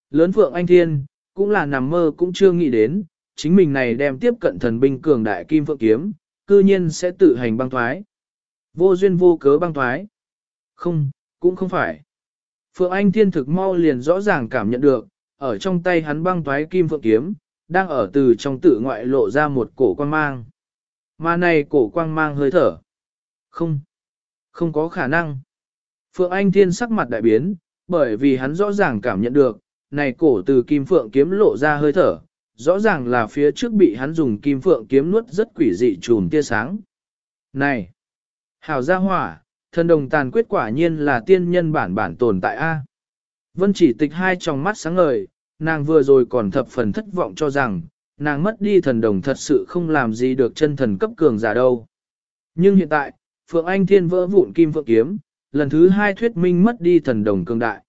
Lớn Phượng Anh Thiên, cũng là nằm mơ cũng chưa nghĩ đến, chính mình này đem tiếp cận thần binh cường đại kim phượng kiếm, cư nhiên sẽ tự hành băng thoái. Vô duyên vô cớ băng thoái. Không, cũng không phải. Phượng Anh Thiên thực mau liền rõ ràng cảm nhận được, ở trong tay hắn băng thoái kim phượng kiếm, đang ở từ trong tự ngoại lộ ra một cổ quang mang. Mà này cổ quang mang hơi thở. Không, không có khả năng. Phượng Anh Thiên sắc mặt đại biến, bởi vì hắn rõ ràng cảm nhận được, này cổ từ kim phượng kiếm lộ ra hơi thở, rõ ràng là phía trước bị hắn dùng kim phượng kiếm nuốt rất quỷ dị chùm tia sáng. Này, hảo gia hỏa, thần đồng tàn quyết quả nhiên là tiên nhân bản tồn tại A. Vân Chỉ Tịch hai tròng mắt sáng ngời, nàng vừa rồi còn thập phần thất vọng cho rằng, nàng mất đi thần đồng thật sự không làm gì được chân thần cấp cường giả đâu. Nhưng hiện tại, Phượng Anh Thiên vỡ vụn kim phượng kiếm, lần thứ hai thuyết minh mất đi thần đồng cường đại.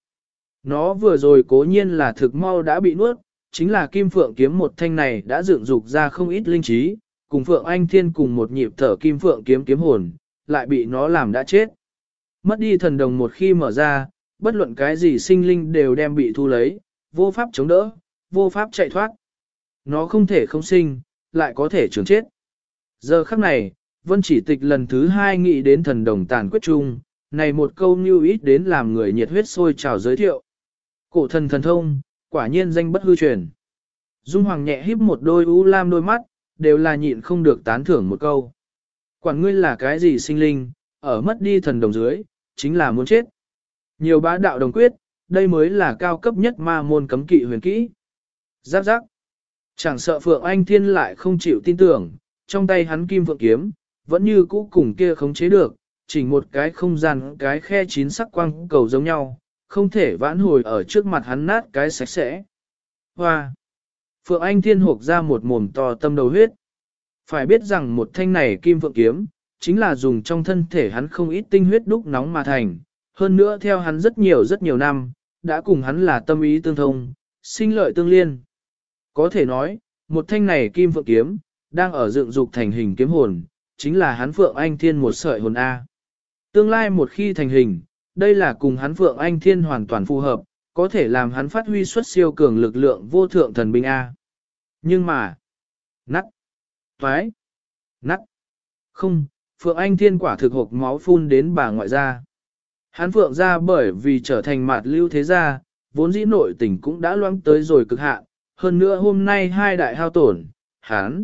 Nó vừa rồi cố nhiên là thực mau đã bị nuốt, chính là kim phượng kiếm một thanh này đã dựng dục ra không ít linh trí, cùng Phượng Anh Thiên cùng một nhịp thở kim phượng kiếm kiếm hồn, lại bị nó làm đã chết. Mất đi thần đồng một khi mở ra, bất luận cái gì sinh linh đều đem bị thu lấy, vô pháp chống đỡ, vô pháp chạy thoát. Nó không thể không sinh, lại có thể trường chết. Giờ khắc này, Vân Chỉ Tịch lần thứ hai nghĩ đến thần đồng tàn quyết chung, này một câu như ít đến làm người nhiệt huyết sôi trào giới thiệu. Cổ thần thần thông, quả nhiên danh bất hư truyền. Dung Hoàng nhẹ híp một đôi u lam đôi mắt, đều là nhịn không được tán thưởng một câu. Quản ngươi là cái gì sinh linh, ở mất đi thần đồng dưới, chính là muốn chết. Nhiều bá đạo đồng quyết, đây mới là cao cấp nhất ma môn cấm kỵ huyền kỹ. Giáp giáp. Chẳng sợ Phượng Anh Thiên lại không chịu tin tưởng, trong tay hắn kim phượng kiếm, vẫn như cũ cùng kia khống chế được, chỉ một cái không gian cái khe chín sắc quang cầu giống nhau, không thể vãn hồi ở trước mặt hắn nát cái sạch sẽ. Hoa! Phượng Anh Thiên hộp ra một mồm to tâm đầu huyết. Phải biết rằng một thanh này kim phượng kiếm, chính là dùng trong thân thể hắn không ít tinh huyết đúc nóng mà thành, hơn nữa theo hắn rất nhiều năm, đã cùng hắn là tâm ý tương thông, sinh lợi tương liên. Có thể nói, một thanh này kim phượng kiếm, đang ở dựng dục thành hình kiếm hồn, chính là hắn Phượng Anh Thiên một sợi hồn A. Tương lai một khi thành hình, đây là cùng hắn Phượng Anh Thiên hoàn toàn phù hợp, có thể làm hắn phát huy xuất siêu cường lực lượng vô thượng thần binh A. Nhưng mà, nắt, toái, nắt, không, Phượng Anh Thiên quả thực hộp máu phun đến bà ngoại gia. Hắn Phượng gia bởi vì trở thành mạt lưu thế gia, vốn dĩ nội tình cũng đã loãng tới rồi cực hạn, hơn nữa hôm nay hai đại hao tổn, hán,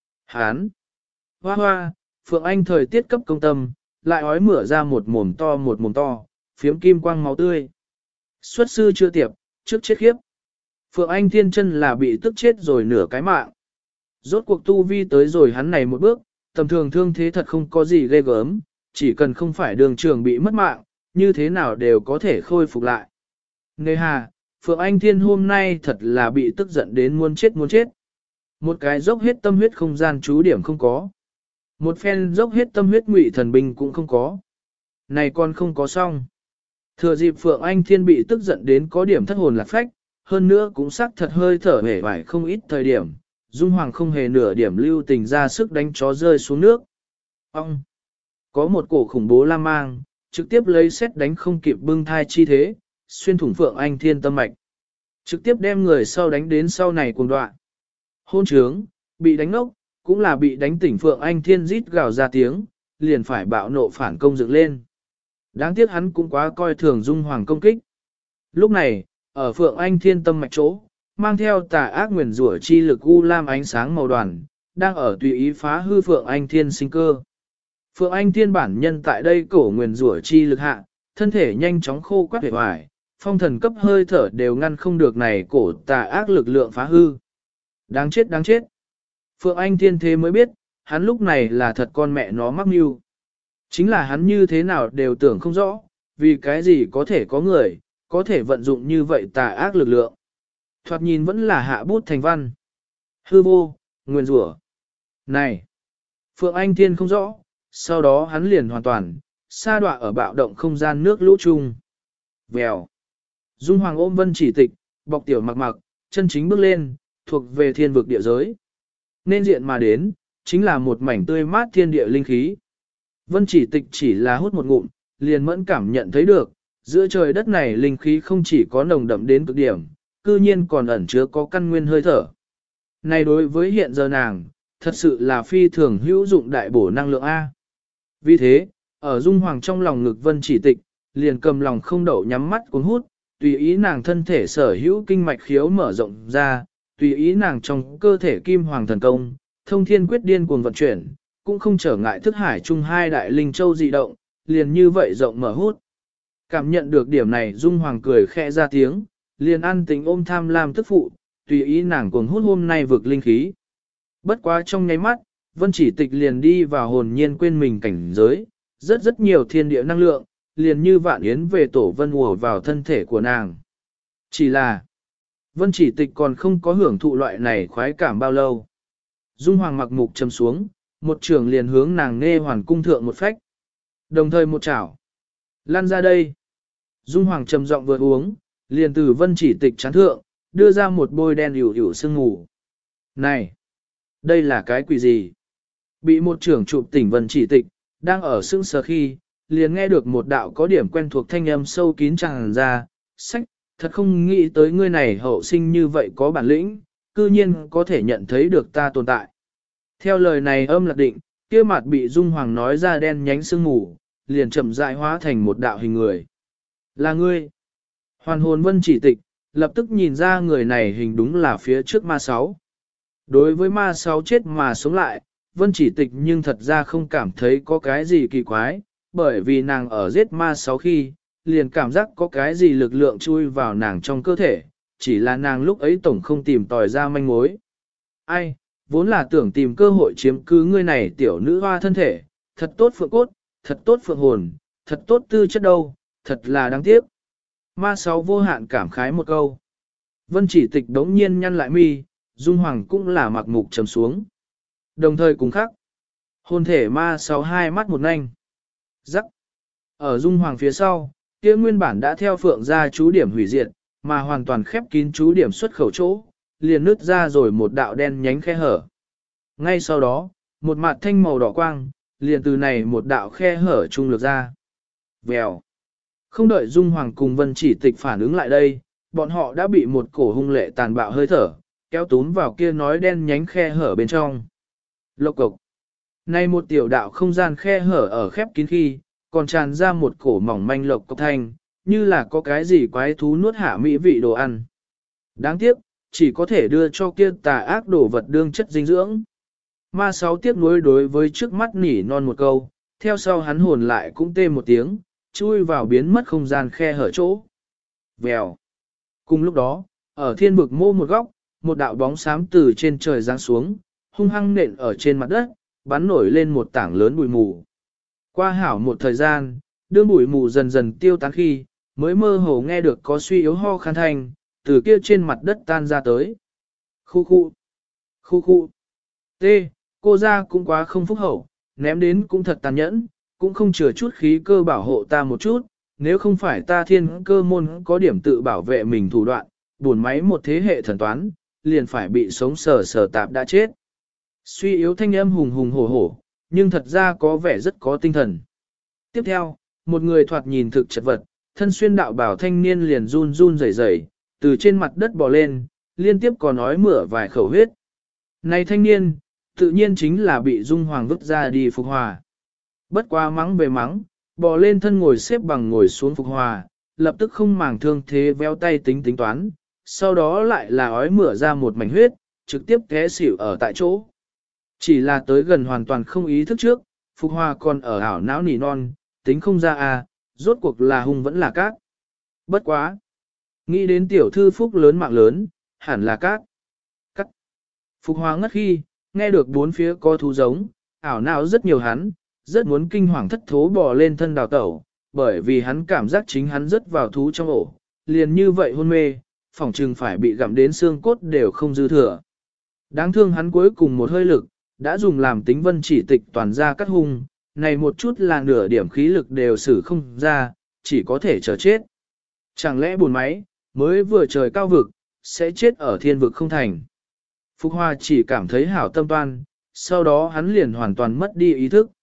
hoa hoa, Phượng Anh thời tiết cấp công tâm, lại ói mửa ra một mồm to, phiếm kim quang máu tươi. Xuất sư chưa tiệp, trước chết khiếp. Phượng Anh Thiên chân là bị tức chết rồi nửa cái mạng. Rốt cuộc tu vi tới rồi hắn này một bước, tầm thường thương thế thật không có gì ghê gớm, chỉ cần không phải đường trường bị mất mạng, như thế nào đều có thể khôi phục lại. Nề hà, Phượng Anh Thiên hôm nay thật là bị tức giận đến muốn chết. Một cái dốc hết tâm huyết không gian chú điểm không có. Một phen dốc hết tâm huyết ngụy thần binh cũng không có. Này còn không có xong. Thừa dịp Phượng Anh Thiên bị tức giận đến có điểm thất hồn lạc phách, hơn nữa cũng xác thật hơi thở hể vải không ít thời điểm. Dung Hoàng không hề nửa điểm lưu tình ra sức đánh chó rơi xuống nước. Ông! Có một cổ khủng bố la mang, trực tiếp lấy xét đánh không kịp bưng thai chi thế, xuyên thủng Phượng Anh Thiên tâm mạch. Trực tiếp đem người sau đánh đến sau này cuồng đoạn. Hôn trướng, bị đánh ngốc, cũng là bị đánh tỉnh Phượng Anh Thiên rít gào ra tiếng, liền phải bạo nộ phản công dựng lên. Đáng tiếc hắn cũng quá coi thường Dung Hoàng công kích. Lúc này, ở Phượng Anh Thiên tâm mạch chỗ, mang theo tà ác nguyền rủa chi lực u lam ánh sáng màu đoàn, đang ở tùy ý phá hư Phượng Anh Thiên sinh cơ. Phượng Anh Thiên bản nhân tại đây cổ nguyền rủa chi lực hạ, thân thể nhanh chóng khô quắt vẻ vải, phong thần cấp hơi thở đều ngăn không được này cổ tà ác lực lượng phá hư. Đáng chết. Phượng Anh Thiên thế mới biết, hắn lúc này là thật con mẹ nó mắc mưu. Chính là hắn như thế nào đều tưởng không rõ, vì cái gì có thể có người, có thể vận dụng như vậy tà ác lực lượng. Thoạt nhìn vẫn là hạ bút thành văn. Hư vô, nguyên rủa. Này! Phượng Anh Thiên không rõ, sau đó hắn liền hoàn toàn, sa đọa ở bạo động không gian nước lũ chung. Vèo! Dung Hoàng ôm Vân Chỉ Tịch, bọc tiểu mặc, chân chính bước lên, thuộc về thiên vực địa giới. Nên diện mà đến, chính là một mảnh tươi mát thiên địa linh khí. Vân Chỉ Tịch chỉ là hút một ngụm, liền mẫn cảm nhận thấy được, giữa trời đất này linh khí không chỉ có nồng đậm đến cực điểm, cư nhiên còn ẩn chứa có căn nguyên hơi thở. Này đối với hiện giờ nàng, thật sự là phi thường hữu dụng đại bổ năng lượng A. Vì thế, ở Dung Hoàng trong lòng ngực Vân Chỉ Tịch, liền cầm lòng không đậu nhắm mắt cuốn hút, tùy ý nàng thân thể sở hữu kinh mạch khiếu mở rộng ra, tùy ý nàng trong cơ thể kim hoàng thần công, thông thiên quyết điên cuồng vận chuyển, cũng không trở ngại thức hải chung hai đại linh châu dị động, liền như vậy rộng mở hút. Cảm nhận được điểm này Dung Hoàng cười khẽ ra tiếng, liền ăn tình ôm tham lam tức phụ, tùy ý nàng cuồng hút hôm nay vực linh khí. Bất quá trong nháy mắt, Vân Chỉ Tịch liền đi vào hồn nhiên quên mình cảnh giới, rất nhiều thiên địa năng lượng, liền như vạn yến về tổ vân ùa vào thân thể của nàng. Chỉ là, Vân Chỉ Tịch còn không có hưởng thụ loại này khoái cảm bao lâu. Dung Hoàng mặc mục trầm xuống, một trường liền hướng nàng nghe hoàn cung thượng một phách. Đồng thời một chảo. Lăn ra đây. Dung Hoàng trầm giọng vừa uống, liền từ Vân Chỉ Tịch chán thượng, đưa ra một bôi đen ỉu ỉu sương mù. Này! Đây là cái quỷ gì? Bị một trưởng chụp tỉnh Vân Chỉ Tịch, đang ở sững sờ khi, liền nghe được một đạo có điểm quen thuộc thanh âm sâu kín tràn ra, sách, thật không nghĩ tới ngươi này hậu sinh như vậy có bản lĩnh, cư nhiên có thể nhận thấy được ta tồn tại. Theo lời này âm lạc định, kia mặt bị Dung Hoàng nói ra đen nhánh sương mù, liền chậm rãi hóa thành một đạo hình người. Là ngươi. Hoàn hồn Vân Chỉ Tịch, lập tức nhìn ra người này hình đúng là phía trước ma sáu. Đối với ma sáu chết mà sống lại, Vân Chỉ Tịch nhưng thật ra không cảm thấy có cái gì kỳ quái, bởi vì nàng ở giết ma sáu khi, liền cảm giác có cái gì lực lượng chui vào nàng trong cơ thể, chỉ là nàng lúc ấy tổng không tìm tòi ra manh mối. Ai, vốn là tưởng tìm cơ hội chiếm cứ ngươi này tiểu nữ hoa thân thể, thật tốt phượng cốt, thật tốt phượng hồn, thật tốt tư chất đâu, thật là đáng tiếc. Ma sáu vô hạn cảm khái một câu. Vân Chỉ Tịch đống nhiên nhăn lại mi, Dung Hoàng cũng là mặc mục trầm xuống. Đồng thời cùng khắc. Hồn thể ma sáu hai mắt một nanh. Rắc. Ở Dung Hoàng phía sau, kia nguyên bản đã theo phượng ra chú điểm hủy diệt, mà hoàn toàn khép kín chú điểm xuất khẩu chỗ, liền nứt ra rồi một đạo đen nhánh khe hở. Ngay sau đó, một mặt thanh màu đỏ quang, liền từ này một đạo khe hở trung lược ra. Vèo. Không đợi Dung Hoàng cùng Vân Chỉ Tịch phản ứng lại đây, bọn họ đã bị một cổ hung lệ tàn bạo hơi thở, kéo tún vào kia nói đen nhánh khe hở bên trong. Lộc cục. Nay một tiểu đạo không gian khe hở ở khép kín khi, còn tràn ra một cổ mỏng manh lộc cục thanh, như là có cái gì quái thú nuốt hạ mỹ vị đồ ăn. Đáng tiếc, chỉ có thể đưa cho kia tà ác đồ vật đương chất dinh dưỡng. Ma sáu tiếc nuối đối với trước mắt nỉ non một câu, theo sau hắn hồn lại cũng tê một tiếng, chui vào biến mất không gian khe hở chỗ. Vèo. Cùng lúc đó, ở thiên vực mô một góc, một đạo bóng xám từ trên trời giáng xuống, hung hăng nện ở trên mặt đất, bắn nổi lên một tảng lớn bụi mù. Qua hảo một thời gian, đương bụi mù dần dần tiêu tán khi, mới mơ hồ nghe được có suy yếu ho khan thanh, từ kia trên mặt đất tan ra tới. Khu khu, khu khu, tê, cô ra cũng quá không phúc hậu, ném đến cũng thật tàn nhẫn, cũng không chừa chút khí cơ bảo hộ ta một chút, nếu không phải ta thiên cơ môn có điểm tự bảo vệ mình thủ đoạn, buồn máy một thế hệ thần toán, liền phải bị sống sờ sờ tạp đã chết. Suy yếu thanh âm hùng hùng hổ hổ, nhưng thật ra có vẻ rất có tinh thần. Tiếp theo, một người thoạt nhìn thực chật vật, thân xuyên đạo bảo thanh niên liền run run rẩy rẩy, từ trên mặt đất bò lên, liên tiếp có nói mửa vài khẩu huyết. Này thanh niên, tự nhiên chính là bị Dung Hoàng vứt ra đi Phục Hòa. Bất quá mắng về mắng, bò lên thân ngồi xếp bằng ngồi xuống Phục Hòa, lập tức không màng thương thế véo tay tính toán, sau đó lại là ói mửa ra một mảnh huyết, trực tiếp té xỉu ở tại chỗ. Chỉ là tới gần hoàn toàn không ý thức trước, Phục Hòa còn ở ảo não nỉ non, tính không ra à, rốt cuộc là hung vẫn là cát. Bất quá. Nghĩ đến tiểu thư phúc lớn mạng lớn, hẳn là cát. Cắt. Phục Hòa ngất khi, nghe được bốn phía có thú giống, ảo não rất nhiều hắn, rất muốn kinh hoàng thất thố bò lên thân đào tẩu, bởi vì hắn cảm giác chính hắn rớt vào thú trong ổ, liền như vậy hôn mê, phỏng chừng phải bị gặm đến xương cốt đều không dư thừa. Đáng thương hắn cuối cùng một hơi lực, đã dùng làm tính Vân Chỉ Tịch toàn ra cắt hung, này một chút là nửa điểm khí lực đều xử không ra, chỉ có thể chờ chết. Chẳng lẽ buồn máy, mới vừa trời cao vực, sẽ chết ở thiên vực không thành. Phục Hòa chỉ cảm thấy hảo tâm toan, sau đó hắn liền hoàn toàn mất đi ý thức.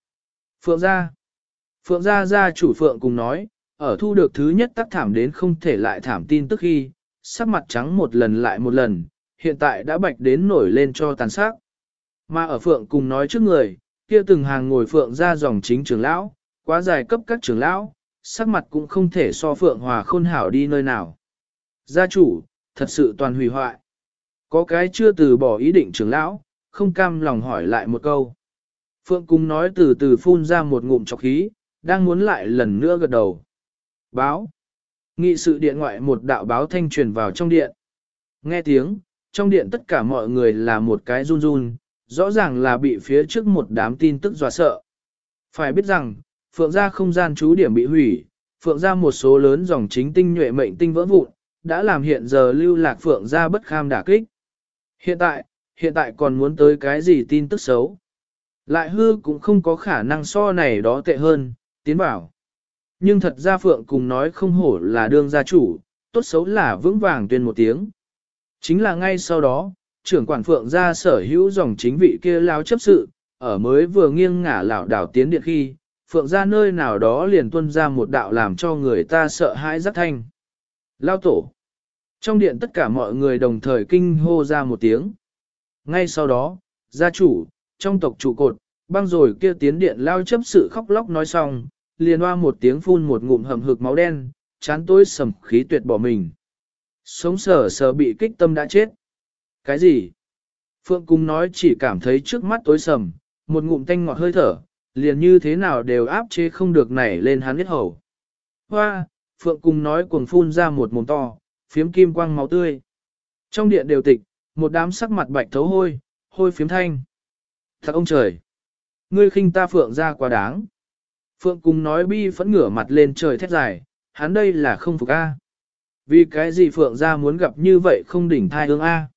Phượng gia gia chủ Phượng cùng nói, ở thu được thứ nhất tác thảm đến không thể lại thảm tin tức khi, sắc mặt trắng một lần lại một lần, hiện tại đã bạch đến nổi lên cho tàn sắc. Mà ở Phượng cùng nói trước người, kia từng hàng ngồi Phượng ra dòng chính trưởng lão, quá dài cấp các trưởng lão, sắc mặt cũng không thể so Phượng Hòa khôn hảo đi nơi nào. Gia chủ, thật sự toàn hủy hoại. Có cái chưa từ bỏ ý định trưởng lão, không cam lòng hỏi lại một câu. Phượng cùng nói từ từ phun ra một ngụm trọc khí, đang muốn lại lần nữa gật đầu. Báo. Nghị sự điện ngoại một đạo báo thanh truyền vào trong điện. Nghe tiếng, trong điện tất cả mọi người là một cái run run, rõ ràng là bị phía trước một đám tin tức dọa sợ. Phải biết rằng, Phượng gia không gian trú điểm bị hủy, Phượng gia một số lớn dòng chính tinh nhuệ mệnh tinh vỡ vụn, đã làm hiện giờ lưu lạc Phượng gia bất kham đả kích. Hiện tại còn muốn tới cái gì tin tức xấu. Lại hư cũng không có khả năng so này đó tệ hơn, tiến bảo. Nhưng thật ra Phượng cùng nói không hổ là đương gia chủ, tốt xấu là vững vàng tuyên một tiếng. Chính là ngay sau đó, trưởng quản Phượng gia sở hữu dòng chính vị kia lao chấp sự, ở mới vừa nghiêng ngả lảo đảo tiến điện khi, Phượng gia nơi nào đó liền tuân ra một đạo làm cho người ta sợ hãi rất thanh. Lao tổ. Trong điện tất cả mọi người đồng thời kinh hô ra một tiếng. Ngay sau đó, gia chủ, trong tộc trụ cột, băng rồi kia tiến điện lao chấp sự khóc lóc nói xong, liền hoa một tiếng phun một ngụm hầm hực máu đen, chán tối sầm khí tuyệt bỏ mình. Sống sờ sờ bị kích tâm đã chết. Cái gì? Phượng Cung nói chỉ cảm thấy trước mắt tối sầm, một ngụm tanh ngọt hơi thở, liền như thế nào đều áp chế không được nảy lên hắn huyết hầu. Hoa, Phượng Cung nói cuồng phun ra một mồm to, phiếm kim quang máu tươi. Trong điện đều tịch, một đám sắc mặt bạch thấu hôi, hôi phiếm thanh. Thật ông trời! Ngươi khinh ta Phượng ra quá đáng. Phượng Cung nói bi phẫn ngửa mặt lên trời thét dài, hắn đây là không phục A. Vì cái gì Phượng gia muốn gặp như vậy không đỉnh thai ương A.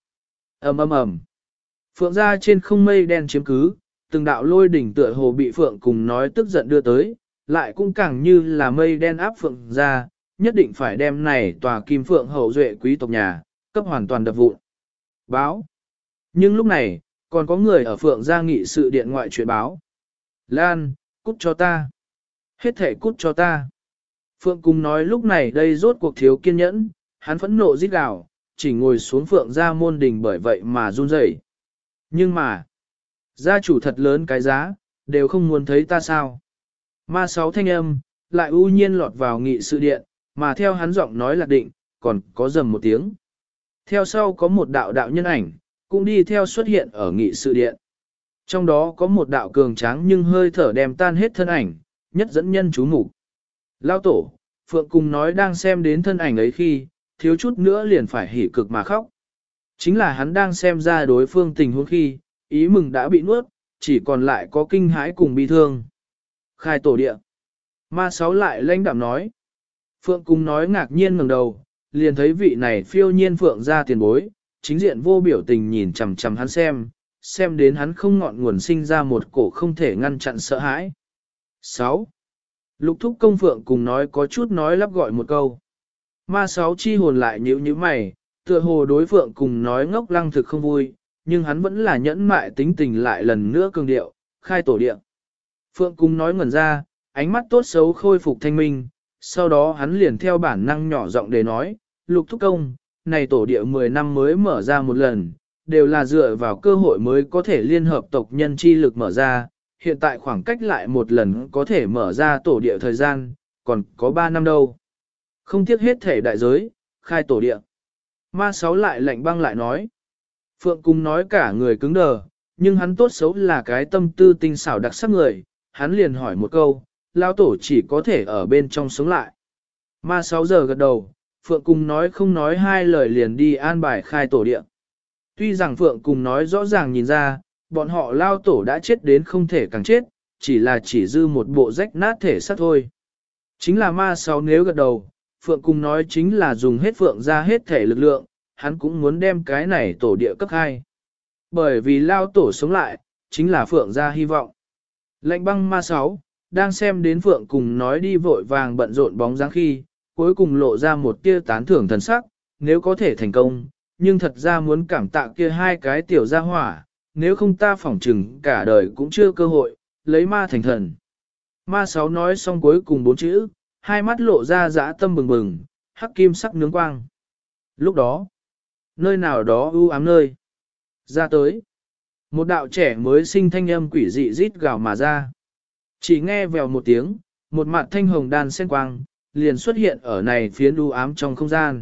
ầm. Phượng gia trên không mây đen chiếm cứ, từng đạo lôi đỉnh tựa hồ bị Phượng cùng nói tức giận đưa tới, lại cũng càng như là mây đen áp Phượng gia, nhất định phải đem này tòa kim Phượng hậu duệ quý tộc nhà, cấp hoàn toàn đập vụn. Báo. Nhưng lúc này, còn có người ở Phượng gia nghị sự điện ngoại chuyện báo. Lan, cút cho ta. Hết thể cút cho ta. Phượng cùng nói lúc này đây rốt cuộc thiếu kiên nhẫn, hắn phẫn nộ rít gào, chỉ ngồi xuống Phượng gia môn đình bởi vậy mà run rẩy. Nhưng mà, gia chủ thật lớn cái giá, đều không muốn thấy ta sao. Ma sáu thanh âm, lại ưu nhiên lọt vào nghị sự điện, mà theo hắn giọng nói lạc định, còn có rầm một tiếng. Theo sau có một đạo đạo nhân ảnh, cũng đi theo xuất hiện ở nghị sự điện. Trong đó có một đạo cường tráng nhưng hơi thở đem tan hết thân ảnh, nhất dẫn nhân chú mục. Lao tổ, Phượng cùng nói đang xem đến thân ảnh ấy khi, thiếu chút nữa liền phải hỉ cực mà khóc. Chính là hắn đang xem ra đối phương tình huống khi, ý mừng đã bị nuốt, chỉ còn lại có kinh hãi cùng bi thương. Khai tổ địa. Ma sáu lại lãnh đạm nói. Phượng cùng nói ngạc nhiên ngẩng đầu, liền thấy vị này phiêu nhiên Phượng ra tiền bối, chính diện vô biểu tình nhìn chằm chằm hắn xem đến hắn không ngọn nguồn sinh ra một cổ không thể ngăn chặn sợ hãi. 6. Lục thúc công Phượng cùng nói có chút nói lắp gọi một câu. Ma sáu chi hồn lại nhíu nhíu mày, tựa hồ đối Phượng cùng nói ngốc lăng thực không vui, nhưng hắn vẫn là nhẫn mại tính tình lại lần nữa cường điệu, khai tổ địa. Phượng cùng nói ngẩn ra, ánh mắt tốt xấu khôi phục thanh minh, sau đó hắn liền theo bản năng nhỏ giọng để nói, lục thúc công, này tổ địa 10 năm mới mở ra một lần, đều là dựa vào cơ hội mới có thể liên hợp tộc nhân chi lực mở ra, hiện tại khoảng cách lại một lần có thể mở ra tổ địa thời gian, còn có 3 năm đâu. Không tiếc hết thể đại giới, khai tổ địa. Ma sáu lại lạnh băng lại nói. Phượng cùng nói cả người cứng đờ, nhưng hắn tốt xấu là cái tâm tư tinh xảo đặc sắc người, hắn liền hỏi một câu, lão tổ chỉ có thể ở bên trong sống lại. Ma 6 giờ gật đầu, Phượng cùng nói không nói hai lời liền đi an bài khai tổ địa. Tuy rằng Phượng cùng nói rõ ràng nhìn ra, bọn họ lao tổ đã chết đến không thể càng chết, chỉ là chỉ dư một bộ rách nát thể xác thôi. Chính là ma 6 nếu gật đầu, Phượng cùng nói chính là dùng hết Phượng ra hết thể lực lượng, hắn cũng muốn đem cái này tổ địa cấp 2. Bởi vì lao tổ sống lại, chính là Phượng ra hy vọng. Lệnh băng ma 6, đang xem đến Phượng cùng nói đi vội vàng bận rộn bóng dáng khi, cuối cùng lộ ra một tia tán thưởng thần sắc, nếu có thể thành công, nhưng thật ra muốn cảm tạ kia hai cái tiểu gia hỏa, nếu không ta phỏng chừng cả đời cũng chưa cơ hội, lấy ma thành thần. Ma 6 nói xong cuối cùng 4 chữ, hai mắt lộ ra dã tâm bừng bừng, hắc kim sắc nướng quang. Lúc đó, nơi nào đó u ám nơi. Ra tới. Một đạo trẻ mới sinh thanh âm quỷ dị rít gào mà ra. Chỉ nghe vèo một tiếng, một mặt thanh hồng đan sen quang, liền xuất hiện ở này phía u ám trong không gian.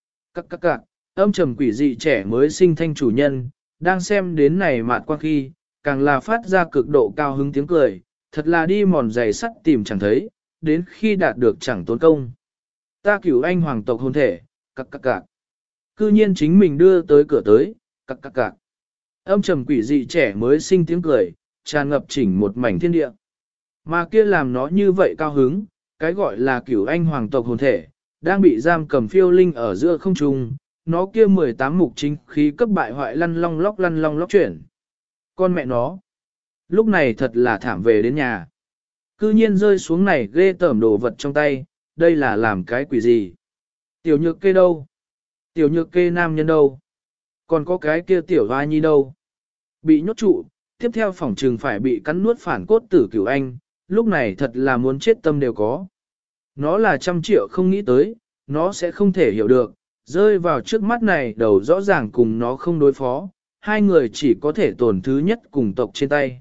Các, âm trầm quỷ dị trẻ mới sinh thanh chủ nhân, đang xem đến này mạt quang khi, càng là phát ra cực độ cao hứng tiếng cười, thật là đi mòn giày sắt tìm chẳng thấy, đến khi đạt được chẳng tốn công. Ta cửu anh hoàng tộc hôn thể, các. Cư nhiên chính mình đưa tới cửa tới, các. Âm trầm quỷ dị trẻ mới sinh tiếng cười, tràn ngập chỉnh một mảnh thiên địa. Mà kia làm nó như vậy cao hứng, cái gọi là cửu anh hoàng tộc hồn thể, đang bị giam cầm phiêu linh ở giữa không trung, nó kia 18 mục chính khí cấp bại hoại lăn long lóc chuyển. Con mẹ nó, lúc này thật là thảm về đến nhà. Cư nhiên rơi xuống này ghê tởm đồ vật trong tay, đây là làm cái quỷ gì? Tiểu nhược kê đâu? Tiểu nhược kê nam nhân đâu? Còn có cái kia tiểu hoa nhi đâu? Bị nhốt trụ, tiếp theo phỏng trừng phải bị cắn nuốt phản cốt tử cửu anh, lúc này thật là muốn chết tâm đều có. Nó là 100 triệu không nghĩ tới, nó sẽ không thể hiểu được, rơi vào trước mắt này đầu rõ ràng cùng nó không đối phó, hai người chỉ có thể tổn thứ nhất cùng tộc trên tay.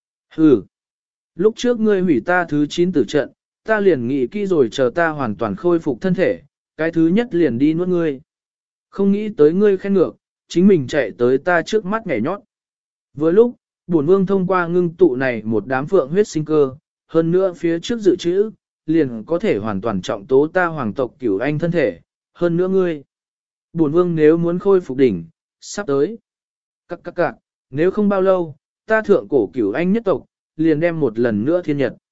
Hừ, lúc trước ngươi hủy ta thứ 9 tử trận, ta liền nghĩ kỹ rồi chờ ta hoàn toàn khôi phục thân thể, cái thứ nhất liền đi nuốt ngươi. Không nghĩ tới ngươi khen ngược, chính mình chạy tới ta trước mắt nhảy nhót. Vừa lúc, bổn vương thông qua ngưng tụ này một đám phượng huyết sinh cơ, hơn nữa phía trước dự trữ, liền có thể hoàn toàn trọng tố ta hoàng tộc cửu anh thân thể, hơn nữa ngươi. Bổn vương nếu muốn khôi phục đỉnh, sắp tới. Các, nếu không bao lâu, ta thượng cổ cửu anh nhất tộc, liền đem một lần nữa thiên nhật.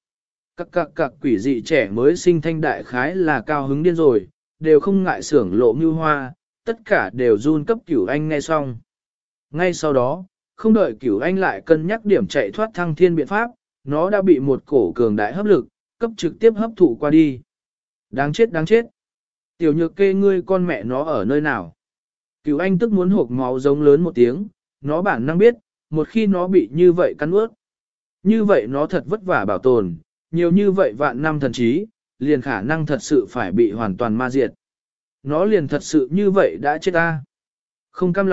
Các quỷ dị trẻ mới sinh thanh đại khái là cao hứng điên rồi, đều không ngại sưởng lộ như hoa, tất cả đều run cấp cửu anh nghe xong. Ngay sau đó, không đợi cửu anh lại cân nhắc điểm chạy thoát thăng thiên biện pháp, nó đã bị một cổ cường đại hấp lực, cấp trực tiếp hấp thụ qua đi. Đáng chết. Tiểu nhược kê ngươi con mẹ nó ở nơi nào? Cửu anh tức muốn hộp máu giống lớn một tiếng, nó bản năng biết, một khi nó bị như vậy cắn ướt. Như vậy nó thật vất vả bảo tồn, nhiều như vậy vạn năm thần trí, liền khả năng thật sự phải bị hoàn toàn ma diệt. Nó liền thật sự như vậy đã chết ta. Không cam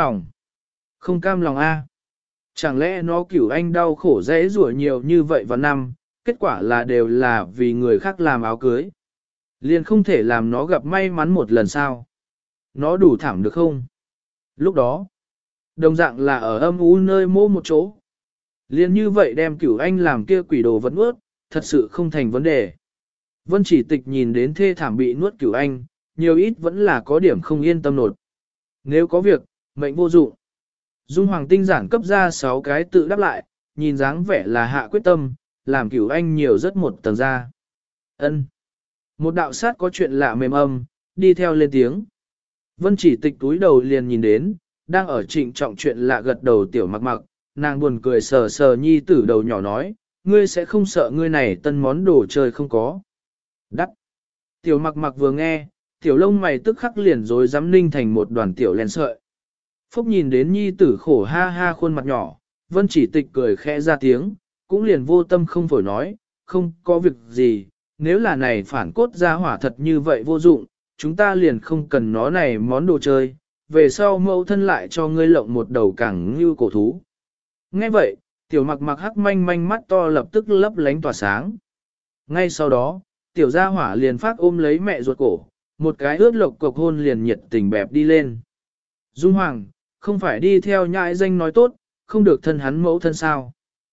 lòng a. Chẳng lẽ nó cửu anh đau khổ dễ rủa nhiều như vậy vào năm, kết quả là đều là vì người khác làm áo cưới. Liền không thể làm nó gặp may mắn một lần sao. Nó đủ thảm được không? Lúc đó, đồng dạng là ở âm u nơi mô một chỗ. Liền như vậy đem cửu anh làm kia quỷ đồ vẫn nuốt, thật sự không thành vấn đề. Vân Chỉ Tịch nhìn đến thê thảm bị nuốt cửu anh, nhiều ít vẫn là có điểm không yên tâm nột. Nếu có việc, mệnh vô dụng. Dung Hoàng tinh giản cấp ra 6 cái tự đáp lại, nhìn dáng vẻ là hạ quyết tâm, làm cửu anh nhiều rất một tầng ra. Ân. Một đạo sát có chuyện lạ mềm âm, đi theo lên tiếng. Vân Chỉ Tịch túi đầu liền nhìn đến, đang ở trịnh trọng chuyện lạ gật đầu tiểu mặc, nàng buồn cười sờ sờ nhi tử đầu nhỏ nói, ngươi sẽ không sợ ngươi này tân món đồ chơi không có. Đắc. Tiểu mặc vừa nghe, tiểu lông mày tức khắc liền rối rắm ninh thành một đoàn tiểu len sợi. Phúc nhìn đến nhi tử khổ ha ha khuôn mặt nhỏ, Vân Chỉ Tịch cười khẽ ra tiếng, cũng liền vô tâm không phổi nói, không có việc gì, nếu là này phản cốt ra hỏa thật như vậy vô dụng, chúng ta liền không cần nó này món đồ chơi, về sau mẫu thân lại cho ngươi lộng một đầu cẳng như cổ thú. Nghe vậy, tiểu mặc hắc manh mắt to lập tức lấp lánh tỏa sáng. Ngay sau đó, tiểu gia hỏa liền phát ôm lấy mẹ ruột cổ, một cái ướt lộc cộc hôn liền nhiệt tình bẹp đi lên. Dung Hoàng, không phải đi theo nhãi danh nói tốt, không được thân hắn mẫu thân sao.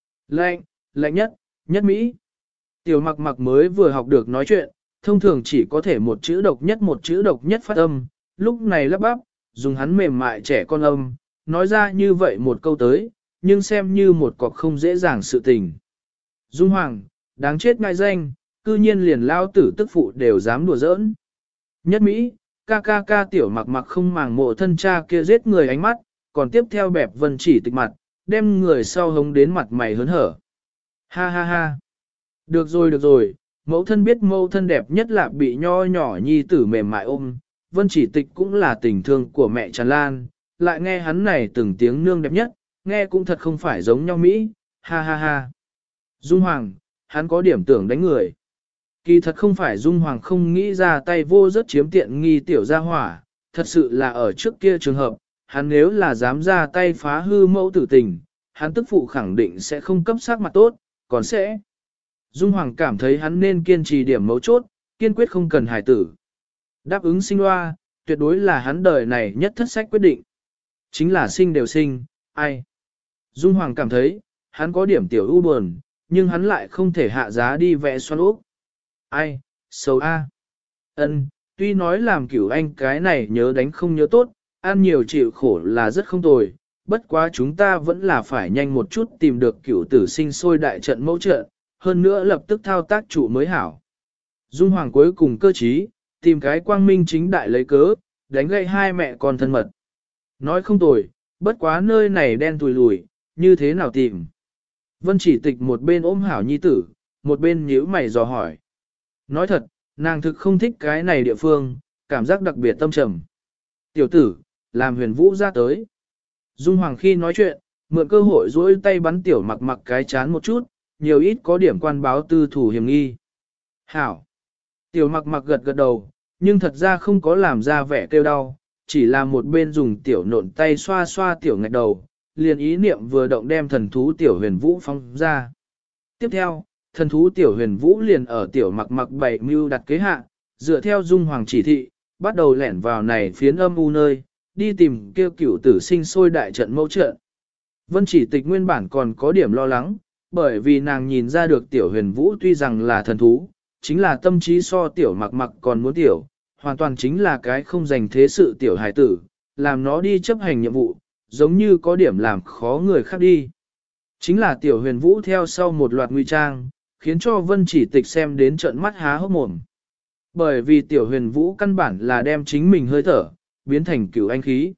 Lạnh nhất Mỹ. Tiểu mặc mới vừa học được nói chuyện, thông thường chỉ có thể một chữ độc nhất phát âm, lúc này lắp bắp, dùng hắn mềm mại trẻ con âm, nói ra như vậy một câu tới, nhưng xem như một cọc không dễ dàng sự tình. Dung Hoàng, đáng chết ngại danh, cư nhiên liền lao tử tức phụ đều dám đùa giỡn. Nhất Mỹ, ca tiểu mặc không màng mộ thân cha kia giết người ánh mắt, còn tiếp theo bẹp Vân Chỉ Tịch mặt, đem người sau hống đến mặt mày hớn hở. Ha. Được rồi, mẫu thân biết mẫu thân đẹp nhất là bị nho nhỏ nhi tử mềm mại ôm, Vân Chỉ Tịch cũng là tình thương của mẹ tràn lan, lại nghe hắn này từng tiếng nương đẹp nhất, nghe cũng thật không phải giống nhau Mỹ, ha. Dung Hoàng, hắn có điểm tưởng đánh người. Kỳ thật không phải Dung Hoàng không nghĩ ra tay vô rất chiếm tiện nghi tiểu gia hỏa, thật sự là ở trước kia trường hợp, hắn nếu là dám ra tay phá hư mẫu tử tình, hắn tức phụ khẳng định sẽ không cấp sắc mặt tốt, còn sẽ. Dung Hoàng cảm thấy hắn nên kiên trì điểm mấu chốt, kiên quyết không cần hài tử. Đáp ứng sinh loa, tuyệt đối là hắn đời này nhất thất sách quyết định. Chính là sinh đều sinh, ai. Dung Hoàng cảm thấy, hắn có điểm tiểu ưu buồn, nhưng hắn lại không thể hạ giá đi vẽ xoan ốc. Ai, xấu a. Ân, tuy nói làm Cửu Anh cái này nhớ đánh không nhớ tốt, ăn nhiều chịu khổ là rất không tồi, bất quá chúng ta vẫn là phải nhanh một chút tìm được Cửu tử sinh sôi đại trận mẫu trận, hơn nữa lập tức thao tác trụ mới hảo. Dung Hoàng cuối cùng cơ trí, tìm cái quang minh chính đại lấy cớ, đánh gậy hai mẹ con thân mật. Nói không tồi, bất quá nơi này đen tùi lùi, như thế nào tìm? Vân Chỉ Tịch một bên ôm hảo nhi tử, một bên nhíu mày dò hỏi. Nói thật, nàng thực không thích cái này địa phương, cảm giác đặc biệt tâm trầm. Tiểu tử, làm Huyền Vũ ra tới. Dung Hoàng khi nói chuyện, mượn cơ hội duỗi tay bắn tiểu mặc mặc cái chán một chút, nhiều ít có điểm quan báo tư thủ hiểm nghi. Hảo. Tiểu mặc mặc gật gật đầu, nhưng thật ra không có làm ra vẻ kêu đau, chỉ là một bên dùng tiểu nộn tay xoa xoa tiểu ngạch đầu, liền ý niệm vừa động đem thần thú tiểu huyền vũ phong ra. Tiếp theo, thần thú tiểu huyền vũ liền ở tiểu mặc mặc bảy mưu đặt kế hạ, dựa theo Dung Hoàng chỉ thị, bắt đầu lẻn vào này phiến âm u nơi, đi tìm kêu cửu tử sinh sôi đại trận mẫu trận. Vân Chỉ Tịch nguyên bản còn có điểm lo lắng, bởi vì nàng nhìn ra được tiểu huyền vũ tuy rằng là thần thú, chính là tâm trí so tiểu mặc mặc còn muốn tiểu, hoàn toàn chính là cái không dành thế sự tiểu hài tử, làm nó đi chấp hành nhiệm vụ, giống như có điểm làm khó người khác đi. Chính là tiểu huyền vũ theo sau một loạt nguy trang, khiến cho Vân Chỉ Tịch xem đến trợn mắt há hốc mồm. Bởi vì tiểu huyền vũ căn bản là đem chính mình hơi thở, biến thành cửu anh khí.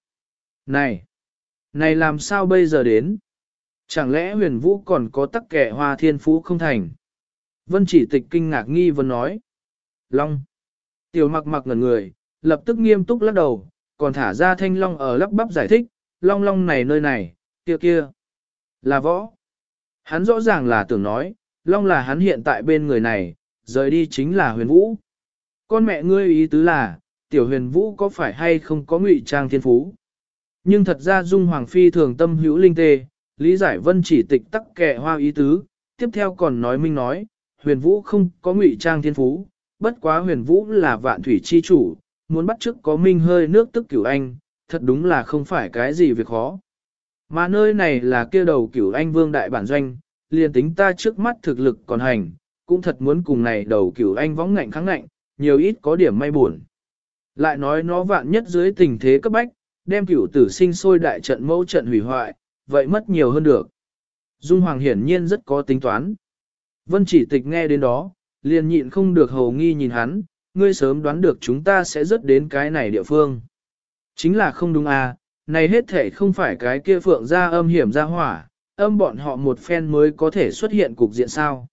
Này làm sao bây giờ đến? Chẳng lẽ huyền vũ còn có tắc kẻ hoa thiên phú không thành? Vân Chỉ Tịch kinh ngạc nghi vấn nói. Long. Tiểu mặc mặc ngẩn người, lập tức nghiêm túc lắc đầu, còn thả ra thanh long ở lắp bắp giải thích, long long này nơi này, kia kia. Là võ. Hắn rõ ràng là tưởng nói, long là hắn hiện tại bên người này, rời đi chính là huyền vũ. Con mẹ ngươi ý tứ là, tiểu huyền vũ có phải hay không có ngụy trang thiên phú? Nhưng thật ra Dung Hoàng Phi thường tâm hữu linh tê, lý giải Vân Chỉ Tịch tắc kệ hoa ý tứ, tiếp theo còn nói minh nói, huyền vũ không có ngụy trang thiên phú, bất quá huyền vũ là vạn thủy chi chủ, muốn bắt chước có minh hơi nước tức cửu anh, thật đúng là không phải cái gì việc khó. Mà nơi này là kia đầu cửu anh vương đại bản doanh, liền tính ta trước mắt thực lực còn hành, cũng thật muốn cùng này đầu cửu anh võng ngạnh kháng ngạnh, nhiều ít có điểm may buồn. Lại nói nó vạn nhất dưới tình thế cấp bách, đem cửu tử sinh sôi đại trận mẫu trận hủy hoại, vậy mất nhiều hơn được. Dung Hoàng hiển nhiên rất có tính toán. Vân Chỉ Tịch nghe đến đó, liền nhịn không được hầu nghi nhìn hắn, ngươi sớm đoán được chúng ta sẽ rớt đến cái này địa phương. Chính là không đúng à, này hết thể không phải cái kia phượng ra âm hiểm ra hỏa, âm bọn họ một phen mới có thể xuất hiện cục diện sao.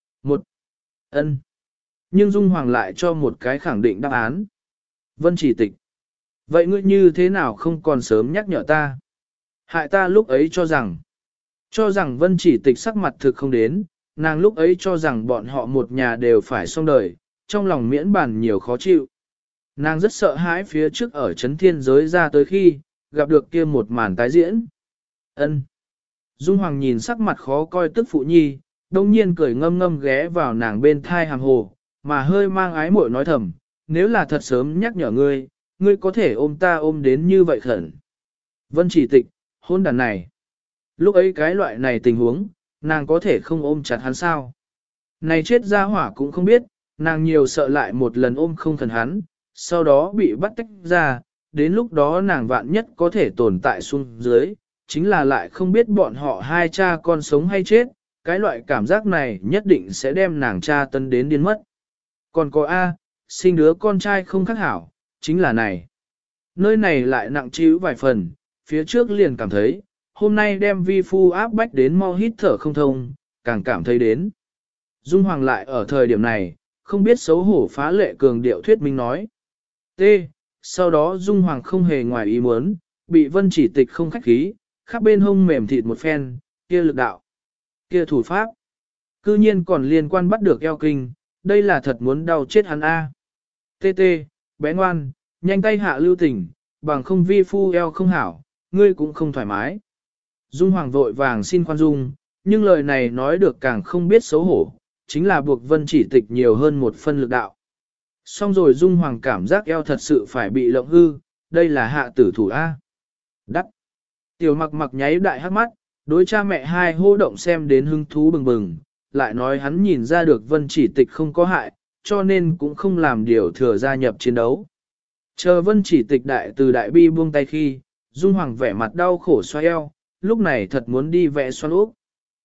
Ân. Nhưng Dung Hoàng lại cho một cái khẳng định đáp án. Vân Chỉ Tịch. Vậy ngươi như thế nào không còn sớm nhắc nhở ta? Hại ta lúc ấy cho rằng Vân Chỉ Tịch sắc mặt thực không đến, nàng lúc ấy cho rằng bọn họ một nhà đều phải xong đời, trong lòng miễn bàn nhiều khó chịu. Nàng rất sợ hãi phía trước ở chấn thiên giới ra tới khi, gặp được kia một màn tái diễn. Ân. Dung Hoàng nhìn sắc mặt khó coi tức phụ nhi, đông nhiên cười ngâm ngâm ghé vào nàng bên thai hàm hồ, mà hơi mang ái muội nói thầm, nếu là thật sớm nhắc nhở ngươi, ngươi có thể ôm ta ôm đến như vậy khẩn. Vân Chỉ Tịch, hôn đàn này. Lúc ấy cái loại này tình huống, nàng có thể không ôm chặt hắn sao? Này chết ra hỏa cũng không biết, nàng nhiều sợ lại một lần ôm không khẩn hắn, sau đó bị bắt tách ra, đến lúc đó nàng vạn nhất có thể tồn tại xuống dưới, chính là lại không biết bọn họ hai cha con sống hay chết, cái loại cảm giác này nhất định sẽ đem nàng cha tân đến điên mất. Còn có A, sinh đứa con trai không khác hảo, chính là này. Nơi này lại nặng trĩu vài phần, phía trước liền cảm thấy, hôm nay đem vi phu áp bách đến mau hít thở không thông, càng cảm thấy đến. Dung Hoàng lại ở thời điểm này, không biết xấu hổ phá lệ cường điệu thuyết minh nói. T. Sau đó Dung Hoàng không hề ngoài ý muốn, bị Vân Chỉ Tịch không khách khí, khắp bên hông mềm thịt một phen, kia lực đạo, kia thủ pháp. Cư nhiên còn liên quan bắt được eo kinh, đây là thật muốn đau chết hắn A. Tê, bé ngoan, Nhanh tay hạ lưu tình, bằng không vi phu eo không hảo, ngươi cũng không thoải mái. Dung Hoàng vội vàng xin khoan dung, nhưng lời này nói được càng không biết xấu hổ, chính là buộc Vân Chỉ Tịch nhiều hơn một phân lực đạo. Xong rồi Dung Hoàng cảm giác eo thật sự phải bị lộng hư, đây là hạ tử thủ A. Đắc. Tiểu Mặc Mặc nháy đại hắc mắt, đối cha mẹ hai hô động xem đến hứng thú bừng bừng, lại nói hắn nhìn ra được Vân Chỉ Tịch không có hại, cho nên cũng không làm điều thừa gia nhập chiến đấu. Chờ Vân Chỉ Tịch đại từ đại bi buông tay khi, Dung Hoàng vẻ mặt đau khổ xoay eo, lúc này thật muốn đi vẽ xoắn úp.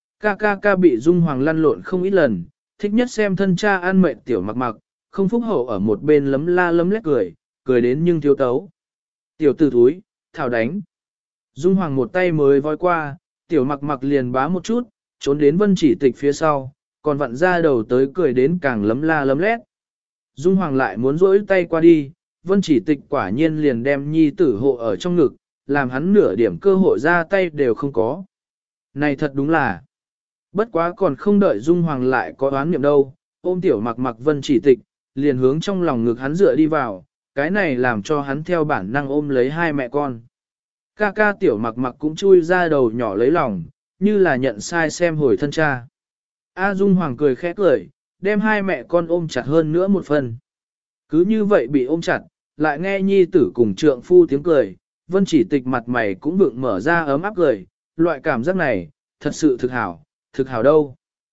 Ca bị Dung Hoàng lăn lộn không ít lần, thích nhất xem thân cha ăn mệt Tiểu Mặc Mặc, không phúc hậu ở một bên lấm la lấm lét cười đến nhưng thiếu tấu. Tiểu tử thúi, thảo đánh. Dung Hoàng một tay mới voi qua, Tiểu Mặc Mặc liền bá một chút, trốn đến Vân Chỉ Tịch phía sau, còn vặn ra đầu tới cười đến càng lấm la lấm lét. Dung Hoàng lại muốn rỗi tay qua đi, Vân Chỉ Tịch quả nhiên liền đem nhi tử hộ ở trong ngực, làm hắn nửa điểm cơ hội ra tay đều không có. Này thật đúng là, bất quá còn không đợi Dung Hoàng lại có đoán niệm đâu, ôm Tiểu Mặc Mặc Vân Chỉ Tịch, liền hướng trong lòng ngực hắn dựa đi vào, cái này làm cho hắn theo bản năng ôm lấy hai mẹ con. Ca Tiểu Mặc Mặc cũng chui ra đầu nhỏ lấy lòng, như là nhận sai xem hồi thân cha. Dung Hoàng cười khẽ cười, đem hai mẹ con ôm chặt hơn nữa một phần. Cứ như vậy bị ôm chặt, lại nghe nhi tử cùng trượng phu tiếng cười, Vân Chỉ Tịch mặt mày cũng vượng mở ra ấm áp cười, loại cảm giác này, thật sự thực hảo đâu.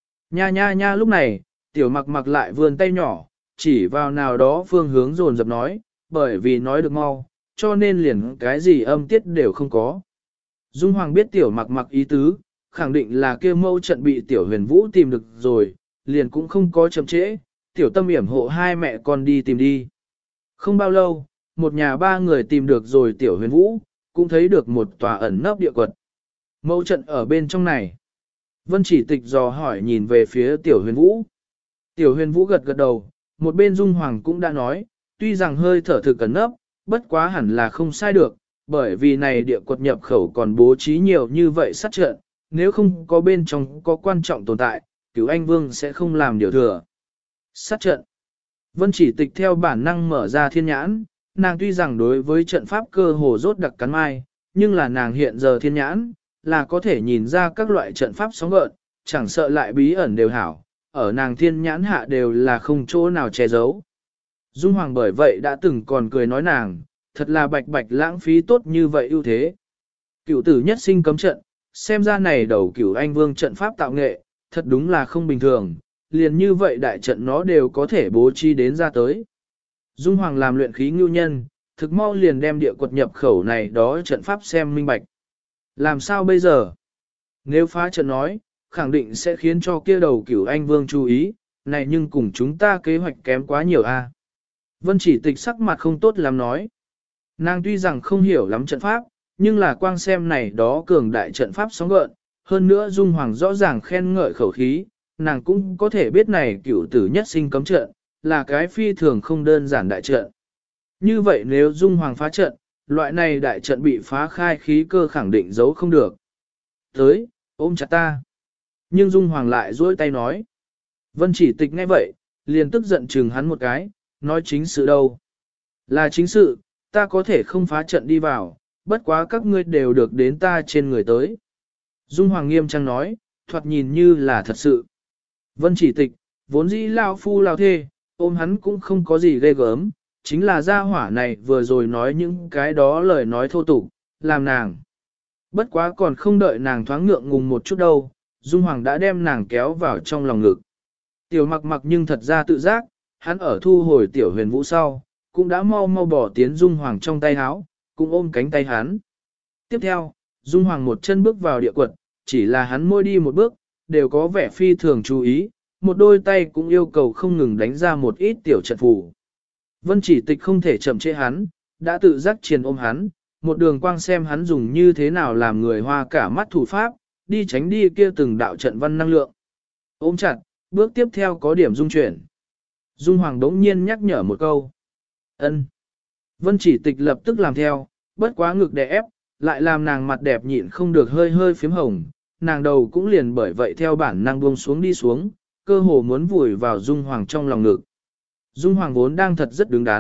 Nha lúc này, Tiểu Mặc Mặc lại vươn tay nhỏ, chỉ vào nào đó phương hướng dồn dập nói, bởi vì nói được mau, cho nên liền cái gì âm tiết đều không có. Dung Hoàng biết Tiểu Mặc Mặc ý tứ, khẳng định là kia mâu trận bị Tiểu Huyền Vũ tìm được rồi, liền cũng không có chậm trễ, Tiểu Tâm yểm hộ hai mẹ con đi tìm đi. Không bao lâu, một nhà ba người tìm được rồi Tiểu Huyền Vũ, cũng thấy được một tòa ẩn nấp địa quật. Mâu trận ở bên trong này. Vân Chỉ Tịch dò hỏi nhìn về phía Tiểu Huyền Vũ. Tiểu Huyền Vũ gật gật đầu, một bên Dung Hoàng cũng đã nói, tuy rằng hơi thở thực ẩn nấp, bất quá hẳn là không sai được, bởi vì này địa quật nhập khẩu còn bố trí nhiều như vậy sát trận, nếu không có bên trong có quan trọng tồn tại, Cửu Anh Vương sẽ không làm điều thừa. Sát trận. Vân Chỉ Tịch theo bản năng mở ra thiên nhãn, nàng tuy rằng đối với trận pháp cơ hồ rốt đặc cắn mai, nhưng là nàng hiện giờ thiên nhãn, là có thể nhìn ra các loại trận pháp sóng gợn, chẳng sợ lại bí ẩn đều hảo, ở nàng thiên nhãn hạ đều là không chỗ nào che giấu. Dung Hoàng bởi vậy đã từng còn cười nói nàng, thật là bạch bạch lãng phí tốt như vậy ưu thế. Cửu tử nhất sinh cấm trận, xem ra này đầu Cửu Anh Vương trận pháp tạo nghệ, thật đúng là không bình thường, liền như vậy đại trận nó đều có thể bố trí đến ra tới. Dung Hoàng làm luyện khí ngưu nhân, thực mau liền đem địa quật nhập khẩu này đó trận pháp xem minh bạch. Làm sao bây giờ? Nếu phá trận nói, khẳng định sẽ khiến cho kia đầu Cửu Anh Vương chú ý, này nhưng cùng chúng ta kế hoạch kém quá nhiều a. Vân Chỉ Tịch sắc mặt không tốt lắm nói. Nàng tuy rằng không hiểu lắm trận pháp, nhưng là quang xem này đó cường đại trận pháp sóng gợn, hơn nữa Dung Hoàng rõ ràng khen ngợi khẩu khí, nàng cũng có thể biết này Cửu tử nhất sinh cấm trận, là cái phi thường không đơn giản đại trận. Như vậy nếu Dung Hoàng phá trận, loại này đại trận bị phá khai khí cơ khẳng định giấu không được. Tới, ôm chặt ta. Nhưng Dung Hoàng lại duỗi tay nói. Vân Chỉ Tịch nghe vậy, liền tức giận chừng hắn một cái, nói chính sự đâu. Là chính sự, ta có thể không phá trận đi vào, bất quá các ngươi đều được đến ta trên người tới. Dung Hoàng nghiêm trang nói, thoạt nhìn như là thật sự. Vân Chỉ Tịch, vốn dĩ lao phu lao thê, ôm hắn cũng không có gì ghê gớm, chính là gia hỏa này vừa rồi nói những cái đó lời nói thô tục, làm nàng. Bất quá còn không đợi nàng thoáng ngượng ngùng một chút đâu, Dung Hoàng đã đem nàng kéo vào trong lòng ngực. Tiểu Mặc Mặc nhưng thật ra tự giác, hắn ở thu hồi Tiểu Huyền Vũ sau, cũng đã mau bỏ tiến Dung Hoàng trong tay áo, cũng ôm cánh tay hắn. Tiếp theo, Dung Hoàng một chân bước vào địa quật, chỉ là hắn môi đi một bước, đều có vẻ phi thường chú ý, một đôi tay cũng yêu cầu không ngừng đánh ra một ít tiểu trận phù. Vân Chỉ Tịch không thể chậm trễ hắn, đã tự giác triền ôm hắn, một đường quang xem hắn dùng như thế nào làm người hoa cả mắt thủ pháp, đi tránh đi kia từng đạo trận văn năng lượng. Ôm chặt, bước tiếp theo có điểm dung chuyển. Dung Hoàng đống nhiên nhắc nhở một câu. Ân. Vân Chỉ Tịch lập tức làm theo, bất quá ngực đè ép, lại làm nàng mặt đẹp nhịn không được hơi phím hồng, nàng đầu cũng liền bởi vậy theo bản năng buông xuống đi xuống, cơ hồ muốn vùi vào Dung Hoàng trong lòng ngực. Dung Hoàng vốn đang thật rất đứng đắn,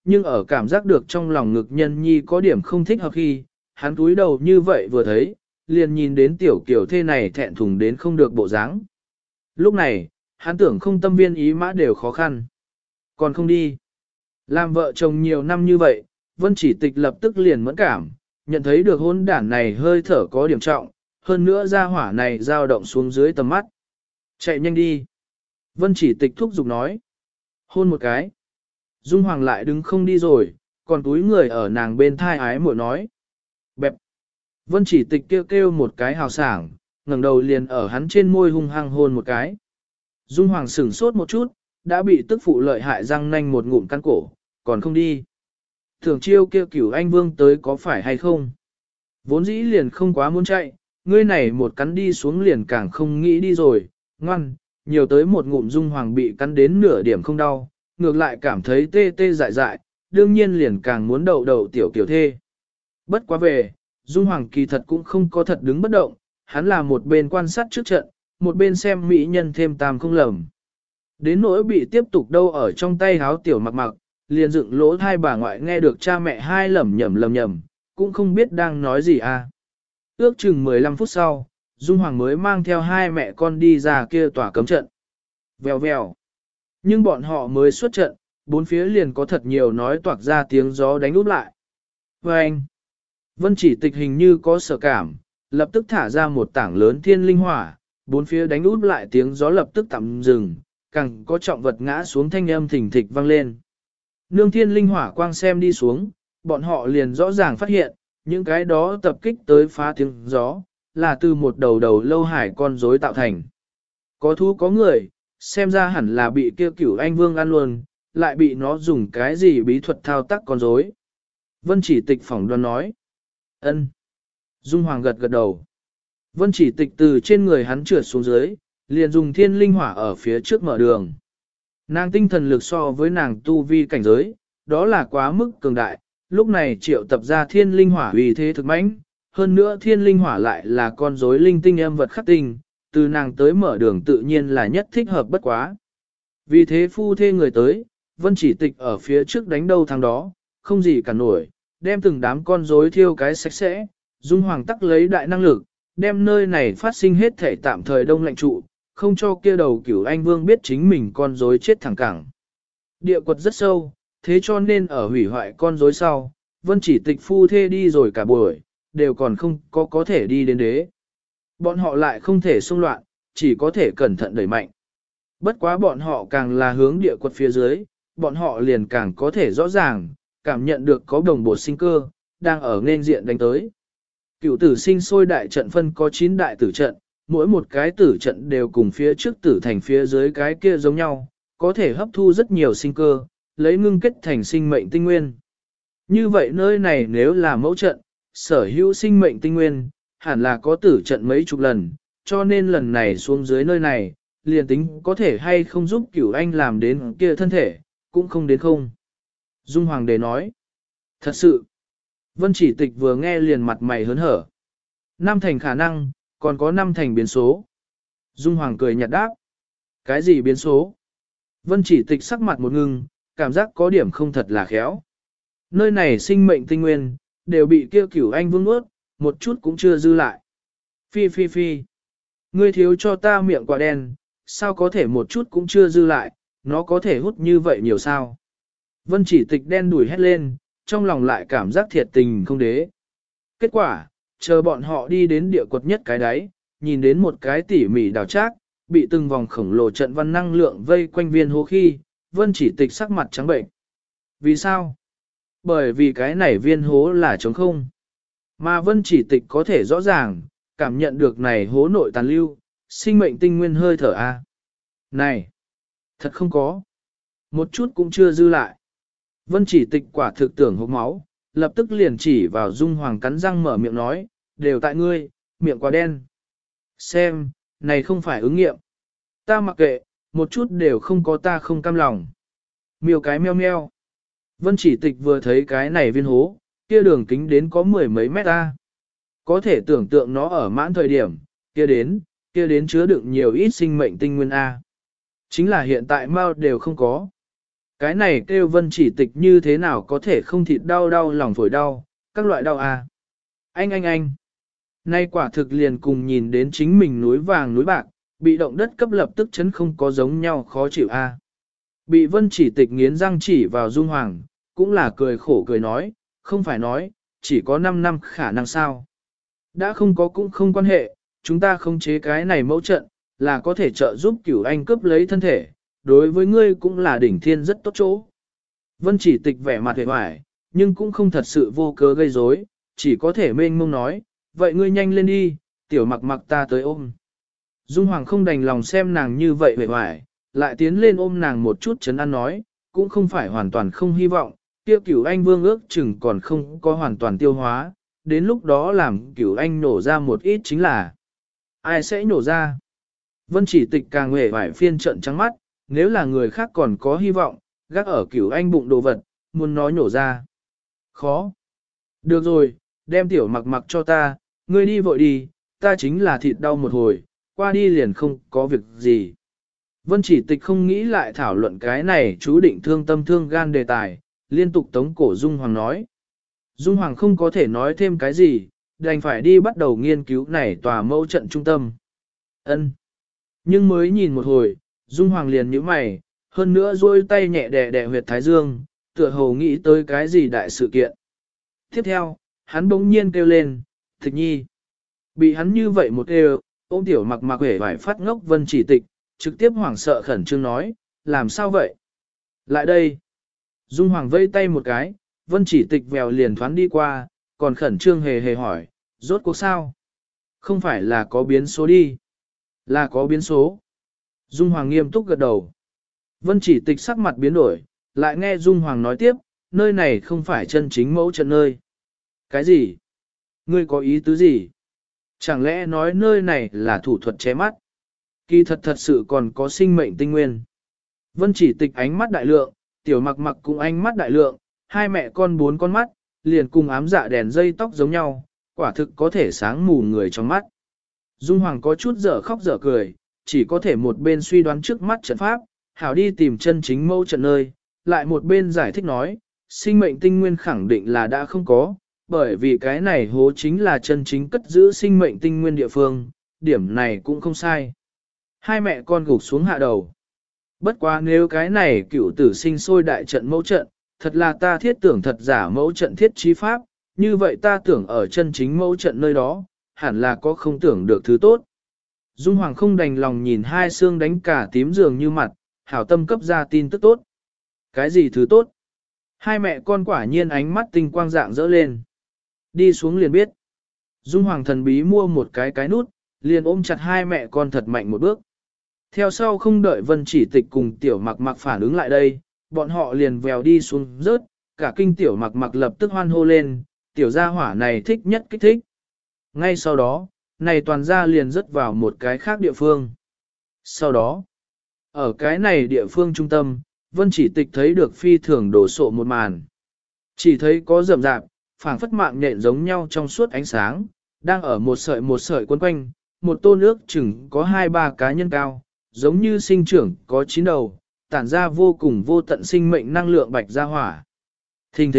nhưng ở cảm giác được trong lòng ngực nhân nhi có điểm không thích hợp khi, hắn túi đầu như vậy vừa thấy, liền nhìn đến tiểu kiểu thê này thẹn thùng đến không được bộ dáng. Lúc này, hắn tưởng không tâm viên ý mã đều khó khăn. Còn không đi. Làm vợ chồng nhiều năm như vậy, Vân Chỉ Tịch lập tức liền mẫn cảm, nhận thấy được hôn đản này hơi thở có điểm trọng, hơn nữa ra hỏa này dao động xuống dưới tầm mắt. Chạy nhanh đi. Vân Chỉ Tịch thúc giục nói. Hôn một cái. Dung Hoàng lại đứng không đi rồi, còn túi người ở nàng bên thai ái muội nói. Bẹp. Vân Chỉ Tịch kêu kêu một cái hào sảng, ngẩng đầu liền ở hắn trên môi hung hăng hôn một cái. Dung Hoàng sửng sốt một chút, đã bị tức phụ lợi hại răng nanh một ngụm căn cổ, còn không đi. Thường chiêu kêu cửu anh vương tới có phải hay không? Vốn dĩ liền không quá muốn chạy, ngươi này một cắn đi xuống liền càng không nghĩ đi rồi, ngoan, nhiều tới một ngụm Dung Hoàng bị cắn đến nửa điểm không đau, ngược lại cảm thấy tê tê dại dại, đương nhiên liền càng muốn đậu đậu tiểu kiểu thê. Bất quá về, Dung Hoàng kỳ thật cũng không có thật đứng bất động, hắn là một bên quan sát trước trận, một bên xem mỹ nhân thêm tam không lầm. Đến nỗi bị tiếp tục đâu ở trong tay háo tiểu mặc mặc, liền dựng lỗ hai bà ngoại nghe được cha mẹ hai lầm nhầm, cũng không biết đang nói gì à. Ước chừng 15 phút sau, Dung Hoàng mới mang theo hai mẹ con đi ra kia tòa cấm trận. Vèo vèo. Nhưng bọn họ mới xuất trận, bốn phía liền có thật nhiều nói toạc ra tiếng gió đánh úp lại. Và anh, Vân Chỉ Tịch hình như có sợ cảm, lập tức thả ra một tảng lớn thiên linh hỏa, bốn phía đánh úp lại tiếng gió lập tức tạm dừng, càng có trọng vật ngã xuống thanh âm thình thịch vang lên. Nương thiên linh hỏa quang xem đi xuống, bọn họ liền rõ ràng phát hiện, những cái đó tập kích tới phá tiếng gió, là từ một đầu đầu lâu hải con rối tạo thành. Có thú có người, xem ra hẳn là bị kêu cửu anh vương ăn luôn, lại bị nó dùng cái gì bí thuật thao tác con rối. Vân Chỉ Tịch phỏng đoán nói. Ân. Dung Hoàng gật gật đầu. Vân Chỉ Tịch từ trên người hắn trượt xuống dưới, liền dùng thiên linh hỏa ở phía trước mở đường. Nàng tinh thần lực so với nàng tu vi cảnh giới, đó là quá mức cường đại, lúc này triệu tập ra thiên linh hỏa uy thế thực mãnh, hơn nữa thiên linh hỏa lại là con rối linh tinh âm vật khắc tinh, từ nàng tới mở đường tự nhiên là nhất thích hợp bất quá. Vì thế phu thê người tới, Vân Chỉ Tịch ở phía trước đánh đâu thằng đó, không gì cả nổi, đem từng đám con rối thiêu cái sạch sẽ, Dung Hoàng tắc lấy đại năng lực, đem nơi này phát sinh hết thể tạm thời đông lạnh trụ, không cho kia đầu cửu anh vương biết chính mình con rối chết thẳng cẳng. Địa quật rất sâu, thế cho nên ở hủy hoại con rối sau, Vân Chỉ Tịch phu thê đi rồi cả buổi, đều còn không có thể đi đến đế. Bọn họ lại không thể xung loạn, chỉ có thể cẩn thận đẩy mạnh. Bất quá bọn họ càng là hướng địa quật phía dưới, bọn họ liền càng có thể rõ ràng, cảm nhận được có đồng bộ sinh cơ, đang ở nên diện đánh tới. Cựu tử sinh sôi đại trận phân có 9 đại tử trận, mỗi một cái tử trận đều cùng phía trước tử thành phía dưới cái kia giống nhau, có thể hấp thu rất nhiều sinh cơ, lấy ngưng kết thành sinh mệnh tinh nguyên. Như vậy nơi này nếu là mẫu trận, sở hữu sinh mệnh tinh nguyên, hẳn là có tử trận mấy chục lần, cho nên lần này xuống dưới nơi này, liền tính có thể hay không giúp cửu anh làm đến kia thân thể, cũng không đến không. Dung Hoàng đế nói, thật sự, Vân Chỉ Tịch vừa nghe liền mặt mày hớn hở. 5 thành khả năng, còn có 5 thành biến số. Dung Hoàng cười nhạt đáp, cái gì biến số? Vân Chỉ Tịch sắc mặt một ngưng, cảm giác có điểm không thật là khéo. Nơi này sinh mệnh tinh nguyên, đều bị kêu cửu anh vương ướt, một chút cũng chưa dư lại. Phi phi phi, ngươi thiếu cho ta miệng quả đen, sao có thể một chút cũng chưa dư lại, nó có thể hút như vậy nhiều sao? Vân Chỉ Tịch đen đuổi hét lên, trong lòng lại cảm giác thiệt tình không đế. Kết quả, chờ bọn họ đi đến địa quật nhất cái đáy, nhìn đến một cái tỉ mỉ đào trác, bị từng vòng khổng lồ trận văn năng lượng vây quanh viên hố khi, Vân Chỉ Tịch sắc mặt trắng bệnh. Vì sao? Bởi vì cái này viên hố là trống không. Mà Vân Chỉ Tịch có thể rõ ràng, cảm nhận được này hố nội tàn lưu, sinh mệnh tinh nguyên hơi thở a. Này, thật không có. Một chút cũng chưa dư lại. Vân Chỉ Tịch quả thực tưởng hốc máu, lập tức liền chỉ vào Dung Hoàng cắn răng mở miệng nói, đều tại ngươi, miệng quá đen. Xem, này không phải ứng nghiệm. Ta mặc kệ, một chút đều không có, ta không cam lòng. Miêu cái meo meo. Vân Chỉ Tịch vừa thấy cái này viên hố, kia đường kính đến có 10 mấy mét ta. Có thể tưởng tượng nó ở mãn thời điểm, kia đến chứa đựng nhiều ít sinh mệnh tinh nguyên A. Chính là hiện tại mau đều không có. Cái này kêu Vân Chỉ Tịch như thế nào có thể không thịt đau đau lòng phổi đau, các loại đau à. Anh. Nay quả thực liền cùng nhìn đến chính mình núi vàng núi bạc, bị động đất cấp lập tức chấn không có giống nhau khó chịu a. Bị Vân Chỉ Tịch nghiến răng chỉ vào Dung Hoàng, cũng là cười khổ cười nói, không phải nói, chỉ có 5 năm khả năng sao. Đã không có cũng không quan hệ, chúng ta không chế cái này mẫu trận, là có thể trợ giúp Cửu Anh cướp lấy thân thể, đối với ngươi cũng là đỉnh thiên rất tốt chỗ. Vân Chỉ Tịch vẻ mặt vẻ vải, nhưng cũng không thật sự vô cớ gây rối, chỉ có thể mênh mông nói, vậy ngươi nhanh lên đi, tiểu mặc mặc ta tới ôm. Dung Hoàng không đành lòng xem nàng như vậy vẻ vải, lại tiến lên ôm nàng một chút chấn an nói, cũng không phải hoàn toàn không hy vọng, kia Cửu Anh vương ước chừng còn không có hoàn toàn tiêu hóa, đến lúc đó làm Cửu Anh nổ ra một ít chính là ai sẽ nổ ra. Vân Chỉ Tịch càng huệ vải phiên trận trắng mắt, nếu là người khác còn có hy vọng, gác ở Cửu Anh bụng đồ vật, muốn nói nổ ra. Khó. Được rồi, đem tiểu mặc mặc cho ta, ngươi đi vội đi, ta chính là thịt đau một hồi, qua đi liền không có việc gì. Vân Chỉ Tịch không nghĩ lại thảo luận cái này chú định thương tâm thương gan đề tài, liên tục tống cổ Dung Hoàng nói. Dung Hoàng không có thể nói thêm cái gì, đành phải đi bắt đầu nghiên cứu này tòa mẫu trận trung tâm. Ân. Nhưng mới nhìn một hồi, Dung Hoàng liền nhíu mày, hơn nữa duỗi tay nhẹ đè đè huyệt thái dương, tựa hồ nghĩ tới cái gì đại sự kiện. Tiếp theo, hắn bỗng nhiên kêu lên, Tịch Nhi. Bị hắn như vậy một kêu, ôm tiểu mặc mặc hể vải phát ngốc Vân Chỉ Tịch, trực tiếp hoảng sợ khẩn trương nói, làm sao vậy? Lại đây. Dung Hoàng vây tay một cái, Vân Chỉ Tịch vèo liền thoáng đi qua, còn khẩn trương hề hề hỏi, rốt cuộc sao? Không phải là có biến số đi. Là có biến số. Dung Hoàng nghiêm túc gật đầu. Vân Chỉ Tịch sắc mặt biến đổi, lại nghe Dung Hoàng nói tiếp, nơi này không phải chân chính mẫu trận nơi. Cái gì? Ngươi có ý tứ gì? Chẳng lẽ nói nơi này là thủ thuật che mắt? Kỳ thật sự còn có sinh mệnh tinh nguyên. Vân Chỉ Tịch ánh mắt đại lượng, tiểu mặc mặc cũng ánh mắt đại lượng, hai mẹ con 4 con mắt, liền cùng ám dạ đèn dây tóc giống nhau, quả thực có thể sáng mù người trong mắt. Dung Hoàng có chút dở khóc dở cười, chỉ có thể một bên suy đoán trước mắt trận pháp, hảo đi tìm chân chính mẫu trận nơi, lại một bên giải thích nói, sinh mệnh tinh nguyên khẳng định là đã không có, bởi vì cái này hố chính là chân chính cất giữ sinh mệnh tinh nguyên địa phương, điểm này cũng không sai. Hai mẹ con gục xuống hạ đầu. Bất quá nếu cái này cựu tử sinh sôi đại trận mẫu trận, thật là ta thiết tưởng thật giả mẫu trận thiết trí pháp, như vậy ta tưởng ở chân chính mẫu trận nơi đó, hẳn là có không tưởng được thứ tốt. Dung Hoàng không đành lòng nhìn hai xương đánh cả tím dường như mặt, hảo tâm cấp ra tin tức tốt. Cái gì thứ tốt? Hai mẹ con quả nhiên ánh mắt tinh quang dạng dỡ lên. Đi xuống liền biết. Dung Hoàng thần bí mua một cái nút, liền ôm chặt hai mẹ con thật mạnh một bước. Theo sau không đợi Vân Chỉ Tịch cùng tiểu mặc mặc phản ứng lại đây, bọn họ liền vèo đi xuống rớt, cả kinh tiểu mặc mặc lập tức hoan hô lên, tiểu gia hỏa này thích nhất kích thích. Ngay sau đó, này toàn gia liền rớt vào một cái khác địa phương. Sau đó, ở cái này địa phương trung tâm, Vân Chỉ Tịch thấy được phi thường đổ sộ một màn. Chỉ thấy có rậm rạp, phảng phất mạng nhện giống nhau trong suốt ánh sáng, đang ở một sợi quấn quanh, một tô nước chừng có 2-3 cá nhân cao, giống như sinh trưởng có 9 đầu, tản ra vô cùng vô tận sinh mệnh năng lượng bạch ra hỏa. Thình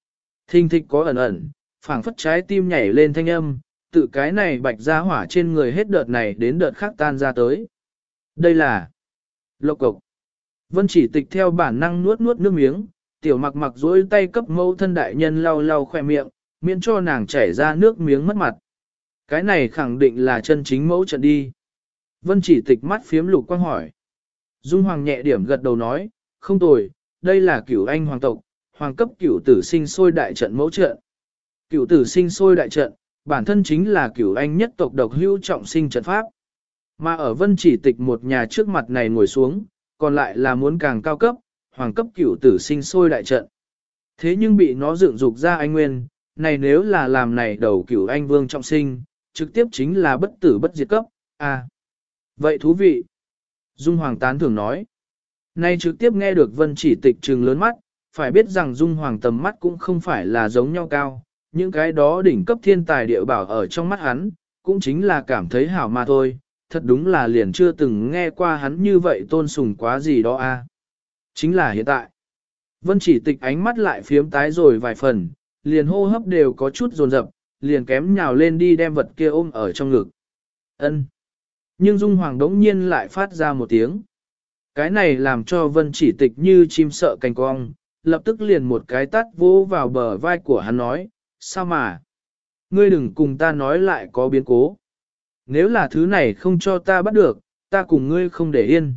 thịch có ẩn ẩn, phảng phất trái tim nhảy lên thanh âm, tự cái này bạch ra hỏa trên người hết đợt này đến đợt khác tan ra tới. Đây là lộc cộc. Vân Chỉ Tịch theo bản năng nuốt nước miếng, tiểu mặc mặc dối tay cấp mẫu thân đại nhân lau lau khoe miệng, miễn cho nàng chảy ra nước miếng mất mặt. Cái này khẳng định là chân chính mẫu trận đi. Vân Chỉ Tịch mắt phiếm lục quang hỏi. Dung Hoàng nhẹ điểm gật đầu nói, không tồi, đây là cửu anh hoàng tộc, hoàng cấp cửu tử sinh sôi đại trận mẫu trận. Cửu tử sinh sôi đại trận, bản thân chính là cửu anh nhất tộc độc hữu trọng sinh trận pháp. Mà ở Vân Chỉ Tịch một nhà trước mặt này ngồi xuống, còn lại là muốn càng cao cấp, hoàng cấp cửu tử sinh sôi đại trận. Thế nhưng bị nó dựng dục ra anh nguyên, này nếu là làm này đầu cửu anh vương trọng sinh, trực tiếp chính là bất tử bất diệt cấp, vậy thú vị. Dung Hoàng tán thưởng nói. Nay trực tiếp nghe được Vân Chỉ Tịch trừng lớn mắt, phải biết rằng Dung Hoàng tầm mắt cũng không phải là giống nhau cao, những cái đó đỉnh cấp thiên tài địa bảo ở trong mắt hắn, cũng chính là cảm thấy hảo mà thôi, thật đúng là liền chưa từng nghe qua hắn như vậy tôn sùng quá gì đó Chính là hiện tại. Vân Chỉ Tịch ánh mắt lại phiếm tái rồi vài phần, liền hô hấp đều có chút dồn dập, liền kém nhào lên đi đem vật kia ôm ở trong ngực. Ân. Nhưng Dung Hoàng đống nhiên lại phát ra một tiếng. Cái này làm cho Vân Chỉ Tịch như chim sợ cành cong, lập tức liền một cái tát vỗ vào bờ vai của hắn nói, sao mà? Ngươi đừng cùng ta nói lại có biến cố. Nếu là thứ này không cho ta bắt được, ta cùng ngươi không để yên.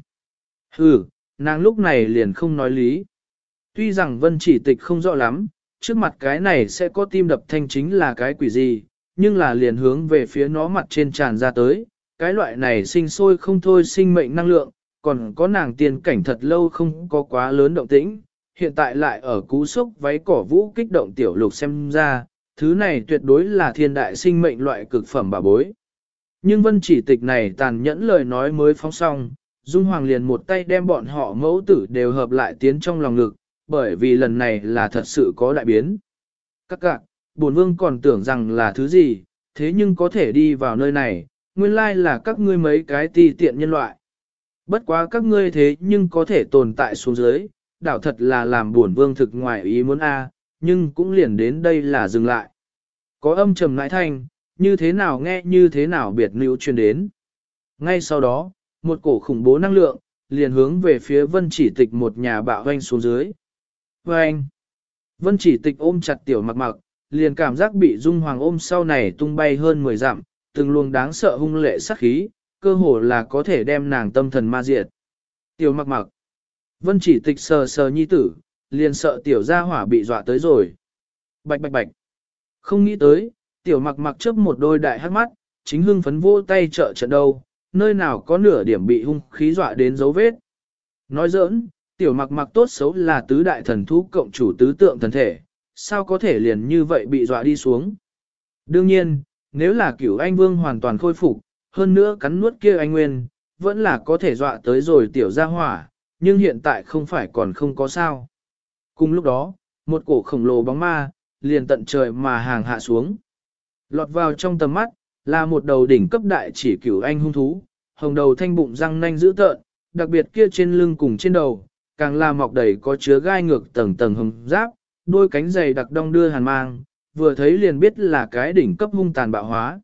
Hừ, nàng lúc này liền không nói lý. Tuy rằng Vân Chỉ Tịch không rõ lắm, trước mặt cái này sẽ có tim đập thanh chính là cái quỷ gì, nhưng là liền hướng về phía nó mặt trên tràn ra tới, cái loại này sinh sôi không thôi sinh mệnh năng lượng, còn có nàng tiền cảnh thật lâu không có quá lớn động tĩnh, hiện tại lại ở cú sốc váy cỏ vũ kích động tiểu lục xem ra, thứ này tuyệt đối là thiên đại sinh mệnh loại cực phẩm bà bối. Nhưng Vân Chỉ Tịch này tàn nhẫn lời nói mới phóng xong, Dung Hoàng liền một tay đem bọn họ mẫu tử đều hợp lại tiến trong lòng ngực, bởi vì lần này là thật sự có đại biến. Các cạc, bổn vương còn tưởng rằng là thứ gì, thế nhưng có thể đi vào nơi này, nguyên lai là các ngươi mấy cái ti tiện nhân loại. Bất quá các ngươi thế nhưng có thể tồn tại xuống dưới, đảo thật là làm bổn vương thực ngoài ý muốn nhưng cũng liền đến đây là dừng lại. Có âm trầm nãi thanh, như thế nào nghe như thế nào biệt nữ truyền đến. Ngay sau đó, một cổ khủng bố năng lượng, liền hướng về phía Vân Chỉ Tịch một nhà bạo hoanh xuống dưới. Hoanh! Vân Chỉ Tịch ôm chặt tiểu mặc mặc, liền cảm giác bị Dung Hoàng ôm sau này tung bay hơn 10 dặm, từng luồng đáng sợ hung lệ sát khí, cơ hồ là có thể đem nàng tâm thần ma diệt. Tiểu mặc mặc! Vân Chỉ Tịch sờ sờ nhi tử, liền sợ tiểu gia hỏa bị dọa tới rồi. Bạch bạch bạch! Không nghĩ tới, tiểu mặc mặc chớp một đôi đại hắc mắt, chính hưng phấn vô tay trợ trận đâu, nơi nào có nửa điểm bị hung khí dọa đến dấu vết. Nói giỡn, tiểu mặc mặc tốt xấu là tứ đại thần thú cộng chủ tứ tượng thần thể, sao có thể liền như vậy bị dọa đi xuống. Đương nhiên, nếu là cửu anh vương hoàn toàn khôi phục, hơn nữa cắn nuốt kia anh nguyên, vẫn là có thể dọa tới rồi tiểu gia hỏa, nhưng hiện tại không phải còn không có sao. Cùng lúc đó, một cổ khổng lồ bóng ma, liền tận trời mà hàng hạ xuống. Lọt vào trong tầm mắt, là một đầu đỉnh cấp đại chỉ cửu anh hung thú, hồng đầu thanh bụng răng nanh dữ tợn, đặc biệt kia trên lưng cùng trên đầu, càng là mọc đầy có chứa gai ngược tầng tầng hồng giáp, đôi cánh dày đặc đong đưa hàn mang, vừa thấy liền biết là cái đỉnh cấp hung tàn bạo hóa.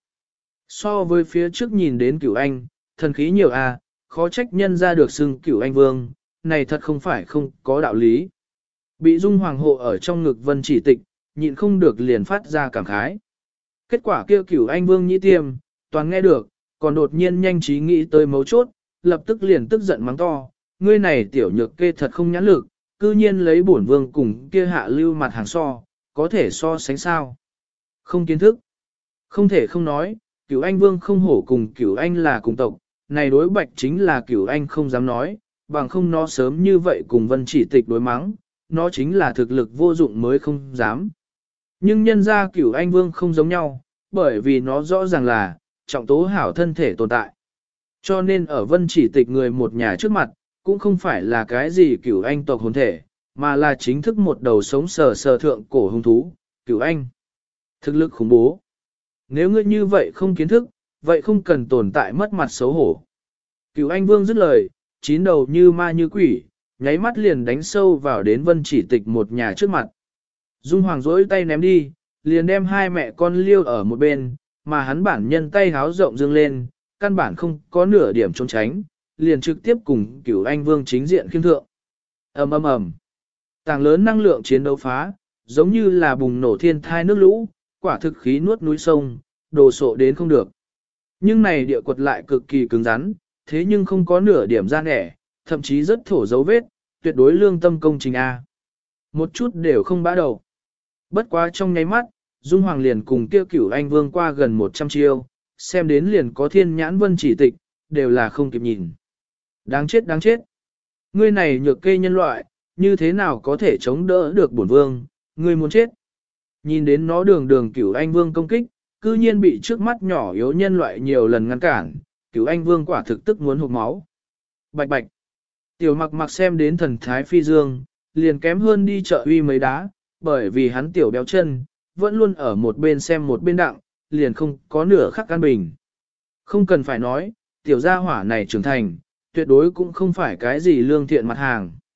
So với phía trước nhìn đến cửu anh, thần khí nhiều khó trách nhân ra được xưng cửu anh vương, này thật không phải không có đạo lý. Bị Dung Hoàng hộ ở trong ngực Vân Chỉ Tịch, nhịn không được liền phát ra cảm khái. Kết quả kia cửu anh vương nhĩ tiêm, toàn nghe được, còn đột nhiên nhanh trí nghĩ tới mấu chốt, lập tức liền tức giận mắng to, ngươi này tiểu nhược kê thật không nhãn lực, cư nhiên lấy bổn vương cùng kia hạ lưu mặt hàng so, có thể so sánh sao. Không kiến thức. Không thể không nói, cửu anh vương không hổ cùng cửu anh là cùng tộc, này đối bạch chính là cửu anh không dám nói, bằng không nó sớm như vậy cùng Vân Chỉ Tịch đối mắng, nó chính là thực lực vô dụng mới không dám. Nhưng nhân ra cửu anh vương không giống nhau, bởi vì nó rõ ràng là, trọng tố hảo thân thể tồn tại. Cho nên ở Vân Chỉ Tịch người một nhà trước mặt, cũng không phải là cái gì cửu anh tộc hồn thể, mà là chính thức một đầu sống sờ sờ thượng cổ hung thú, cửu anh. Thực lực khủng bố. Nếu ngươi như vậy không kiến thức, vậy không cần tồn tại mất mặt xấu hổ. Cửu anh vương dứt lời, chín đầu như ma như quỷ, nháy mắt liền đánh sâu vào đến Vân Chỉ Tịch một nhà trước mặt. Dung Hoàng rỗi tay ném đi, liền đem hai mẹ con liêu ở một bên, mà hắn bản nhân tay háo rộng dương lên, căn bản không có nửa điểm trốn tránh, liền trực tiếp cùng cửu anh vương chính diện khiêm thượng. ầm ầm ầm, tảng lớn năng lượng chiến đấu phá, giống như là bùng nổ thiên thai nước lũ, quả thực khí nuốt núi sông, đồ sộ đến không được. Nhưng này địa quật lại cực kỳ cứng rắn, thế nhưng không có nửa điểm ra nẻ, thậm chí rất thổ dấu vết, tuyệt đối lương tâm công trình A. Một chút đều không bã đầu. Bất quá trong nháy mắt, Dung Hoàng liền cùng kêu cửu anh vương qua gần 100 chiêu, xem đến liền có thiên nhãn Vân Chỉ Tịch, đều là không kịp nhìn. Đáng chết đáng chết. Ngươi này nhược kê nhân loại, như thế nào có thể chống đỡ được bổn vương, ngươi muốn chết. Nhìn đến nó đường đường cửu anh vương công kích, cư nhiên bị trước mắt nhỏ yếu nhân loại nhiều lần ngăn cản, cửu anh vương quả thực tức muốn hụt máu. Bạch bạch. Tiểu mặc mặc xem đến thần thái phi dương, liền kém hơn đi chợ uy mấy đá, bởi vì hắn tiểu béo chân, vẫn luôn ở một bên xem một bên đặng, liền không có nửa khắc an bình. Không cần phải nói, tiểu gia hỏa này trưởng thành, tuyệt đối cũng không phải cái gì lương thiện mặt hàng.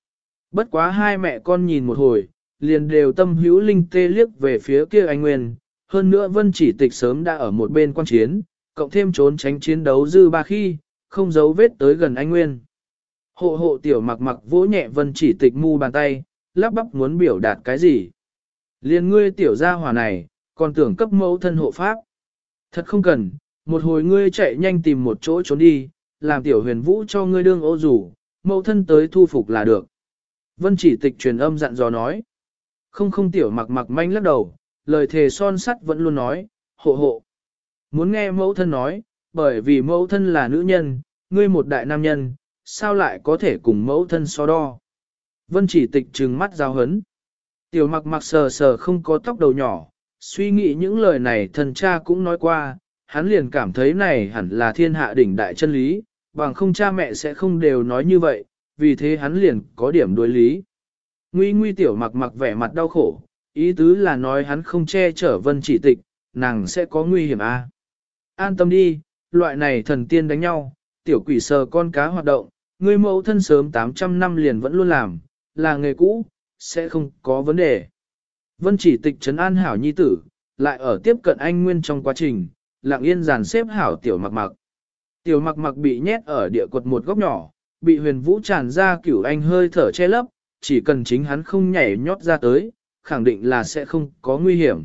Bất quá hai mẹ con nhìn một hồi, liền đều tâm hữu linh tê liếc về phía kia anh Nguyên, hơn nữa Vân Chỉ Tịch sớm đã ở một bên quan chiến, cộng thêm trốn tránh chiến đấu dư ba khi, không giấu vết tới gần anh Nguyên. Hộ hộ tiểu mặc mặc vỗ nhẹ Vân Chỉ Tịch mu bàn tay, lắp bắp muốn biểu đạt cái gì. Liên ngươi tiểu gia hỏa này, còn tưởng cấp mẫu thân hộ pháp. Thật không cần, một hồi ngươi chạy nhanh tìm một chỗ trốn đi, làm tiểu huyền vũ cho ngươi đương ô rủ, mẫu thân tới thu phục là được. Vân Chỉ Tịch truyền âm dặn dò nói. Không tiểu mặc mặc manh lắc đầu, lời thề son sắt vẫn luôn nói, hộ hộ. Muốn nghe mẫu thân nói, bởi vì mẫu thân là nữ nhân, ngươi một đại nam nhân, sao lại có thể cùng mẫu thân so đo. Vân Chỉ Tịch trừng mắt giao hấn. Tiểu mặc mặc sờ sờ không có tóc đầu nhỏ, suy nghĩ những lời này thần cha cũng nói qua, hắn liền cảm thấy này hẳn là thiên hạ đỉnh đại chân lý, bằng không cha mẹ sẽ không đều nói như vậy, vì thế hắn liền có điểm đối lý. Nguy tiểu mặc mặc vẻ mặt đau khổ, ý tứ là nói hắn không che chở Vân Chỉ Tịch, nàng sẽ có nguy hiểm à. An tâm đi, loại này thần tiên đánh nhau, tiểu quỷ sờ con cá hoạt động, người mẫu thân sớm 800 năm liền vẫn luôn làm, là nghề cũ, sẽ không có vấn đề. Vân Chỉ Tịch trấn an hảo nhi tử, lại ở tiếp cận anh Nguyên trong quá trình, lặng yên dàn xếp hảo tiểu mặc mặc. Tiểu mặc mặc bị nhét ở địa quật một góc nhỏ, bị huyền vũ tràn ra cửu anh hơi thở che lấp, chỉ cần chính hắn không nhảy nhót ra tới, khẳng định là sẽ không có nguy hiểm.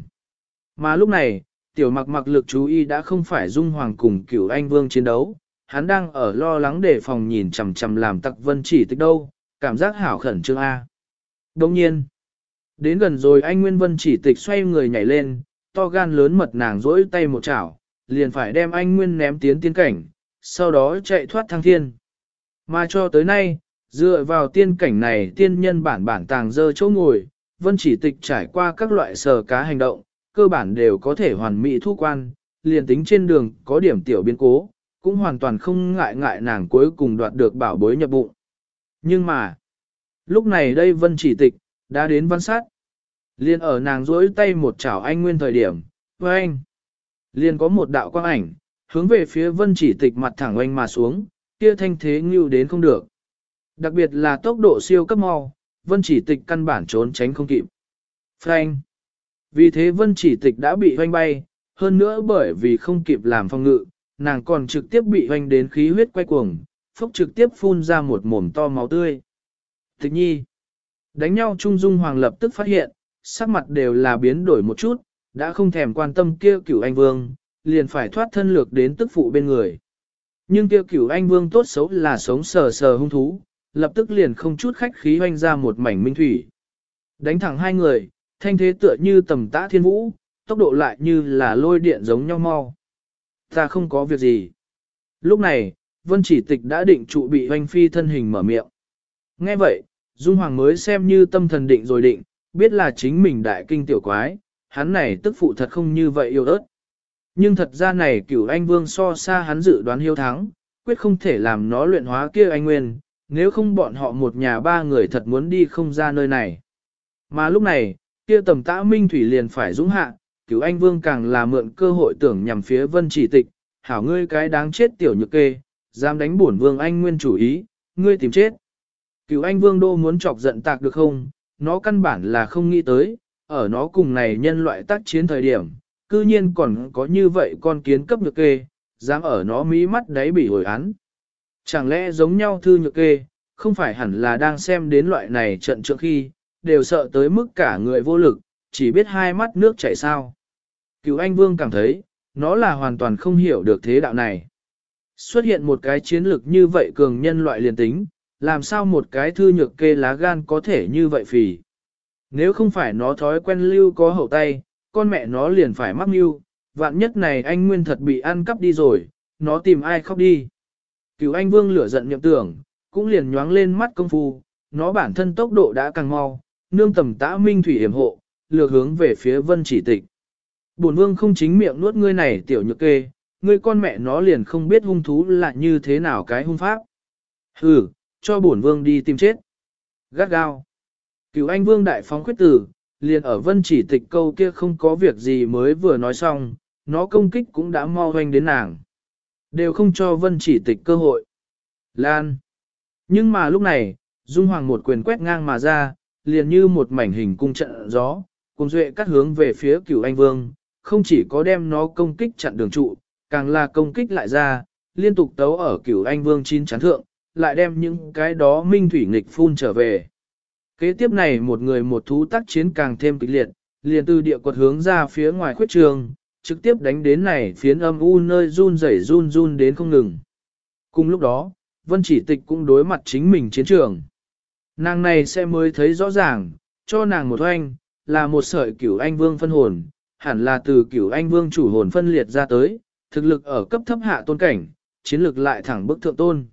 Mà lúc này, tiểu mặc mặc lực chú ý đã không phải Dung Hoàng cùng cửu anh vương chiến đấu, hắn đang ở lo lắng để phòng nhìn chằm chằm làm tặc Vân Chỉ Tịch đâu, cảm giác hảo khẩn trương A. Đồng nhiên, đến gần rồi anh Nguyên Vân Chỉ Tịch xoay người nhảy lên, to gan lớn mật nàng rỗi tay một chảo, liền phải đem anh Nguyên ném tiến tiên cảnh, sau đó chạy thoát thăng thiên. Mà cho tới nay, dựa vào tiên cảnh này tiên nhân bản tàng dơ chỗ ngồi, Vân Chỉ Tịch trải qua các loại sờ cá hành động, cơ bản đều có thể hoàn mỹ thu quan, liền tính trên đường có điểm tiểu biến cố, cũng hoàn toàn không ngại nàng cuối cùng đoạt được bảo bối nhập bụng. Nhưng mà, lúc này đây Vân Chỉ Tịch, đã đến văn sát. Liền ở nàng duỗi tay một chảo anh Nguyên thời điểm, với anh, liền có một đạo quang ảnh, hướng về phía Vân Chỉ Tịch mặt thẳng oanh mà xuống, kia thanh thế ngưu đến không được. Đặc biệt là tốc độ siêu cấp mau, Vân Chỉ Tịch căn bản trốn tránh không kịp. Phanh. Vì thế Vân Chỉ Tịch đã bị hoanh bay, hơn nữa bởi vì không kịp làm phòng ngự, nàng còn trực tiếp bị hoanh đến khí huyết quay cuồng, phốc trực tiếp phun ra một mồm to máu tươi. Tịch nhi. Đánh nhau Trung Dung Hoàng lập tức phát hiện, sắc mặt đều là biến đổi một chút, đã không thèm quan tâm kia cửu anh vương, liền phải thoát thân lược đến tức phụ bên người. Nhưng kia cửu anh vương tốt xấu là sống sờ sờ hung thú, lập tức liền không chút khách khí hoanh ra một mảnh minh thủy. Đánh thẳng hai người, thanh thế tựa như tầm tã thiên vũ, tốc độ lại như là lôi điện giống nhau mau. Ta không có việc gì. Lúc này, Vân Chỉ Tịch đã định trụ bị hoanh phi thân hình mở miệng. Nghe vậy, Dung Hoàng mới xem như tâm thần định rồi định, biết là chính mình đại kinh tiểu quái, hắn này tức phụ thật không như vậy yêu ớt. Nhưng thật ra này cửu anh vương so xa hắn dự đoán hiếu thắng, quyết không thể làm nó luyện hóa kia anh nguyên, nếu không bọn họ một nhà ba người thật muốn đi không ra nơi này. Mà lúc này, kia tầm tã minh thủy liền phải dũng hạ, cửu anh vương càng là mượn cơ hội tưởng nhằm phía Vân Chỉ Tịch, hảo ngươi cái đáng chết tiểu nhược kê, dám đánh bổn vương anh nguyên chủ ý, ngươi tìm chết. Cửu anh vương đô muốn chọc giận tạc được không, nó căn bản là không nghĩ tới, ở nó cùng này nhân loại tác chiến thời điểm, cư nhiên còn có như vậy con kiến cấp nhược kê, dám ở nó mí mắt đáy bị hồi án. Chẳng lẽ giống nhau thư nhược kê, không phải hẳn là đang xem đến loại này trận trượng khi, đều sợ tới mức cả người vô lực, chỉ biết hai mắt nước chảy sao. Cửu anh vương cảm thấy, nó là hoàn toàn không hiểu được thế đạo này. Xuất hiện một cái chiến lược như vậy cường nhân loại liền tính, làm sao một cái thư nhược kê lá gan có thể như vậy phì. Nếu không phải nó thói quen lưu có hậu tay, con mẹ nó liền phải mắc mưu, vạn nhất này anh nguyên thật bị ăn cắp đi rồi, nó tìm ai khóc đi. Cửu anh vương lửa giận nhậm tưởng, cũng liền nhoáng lên mắt công phu, nó bản thân tốc độ đã càng mau, nương tầm tã minh thủy hiểm hộ, lược hướng về phía Vân Chỉ Tịch. Bổn vương không chính miệng nuốt ngươi này tiểu nhược kê, ngươi con mẹ nó liền không biết hung thú là như thế nào cái hung pháp. Hừ, cho bổn vương đi tìm chết. Gắt gao. Cửu anh vương đại phóng khuyết tử, liền ở Vân Chỉ Tịch câu kia không có việc gì mới vừa nói xong, nó công kích cũng đã mau hoành đến nàng. Đều không cho Vân Chỉ Tịch cơ hội. Lan. Nhưng mà lúc này, Dung Hoàng một quyền quét ngang mà ra, liền như một mảnh hình cung trận gió, cùng duệ cắt hướng về phía Cửu Anh Vương, không chỉ có đem nó công kích chặn đường trụ, càng là công kích lại ra, liên tục tấu ở Cửu Anh Vương chín chán thượng, lại đem những cái đó minh thủy nghịch phun trở về. Kế tiếp này một người một thú tác chiến càng thêm kịch liệt, liền từ địa quật hướng ra phía ngoài khuyết trường, trực tiếp đánh đến này phiến âm u nơi run rẩy run run đến không ngừng. Cùng lúc đó, Vân Chỉ Tịch cũng đối mặt chính mình chiến trường. Nàng này sẽ mới thấy rõ ràng, cho nàng một oanh, là một sợi Cửu Anh Vương phân hồn, hẳn là từ Cửu Anh Vương chủ hồn phân liệt ra tới, thực lực ở cấp thấp hạ tôn cảnh, chiến lực lại thẳng bức thượng tôn.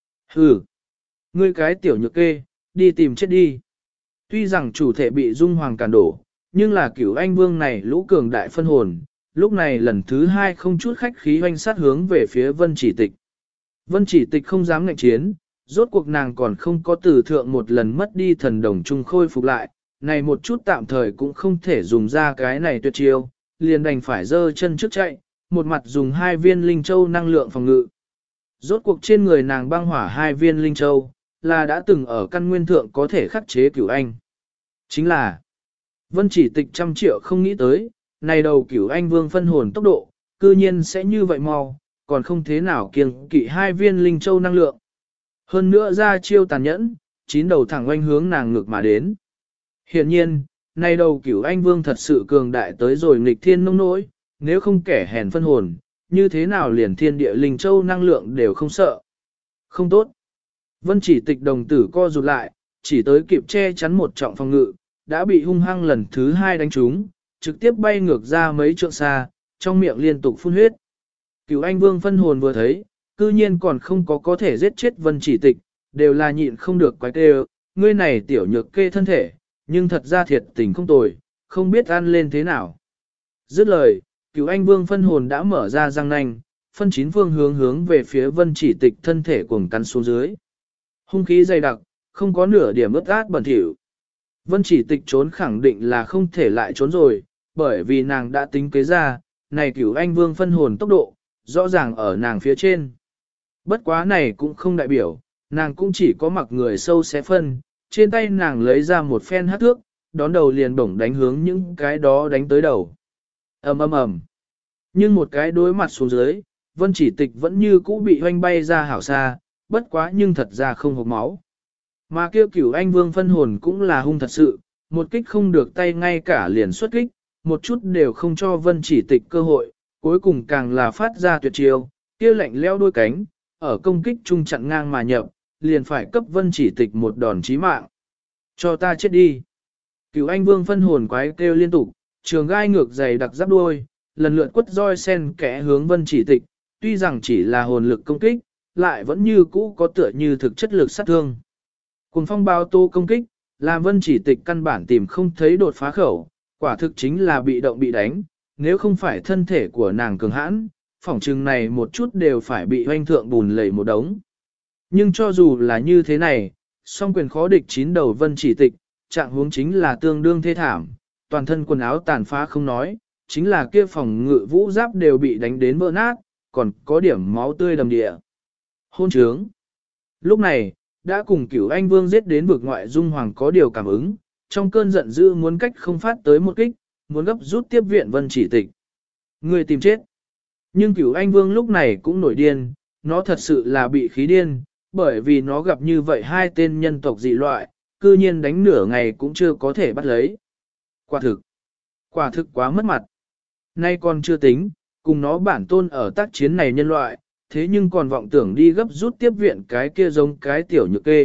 Hừ, ngươi cái tiểu nhược kê, đi tìm chết đi. Tuy rằng chủ thể bị Dung Hoàng cản đổ, nhưng là Cửu Anh Vương này lũ cường đại phân hồn, lúc này lần thứ hai không chút khách khí hoanh sát hướng về phía Vân Chỉ Tịch. Vân Chỉ Tịch không dám ngạnh chiến, rốt cuộc nàng còn không có từ thượng một lần mất đi thần đồng trung khôi phục lại, này một chút tạm thời cũng không thể dùng ra cái này tuyệt chiêu, liền đành phải giơ chân trước chạy, một mặt dùng 2 viên linh châu năng lượng phòng ngự. Rốt cuộc trên người nàng băng hỏa 2 viên linh châu, là đã từng ở căn nguyên thượng có thể khắc chế Cửu Anh. Chính là, Vân Chỉ Tịch trăm triệu không nghĩ tới, này đầu Cửu Anh Vương phân hồn tốc độ, cư nhiên sẽ như vậy mau, còn không thế nào kiêng kỵ 2 viên linh châu năng lượng. Hơn nữa ra chiêu tàn nhẫn, 9 đầu thẳng oanh hướng nàng ngược mà đến. Hiện nhiên, này đầu Cửu Anh Vương thật sự cường đại tới rồi nghịch thiên nông nỗi, nếu không kẻ hèn phân hồn, như thế nào liền thiên địa linh châu năng lượng đều không sợ. Không tốt. Vân Chỉ Tịch đồng tử co rụt lại, chỉ tới kịp che chắn một trọng phòng ngự, đã bị hung hăng lần thứ 2 đánh trúng, trực tiếp bay ngược ra mấy trượng xa, trong miệng liên tục phun huyết. Cửu Anh Vương phân hồn vừa thấy, cư nhiên còn không có thể giết chết Vân Chỉ Tịch, đều là nhịn không được quái kêu, ngươi này tiểu nhược kê thân thể, nhưng thật ra thiệt tình không tồi, không biết ăn lên thế nào. Dứt lời, Cửu Anh Vương phân hồn đã mở ra răng nanh, phân 9 phương hướng về phía Vân Chỉ Tịch thân thể cuồng cắn xuống dưới. Hung khí dày đặc, không có nửa điểm ướt át bẩn thỉu. Vân Chỉ Tịch trốn khẳng định là không thể lại trốn rồi, bởi vì nàng đã tính kế ra, này Cửu Anh Vương phân hồn tốc độ, rõ ràng ở nàng phía trên. Bất quá này cũng không đại biểu, nàng cũng chỉ có mặc người sâu xé phân, trên tay nàng lấy ra một phen hát thước, đón đầu liền bổng đánh hướng những cái đó đánh tới đầu. Ầm ầm ầm. Nhưng một cái đối mặt xuống dưới, Vân Chỉ Tịch vẫn như cũ bị hoanh bay ra hảo xa, bất quá nhưng thật ra không hộc máu. Mà kêu Cửu Anh Vương phân hồn cũng là hung thật sự, một kích không được tay ngay cả liền xuất kích, một chút đều không cho Vân Chỉ Tịch cơ hội, cuối cùng càng là phát ra tuyệt chiêu, kia lạnh leo đôi cánh, ở công kích trung chặn ngang mà nhập, liền phải cấp Vân Chỉ Tịch một đòn chí mạng. Cho ta chết đi. Cửu Anh Vương phân hồn quái kêu liên tục, trường gai ngược dày đặc giáp đuôi, lần lượt quất roi sen kẽ hướng Vân Chỉ Tịch, tuy rằng chỉ là hồn lực công kích, lại vẫn như cũ có tựa như thực chất lực sát thương. Cùng phong bao tô công kích, làm Vân Chỉ Tịch căn bản tìm không thấy đột phá khẩu, quả thực chính là bị động bị đánh, nếu không phải thân thể của nàng cường hãn, phỏng chừng này một chút đều phải bị hoanh thượng bùn lầy một đống. Nhưng cho dù là như thế này, song quyền khó địch 9 đầu Vân Chỉ Tịch, trạng huống chính là tương đương thê thảm, toàn thân quần áo tàn phá không nói, chính là kia phòng ngự vũ giáp đều bị đánh đến vỡ nát, còn có điểm máu tươi đầm địa. Hôn trướng. Lúc này, đã cùng Cửu Anh Vương giết đến vực ngoại Dung Hoàng có điều cảm ứng, trong cơn giận dữ muốn cách không phát tới một kích, muốn gấp rút tiếp viện Vân Chỉ Tịch. Người tìm chết. Nhưng Cửu Anh Vương lúc này cũng nổi điên, nó thật sự là bị khí điên, bởi vì nó gặp như vậy 2 tên nhân tộc dị loại, cư nhiên đánh nửa ngày cũng chưa có thể bắt lấy. Quả thực quá mất mặt. Nay còn chưa tính, cùng nó bản tôn ở tác chiến này nhân loại, thế nhưng còn vọng tưởng đi gấp rút tiếp viện cái kia giống cái tiểu nhược kê,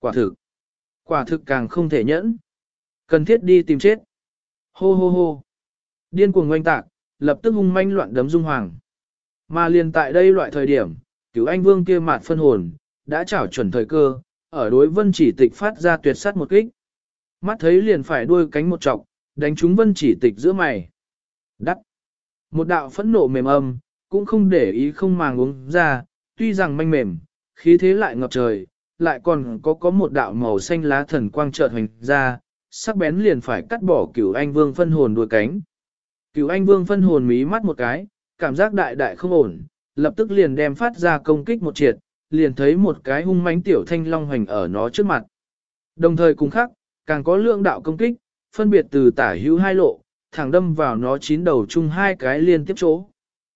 quả thực càng không thể nhẫn. Cần thiết đi tìm chết. Hô hô hô. Điên cuồng oanh tạc, lập tức hung manh loạn đấm Dung Hoàng. Mà liền tại đây loại thời điểm, Cửu Anh Vương kia mạt phân hồn, đã chảo chuẩn thời cơ, ở đối Vân Chỉ Tịch phát ra tuyệt sát một kích. Mắt thấy liền phải đuôi cánh một trọc, đánh trúng Vân Chỉ Tịch giữa mày. Đắc. Một đạo phẫn nộ mềm âm, cũng không để ý không màng uống ra, tuy rằng manh mềm, khí thế lại ngập trời, lại còn có một đạo màu xanh lá thần quang chợt hoành ra, sắc bén liền phải cắt bỏ Cửu Anh Vương phân hồn đuôi cánh. Cửu Anh Vương phân hồn mí mắt một cái, cảm giác đại đại không ổn, lập tức liền đem phát ra công kích một triệt, liền thấy một cái hung mãnh tiểu thanh long hoành ở nó trước mặt. Đồng thời cùng khắc, càng có lượng đạo công kích, phân biệt từ tả hữu hai lộ, thẳng đâm vào nó chín đầu chung hai cái liên tiếp chỗ.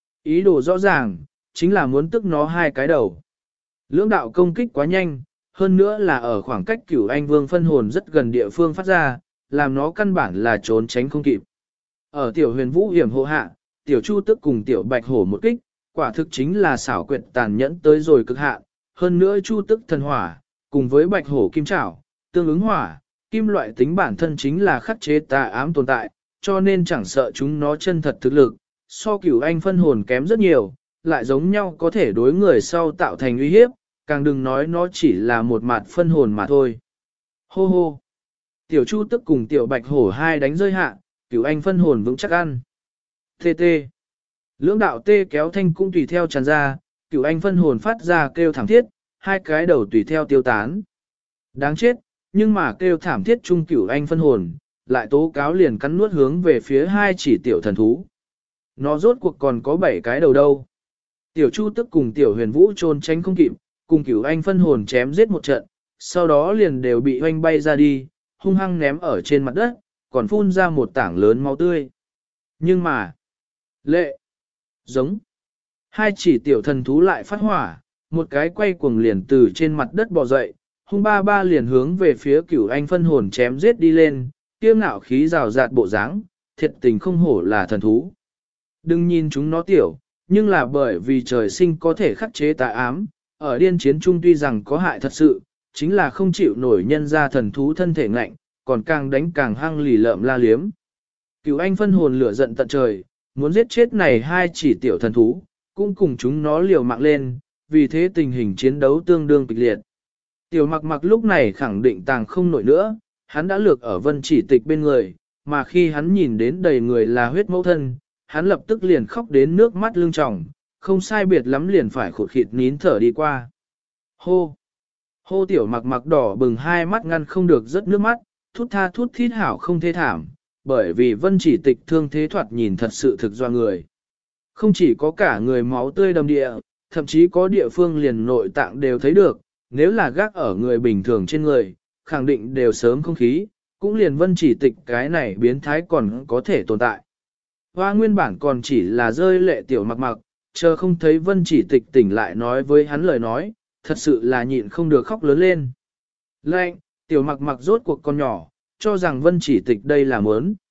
Ý đồ rõ ràng, chính là muốn tức nó hai cái đầu. Lưỡng đạo công kích quá nhanh, hơn nữa là ở khoảng cách Cửu Anh Vương phân hồn rất gần địa phương phát ra, làm nó căn bản là trốn tránh không kịp. Ở tiểu huyền vũ hiểm hộ hạ, tiểu chu tức cùng tiểu bạch hổ một kích, quả thực chính là xảo quyệt tàn nhẫn tới rồi cực hạn. Hơn nữa chu tức thần hỏa, cùng với bạch hổ kim trảo, tương ứng hỏa, kim loại tính bản thân chính là khắc chế tà ám tồn tại, cho nên chẳng sợ chúng nó chân thật thực lực, so Cửu Anh phân hồn kém rất nhiều, lại giống nhau có thể đối người sau tạo thành uy hiếp, càng đừng nói nó chỉ là một mặt phân hồn mà thôi. Hô hô! Tiểu Chu tức cùng tiểu Bạch Hổ hai đánh rơi hạ, Cửu Anh phân hồn vững chắc ăn. Tê tê! Lưỡng đạo tê kéo thanh cũng tùy theo tràn ra, Cửu Anh phân hồn phát ra kêu thảm thiết, hai cái đầu tùy theo tiêu tán. Đáng chết, nhưng mà kêu thảm thiết chung Cửu Anh phân hồn, lại tố cáo liền cắn nuốt hướng về phía hai chỉ tiểu thần thú. Nó rốt cuộc còn có 7 cái đầu đâu. Tiểu Chu tức cùng tiểu huyền vũ trôn tránh không kịp, cùng Cửu Anh phân hồn chém giết một trận, sau đó liền đều bị oanh bay ra đi, hung hăng ném ở trên mặt đất, còn phun ra một tảng lớn máu tươi. Nhưng mà, lệ, giống, hai chỉ tiểu thần thú lại phát hỏa, một cái quay cuồng liền từ trên mặt đất bò dậy, hung ba ba liền hướng về phía Cửu Anh phân hồn chém giết đi lên, kiêu ngạo khí rào rạt bộ dáng, thiệt tình không hổ là thần thú. Đừng nhìn chúng nó tiểu, nhưng là bởi vì trời sinh có thể khắc chế tà ám, ở điên chiến trung tuy rằng có hại thật sự, chính là không chịu nổi nhân ra thần thú thân thể ngạnh, còn càng đánh càng hăng lì lợm la liếm. Cửu Anh phân hồn lửa giận tận trời, muốn giết chết này hai chỉ tiểu thần thú, cũng cùng chúng nó liều mạng lên, vì thế tình hình chiến đấu tương đương kịch liệt. Tiểu mặc mặc lúc này khẳng định tàng không nổi nữa, hắn đã lược ở Vân Chỉ Tịch bên người, mà khi hắn nhìn đến đầy người là huyết mẫu thân, hắn lập tức liền khóc đến nước mắt lưng tròng, không sai biệt lắm liền phải khụt khịt nín thở đi qua. Hô! Hô tiểu mặc mặc đỏ bừng hai mắt ngăn không được rớt nước mắt, thút tha thút thít hảo không thê thảm, bởi vì Vân Chỉ Tịch thương thế thoạt nhìn thật sự thực doa người. Không chỉ có cả người máu tươi đầm địa, thậm chí có địa phương liền nội tạng đều thấy được, nếu là gác ở người bình thường trên người, khẳng định đều sớm không khí, cũng liền Vân Chỉ Tịch cái này biến thái còn có thể tồn tại. Hoa nguyên bản còn chỉ là rơi lệ tiểu mặc mặc, chờ không thấy Vân Chỉ Tịch tỉnh lại nói với hắn lời nói, thật sự là nhịn không được khóc lớn lên. Lệnh, tiểu mặc mặc rốt cuộc con nhỏ, cho rằng Vân Chỉ Tịch đây là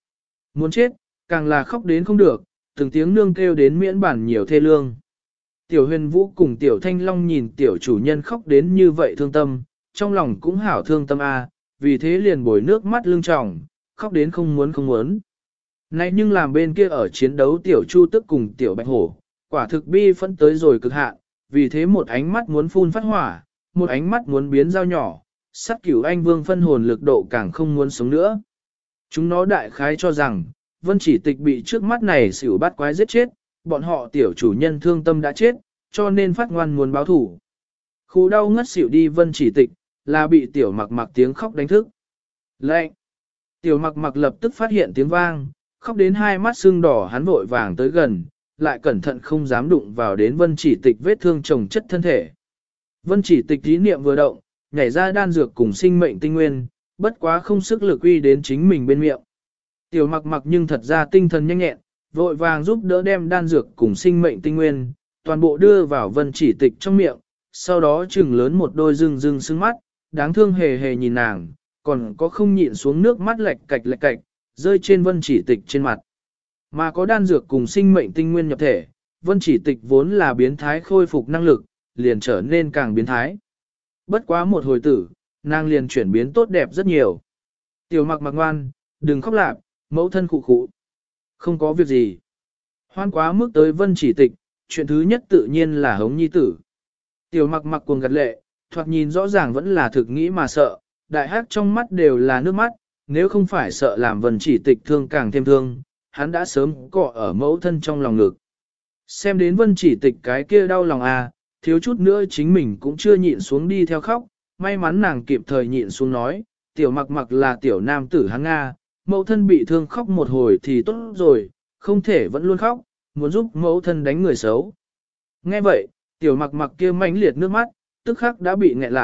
muốn chết, càng là khóc đến không được, từng tiếng nương kêu đến miễn bản nhiều thê lương. Tiểu huyền vũ cùng tiểu thanh long nhìn tiểu chủ nhân khóc đến như vậy thương tâm, trong lòng cũng hảo thương tâm a, vì thế liền bồi nước mắt lưng tròng, khóc đến không muốn. Này nhưng làm bên kia ở chiến đấu tiểu chu tức cùng tiểu bạch hổ, quả thực bi phẫn tới rồi cực hạn, vì thế một ánh mắt muốn phun phát hỏa, một ánh mắt muốn biến dao nhỏ, sát Cửu Anh Vương phân hồn lực độ càng không muốn sống nữa. Chúng nó đại khái cho rằng, Vân Chỉ Tịch bị trước mắt này xỉu bắt quái giết chết, bọn họ tiểu chủ nhân thương tâm đã chết, cho nên phát ngoan muốn báo thủ. Khu đau ngất xỉu đi Vân Chỉ Tịch, là bị tiểu mặc mặc tiếng khóc đánh thức. Lệnh! Tiểu mặc mặc lập tức phát hiện tiếng vang, khóc đến hai mắt sưng đỏ hắn vội vàng tới gần, lại cẩn thận không dám đụng vào đến Vân Chỉ Tịch vết thương chồng chất thân thể. Vân Chỉ Tịch ý niệm vừa động, nhảy ra đan dược cùng sinh mệnh tinh nguyên, bất quá không sức lực uy đến chính mình bên miệng. Tiểu mặc mặc nhưng thật ra tinh thần nhanh nhẹn, vội vàng giúp đỡ đem đan dược cùng sinh mệnh tinh nguyên, toàn bộ đưa vào Vân Chỉ Tịch trong miệng, sau đó trừng lớn một đôi rưng sưng mắt, đáng thương hề hề nhìn nàng, còn có không nhịn xuống nước mắt lệch cạch, rơi trên Vân Chỉ Tịch trên mặt. Mà có đan dược cùng sinh mệnh tinh nguyên nhập thể, Vân Chỉ Tịch vốn là biến thái khôi phục năng lực, liền trở nên càng biến thái. Bất quá một hồi tử, nàng liền chuyển biến tốt đẹp rất nhiều. Tiểu mặc mặc ngoan, đừng khóc lạp, mẫu thân khụ khụ. Không có việc gì. Hoan quá mức tới Vân Chỉ Tịch, chuyện thứ nhất tự nhiên là hống nhi tử. Tiểu mặc mặc cuồng gật lệ, thoạt nhìn rõ ràng vẫn là thực nghĩ mà sợ, đại hắc trong mắt đều là nước mắt, nếu không phải sợ làm Vân Chỉ Tịch thương càng thêm thương, hắn đã sớm cọ ở mẫu thân trong lòng ngực. Xem đến Vân Chỉ Tịch cái kia đau lòng à, thiếu chút nữa chính mình cũng chưa nhịn xuống đi theo khóc, may mắn nàng kịp thời nhịn xuống nói, tiểu mặc mặc là tiểu nam tử hắn Nga, mẫu thân bị thương khóc một hồi thì tốt rồi, không thể vẫn luôn khóc, muốn giúp mẫu thân đánh người xấu. Nghe vậy, tiểu mặc mặc kia mãnh liệt nước mắt, tức khắc đã bị nghẹn lại,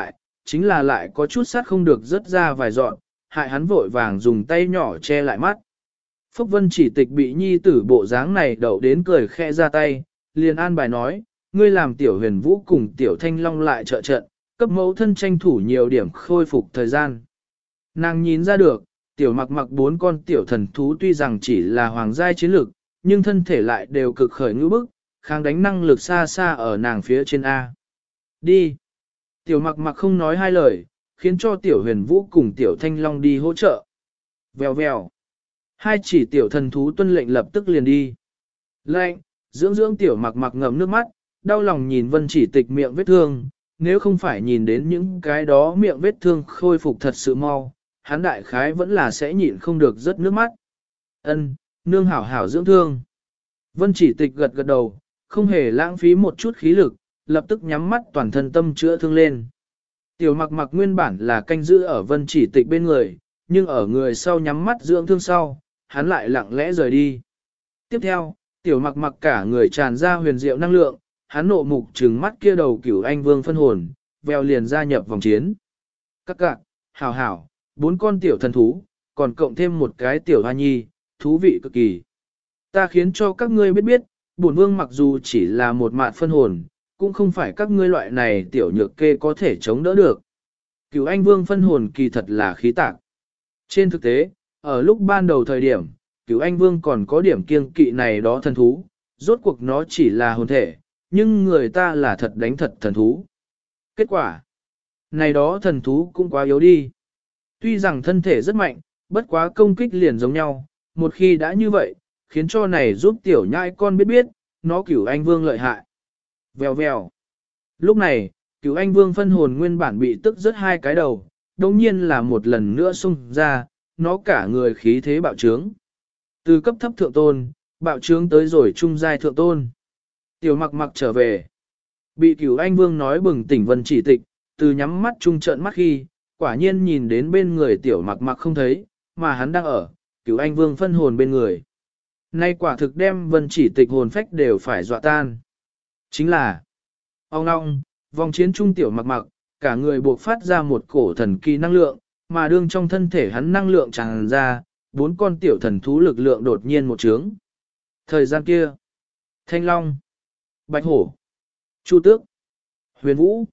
chính là lại có chút sát không được rớt ra vài dọn, hại hắn vội vàng dùng tay nhỏ che lại mắt. Phúc Vân Chỉ Tịch bị nhi tử bộ dáng này đậu đến cười khẽ ra tay, liền an bài nói, ngươi làm tiểu huyền vũ cùng tiểu thanh long lại trợ trận, cấp mẫu thân tranh thủ nhiều điểm khôi phục thời gian. Nàng nhìn ra được, tiểu mặc mặc bốn con tiểu thần thú tuy rằng chỉ là hoàng giai chiến lực, nhưng thân thể lại đều cực khởi ngữ bức, kháng đánh năng lực xa xa ở nàng phía trên A. Đi! Tiểu mặc mặc không nói hai lời, khiến cho tiểu huyền vũ cùng tiểu thanh long đi hỗ trợ. Vèo vèo! Hai chỉ tiểu thần thú tuân lệnh lập tức liền đi. Lệnh, dưỡng dưỡng tiểu mặc mặc ngậm nước mắt, đau lòng nhìn Vân Chỉ Tịch miệng vết thương, nếu không phải nhìn đến những cái đó miệng vết thương khôi phục thật sự mau, hắn đại khái vẫn là sẽ nhịn không được rớt nước mắt. Ân, nương hảo hảo dưỡng thương. Vân Chỉ Tịch gật gật đầu, không hề lãng phí một chút khí lực, lập tức nhắm mắt toàn thân tâm chữa thương lên. Tiểu mặc mặc nguyên bản là canh giữ ở Vân Chỉ Tịch bên người, nhưng ở người sau nhắm mắt dưỡng thương sau, hắn lại lặng lẽ rời đi. Tiếp theo, tiểu mặc mặc cả người tràn ra huyền diệu năng lượng, hắn nộ mục trừng mắt kia đầu cửu anh vương phân hồn, veo liền gia nhập vòng chiến. Các cạc, hảo hảo, 4 con tiểu thần thú, còn cộng thêm một cái tiểu hoa nhi, thú vị cực kỳ. Ta khiến cho các ngươi biết biết, bổn vương mặc dù chỉ là một mạt phân hồn, cũng không phải các ngươi loại này tiểu nhược kê có thể chống đỡ được. Cửu anh vương phân hồn kỳ thật là khí tạc. Trên thực tế, ở lúc ban đầu thời điểm, Cửu Anh Vương còn có điểm kiêng kỵ này đó thần thú, rốt cuộc nó chỉ là hồn thể, nhưng người ta là thật đánh thật thần thú. Kết quả, này đó thần thú cũng quá yếu đi. Tuy rằng thân thể rất mạnh, bất quá công kích liền giống nhau, một khi đã như vậy, khiến cho này giúp tiểu nhãi con biết biết, nó Cửu Anh Vương lợi hại. Vèo vèo. Lúc này, Cửu Anh Vương phân hồn nguyên bản bị tức rất hai cái đầu, đồng nhiên là một lần nữa xung ra, nó cả người khí thế bạo trướng. Từ cấp thấp thượng tôn, bạo trướng tới rồi trung giai thượng tôn. Tiểu mặc mặc trở về. Bị Cửu Anh Vương nói bừng tỉnh Vân Chỉ Tịch, từ nhắm mắt trung trợn mắt khi, quả nhiên nhìn đến bên người tiểu mặc mặc không thấy, mà hắn đang ở, Cửu Anh Vương phân hồn bên người. Nay quả thực đem Vân Chỉ Tịch hồn phách đều phải dọa tan. Chính là, ong ong, vòng chiến trung tiểu mặc mặc, cả người buộc phát ra một cổ thần kỳ năng lượng, mà đương trong thân thể hắn năng lượng tràn ra, 4 con tiểu thần thú lực lượng đột nhiên một trướng. Thời gian kia, Thanh Long, Bạch Hổ, Chu Tước, Huyền Vũ,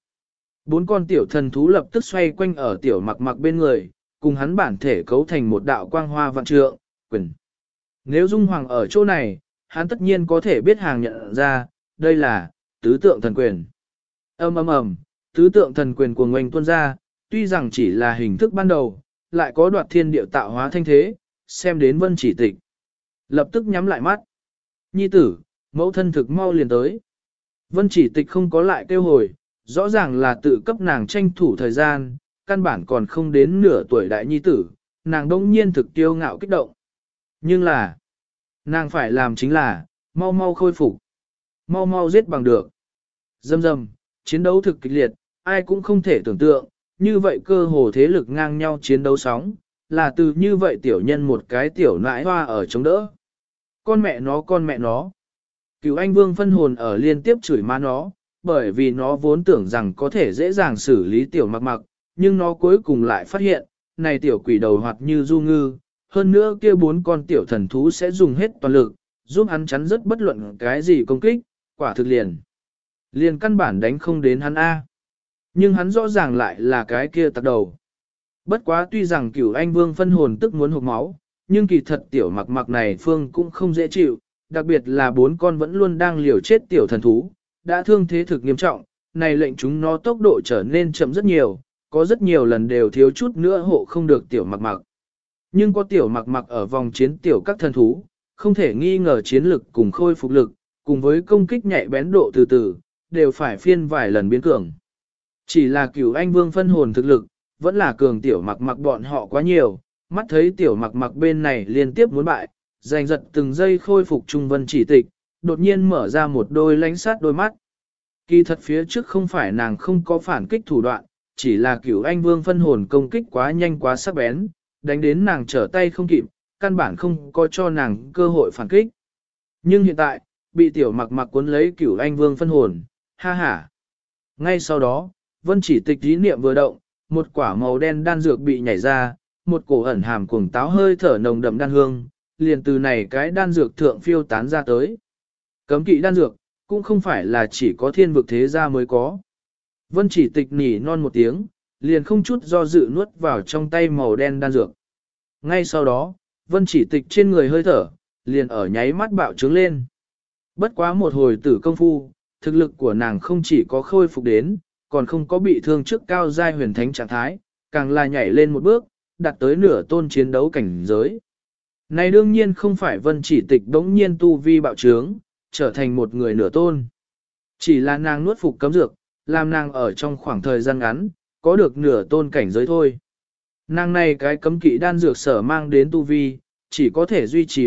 4 con tiểu thần thú lập tức xoay quanh ở tiểu mặc mặc bên người, cùng hắn bản thể cấu thành một đạo quang hoa vạn trượng, quyền. Nếu Dung Hoàng ở chỗ này, hắn tất nhiên có thể biết hàng nhận ra, đây là tứ tượng thần quyền. Ầm ầm ầm, tứ tượng thần quyền của ngoành tuôn ra, tuy rằng chỉ là hình thức ban đầu, lại có đoạt thiên điệu tạo hóa thanh thế, xem đến Vân Chỉ Tịch. Lập tức nhắm lại mắt. Nhi tử, mẫu thân thực mau liền tới. Vân Chỉ Tịch không có lại kêu hồi, rõ ràng là tự cấp nàng tranh thủ thời gian, căn bản còn không đến nửa tuổi đại nhi tử, nàng đông nhiên thực tiêu ngạo kích động. Nhưng là, nàng phải làm chính là, mau mau khôi phục, mau mau giết bằng được. Dầm dầm, chiến đấu thực kịch liệt, ai cũng không thể tưởng tượng, như vậy cơ hồ thế lực ngang nhau chiến đấu sóng, là từ như vậy tiểu nhân một cái tiểu nãi hoa ở chống đỡ. Con mẹ nó. Cửu Anh Vương phân hồn ở liên tiếp chửi má nó, bởi vì nó vốn tưởng rằng có thể dễ dàng xử lý tiểu mặc mặc, nhưng nó cuối cùng lại phát hiện, này tiểu quỷ đầu hoạt như du ngư, hơn nữa kia 4 con tiểu thần thú sẽ dùng hết toàn lực, giúp hắn chắn rất bất luận cái gì công kích, quả thực liền căn bản đánh không đến hắn A. Nhưng hắn rõ ràng lại là cái kia tặc đầu. Bất quá tuy rằng Cửu Anh Vương phân hồn tức muốn hụt máu, nhưng kỳ thật tiểu mặc mặc này phương cũng không dễ chịu, đặc biệt là 4 con vẫn luôn đang liều chết tiểu thần thú, đã thương thế thực nghiêm trọng, này lệnh chúng nó tốc độ trở nên chậm rất nhiều, có rất nhiều lần đều thiếu chút nữa hộ không được tiểu mặc mặc. Nhưng có tiểu mặc mặc ở vòng chiến tiểu các thần thú, không thể nghi ngờ chiến lực cùng khôi phục lực, cùng với công kích nhạy bén độ từ từ, đều phải phiên vài lần biến cường. Chỉ là Cửu Anh Vương phân hồn thực lực, vẫn là cường tiểu mặc mặc bọn họ quá nhiều, mắt thấy tiểu mặc mặc bên này liên tiếp muốn bại, giành giật từng giây khôi phục Trung Vân Chỉ Tịch, đột nhiên mở ra một đôi lánh sát đôi mắt. Kỳ thật phía trước không phải nàng không có phản kích thủ đoạn, chỉ là Cửu Anh Vương phân hồn công kích quá nhanh quá sắc bén, đánh đến nàng trở tay không kịp, căn bản không có cho nàng cơ hội phản kích. Nhưng hiện tại, bị tiểu mặc mặc cuốn lấy Cửu Anh Vương phân hồn, ha ha. Ngay sau đó, Vân Chỉ Tịch ý niệm vừa động, một quả màu đen đan dược bị nhảy ra, một cổ ẩn hàm cuồng táo hơi thở nồng đậm đan hương, liền từ này cái đan dược thượng phiêu tán ra tới. Cấm kỵ đan dược, cũng không phải là chỉ có thiên vực thế gia mới có. Vân Chỉ Tịch nỉ non một tiếng, liền không chút do dự nuốt vào trong tay màu đen đan dược. Ngay sau đó, Vân Chỉ Tịch trên người hơi thở, liền ở nháy mắt bạo trướng lên. Bất quá một hồi tử công phu, thực lực của nàng không chỉ có khôi phục đến, còn không có bị thương trước cao giai huyền thánh trạng thái, càng là nhảy lên một bước, đạt tới nửa tôn chiến đấu cảnh giới. Này đương nhiên không phải Vân Chỉ Tịch đống nhiên tu vi bạo trướng, trở thành một người nửa tôn. Chỉ là nàng nuốt phục cấm dược, làm nàng ở trong khoảng thời gian ngắn, có được nửa tôn cảnh giới thôi. Nàng này cái cấm kỵ đan dược sở mang đến tu vi, chỉ có thể duy trì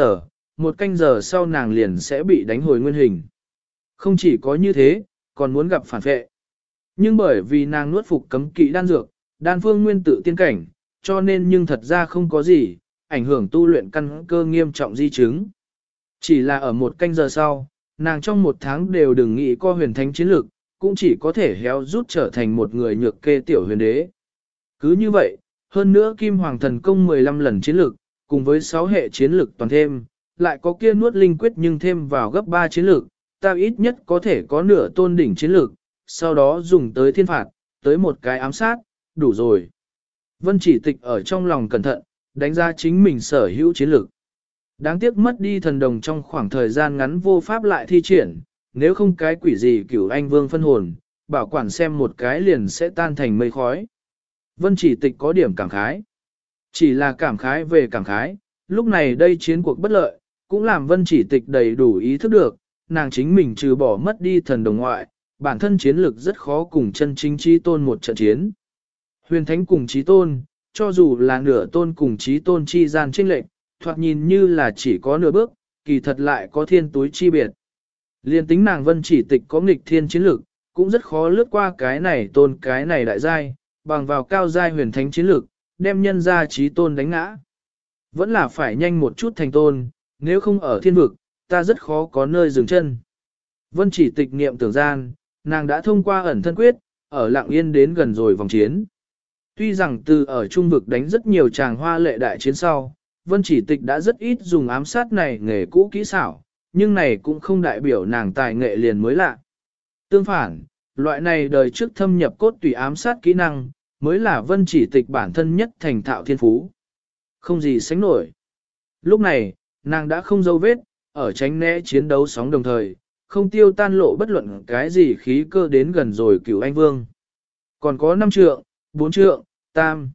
một canh giờ sau nàng liền sẽ bị đánh hồi nguyên hình. Không chỉ có như thế, còn muốn gặp phản vệ. Nhưng bởi vì nàng nuốt phục cấm kỵ đan dược, đan phương nguyên tự tiên cảnh, cho nên nhưng thật ra không có gì, ảnh hưởng tu luyện căn cơ nghiêm trọng di chứng. Chỉ là ở một canh giờ sau, nàng trong một tháng đều đừng nghĩ co huyền thánh chiến lực, cũng chỉ có thể héo rút trở thành một người nhược kê tiểu huyền đế. Cứ như vậy, hơn nữa Kim Hoàng Thần Công 15 lần chiến lực, cùng với 6 hệ chiến lực toàn thêm, lại có kia nuốt linh quyết nhưng thêm vào gấp 3 chiến lực, ta ít nhất có thể có nửa tôn đỉnh chiến lực, sau đó dùng tới thiên phạt, tới một cái ám sát, đủ rồi. Vân Chỉ Tịch ở trong lòng cẩn thận, đánh giá chính mình sở hữu chiến lực. Đáng tiếc mất đi thần đồng trong khoảng thời gian ngắn vô pháp lại thi triển, nếu không cái quỷ gì Cửu Anh Vương phân hồn, bảo quản xem một cái liền sẽ tan thành mây khói. Vân Chỉ Tịch có điểm cảm khái. Chỉ là cảm khái về cảm khái, lúc này đây chiến cuộc bất lợi, cũng làm Vân Chỉ Tịch đầy đủ ý thức được, nàng chính mình trừ bỏ mất đi thần đồng ngoại, bản thân chiến lực rất khó cùng chân chính chí tôn một trận chiến. Huyền Thánh cùng chí tôn, cho dù là nửa tôn cùng chí tôn chi gian chênh lệch, thoạt nhìn như là chỉ có nửa bước, kỳ thật lại có thiên túi chi biệt. Liên tính nàng Vân Chỉ Tịch có nghịch thiên chiến lực, cũng rất khó lướt qua cái này tôn cái này đại giai, bằng vào cao giai huyền thánh chiến lực, đem nhân ra chí tôn đánh ngã. Vẫn là phải nhanh một chút thành tôn, nếu không ở thiên vực, ta rất khó có nơi dừng chân. Vân Chỉ Tịch niệm tưởng gian, nàng đã thông qua ẩn thân quyết, ở lặng yên đến gần rồi vòng chiến. Tuy rằng từ ở trung vực đánh rất nhiều tràng hoa lệ đại chiến sau, Vân Chỉ Tịch đã rất ít dùng ám sát này nghề cũ kỹ xảo, nhưng này cũng không đại biểu nàng tài nghệ liền mới lạ. Tương phản, loại này đời trước thâm nhập cốt tùy ám sát kỹ năng, mới là Vân Chỉ Tịch bản thân nhất thành thạo thiên phú. Không gì sánh nổi. Lúc này, nàng đã không dấu vết, ở tránh né chiến đấu sóng đồng thời, không tiêu tan lộ bất luận cái gì khí cơ đến gần rồi Cửu Anh Vương. Còn có 5 trượng, 4 trượng, tam,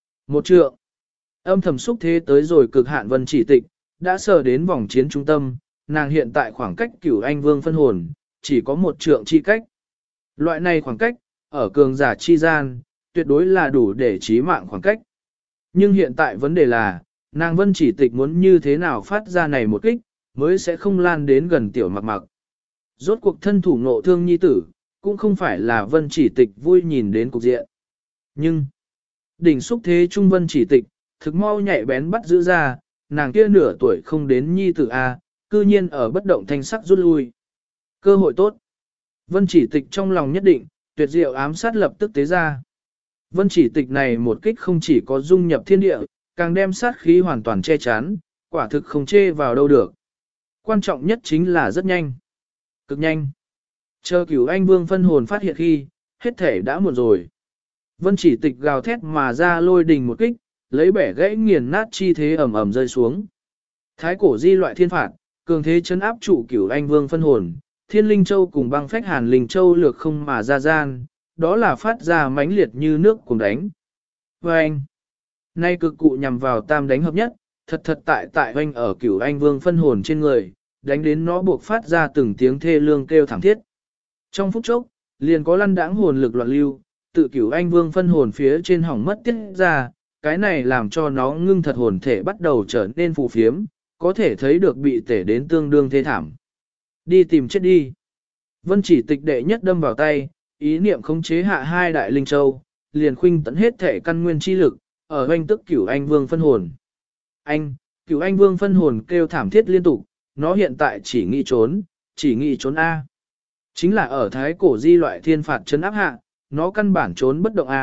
1 trượng. Âm thầm xúc thế tới rồi cực hạn Vân Chỉ Tịch, đã sờ đến vòng chiến trung tâm, nàng hiện tại khoảng cách Cửu Anh Vương phân hồn, chỉ có 1 trượng chi cách. Loại này khoảng cách, ở cường giả chi gian, tuyệt đối là đủ để chí mạng khoảng cách. Nhưng hiện tại vấn đề là, nàng Vân Chỉ Tịch muốn như thế nào phát ra này một kích, mới sẽ không lan đến gần tiểu mặc mặc. Rốt cuộc thân thủ ngộ thương nhi tử, cũng không phải là Vân Chỉ Tịch vui nhìn đến cục diện. Nhưng, đỉnh xúc thế trung Vân Chỉ Tịch, thực mau nhạy bén bắt giữ ra, nàng kia nửa tuổi không đến nhi tử A, cư nhiên ở bất động thanh sắc rút lui. Cơ hội tốt. Vân Chỉ Tịch trong lòng nhất định, tuyệt diệu ám sát lập tức tế ra. Vân Chỉ Tịch này một kích không chỉ có dung nhập thiên địa, càng đem sát khí hoàn toàn che chắn, quả thực không chê vào đâu được. Quan trọng nhất chính là rất nhanh. Cực nhanh. Chờ Cửu Anh Vương phân hồn phát hiện khi, hết thể đã muộn rồi. Vân Chỉ Tịch gào thét mà ra lôi đình một kích, lấy bẻ gãy nghiền nát chi thế ầm ầm rơi xuống. Thái cổ di loại thiên phạt, cường thế chấn áp trụ Cửu Anh Vương phân hồn, Thiên Linh Châu cùng băng phách Hàn Linh Châu lược không mà ra gian, đó là phát ra mãnh liệt như nước cùng đánh. Oanh! Nay cực cụ nhằm vào tam đánh hợp nhất, thật tại oanh ở Cửu Anh Vương phân hồn trên người, đánh đến nó buộc phát ra từng tiếng thê lương kêu thảm thiết. Trong phút chốc, liền có lăn đãng hồn lực loạn lưu, tự Cửu Anh Vương phân hồn phía trên hỏng mất tiết ra, cái này làm cho nó ngưng thật hồn thể bắt đầu trở nên phù phiếm, có thể thấy được bị tể đến tương đương thê thảm. Đi tìm chết đi. Vân Chỉ Tịch đệ nhất đâm vào tay, ý niệm khống chế hạ 2 đại linh châu, liền khuynh tận hết thể căn nguyên chi lực, ở hoanh tức Cửu Anh Vương phân hồn. Cửu Anh Vương phân hồn kêu thảm thiết liên tục, nó hiện tại chỉ nghĩ trốn A. Chính là ở thái cổ di loại thiên phạt chấn áp hạ, nó căn bản trốn bất động A,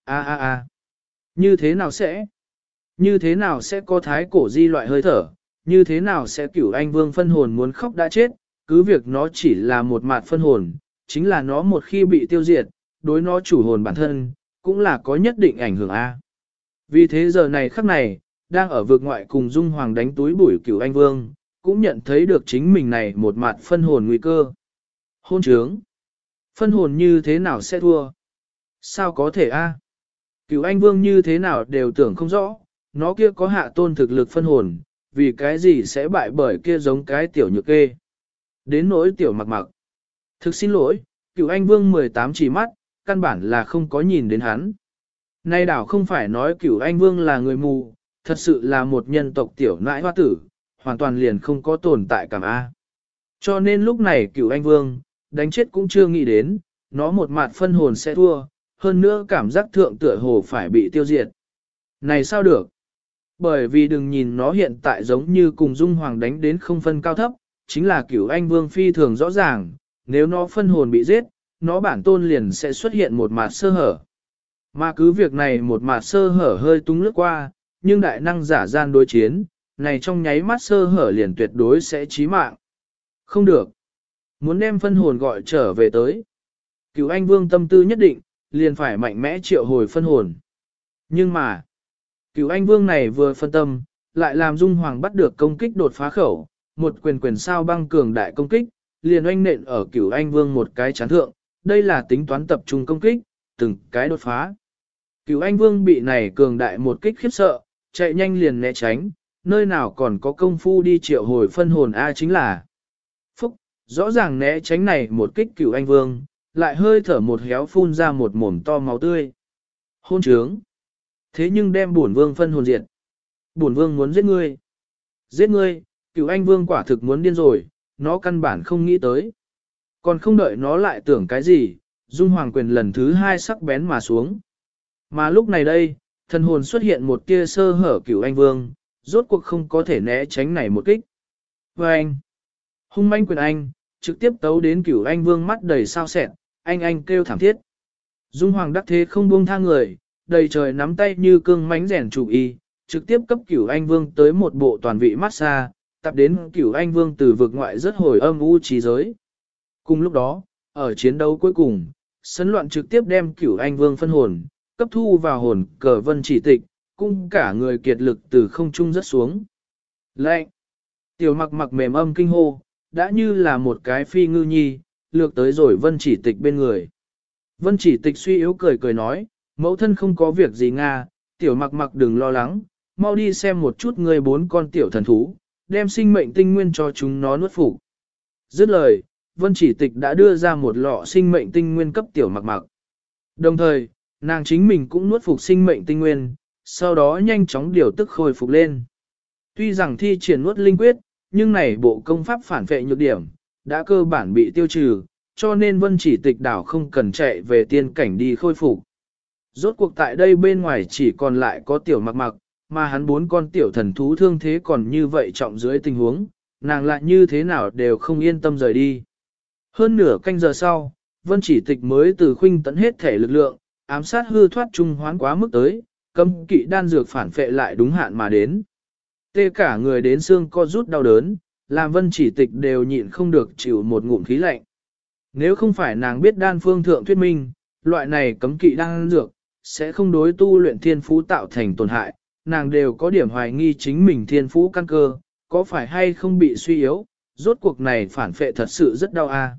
Như thế nào sẽ? Như thế nào sẽ có thái cổ di loại hơi thở? Như thế nào sẽ Cửu Anh Vương phân hồn muốn khóc đã chết? Cứ việc nó chỉ là một mạt phân hồn, chính là nó một khi bị tiêu diệt, đối nó chủ hồn bản thân, cũng là có nhất định ảnh hưởng a. Vì thế giờ này khắc này, đang ở vực ngoại cùng Dung Hoàng đánh túi bụi Cửu Anh Vương, cũng nhận thấy được chính mình này một mặt phân hồn nguy cơ. Hôn trướng! Phân hồn như thế nào sẽ thua? Sao có thể a? Cửu Anh Vương như thế nào đều tưởng không rõ, nó kia có hạ tôn thực lực phân hồn, vì cái gì sẽ bại bởi kia giống cái tiểu nhược kê. Đến nỗi tiểu mặc mặc. Thực xin lỗi, Cửu Anh Vương 18 chỉ mắt, căn bản là không có nhìn đến hắn. Nay đảo không phải nói Cửu Anh Vương là người mù, thật sự là một nhân tộc tiểu nãi hoa tử, hoàn toàn liền không có tồn tại cảm A. Cho nên lúc này Cửu Anh Vương, đánh chết cũng chưa nghĩ đến, nó một mặt phân hồn sẽ thua, hơn nữa cảm giác thượng tựa hồ phải bị tiêu diệt. Này sao được? Bởi vì đừng nhìn nó hiện tại giống như cùng Dung Hoàng đánh đến không phân cao thấp, chính là Cửu Anh Vương phi thường rõ ràng, nếu nó phân hồn bị giết, nó bản tôn liền sẽ xuất hiện một mặt sơ hở. Mà cứ việc này một mặt sơ hở hơi tung lướt qua, nhưng đại năng giả gian đối chiến, này trong nháy mắt sơ hở liền tuyệt đối sẽ chí mạng. Không được. Muốn đem phân hồn gọi trở về tới. Cửu Anh Vương tâm tư nhất định, liền phải mạnh mẽ triệu hồi phân hồn. Nhưng mà, Cửu Anh Vương này vừa phân tâm, lại làm Dung Hoàng bắt được công kích đột phá khẩu, một quyền sao băng cường đại công kích, liền oanh nện ở Cửu Anh Vương một cái chán thượng, đây là tính toán tập trung công kích, từng cái đột phá. Cửu Anh Vương bị này cường đại một kích khiếp sợ, chạy nhanh liền né tránh, nơi nào còn có công phu đi triệu hồi phân hồn A chính là. Phúc, rõ ràng né tránh này một kích Cửu Anh Vương, lại hơi thở một héo phun ra một mồm to máu tươi. Hôn trướng. Thế nhưng đem bổn vương phân hồn diệt. Bổn vương muốn giết ngươi. Giết ngươi, Cửu Anh Vương quả thực muốn điên rồi, nó căn bản không nghĩ tới. Còn không đợi nó lại tưởng cái gì, Dung Hoàng quyền lần thứ hai sắc bén mà xuống. Mà lúc này đây, thần hồn xuất hiện một tia sơ hở Cửu Anh Vương, rốt cuộc không có thể né tránh này một kích. Và anh, hung manh quyền anh, trực tiếp tấu đến Cửu Anh Vương mắt đầy sao sẹn, anh kêu thảm thiết. Dung Hoàng đắc thế không buông tha người, đầy trời nắm tay như cương mánh rèn chủ y, trực tiếp cấp Cửu Anh Vương tới một bộ toàn vị massage, tập đến Cửu Anh Vương từ vực ngoại rất hồi âm u trí giới. Cùng lúc đó, ở chiến đấu cuối cùng, sấn loạn trực tiếp đem Cửu Anh Vương phân hồn, cấp thu vào hồn cờ vân chỉ tịch, cung cả người kiệt lực từ không trung rất xuống. Lệnh! Tiểu mặc mặc mềm âm kinh hô, đã như là một cái phi ngư nhi, lược tới rồi vân chỉ tịch bên người. Vân chỉ tịch suy yếu cười cười nói, mẫu thân không có việc gì Nga, tiểu mặc mặc đừng lo lắng, mau đi xem một chút người 4 con tiểu thần thú, đem sinh mệnh tinh nguyên cho chúng nó nuốt phục. Dứt lời, vân chỉ tịch đã đưa ra một lọ sinh mệnh tinh nguyên cấp tiểu mặc mặc. Đồng thời, nàng chính mình cũng nuốt phục sinh mệnh tinh nguyên, sau đó nhanh chóng điều tức khôi phục lên. Tuy rằng thi triển nuốt linh quyết, nhưng này bộ công pháp phản vệ nhược điểm, đã cơ bản bị tiêu trừ, cho nên vân chỉ tịch đảo không cần chạy về tiên cảnh đi khôi phục. Rốt cuộc tại đây bên ngoài chỉ còn lại có tiểu mặc mặc, mà hắn 4 con tiểu thần thú thương thế còn như vậy trọng dưới tình huống, nàng lại như thế nào đều không yên tâm rời đi. Hơn nửa canh giờ sau, vân chỉ tịch mới từ khuynh tận hết thể lực lượng, ám sát hư thoát trung hoán quá mức tới, cấm kỵ đan dược phản phệ lại đúng hạn mà đến. Tê cả người đến xương co rút đau đớn, làm vân chỉ tịch đều nhịn không được chịu một ngụm khí lạnh. Nếu không phải nàng biết đan phương thượng thuyết minh, loại này cấm kỵ đan dược, sẽ không đối tu luyện thiên phú tạo thành tổn hại, nàng đều có điểm hoài nghi chính mình thiên phú căn cơ, có phải hay không bị suy yếu, rốt cuộc này phản phệ thật sự rất đau a.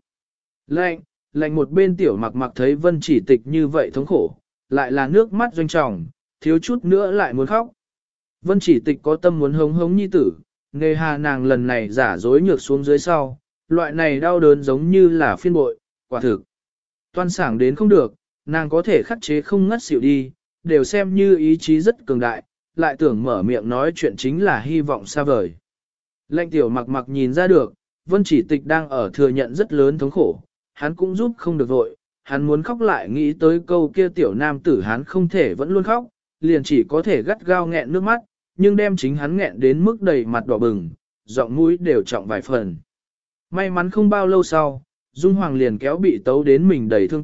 Lạnh một bên tiểu mặc mặc thấy vân chỉ tịch như vậy thống khổ, lại là nước mắt doanh trọng, thiếu chút nữa lại muốn khóc. Vân chỉ tịch có tâm muốn hống hống nhi tử, nghề hà nàng lần này giả dối nhược xuống dưới sau, loại này đau đớn giống như là phiên bội, quả thực. Toan sảng đến không được, nàng có thể khắc chế không ngất xỉu đi, đều xem như ý chí rất cường đại, lại tưởng mở miệng nói chuyện chính là hy vọng xa vời. Lệnh tiểu mặc mặc nhìn ra được, vân chỉ tịch đang ở thừa nhận rất lớn thống khổ, hắn cũng giúp không được vội, hắn muốn khóc lại nghĩ tới câu kia tiểu nam tử hắn không thể vẫn luôn khóc, liền chỉ có thể gắt gao nghẹn nước mắt, nhưng đem chính hắn nghẹn đến mức đầy mặt đỏ bừng, giọng mũi đều trọng vài phần. May mắn không bao lâu sau, Dung Hoàng liền kéo bị tấu đến mình đầy thương tích,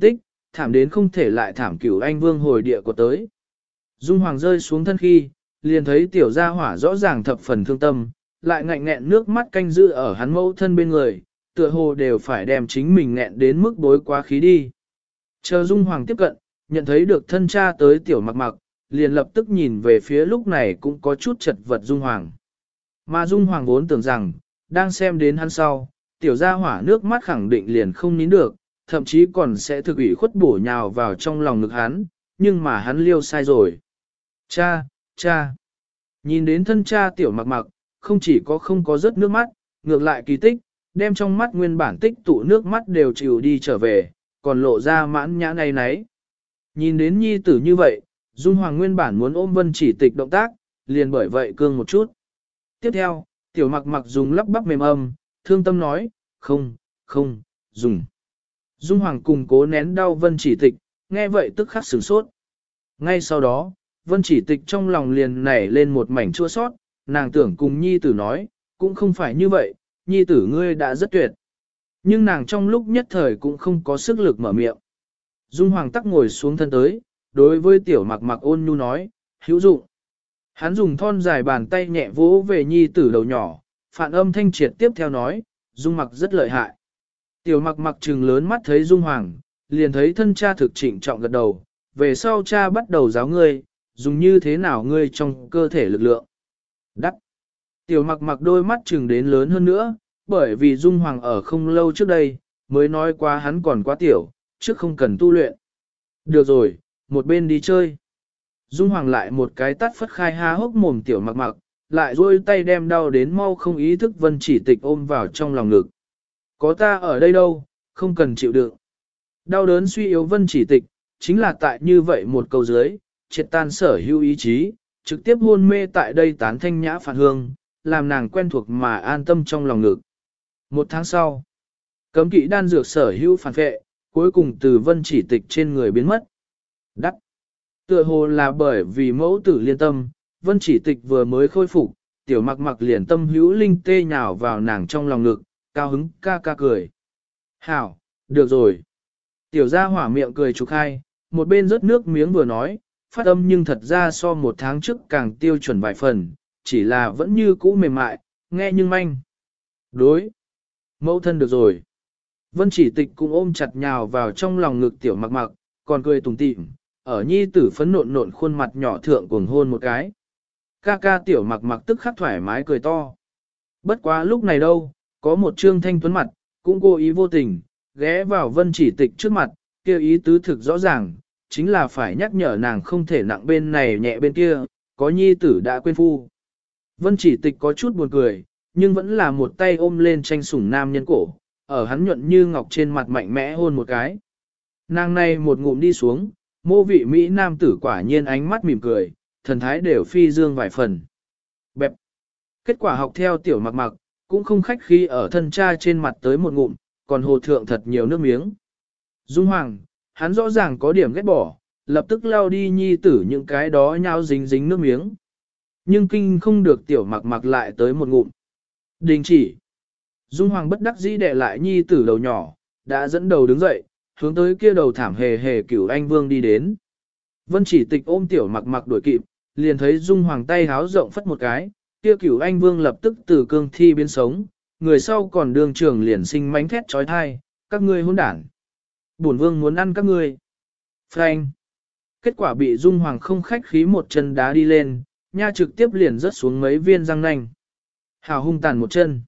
thảm đến không thể lại thảm Cửu Anh Vương hồi địa của tới. Dung Hoàng rơi xuống thân khi, liền thấy tiểu gia hỏa rõ ràng thập phần thương tâm, lại ngạnh nghẹn nước mắt canh giữ ở hắn mẫu thân bên người, tựa hồ đều phải đem chính mình nghẹn đến mức bối quá khí đi. Chờ Dung Hoàng tiếp cận, nhận thấy được thân cha tới tiểu mặc mặc, liền lập tức nhìn về phía lúc này cũng có chút chật vật Dung Hoàng. Mà Dung Hoàng vốn tưởng rằng, đang xem đến hắn sau, tiểu gia hỏa nước mắt khẳng định liền không nín được, thậm chí còn sẽ thực ủy khuất bổ nhào vào trong lòng ngực hắn, nhưng mà hắn liêu sai rồi. Cha, cha. Nhìn đến thân cha tiểu mặc mặc, không chỉ có không có rớt nước mắt, ngược lại kỳ tích, đem trong mắt nguyên bản tích tụ nước mắt đều chịu đi trở về, còn lộ ra mãn nhãn này nấy. Nhìn đến nhi tử như vậy, Dung Hoàng nguyên bản muốn ôm Vân Chỉ Tịch động tác, liền bởi vậy cương một chút. Tiếp theo, tiểu mặc mặc dùng lắp bắp mềm âm, thương tâm nói, không, không, dùng. Dung Hoàng cùng cố nén đau Vân Chỉ Tịch, nghe vậy tức khắc sửng sốt. Ngay sau đó, Vân Chỉ Tịch trong lòng liền nảy lên một mảnh chua sót, nàng tưởng cùng nhi tử nói, cũng không phải như vậy, nhi tử ngươi đã rất tuyệt. Nhưng nàng trong lúc nhất thời cũng không có sức lực mở miệng. Dung Hoàng tắc ngồi xuống thân tới, đối với tiểu mặc mặc ôn nhu nói, hữu dụng. Hắn dùng thon dài bàn tay nhẹ vỗ về nhi tử đầu nhỏ, phản âm thanh triệt tiếp theo nói, Dung mặc rất lợi hại. Tiểu mặc mặc trừng lớn mắt thấy Dung Hoàng, liền thấy thân cha thực trịnh trọng gật đầu, về sau cha bắt đầu giáo ngươi, dùng như thế nào ngươi trong cơ thể lực lượng. Đắc. Tiểu mặc mặc đôi mắt trừng đến lớn hơn nữa, bởi vì Dung Hoàng ở không lâu trước đây, mới nói qua hắn còn quá tiểu, trước không cần tu luyện. Được rồi, một bên đi chơi. Dung Hoàng lại một cái tắt phất khai há hốc mồm tiểu mặc mặc, lại duỗi tay đem đau đến mau không ý thức Vân Chỉ Tịch ôm vào trong lòng ngực. Có ta ở đây đâu, không cần chịu đựng. Đau đớn suy yếu Vân Chỉ Tịch, chính là tại như vậy một câu dưới, triệt tan sở hữu ý chí, trực tiếp hôn mê tại đây tán thanh nhã phản hương, làm nàng quen thuộc mà an tâm trong lòng ngực. Một tháng sau, cấm kỵ đan dược sở hữu phản vệ, cuối cùng từ Vân Chỉ Tịch trên người biến mất. Đắc. Tựa hồ là bởi vì mẫu tử liên tâm, Vân Chỉ Tịch vừa mới khôi phục, tiểu mặc mặc liền tâm hữu linh tê nhào vào nàng trong lòng ngực, cao hứng ca ca cười. Hảo, được rồi. Tiểu gia hỏa miệng cười trục hai, một bên rớt nước miếng vừa nói, phát âm nhưng thật ra so một tháng trước càng tiêu chuẩn vài phần, chỉ là vẫn như cũ mềm mại, nghe nhưng manh. Đối. Mẫu thân được rồi. Vân Chỉ Tịch cũng ôm chặt nhào vào trong lòng ngực tiểu mặc mặc, còn cười tủm tỉm, ở nhi tử phấn nộn nộn khuôn mặt nhỏ thượng cuồng hôn một cái. Ca ca tiểu mặc mặc tức khắc thoải mái cười to. Bất quá lúc này đâu, có một trương thanh tuấn mặt, cũng cố ý vô tình, ghé vào Vân Chỉ Tịch trước mặt, kêu ý tứ thực rõ ràng, chính là phải nhắc nhở nàng không thể nặng bên này nhẹ bên kia, có nhi tử đã quên phu. Vân Chỉ Tịch có chút buồn cười, nhưng vẫn là một tay ôm lên tranh sủng nam nhân cổ, ở hắn nhuận như ngọc trên mặt mạnh mẽ hôn một cái. Nàng này một ngụm đi xuống, mô vị Mỹ nam tử quả nhiên ánh mắt mỉm cười, thần thái đều phi dương vài phần. Bẹp. Kết quả học theo tiểu mặc mặc, cũng không khách khí ở thân cha trên mặt tới một ngụm, còn hồ thượng thật nhiều nước miếng. Dung Hoàng, hắn rõ ràng có điểm ghét bỏ, lập tức lao đi nhi tử những cái đó nhau dính dính nước miếng. Nhưng kinh không được tiểu mặc mặc lại tới một ngụm. Đình chỉ. Dung Hoàng bất đắc dĩ đè lại nhi tử đầu nhỏ, đã dẫn đầu đứng dậy, hướng tới kia đầu thảm hề hề Cửu Anh Vương đi đến. Vân Chỉ Tịch ôm tiểu mặc mặc đuổi kịp, liền thấy Dung Hoàng tay háo rộng phất một cái, kia Cửu Anh Vương lập tức từ cương thi biến sống, người sau còn đường trường liền sinh mánh thét trói thai, các ngươi hỗn đản. Bổn Vương muốn ăn các ngươi. Phanh. Kết quả bị Dung Hoàng không khách khí một chân đá đi lên, nha trực tiếp liền rớt xuống mấy viên răng nanh. Hảo hung tàn một chân.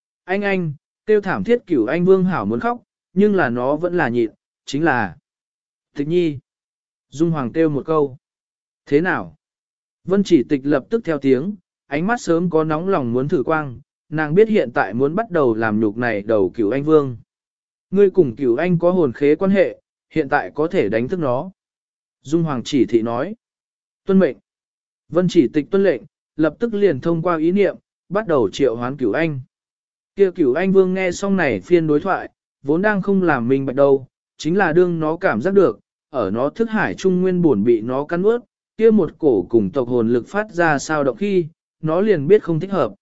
Anh, tiêu thảm thiết Cửu Anh Vương hảo muốn khóc, nhưng là nó vẫn là nhịn, chính là Tịch Nhi. Dung Hoàng kêu một câu. Thế nào? Vân Chỉ Tịch lập tức theo tiếng, ánh mắt sớm có nóng lòng muốn thử quang, nàng biết hiện tại muốn bắt đầu làm nhục này đầu Cửu Anh Vương. Ngươi cùng Cửu Anh có hồn khế quan hệ, hiện tại có thể đánh thức nó. Dung Hoàng chỉ thị nói. Tuân mệnh. Vân Chỉ Tịch tuân lệnh, lập tức liền thông qua ý niệm, bắt đầu triệu hoán Cửu Anh. Kia Cửu Anh Vương nghe xong này phiên đối thoại, vốn đang không làm mình bạch đâu, chính là đương nó cảm giác được, ở nó thức hải trung nguyên buồn bị nó cắn ướt, kia một cổ cùng tộc hồn lực phát ra sao động khi, nó liền biết không thích hợp.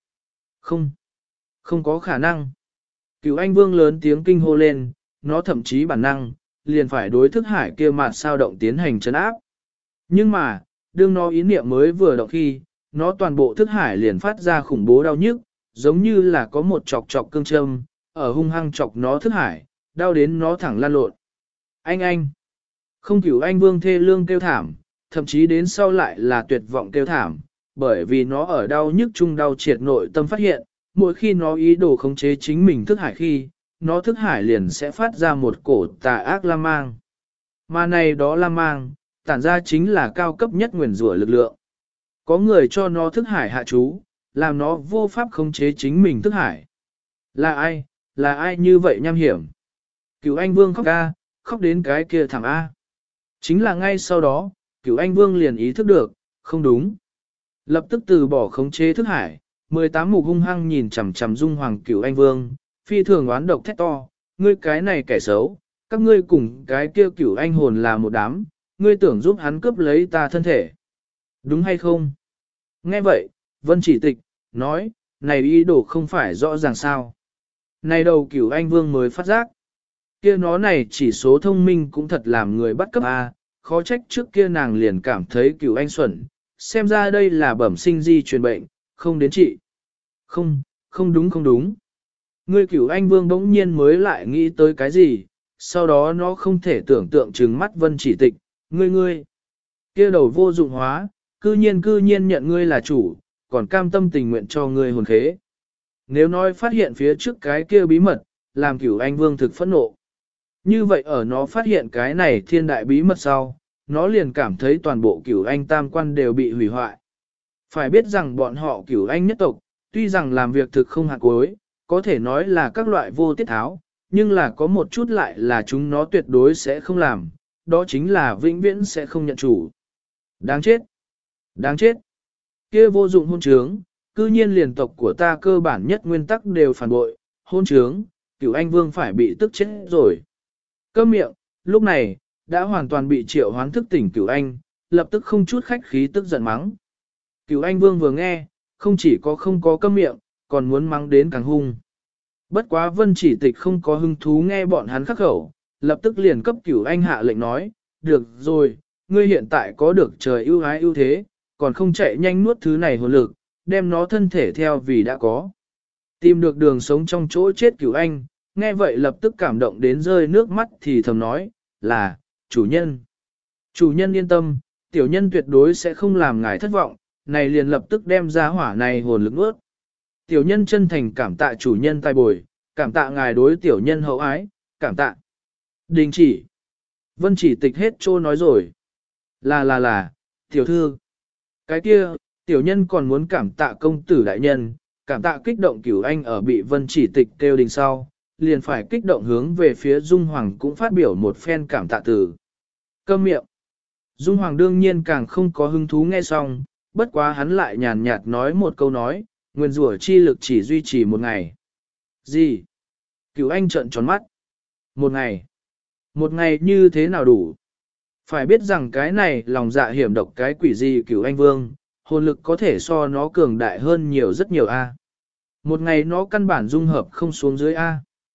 Không có khả năng. Cửu Anh Vương lớn tiếng kinh hô lên, nó thậm chí bản năng, liền phải đối thức hải kia mặt sao động tiến hành trấn áp. Nhưng mà, đương nó ý niệm mới vừa động khi, nó toàn bộ thức hải liền phát ra khủng bố đau nhức, giống như là có một chọc chọc cương châm, ở hung hăng chọc nó thức hải, đau đến nó thẳng lan lộn. Anh! Không Cửu Anh Vương thê lương kêu thảm, thậm chí đến sau lại là tuyệt vọng kêu thảm, bởi vì nó ở đau nhức chung đau triệt nội tâm phát hiện, mỗi khi nó ý đồ khống chế chính mình thức hải khi, nó thức hải liền sẽ phát ra một cổ tà ác lam mang. Mà này đó lam mang, tản ra chính là cao cấp nhất nguyền rủa lực lượng. Có người cho nó thức hải hạ chú, làm nó vô pháp khống chế chính mình thức hải. Là ai? Là ai như vậy nham hiểm? Cửu Anh Vương khóc ca, khóc đến cái kia thẳng A. Chính là ngay sau đó, Cửu Anh Vương liền ý thức được, không đúng. Lập tức từ bỏ khống chế thức hải, 18 mục hung hăng nhìn chằm chằm Dung Hoàng Cửu Anh Vương, phi thường oán độc thét to, ngươi cái này kẻ xấu, các ngươi cùng cái kia Cửu Anh hồn là một đám, ngươi tưởng giúp hắn cướp lấy ta thân thể. Đúng hay không? Nghe vậy, Vân Chỉ Tịch, nói, này ý đồ không phải rõ ràng sao. Này đầu Cửu Anh Vương mới phát giác. Kia nó này chỉ số thông minh cũng thật làm người bắt cấp A, khó trách trước kia nàng liền cảm thấy Cửu Anh xuẩn, xem ra đây là bẩm sinh di truyền bệnh, không đến trị. Không đúng. Ngươi Cửu Anh Vương bỗng nhiên mới lại nghĩ tới cái gì, sau đó nó không thể tưởng tượng trừng mắt Vân Chỉ Tịch, ngươi. Kia đầu vô dụng hóa, cư nhiên nhận ngươi là chủ, còn cam tâm tình nguyện cho ngươi hồn khế. Nếu nói phát hiện phía trước cái kia bí mật, làm Cửu Anh Vương thực phẫn nộ. Như vậy ở nó phát hiện cái này thiên đại bí mật sau, nó liền cảm thấy toàn bộ Cửu Anh tam quan đều bị hủy hoại. Phải biết rằng bọn họ Cửu Anh nhất tộc, tuy rằng làm việc thực không hạt cuối, có thể nói là các loại vô tiết tháo, nhưng là có một chút lại là chúng nó tuyệt đối sẽ không làm, đó chính là vĩnh viễn sẽ không nhận chủ. Đáng chết! Kia vô dụng hôn trướng, cư nhiên liền tộc của ta cơ bản nhất nguyên tắc đều phản bội, hôn trướng, Cửu Anh Vương phải bị tức chết rồi. Câm miệng, lúc này, đã hoàn toàn bị Triệu Hoán thức tỉnh Cửu Anh, lập tức không chút khách khí tức giận mắng. Cửu Anh Vương vừa nghe, không chỉ có không có câm miệng, còn muốn mắng đến càng hung. Bất quá Vân Chỉ Tịch không có hứng thú nghe bọn hắn khắc khẩu, lập tức liền cấp Cửu Anh hạ lệnh nói, được rồi, ngươi hiện tại có được trời ưu ái ưu thế, còn không chạy nhanh nuốt thứ này hồn lực, đem nó thân thể theo vì đã có. Tìm được đường sống trong chỗ chết Cửu Anh, nghe vậy lập tức cảm động đến rơi nước mắt thì thầm nói, là, chủ nhân. Chủ nhân yên tâm, tiểu nhân tuyệt đối sẽ không làm ngài thất vọng, này liền lập tức đem ra hỏa này hồn lực nuốt. Tiểu nhân chân thành cảm tạ chủ nhân tài bồi, cảm tạ ngài đối tiểu nhân hậu ái, cảm tạ. Đình chỉ. Vân Chỉ Tịch hết trô nói rồi. Là, tiểu thư. Cái kia, tiểu nhân còn muốn cảm tạ công tử đại nhân, cảm tạ kích động Cửu Anh ở bị Vân Chỉ Tịch kêu đình sau, liền phải kích động hướng về phía Dung Hoàng cũng phát biểu một phen cảm tạ từ. Câm miệng. Dung Hoàng đương nhiên càng không có hứng thú nghe xong, bất quá hắn lại nhàn nhạt nói một câu nói, nguyên rủa chi lực chỉ duy trì một ngày. Gì? Cửu Anh trợn tròn mắt. Một ngày. Một ngày như thế nào đủ? Phải biết rằng cái này lòng dạ hiểm độc cái quỷ gì Cửu Anh Vương, hồn lực có thể so nó cường đại hơn nhiều rất nhiều A. Một ngày nó căn bản dung hợp không xuống dưới A.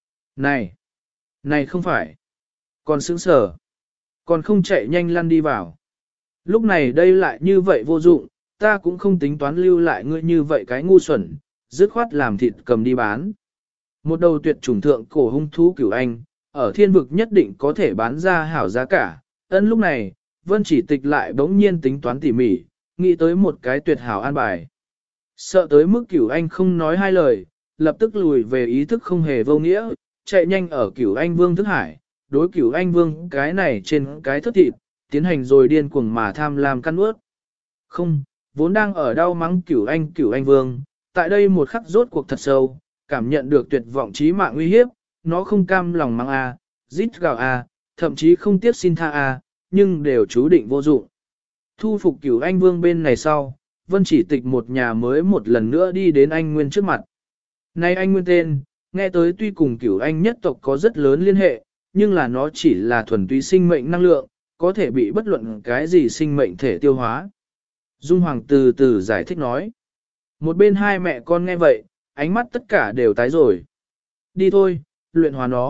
Này không phải. Còn sững sở. Còn không chạy nhanh lăn đi vào. Lúc này đây lại như vậy vô dụng, ta cũng không tính toán lưu lại ngươi như vậy cái ngu xuẩn, dứt khoát làm thịt cầm đi bán. Một đầu tuyệt chủng thượng cổ hung thú Cửu Anh, ở thiên vực nhất định có thể bán ra hảo giá cả. Ân lúc này, Vân Chỉ Tịch lại bỗng nhiên tính toán tỉ mỉ, nghĩ tới một cái tuyệt hảo an bài. Sợ tới mức Cửu Anh không nói hai lời, lập tức lùi về ý thức không hề vô nghĩa, chạy nhanh ở Cửu Anh Vương thức hải, đối Cửu Anh Vương cái này trên cái thất thịt, tiến hành rồi điên cuồng mà tham lam căn ướt. Không, vốn đang ở đau mắng Cửu Anh Vương, tại đây một khắc rốt cuộc thật sâu, cảm nhận được tuyệt vọng chí mạng uy hiếp, nó không cam lòng mắng a, rít gào a, thậm chí không tiếc xin tha a, nhưng đều chú định vô dụng. Thu phục Cửu Anh Vương bên này sau, Vân Chỉ Tịch một nhà mới một lần nữa đi đến anh Nguyên trước mặt. Này anh Nguyên tên, nghe tới tuy cùng Cửu Anh nhất tộc có rất lớn liên hệ, nhưng là nó chỉ là thuần túy sinh mệnh năng lượng, có thể bị bất luận cái gì sinh mệnh thể tiêu hóa. Dung Hoàng từ từ giải thích nói. Một bên hai mẹ con nghe vậy, ánh mắt tất cả đều tái rồi. Đi thôi, luyện hóa nó,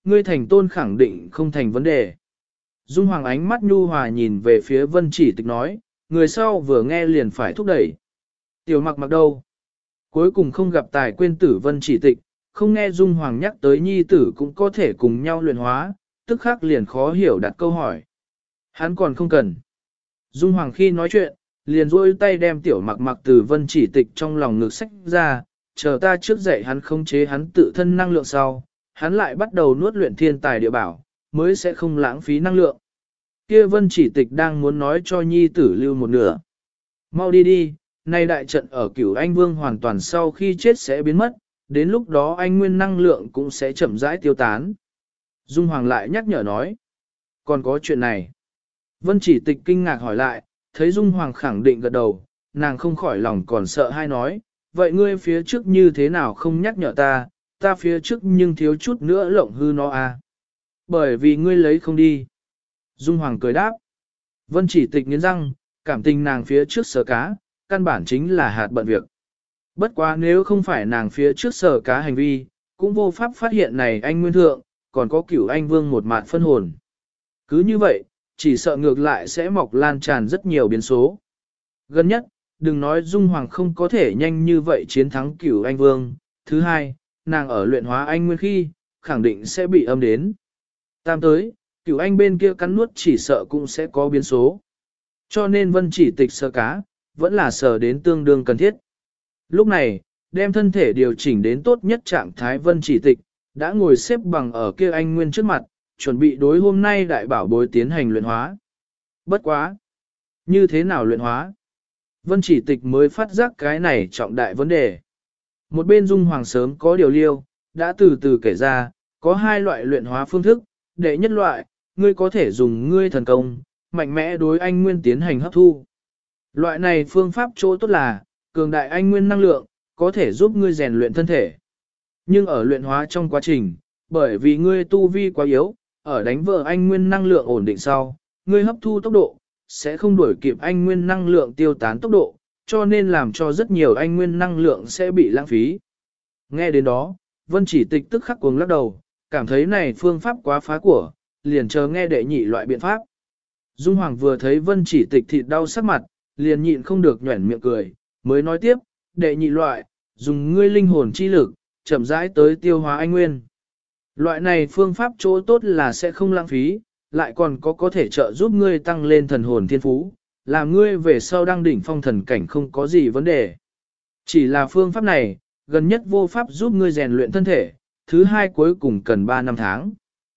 ngươi thành tôn khẳng định không thành vấn đề. Dung Hoàng ánh mắt nhu hòa nhìn về phía Vân Chỉ Tịch nói, người sau vừa nghe liền phải thúc đẩy. Tiểu Mặc Mặc đâu? Cuối cùng không gặp tài quên tử Vân Chỉ Tịch, không nghe Dung Hoàng nhắc tới nhi tử cũng có thể cùng nhau luyện hóa, tức khắc liền khó hiểu đặt câu hỏi. Hắn còn không cần. Dung Hoàng khi nói chuyện, liền duỗi tay đem Tiểu Mặc Mặc từ Vân Chỉ Tịch trong lòng ngực sách ra, chờ ta trước dạy hắn khống chế hắn tự thân năng lượng sau, hắn lại bắt đầu nuốt luyện thiên tài địa bảo, mới sẽ không lãng phí năng lượng. Kia Vân Chỉ Tịch đang muốn nói cho nhi tử lưu một nửa. Mau đi đi, nay đại trận ở Cửu Anh Vương hoàn toàn sau khi chết sẽ biến mất, đến lúc đó anh nguyên năng lượng cũng sẽ chậm rãi tiêu tán. Dung Hoàng lại nhắc nhở nói, còn có chuyện này. Vân Chỉ Tịch kinh ngạc hỏi lại, thấy Dung Hoàng khẳng định gật đầu, nàng không khỏi lòng còn sợ hay nói, vậy ngươi phía trước như thế nào không nhắc nhở ta, ta phía trước nhưng thiếu chút nữa lộng hư nó à. Bởi vì ngươi lấy không đi. Dung Hoàng cười đáp. Vân Chỉ Tịch nghiến răng, cảm tình nàng phía trước sờ cá, căn bản chính là hạt bận việc. Bất quá nếu không phải nàng phía trước sờ cá hành vi, cũng vô pháp phát hiện này anh nguyên thượng, còn có Cửu Anh Vương một mạt phân hồn. Cứ như vậy, chỉ sợ ngược lại sẽ mọc lan tràn rất nhiều biến số. Gần nhất, đừng nói Dung Hoàng không có thể nhanh như vậy chiến thắng Cửu Anh Vương. Thứ hai, nàng ở luyện hóa anh nguyên khi, khẳng định sẽ bị âm đến. Tam tới, Cửu Anh bên kia cắn nuốt chỉ sợ cũng sẽ có biến số. Cho nên Vân Chỉ Tịch sờ cá, vẫn là sờ đến tương đương cần thiết. Lúc này, đem thân thể điều chỉnh đến tốt nhất trạng thái Vân Chỉ Tịch, đã ngồi xếp bằng ở kia anh nguyên trước mặt, chuẩn bị đối hôm nay đại bảo bối tiến hành luyện hóa. Bất quá! Như thế nào luyện hóa? Vân Chỉ Tịch mới phát giác cái này trọng đại vấn đề. Một bên Dung Hoàng sớm có điều liêu, đã từ từ kể ra, có hai loại luyện hóa phương thức. Đệ nhất loại, ngươi có thể dùng ngươi thần công, mạnh mẽ đối anh nguyên tiến hành hấp thu. Loại này phương pháp chỗ tốt là, cường đại anh nguyên năng lượng, có thể giúp ngươi rèn luyện thân thể. Nhưng ở luyện hóa trong quá trình, bởi vì ngươi tu vi quá yếu, ở đánh vỡ anh nguyên năng lượng ổn định sau, ngươi hấp thu tốc độ, sẽ không đuổi kịp anh nguyên năng lượng tiêu tán tốc độ, cho nên làm cho rất nhiều anh nguyên năng lượng sẽ bị lãng phí. Nghe đến đó, Vân Chỉ Tịch tức khắc cuồng lắc đầu, cảm thấy này phương pháp quá phá của, liền chờ nghe đệ nhị loại biện pháp. Dung Hoàng vừa thấy Vân Chỉ Tịch thịt đau sắc mặt, liền nhịn không được nhuẩn miệng cười, mới nói tiếp, đệ nhị loại, dùng ngươi linh hồn chi lực, chậm rãi tới tiêu hóa anh nguyên. Loại này phương pháp chỗ tốt là sẽ không lãng phí, lại còn có thể trợ giúp ngươi tăng lên thần hồn thiên phú, làm ngươi về sau đăng đỉnh phong thần cảnh không có gì vấn đề. Chỉ là phương pháp này, gần nhất vô pháp giúp ngươi rèn luyện thân thể, thứ hai cuối cùng cần 3 năm tháng.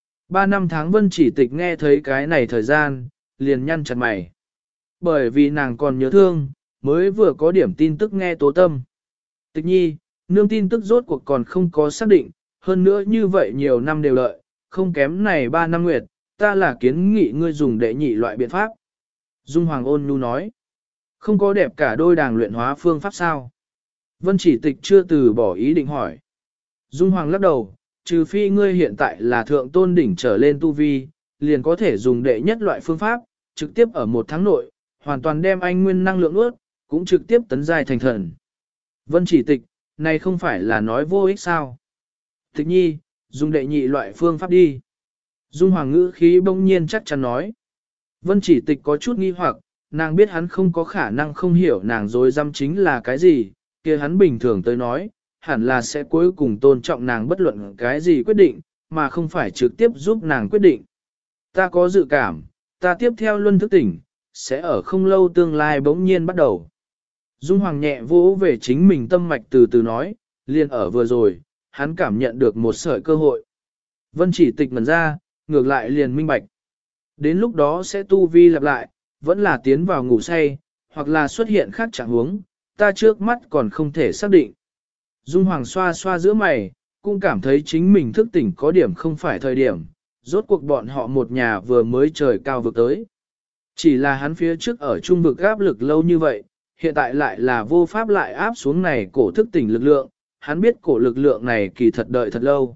3 năm tháng Vân Chỉ Tịch nghe thấy cái này thời gian, liền nhăn chặt mày. Bởi vì nàng còn nhớ thương, mới vừa có điểm tin tức nghe Tố Tâm. Tịch nhi, nương tin tức rốt cuộc còn không có xác định, hơn nữa như vậy nhiều năm đều đợi, không kém này 3 năm nguyệt, ta là kiến nghị ngươi dùng đệ nhị loại biện pháp. Dung Hoàng ôn nhu nói, không có đẹp cả đôi đàng luyện hóa phương pháp sao? Vân Chỉ Tịch chưa từ bỏ ý định hỏi. Dung Hoàng lắc đầu, trừ phi ngươi hiện tại là thượng tôn đỉnh trở lên tu vi, liền có thể dùng đệ nhất loại phương pháp, trực tiếp ở 1 tháng nội, hoàn toàn đem anh nguyên năng lượng ướt, cũng trực tiếp tấn giai thành thần. Vân Chỉ Tịch, này không phải là nói vô ích sao? Tịch nhi, dùng đệ nhị loại phương pháp đi. Dung Hoàng ngữ khí bỗng nhiên chắc chắn nói. Vân Chỉ Tịch có chút nghi hoặc, nàng biết hắn không có khả năng không hiểu nàng dối dăm chính là cái gì, kia hắn bình thường tới nói, hẳn là sẽ cuối cùng tôn trọng nàng bất luận cái gì quyết định, mà không phải trực tiếp giúp nàng quyết định. Ta có dự cảm, ta tiếp theo luân thức tỉnh, sẽ ở không lâu tương lai bỗng nhiên bắt đầu. Dung Hoàng nhẹ vỗ về chính mình tâm mạch từ từ nói, liền ở vừa rồi, hắn cảm nhận được một sợi cơ hội. Vân Chỉ Tịch ngẩn ra, ngược lại liền minh bạch. Đến lúc đó sẽ tu vi lặp lại, vẫn là tiến vào ngủ say, hoặc là xuất hiện khác trạng huống, ta trước mắt còn không thể xác định. Dung Hoàng xoa xoa giữa mày, cũng cảm thấy chính mình thức tỉnh có điểm không phải thời điểm, rốt cuộc bọn họ một nhà vừa mới trời cao vực tới. Chỉ là hắn phía trước ở trung vực áp lực lâu như vậy, hiện tại lại là vô pháp lại áp xuống này cổ thức tỉnh lực lượng, hắn biết cổ lực lượng này kỳ thật đợi thật lâu.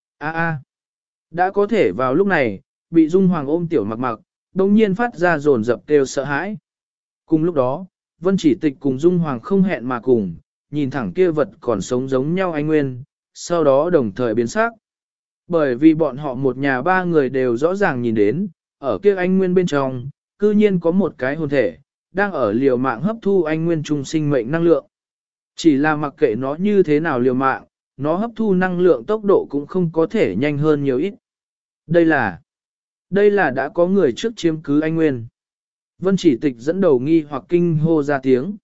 Đã có thể vào lúc này, bị Dung Hoàng ôm Tiểu Mặc Mặc, đồng nhiên phát ra dồn dập kêu sợ hãi. Cùng lúc đó, Vân Chỉ Tịch cùng Dung Hoàng không hẹn mà cùng, nhìn thẳng kia vật còn sống giống nhau anh Nguyên, sau đó đồng thời biến sắc. Bởi vì bọn họ một nhà ba người đều rõ ràng nhìn đến, ở kia anh nguyên bên trong, cư nhiên có một cái hồn thể, đang ở liều mạng hấp thu anh nguyên trung sinh mệnh năng lượng. Chỉ là mặc kệ nó như thế nào liều mạng, nó hấp thu năng lượng tốc độ cũng không có thể nhanh hơn nhiều ít. Đây là đã có người trước chiếm cứ anh nguyên. Vân Chỉ Tịch dẫn đầu nghi hoặc kinh hô ra tiếng.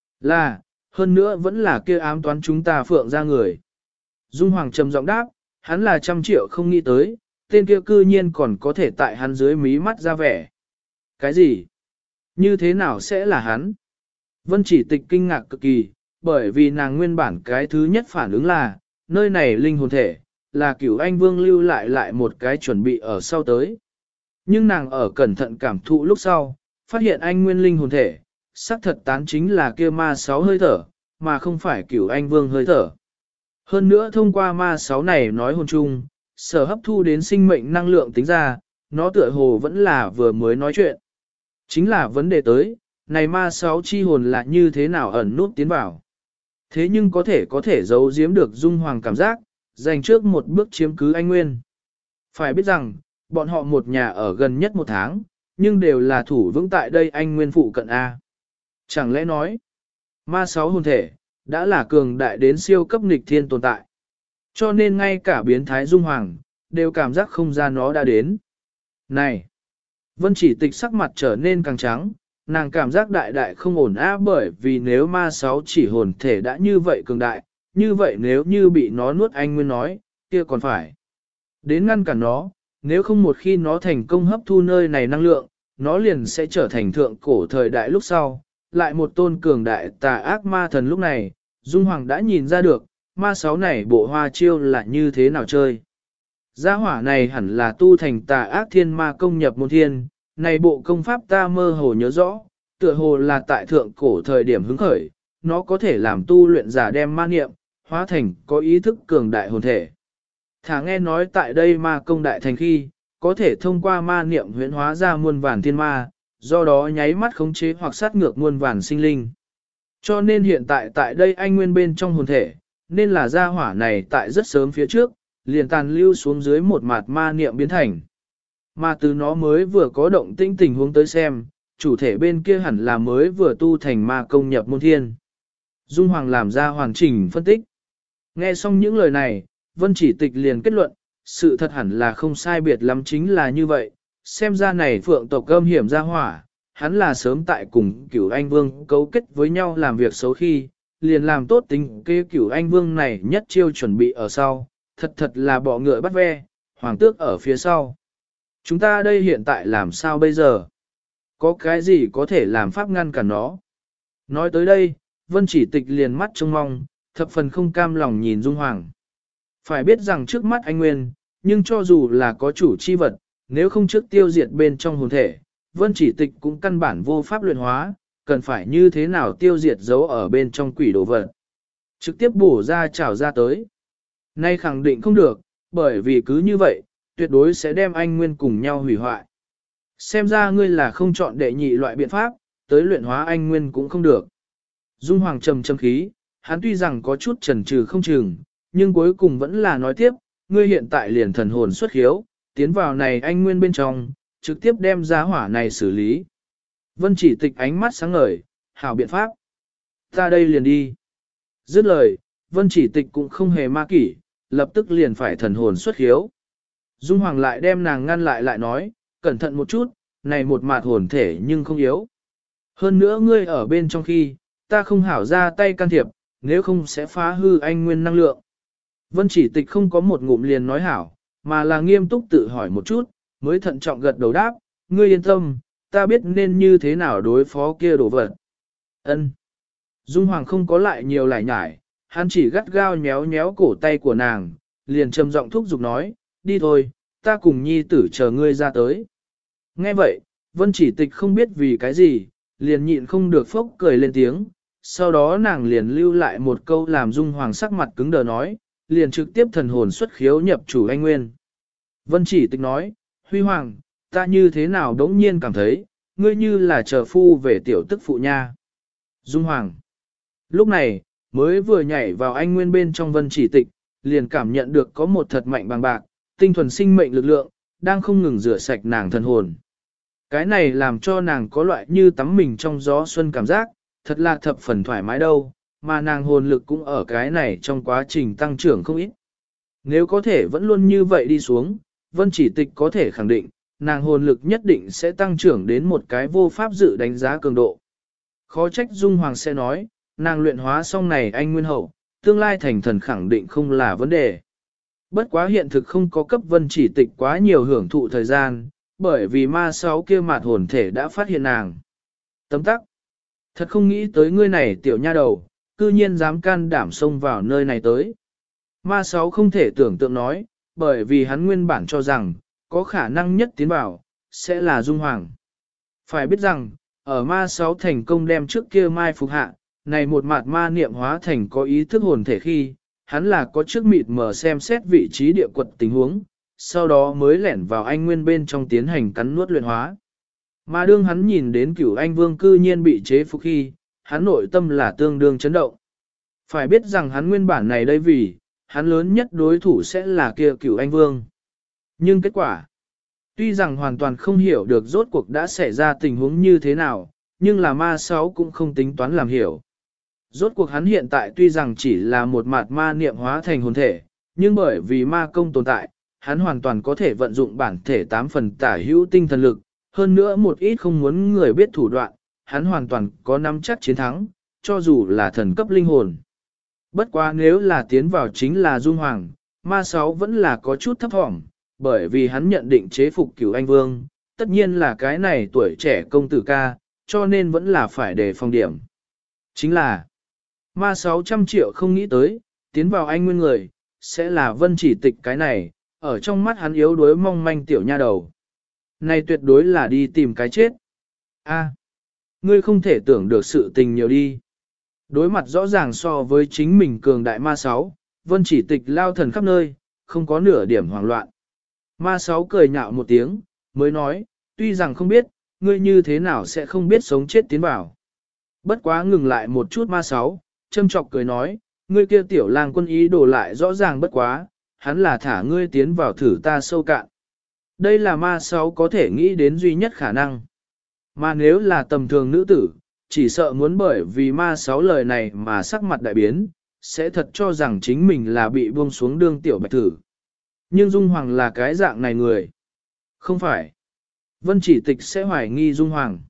Hơn nữa vẫn là kia ám toán chúng ta phượng ra người. Dung Hoàng trầm giọng đáp, hắn là 100 triệu không nghĩ tới, tên kia cư nhiên còn có thể tại hắn dưới mí mắt ra vẻ. Cái gì? Như thế nào sẽ là hắn? Vân Chỉ Tịch kinh ngạc cực kỳ, bởi vì nàng nguyên bản cái thứ nhất phản ứng là, nơi này linh hồn thể, là Cửu Anh Vương lưu lại một cái chuẩn bị ở sau tới. Nhưng nàng ở cẩn thận cảm thụ lúc sau, phát hiện anh nguyên linh hồn thể, xác thật tán chính là kia ma 6 hơi thở, mà không phải Cửu Anh Vương hơi thở. Hơn nữa thông qua ma 6 này nói hồn chung, sở hấp thu đến sinh mệnh năng lượng tính ra, nó tựa hồ vẫn là vừa mới nói chuyện. Chính là vấn đề tới, này ma 6 chi hồn là như thế nào ẩn nút tiến vào. Thế nhưng có thể giấu giếm được Dung Hoàng cảm giác, dành trước một bước chiếm cứ anh nguyên. Phải biết rằng, bọn họ một nhà ở gần nhất 1 tháng, nhưng đều là thủ vững tại đây anh nguyên phụ cận A. Chẳng lẽ nói, ma 6 hồn thể, đã là cường đại đến siêu cấp nghịch thiên tồn tại. Cho nên ngay cả biến thái Dung Hoàng, đều cảm giác không ra nó đã đến. Này! Vân Chỉ Tịch sắc mặt trở nên càng trắng, nàng cảm giác đại không ổn bởi vì nếu ma 6 chỉ hồn thể đã như vậy cường đại, như vậy nếu như bị nó nuốt anh nguyên nói, kia còn phải. Đến ngăn cản nó, nếu không một khi nó thành công hấp thu nơi này năng lượng, nó liền sẽ trở thành thượng cổ thời đại lúc sau, lại một tôn cường đại tà ác ma thần lúc này, Dung Hoàng đã nhìn ra được, ma 6 này bộ hoa chiêu là như thế nào chơi. Gia hỏa này hẳn là tu thành tà ác thiên ma công nhập môn thiên, này bộ công pháp ta mơ hồ nhớ rõ, tựa hồ là tại thượng cổ thời điểm hứng khởi, nó có thể làm tu luyện giả đem ma niệm, hóa thành có ý thức cường đại hồn thể. Thả nghe nói tại đây ma công đại thành khi, có thể thông qua ma niệm huyễn hóa ra muôn vàn thiên ma, do đó nháy mắt khống chế hoặc sát ngược muôn vàn sinh linh. Cho nên hiện tại đây anh nguyên bên trong hồn thể, nên là gia hỏa này tại rất sớm phía trước, liền tàn lưu xuống dưới một mặt ma niệm biến thành. Mà từ nó mới vừa có động tĩnh tình huống tới xem, chủ thể bên kia hẳn là mới vừa tu thành ma công nhập môn thiên. Dung Hoàng làm ra hoàn chỉnh phân tích. Nghe xong những lời này, Vân Chỉ Tịch liền kết luận, sự thật hẳn là không sai biệt lắm chính là như vậy, xem ra này phượng tộc âm hiểm ra hỏa, hắn là sớm tại cùng Cửu Anh Vương cấu kết với nhau làm việc xấu khi, liền làm tốt tính kế Cửu Anh Vương này nhất chiêu chuẩn bị ở sau, thật là bọ ngựa bắt ve, hoàng tước ở phía sau. Chúng ta đây hiện tại làm sao bây giờ? Có cái gì có thể làm pháp ngăn cản nó? Nói tới đây, Vân Chỉ Tịch liền mắt trông mong, thập phần không cam lòng nhìn Dung Hoàng. Phải biết rằng trước mắt anh Nguyên, nhưng cho dù là có chủ chi vật, nếu không trước tiêu diệt bên trong hồn thể, Vân Chỉ Tịch cũng căn bản vô pháp luyện hóa, cần phải như thế nào tiêu diệt dấu ở bên trong quỷ đồ vật. Trực tiếp bổ ra trào ra tới. Nay khẳng định không được, bởi vì cứ như vậy, tuyệt đối sẽ đem anh Nguyên cùng nhau hủy hoại. Xem ra ngươi là không chọn đệ nhị loại biện pháp, tới luyện hóa anh Nguyên cũng không được. Dung Hoàng trầm khí, hắn tuy rằng có chút chần chừ không chừng, nhưng cuối cùng vẫn là nói tiếp, ngươi hiện tại liền thần hồn xuất hiếu, tiến vào này anh Nguyên bên trong, trực tiếp đem giá hỏa này xử lý. Vân Chỉ Tịch ánh mắt sáng ngời, hảo biện pháp. Ta đây liền đi. Dứt lời, Vân Chỉ Tịch cũng không hề ma kỷ, lập tức liền phải thần hồn xuất hiếu. Dung Hoàng lại đem nàng ngăn lại nói, cẩn thận một chút, này một mạt hồn thể nhưng không yếu. Hơn nữa ngươi ở bên trong khi, ta không hảo ra tay can thiệp, nếu không sẽ phá hư anh Nguyên năng lượng. Vân Chỉ Tịch không có một ngụm liền nói hảo, mà là nghiêm túc tự hỏi một chút, mới thận trọng gật đầu đáp, ngươi yên tâm, ta biết nên như thế nào đối phó kia đồ vật. Ân. Dung Hoàng không có lại nhiều lải nhải, hắn chỉ gắt gao nhéo nhéo cổ tay của nàng, liền trầm giọng thúc giục nói, đi thôi, ta cùng nhi tử chờ ngươi ra tới. Nghe vậy, Vân Chỉ Tịch không biết vì cái gì, liền nhịn không được phốc cười lên tiếng, sau đó nàng liền lưu lại một câu làm Dung Hoàng sắc mặt cứng đờ nói, liền trực tiếp thần hồn xuất khiếu nhập chủ anh Nguyên. Vân Chỉ Tịch nói, Huy Hoàng, ta như thế nào đống nhiên cảm thấy, ngươi như là chờ phu về tiểu tức phụ nha. Dung Hoàng. Lúc này, mới vừa nhảy vào anh Nguyên bên trong Vân Chỉ Tịch, liền cảm nhận được có một thật mạnh bằng bạc, tinh thuần sinh mệnh lực lượng, đang không ngừng rửa sạch nàng thần hồn. Cái này làm cho nàng có loại như tắm mình trong gió xuân cảm giác, thật là thập phần thoải mái đâu, mà nàng hồn lực cũng ở cái này trong quá trình tăng trưởng không ít. Nếu có thể vẫn luôn như vậy đi xuống, Vân Chỉ Tịch có thể khẳng định, nàng hồn lực nhất định sẽ tăng trưởng đến một cái vô pháp dự đánh giá cường độ. Khó trách Dung Hoàng sẽ nói, nàng luyện hóa xong này anh nguyên hậu, tương lai thành thần khẳng định không là vấn đề. Bất quá hiện thực không có cấp Vân Chỉ Tịch quá nhiều hưởng thụ thời gian, bởi vì ma sáu kia mạt hồn thể đã phát hiện nàng. Tấm tắc. Thật không nghĩ tới ngươi này tiểu nha đầu, cư nhiên dám can đảm xông vào nơi này tới. Ma sáu không thể tưởng tượng nói, bởi vì hắn nguyên bản cho rằng, có khả năng nhất tiến vào, sẽ là Dung Hoàng. Phải biết rằng, ở ma sáu thành công đem trước kia mai phục hạ, này một mạt ma niệm hóa thành có ý thức hồn thể khi, hắn là có trước mịt mở xem xét vị trí địa quật tình huống, sau đó mới lẻn vào anh nguyên bên trong tiến hành cắn nuốt luyện hóa. Mà đương hắn nhìn đến cửu anh vương cư nhiên bị chế phục khi, hắn nội tâm là tương đương chấn động. Phải biết rằng hắn nguyên bản này đây vì, hắn lớn nhất đối thủ sẽ là kia cửu anh vương. Nhưng kết quả, tuy rằng hoàn toàn không hiểu được rốt cuộc đã xảy ra tình huống như thế nào, nhưng là ma sáu cũng không tính toán làm hiểu. Rốt cuộc hắn hiện tại tuy rằng chỉ là một mạt ma niệm hóa thành hồn thể, nhưng bởi vì ma công tồn tại, hắn hoàn toàn có thể vận dụng bản thể 8 phần tả hữu tinh thần lực, hơn nữa một ít không muốn người biết thủ đoạn, hắn hoàn toàn có nắm chắc chiến thắng, cho dù là thần cấp linh hồn. Bất quá nếu là tiến vào chính là Dung Hoàng, ma sáu vẫn là có chút thấp thỏm, bởi vì hắn nhận định chế phục cửu anh vương, tất nhiên là cái này tuổi trẻ công tử ca, cho nên vẫn là phải đề phòng điểm. Chính là, ma 600 triệu không nghĩ tới, tiến vào anh nguyên người, sẽ là Vân Chỉ Tịch cái này, ở trong mắt hắn yếu đuối mong manh tiểu nha đầu. Này tuyệt đối là đi tìm cái chết. A, ngươi không thể tưởng được sự tình nhiều đi. Đối mặt rõ ràng so với chính mình cường đại ma 6, Vân Chỉ Tịch lao thần khắp nơi, không có nửa điểm hoảng loạn. Ma 6 cười nhạo một tiếng, mới nói, tuy rằng không biết, ngươi như thế nào sẽ không biết sống chết tiến vào. Bất quá ngừng lại một chút ma 6, châm chọc cười nói, ngươi kia tiểu lang quân ý đổ lại rõ ràng bất quá, hắn là thả ngươi tiến vào thử ta sâu cạn. Đây là ma 6 có thể nghĩ đến duy nhất khả năng. Mà nếu là tầm thường nữ tử, chỉ sợ muốn bởi vì ma 6 lời này mà sắc mặt đại biến, sẽ thật cho rằng chính mình là bị buông xuống đương tiểu bạch thử. Nhưng Dung Hoàng là cái dạng này người. Không phải. Vân Chỉ Tịch sẽ hoài nghi Dung Hoàng.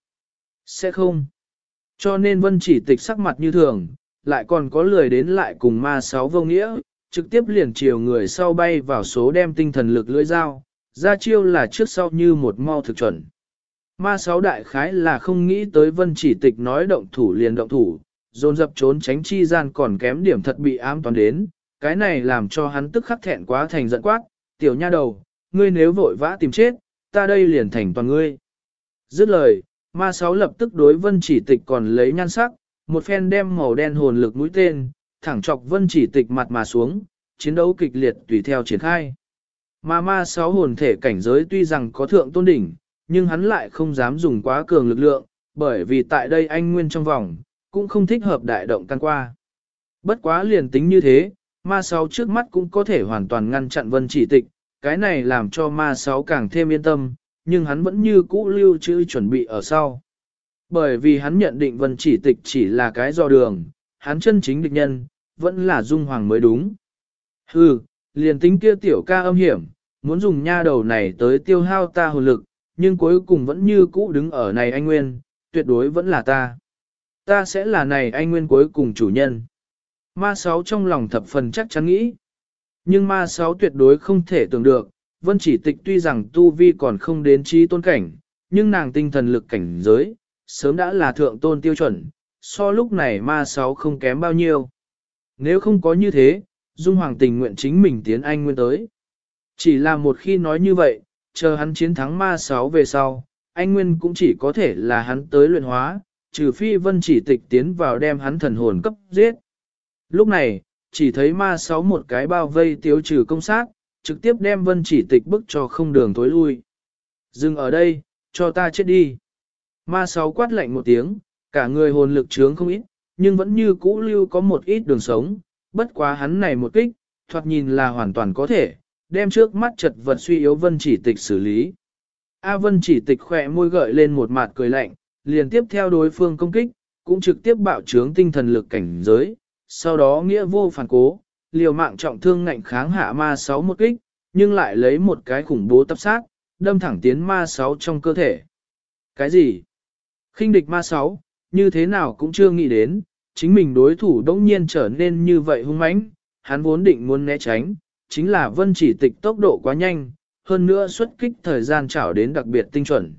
Sẽ không. Cho nên Vân Chỉ Tịch sắc mặt như thường, lại còn có lười đến lại cùng ma 6 vô nghĩa, trực tiếp liền chiều người sau bay vào số đem tinh thần lực lưỡi dao, ra chiêu là trước sau như một mau thực chuẩn. Ma 6 đại khái là không nghĩ tới Vân Chỉ Tịch nói động thủ liền động thủ, dồn dập trốn tránh chi gian còn kém điểm thật bị ám toán đến, cái này làm cho hắn tức khắc thẹn quá thành giận quát, tiểu nha đầu, ngươi nếu vội vã tìm chết, ta đây liền thành toàn ngươi. Dứt lời, ma 6 lập tức đối Vân Chỉ Tịch còn lấy nhan sắc, một phen đem màu đen hồn lực mũi tên, thẳng chọc Vân Chỉ Tịch mặt mà xuống, chiến đấu kịch liệt tùy theo triển khai. Mà ma 6 hồn thể cảnh giới tuy rằng có thượng tôn đỉnh, nhưng hắn lại không dám dùng quá cường lực lượng, bởi vì tại đây anh nguyên trong vòng, cũng không thích hợp đại động can qua. Bất quá liền tính như thế, ma 6 trước mắt cũng có thể hoàn toàn ngăn chặn Vân Chỉ Tịch, cái này làm cho ma 6 càng thêm yên tâm, nhưng hắn vẫn như cũ lưu trữ chuẩn bị ở sau. Bởi vì hắn nhận định Vân Chỉ Tịch chỉ là cái dò đường, hắn chân chính địch nhân, vẫn là Dung Hoàng mới đúng. Hừ, liền tính kia tiểu ca âm hiểm, muốn dùng nha đầu này tới tiêu hao ta hồn lực, nhưng cuối cùng vẫn như cũ đứng ở này anh Nguyên, tuyệt đối vẫn là ta. Ta sẽ là này anh Nguyên cuối cùng chủ nhân. Ma 6 trong lòng thập phần chắc chắn nghĩ. Nhưng ma 6 tuyệt đối không thể tưởng được, Vân Chỉ Tịch tuy rằng tu vi còn không đến trí tôn cảnh, nhưng nàng tinh thần lực cảnh giới, sớm đã là thượng tôn tiêu chuẩn, so lúc này ma 6 không kém bao nhiêu. Nếu không có như thế, Dung Hoàng tình nguyện chính mình tiến anh Nguyên tới. Chỉ là một khi nói như vậy, chờ hắn chiến thắng ma 6 về sau, anh Nguyên cũng chỉ có thể là hắn tới luyện hóa, trừ phi Vân Chỉ Tịch tiến vào đem hắn thần hồn cấp giết. Lúc này, chỉ thấy ma 6 một cái bao vây tiêu trừ công sát, trực tiếp đem Vân Chỉ Tịch bức cho không đường tối lui. Dừng ở đây, cho ta chết đi. Ma 6 quát lạnh một tiếng, cả người hồn lực trướng không ít, nhưng vẫn như cũ lưu có một ít đường sống, bất quá hắn này một kích, thoạt nhìn là hoàn toàn có thể, đem trước mắt chật vật suy yếu Vân Chỉ Tịch xử lý. A Vân Chỉ Tịch khỏe môi gợi lên một mặt cười lạnh, liền tiếp theo đối phương công kích, cũng trực tiếp bạo trướng tinh thần lực cảnh giới, sau đó nghĩa vô phản cố, liều mạng trọng thương ngạnh kháng hạ ma 6 một kích, nhưng lại lấy một cái khủng bố tập sát, đâm thẳng tiến ma 6 trong cơ thể. Cái gì? Khinh địch ma 6, như thế nào cũng chưa nghĩ đến, chính mình đối thủ đống nhiên trở nên như vậy hung mãnh, hắn vốn định muốn né tránh, chính là Vân Chỉ Tịch tốc độ quá nhanh, hơn nữa xuất kích thời gian chảo đến đặc biệt tinh chuẩn.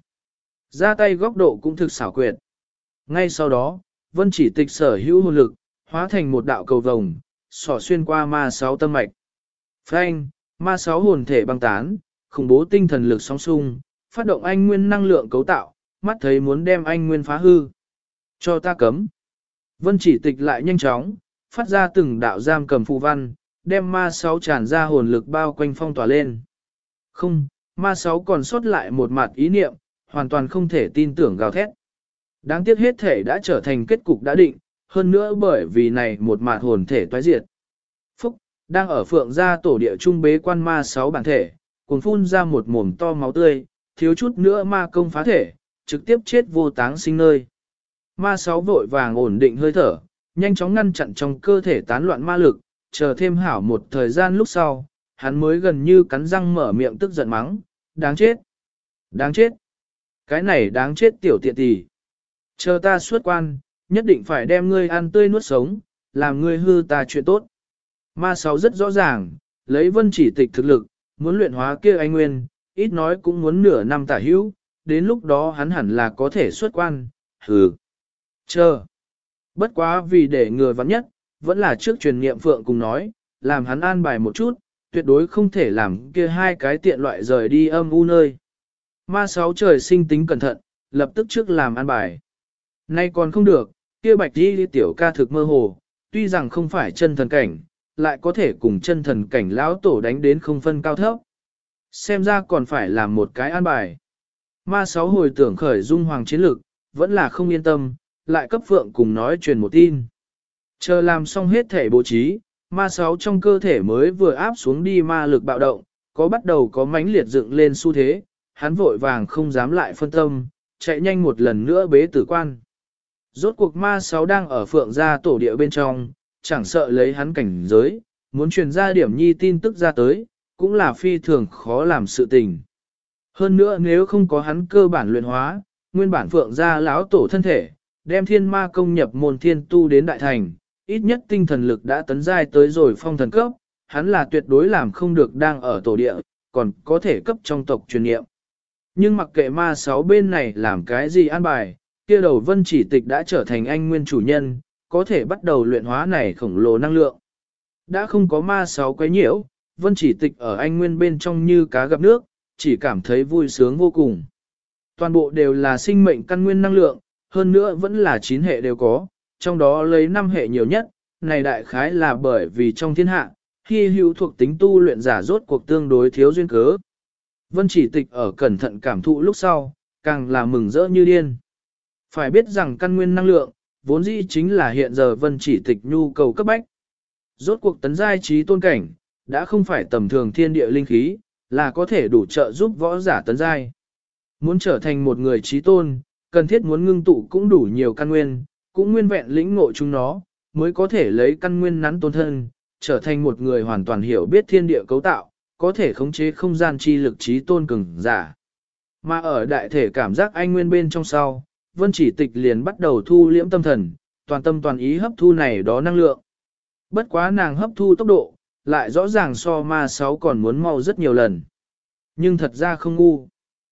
Ra tay góc độ cũng thực xảo quyệt. Ngay sau đó, Vân Chỉ Tịch sở hữu hồn lực, hóa thành một đạo cầu vồng, xỏ xuyên qua ma 6 tâm mạch. Phanh, ma 6 hồn thể băng tán, khủng bố tinh thần lực sóng xung, phát động anh nguyên năng lượng cấu tạo, mắt thấy muốn đem anh nguyên phá hư. Cho ta cấm. Vân Chỉ Tịch lại nhanh chóng, phát ra từng đạo giam cầm phù văn, đem ma 6 tràn ra hồn lực bao quanh phong tỏa lên. Không, ma 6 còn sót lại một mặt ý niệm, hoàn toàn không thể tin tưởng gào thét. Đáng tiếc hết thể đã trở thành kết cục đã định, hơn nữa bởi vì này một mặt hồn thể toái diệt. Phúc, đang ở phượng gia tổ địa trung bế quan ma 6 bản thể, cuồng phun ra một mồm to máu tươi, thiếu chút nữa ma công phá thể, trực tiếp chết vô táng sinh nơi. Ma 6 vội vàng ổn định hơi thở, nhanh chóng ngăn chặn trong cơ thể tán loạn ma lực, chờ thêm hảo một thời gian lúc sau, hắn mới gần như cắn răng mở miệng tức giận mắng, đáng chết, đáng chết, cái này đáng chết tiểu tiện tỷ. Chờ ta xuất quan, nhất định phải đem ngươi ăn tươi nuốt sống, làm ngươi hư ta chuyện tốt. Ma 6 rất rõ ràng, lấy Vân Chỉ Tịch thực lực, muốn luyện hóa kia anh nguyên, ít nói cũng muốn nửa năm tả hữu, đến lúc đó hắn hẳn là có thể xuất quan, hừ. Chờ. Bất quá vì để người vắng nhất, vẫn là trước truyền niệm phượng cùng nói, làm hắn an bài một chút, tuyệt đối không thể làm kia hai cái tiện loại rời đi âm u nơi. Ma 6 trời sinh tính cẩn thận, lập tức trước làm an bài. Nay còn không được, kia bạch đi tiểu ca thực mơ hồ, tuy rằng không phải chân thần cảnh, lại có thể cùng chân thần cảnh lão tổ đánh đến không phân cao thấp. Xem ra còn phải làm một cái an bài. Ma 6 hồi tưởng khởi dung hoàng chiến lực, vẫn là không yên tâm, lại cấp phượng cùng nói truyền một tin. Chờ làm xong hết thể bố trí, ma 6 trong cơ thể mới vừa áp xuống đi ma lực bạo động, có bắt đầu có mãnh liệt dựng lên xu thế, hắn vội vàng không dám lại phân tâm, chạy nhanh một lần nữa bế tử quan. Rốt cuộc ma 6 đang ở phượng gia tổ địa bên trong, chẳng sợ lấy hắn cảnh giới, muốn truyền ra điểm nhi tin tức ra tới, cũng là phi thường khó làm sự tình. Hơn nữa nếu không có hắn cơ bản luyện hóa, nguyên bản phượng gia lão tổ thân thể, đem thiên ma công nhập môn thiên tu đến đại thành, ít nhất tinh thần lực đã tấn giai tới rồi phong thần cấp, hắn là tuyệt đối làm không được đang ở tổ địa, còn có thể cấp trong tộc truyền nghiệm. Nhưng mặc kệ ma 6 bên này làm cái gì an bài, kia đầu Vân Chỉ Tịch đã trở thành anh nguyên chủ nhân, có thể bắt đầu luyện hóa này khổng lồ năng lượng. Đã không có ma 6 quấy nhiễu, Vân Chỉ Tịch ở anh nguyên bên trong như cá gặp nước, chỉ cảm thấy vui sướng vô cùng. Toàn bộ đều là sinh mệnh căn nguyên năng lượng, hơn nữa vẫn là 9 hệ đều có, trong đó lấy 5 hệ nhiều nhất, này đại khái là bởi vì trong thiên hạ, hy hữu thuộc tính tu luyện giả rốt cuộc tương đối thiếu duyên cớ. Vân Chỉ Tịch ở cẩn thận cảm thụ lúc sau, càng là mừng rỡ như điên. Phải biết rằng căn nguyên năng lượng, vốn dĩ chính là hiện giờ Vân Chỉ Tịch nhu cầu cấp bách. Rốt cuộc tấn giai trí tôn cảnh, đã không phải tầm thường thiên địa linh khí, là có thể đủ trợ giúp võ giả tấn giai. Muốn trở thành một người trí tôn, cần thiết muốn ngưng tụ cũng đủ nhiều căn nguyên, cũng nguyên vẹn lĩnh ngộ chúng nó, mới có thể lấy căn nguyên nắn tôn thân, trở thành một người hoàn toàn hiểu biết thiên địa cấu tạo, có thể khống chế không gian chi lực trí tôn cường giả. Mà ở đại thể cảm giác anh nguyên bên trong sau, Vân Chỉ Tịch liền bắt đầu thu liễm tâm thần, toàn tâm toàn ý hấp thu này đó năng lượng. Bất quá nàng hấp thu tốc độ, lại rõ ràng so ma 6 còn muốn mau rất nhiều lần. Nhưng thật ra không ngu.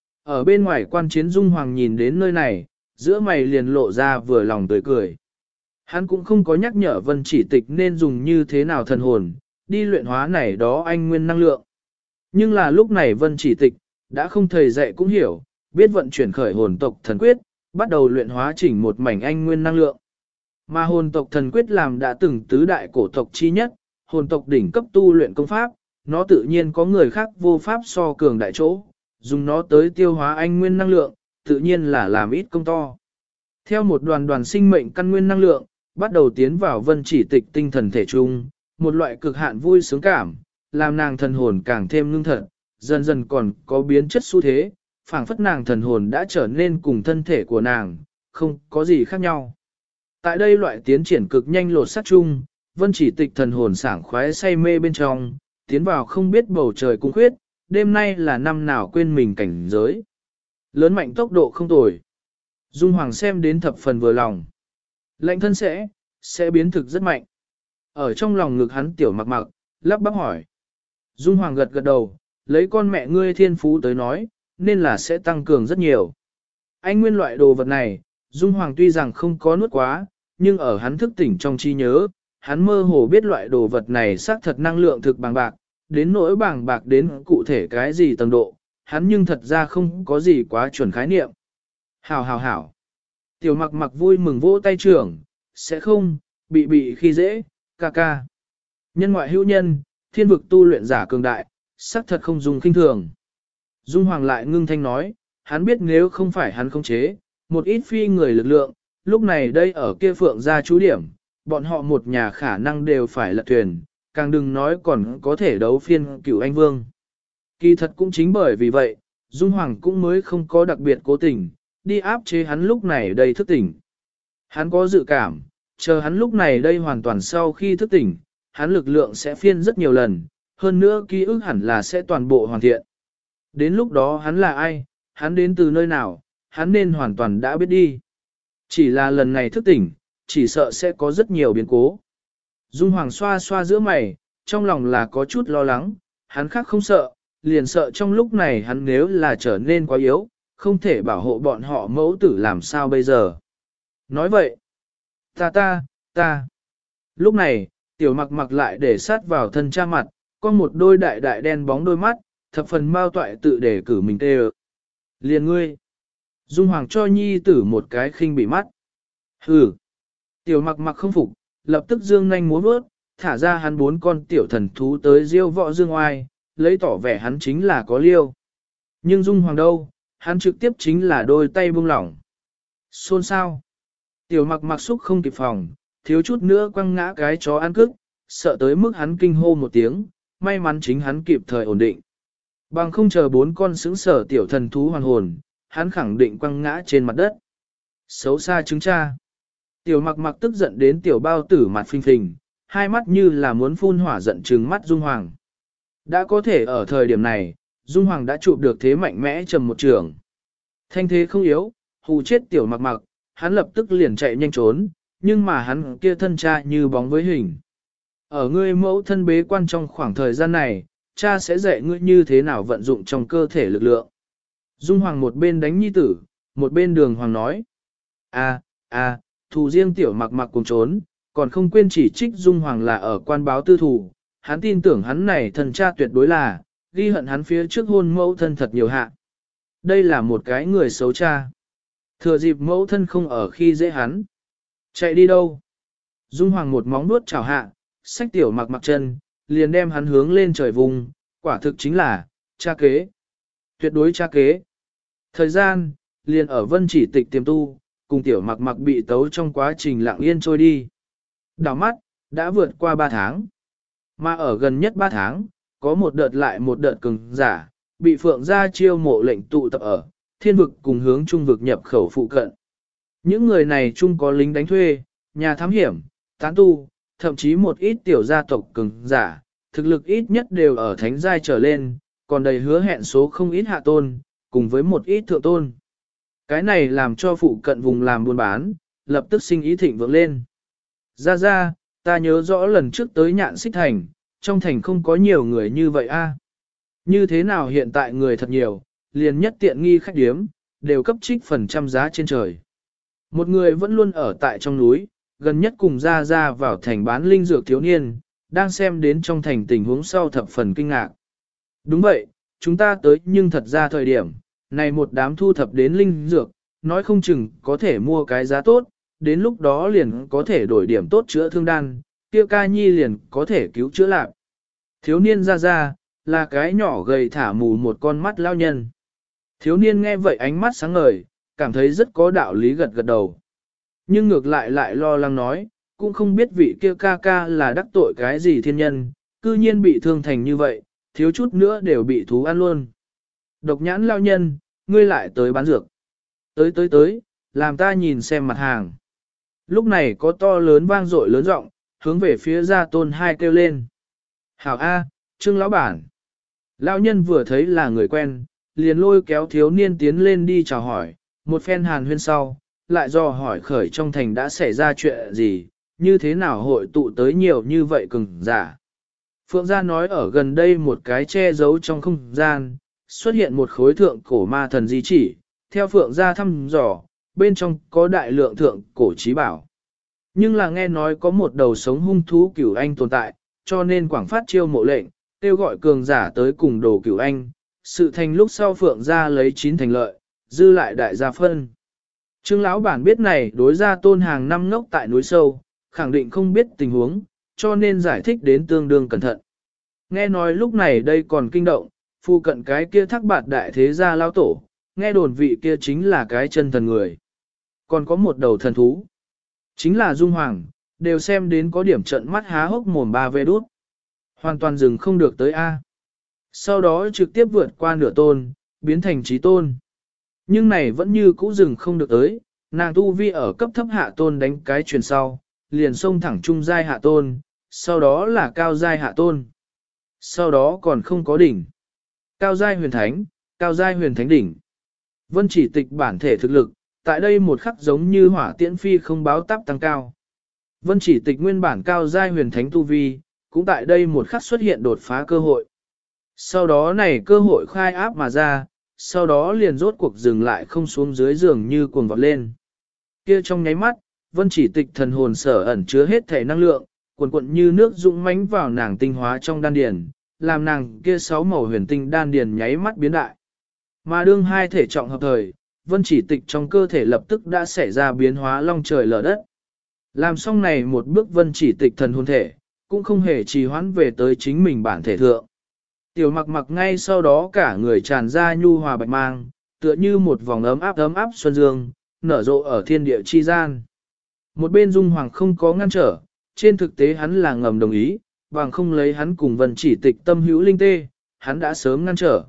Ở bên ngoài quan chiến Dung Hoàng nhìn đến nơi này, giữa mày liền lộ ra vừa lòng tươi cười. Hắn cũng không có nhắc nhở Vân Chỉ Tịch nên dùng như thế nào thần hồn, đi luyện hóa này đó anh nguyên năng lượng. Nhưng là lúc này Vân Chỉ Tịch, đã không thầy dạy cũng hiểu, biết vận chuyển khởi hồn tộc thần quyết, bắt đầu luyện hóa chỉnh một mảnh anh nguyên năng lượng. Mà hồn tộc thần quyết làm đã từng tứ đại cổ tộc chi nhất, hồn tộc đỉnh cấp tu luyện công pháp, nó tự nhiên có người khác vô pháp so cường đại chỗ, dùng nó tới tiêu hóa anh nguyên năng lượng, tự nhiên là làm ít công to. Theo một đoàn sinh mệnh căn nguyên năng lượng, bắt đầu tiến vào Vân Chỉ Tịch tinh thần thể trung, một loại cực hạn vui sướng cảm, làm nàng thần hồn càng thêm ngưng thật, dần dần còn có biến chất xu thế, phảng phất nàng thần hồn đã trở nên cùng thân thể của nàng, không có gì khác nhau. Tại đây loại tiến triển cực nhanh lột xác chung, Vân Chỉ Tịch thần hồn sảng khoái say mê bên trong, tiến vào không biết bầu trời cung khuyết, đêm nay là năm nào quên mình cảnh giới. Lớn mạnh tốc độ không tồi. Dung Hoàng xem đến thập phần vừa lòng. Lệnh thân sẽ biến thực rất mạnh. Ở trong lòng ngực hắn tiểu mặc mặc, lắp bắp hỏi. Dung Hoàng gật gật đầu, lấy con mẹ ngươi thiên phú tới nói, nên là sẽ tăng cường rất nhiều. Anh nguyên loại đồ vật này, Dung Hoàng tuy rằng không có nuốt quá, nhưng ở hắn thức tỉnh trong trí nhớ, hắn mơ hồ biết loại đồ vật này xác thật năng lượng thực bằng bạc, đến nỗi bàng bạc đến cụ thể cái gì tầng độ, hắn nhưng thật ra không có gì quá chuẩn khái niệm. Hảo hảo hảo. Tiểu mặc mặc vui mừng vỗ tay trưởng, sẽ không, bị khi dễ, ca ca. Nhân ngoại hữu nhân, thiên vực tu luyện giả cường đại, xác thật không dùng kinh thường. Dung Hoàng lại ngưng thanh nói, hắn biết nếu không phải hắn khống chế, một ít phi người lực lượng, lúc này đây ở kia phượng ra chú điểm, bọn họ một nhà khả năng đều phải lật thuyền, càng đừng nói còn có thể đấu phiên cửu anh vương. Kỳ thật cũng chính bởi vì vậy, Dung Hoàng cũng mới không có đặc biệt cố tình, đi áp chế hắn lúc này đây thức tỉnh. Hắn có dự cảm, chờ hắn lúc này đây hoàn toàn sau khi thức tỉnh, hắn lực lượng sẽ phiên rất nhiều lần, hơn nữa ký ức hẳn là sẽ toàn bộ hoàn thiện. Đến lúc đó hắn là ai, hắn đến từ nơi nào, hắn nên hoàn toàn đã biết đi. Chỉ là lần này thức tỉnh, chỉ sợ sẽ có rất nhiều biến cố. Dung Hoàng xoa xoa giữa mày, trong lòng là có chút lo lắng, hắn khác không sợ, liền sợ trong lúc này hắn nếu là trở nên quá yếu, không thể bảo hộ bọn họ mẫu tử làm sao bây giờ. Nói vậy, ta. Lúc này, tiểu mặc mặc lại để sát vào thân cha mặt, có một đôi đại đại đen bóng đôi mắt, thập phần mau toại tự để cử mình tê ợ. Liền ngươi. Dung Hoàng cho nhi tử một cái khinh bị mắt. Hừ. Tiểu mặc mặc không phục, lập tức dương nhanh múa vớt, thả ra hắn 4 con tiểu thần thú tới diêu võ dương oai, lấy tỏ vẻ hắn chính là có liêu. Nhưng Dung Hoàng đâu, hắn trực tiếp chính là đôi tay buông lỏng. Xôn sao? Tiểu mặc mặc xúc không kịp phòng, thiếu chút nữa quăng ngã cái chó ăn cức, sợ tới mức hắn kinh hô một tiếng, may mắn chính hắn kịp thời ổn định. Bằng không chờ 4 con sững sở tiểu thần thú hoàn hồn, hắn khẳng định quăng ngã trên mặt đất. Xấu xa chứng cha. Tiểu mặc mặc tức giận đến tiểu bao tử mặt phình phình, hai mắt như là muốn phun hỏa giận trừng mắt Dung Hoàng. Đã có thể ở thời điểm này, Dung Hoàng đã chụp được thế mạnh mẽ trầm một trường. Thanh thế không yếu, hù chết tiểu mặc mặc, hắn lập tức liền chạy nhanh trốn, nhưng mà hắn kia thân cha như bóng với hình. Ở ngươi mẫu thân bế quan trong khoảng thời gian này, cha sẽ dạy ngươi như thế nào vận dụng trong cơ thể lực lượng. Dung Hoàng một bên đánh nhi tử, một bên Đường Hoàng nói. Thù riêng tiểu mặc mặc cùng trốn, còn không quên chỉ trích Dung Hoàng là ở quan báo tư thù. Hắn tin tưởng hắn này thần cha tuyệt đối là, ghi hận hắn phía trước hôn mẫu thân thật nhiều hạ. Đây là một cái người xấu cha. Thừa dịp mẫu thân không ở khi dễ hắn. Chạy đi đâu? Dung Hoàng một móng nuốt chảo hạ, xách tiểu mặc mặc chân, liền đem hắn hướng lên trời vùng, quả thực chính là, cha kế. Tuyệt đối cha kế. Thời gian, liền ở Vân Chỉ Tịch tiềm tu, cùng tiểu mặc mặc bị tấu trong quá trình lặng yên trôi đi. Đảo mắt, đã vượt qua 3 tháng. Mà ở gần nhất 3 tháng, có một đợt lại một đợt cường giả, bị Phượng gia chiêu mộ lệnh tụ tập ở, thiên vực cùng hướng trung vực nhập khẩu phụ cận. Những người này chung có lính đánh thuê, nhà thám hiểm, tán tu, thậm chí một ít tiểu gia tộc cường giả, thực lực ít nhất đều ở thánh giai trở lên, còn đầy hứa hẹn số không ít hạ tôn, cùng với một ít thượng tôn. Cái này làm cho phụ cận vùng làm buôn bán, lập tức sinh ý thịnh vượng lên. Ra, ta nhớ rõ lần trước tới Nhạn Xích Thành, trong thành không có nhiều người như vậy a. Như thế nào hiện tại người thật nhiều, liền nhất tiện nghi khách điếm, đều cấp trích phần trăm giá trên trời. Một người vẫn luôn ở tại trong núi, gần nhất cùng ra vào thành bán linh dược thiếu niên, đang xem đến trong thành tình huống sau thập phần kinh ngạc. Đúng vậy, chúng ta tới nhưng thật ra thời điểm, này một đám thu thập đến linh dược, nói không chừng có thể mua cái giá tốt, đến lúc đó liền có thể đổi điểm tốt chữa thương đan, kia ca nhi liền có thể cứu chữa lạc. Thiếu niên ra, là cái nhỏ gầy thả mù một con mắt lao nhân. Thiếu niên nghe vậy ánh mắt sáng ngời, cảm thấy rất có đạo lý gật gật đầu. Nhưng ngược lại lo lắng nói, cũng không biết vị kia ca là đắc tội cái gì thiên nhân, cư nhiên bị thương thành như vậy, thiếu chút nữa đều bị thú ăn luôn. Độc nhãn lao nhân, ngươi lại tới bán dược. Tới, làm ta nhìn xem mặt hàng. Lúc này có to lớn vang dội lớn giọng, hướng về phía Gia Tôn hai kêu lên. Hảo A, Trương lão bản. Lão nhân vừa thấy là người quen, liền lôi kéo thiếu niên tiến lên đi chào hỏi, một phen hàn huyên sau, lại do hỏi khởi trong thành đã xảy ra chuyện gì, như thế nào hội tụ tới nhiều như vậy cừng giả. Phượng gia nói ở gần đây một cái che giấu trong không gian, xuất hiện một khối thượng cổ ma thần di chỉ, theo Phượng gia thăm dò, bên trong có đại lượng thượng cổ trí bảo. Nhưng là nghe nói có một đầu sống hung thú cửu anh tồn tại, cho nên quảng phát chiêu mộ lệnh, kêu gọi cường giả tới cùng đồ cửu anh, sự thành lúc sau Phượng gia lấy 9 thành lợi, dư lại đại gia phân. Trương lão bản biết này đối Gia Tôn hàng năm ngốc tại núi sâu, khẳng định không biết tình huống, cho nên giải thích đến tương đương cẩn thận. Nghe nói lúc này đây còn kinh động, phu cận cái kia thác bạt đại thế gia lao tổ, nghe đồn vị kia chính là cái chân thần người. Còn có một đầu thần thú, chính là Dung Hoàng, đều xem đến có điểm trận mắt há hốc mồm ba vê đút. Hoàn toàn dừng không được tới A. Sau đó trực tiếp vượt qua nửa tôn, biến thành trí tôn. Nhưng này vẫn như cũ dừng không được tới, nàng tu vi ở cấp thấp hạ tôn đánh cái truyền sau, liền xông thẳng trung giai hạ tôn, sau đó là cao giai hạ tôn. Sau đó còn không có đỉnh. Cao giai huyền thánh đỉnh. Vân chỉ tịch bản thể thực lực, tại đây một khắc giống như hỏa tiễn phi không báo táp tăng cao. Vân chỉ tịch nguyên bản cao giai huyền thánh tu vi, cũng tại đây một khắc xuất hiện đột phá cơ hội. Sau đó này cơ hội khai áp mà ra, sau đó liền rốt cuộc dừng lại không xuống dưới giường như cuồng vọt lên. Kia trong nháy mắt, vân chỉ tịch thần hồn sở ẩn chứa hết thể năng lượng, cuồn cuộn như nước dũng mãnh vào nàng tinh hóa trong đan điền, làm nàng kia 6 màu huyền tinh đan điền nháy mắt biến đại. Mà đương hai thể trọng hợp thời, vân chỉ tịch trong cơ thể lập tức đã xảy ra biến hóa long trời lở đất. Làm xong này một bước vân chỉ tịch thần hồn thể, cũng không hề trì hoãn về tới chính mình bản thể thượng. Tiểu mặc mặc ngay sau đó cả người tràn ra nhu hòa bạch mang, tựa như một vòng ấm áp xuân dương, nở rộ ở thiên địa chi gian. Một bên Dung Hoàng không có ngăn trở, trên thực tế hắn là ngầm đồng ý, bằng không lấy hắn cùng vân chỉ tịch tâm hữu linh tê, hắn đã sớm ngăn trở.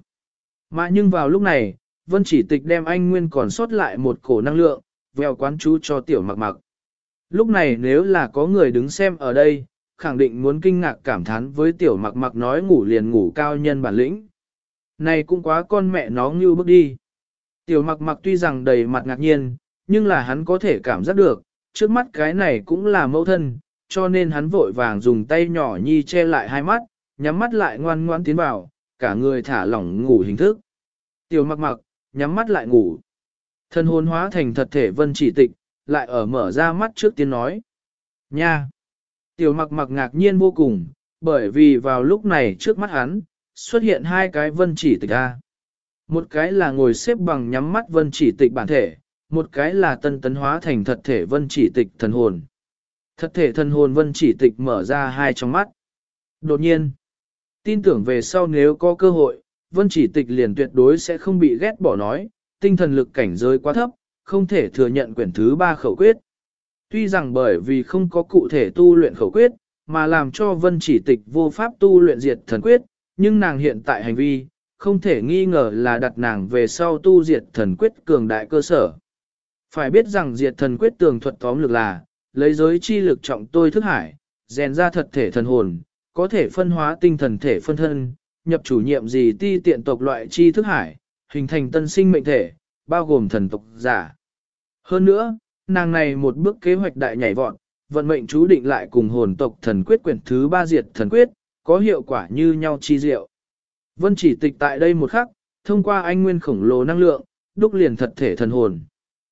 Mà nhưng vào lúc này, vân chỉ tịch đem anh nguyên còn sót lại một cổ năng lượng, vèo quán chú cho tiểu mặc mặc. Lúc này nếu là có người đứng xem ở đây, khẳng định muốn kinh ngạc cảm thán với tiểu mặc mặc nói ngủ liền ngủ cao nhân bản lĩnh. Này cũng quá con mẹ nó như bước đi. Tiểu mặc mặc tuy rằng đầy mặt ngạc nhiên, nhưng là hắn có thể cảm giác được, trước mắt cái này cũng là mẫu thân, cho nên hắn vội vàng dùng tay nhỏ nhi che lại hai mắt, nhắm mắt lại ngoan ngoan tiến vào, cả người thả lỏng ngủ hình thức. Tiểu mặc mặc, nhắm mắt lại ngủ. Thân hồn hóa thành thật thể vân chỉ tịch, lại ở mở ra mắt trước tiên nói. Nha! Tiểu mặc mặc ngạc nhiên vô cùng, bởi vì vào lúc này trước mắt hắn, xuất hiện hai cái vân chỉ tịch A. Một cái là ngồi xếp bằng nhắm mắt vân chỉ tịch bản thể, một cái là tân tấn hóa thành thật thể vân chỉ tịch thần hồn. Thật thể thần hồn vân chỉ tịch mở ra hai trong mắt. Đột nhiên, tin tưởng về sau nếu có cơ hội, vân chỉ tịch liền tuyệt đối sẽ không bị ghét bỏ nói, tinh thần lực cảnh giới quá thấp, không thể thừa nhận quyển thứ 3 khẩu quyết. Tuy rằng bởi vì không có cụ thể tu luyện khẩu quyết, mà làm cho vân chỉ tịch vô pháp tu luyện diệt thần quyết, nhưng nàng hiện tại hành vi, không thể nghi ngờ là đặt nàng về sau tu diệt thần quyết cường đại cơ sở. Phải biết rằng diệt thần quyết tường thuật tóm lược là, lấy giới chi lực trọng tôi thức hải, rèn ra thật thể thần hồn, có thể phân hóa tinh thần thể phân thân, nhập chủ nhiệm gì ti tiện tộc loại chi thức hải, hình thành tân sinh mệnh thể, bao gồm thần tộc giả. Hơn nữa, nàng này một bước kế hoạch đại nhảy vọt, vận mệnh chú định lại cùng hồn tộc thần quyết quyển thứ 3 diệt thần quyết, có hiệu quả như nhau chi diệu. Vân chỉ tịch tại đây một khắc, thông qua anh nguyên khổng lồ năng lượng, đúc liền thật thể thần hồn.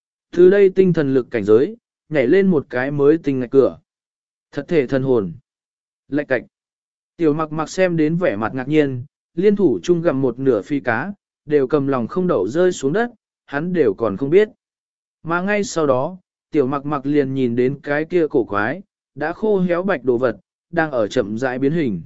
Từ đây tinh thần lực cảnh giới, nhảy lên một cái mới tinh ngạch cửa. Thật thể thần hồn. Lạch cạch. Tiểu mặc mặc xem đến vẻ mặt ngạc nhiên, liên thủ chung gặm một nửa phi cá, đều cầm lòng không đậu rơi xuống đất, hắn đều còn không biết. Mà ngay sau đó, tiểu mặc mặc liền nhìn đến cái kia cổ quái, đã khô héo bạch đồ vật, đang ở chậm rãi biến hình.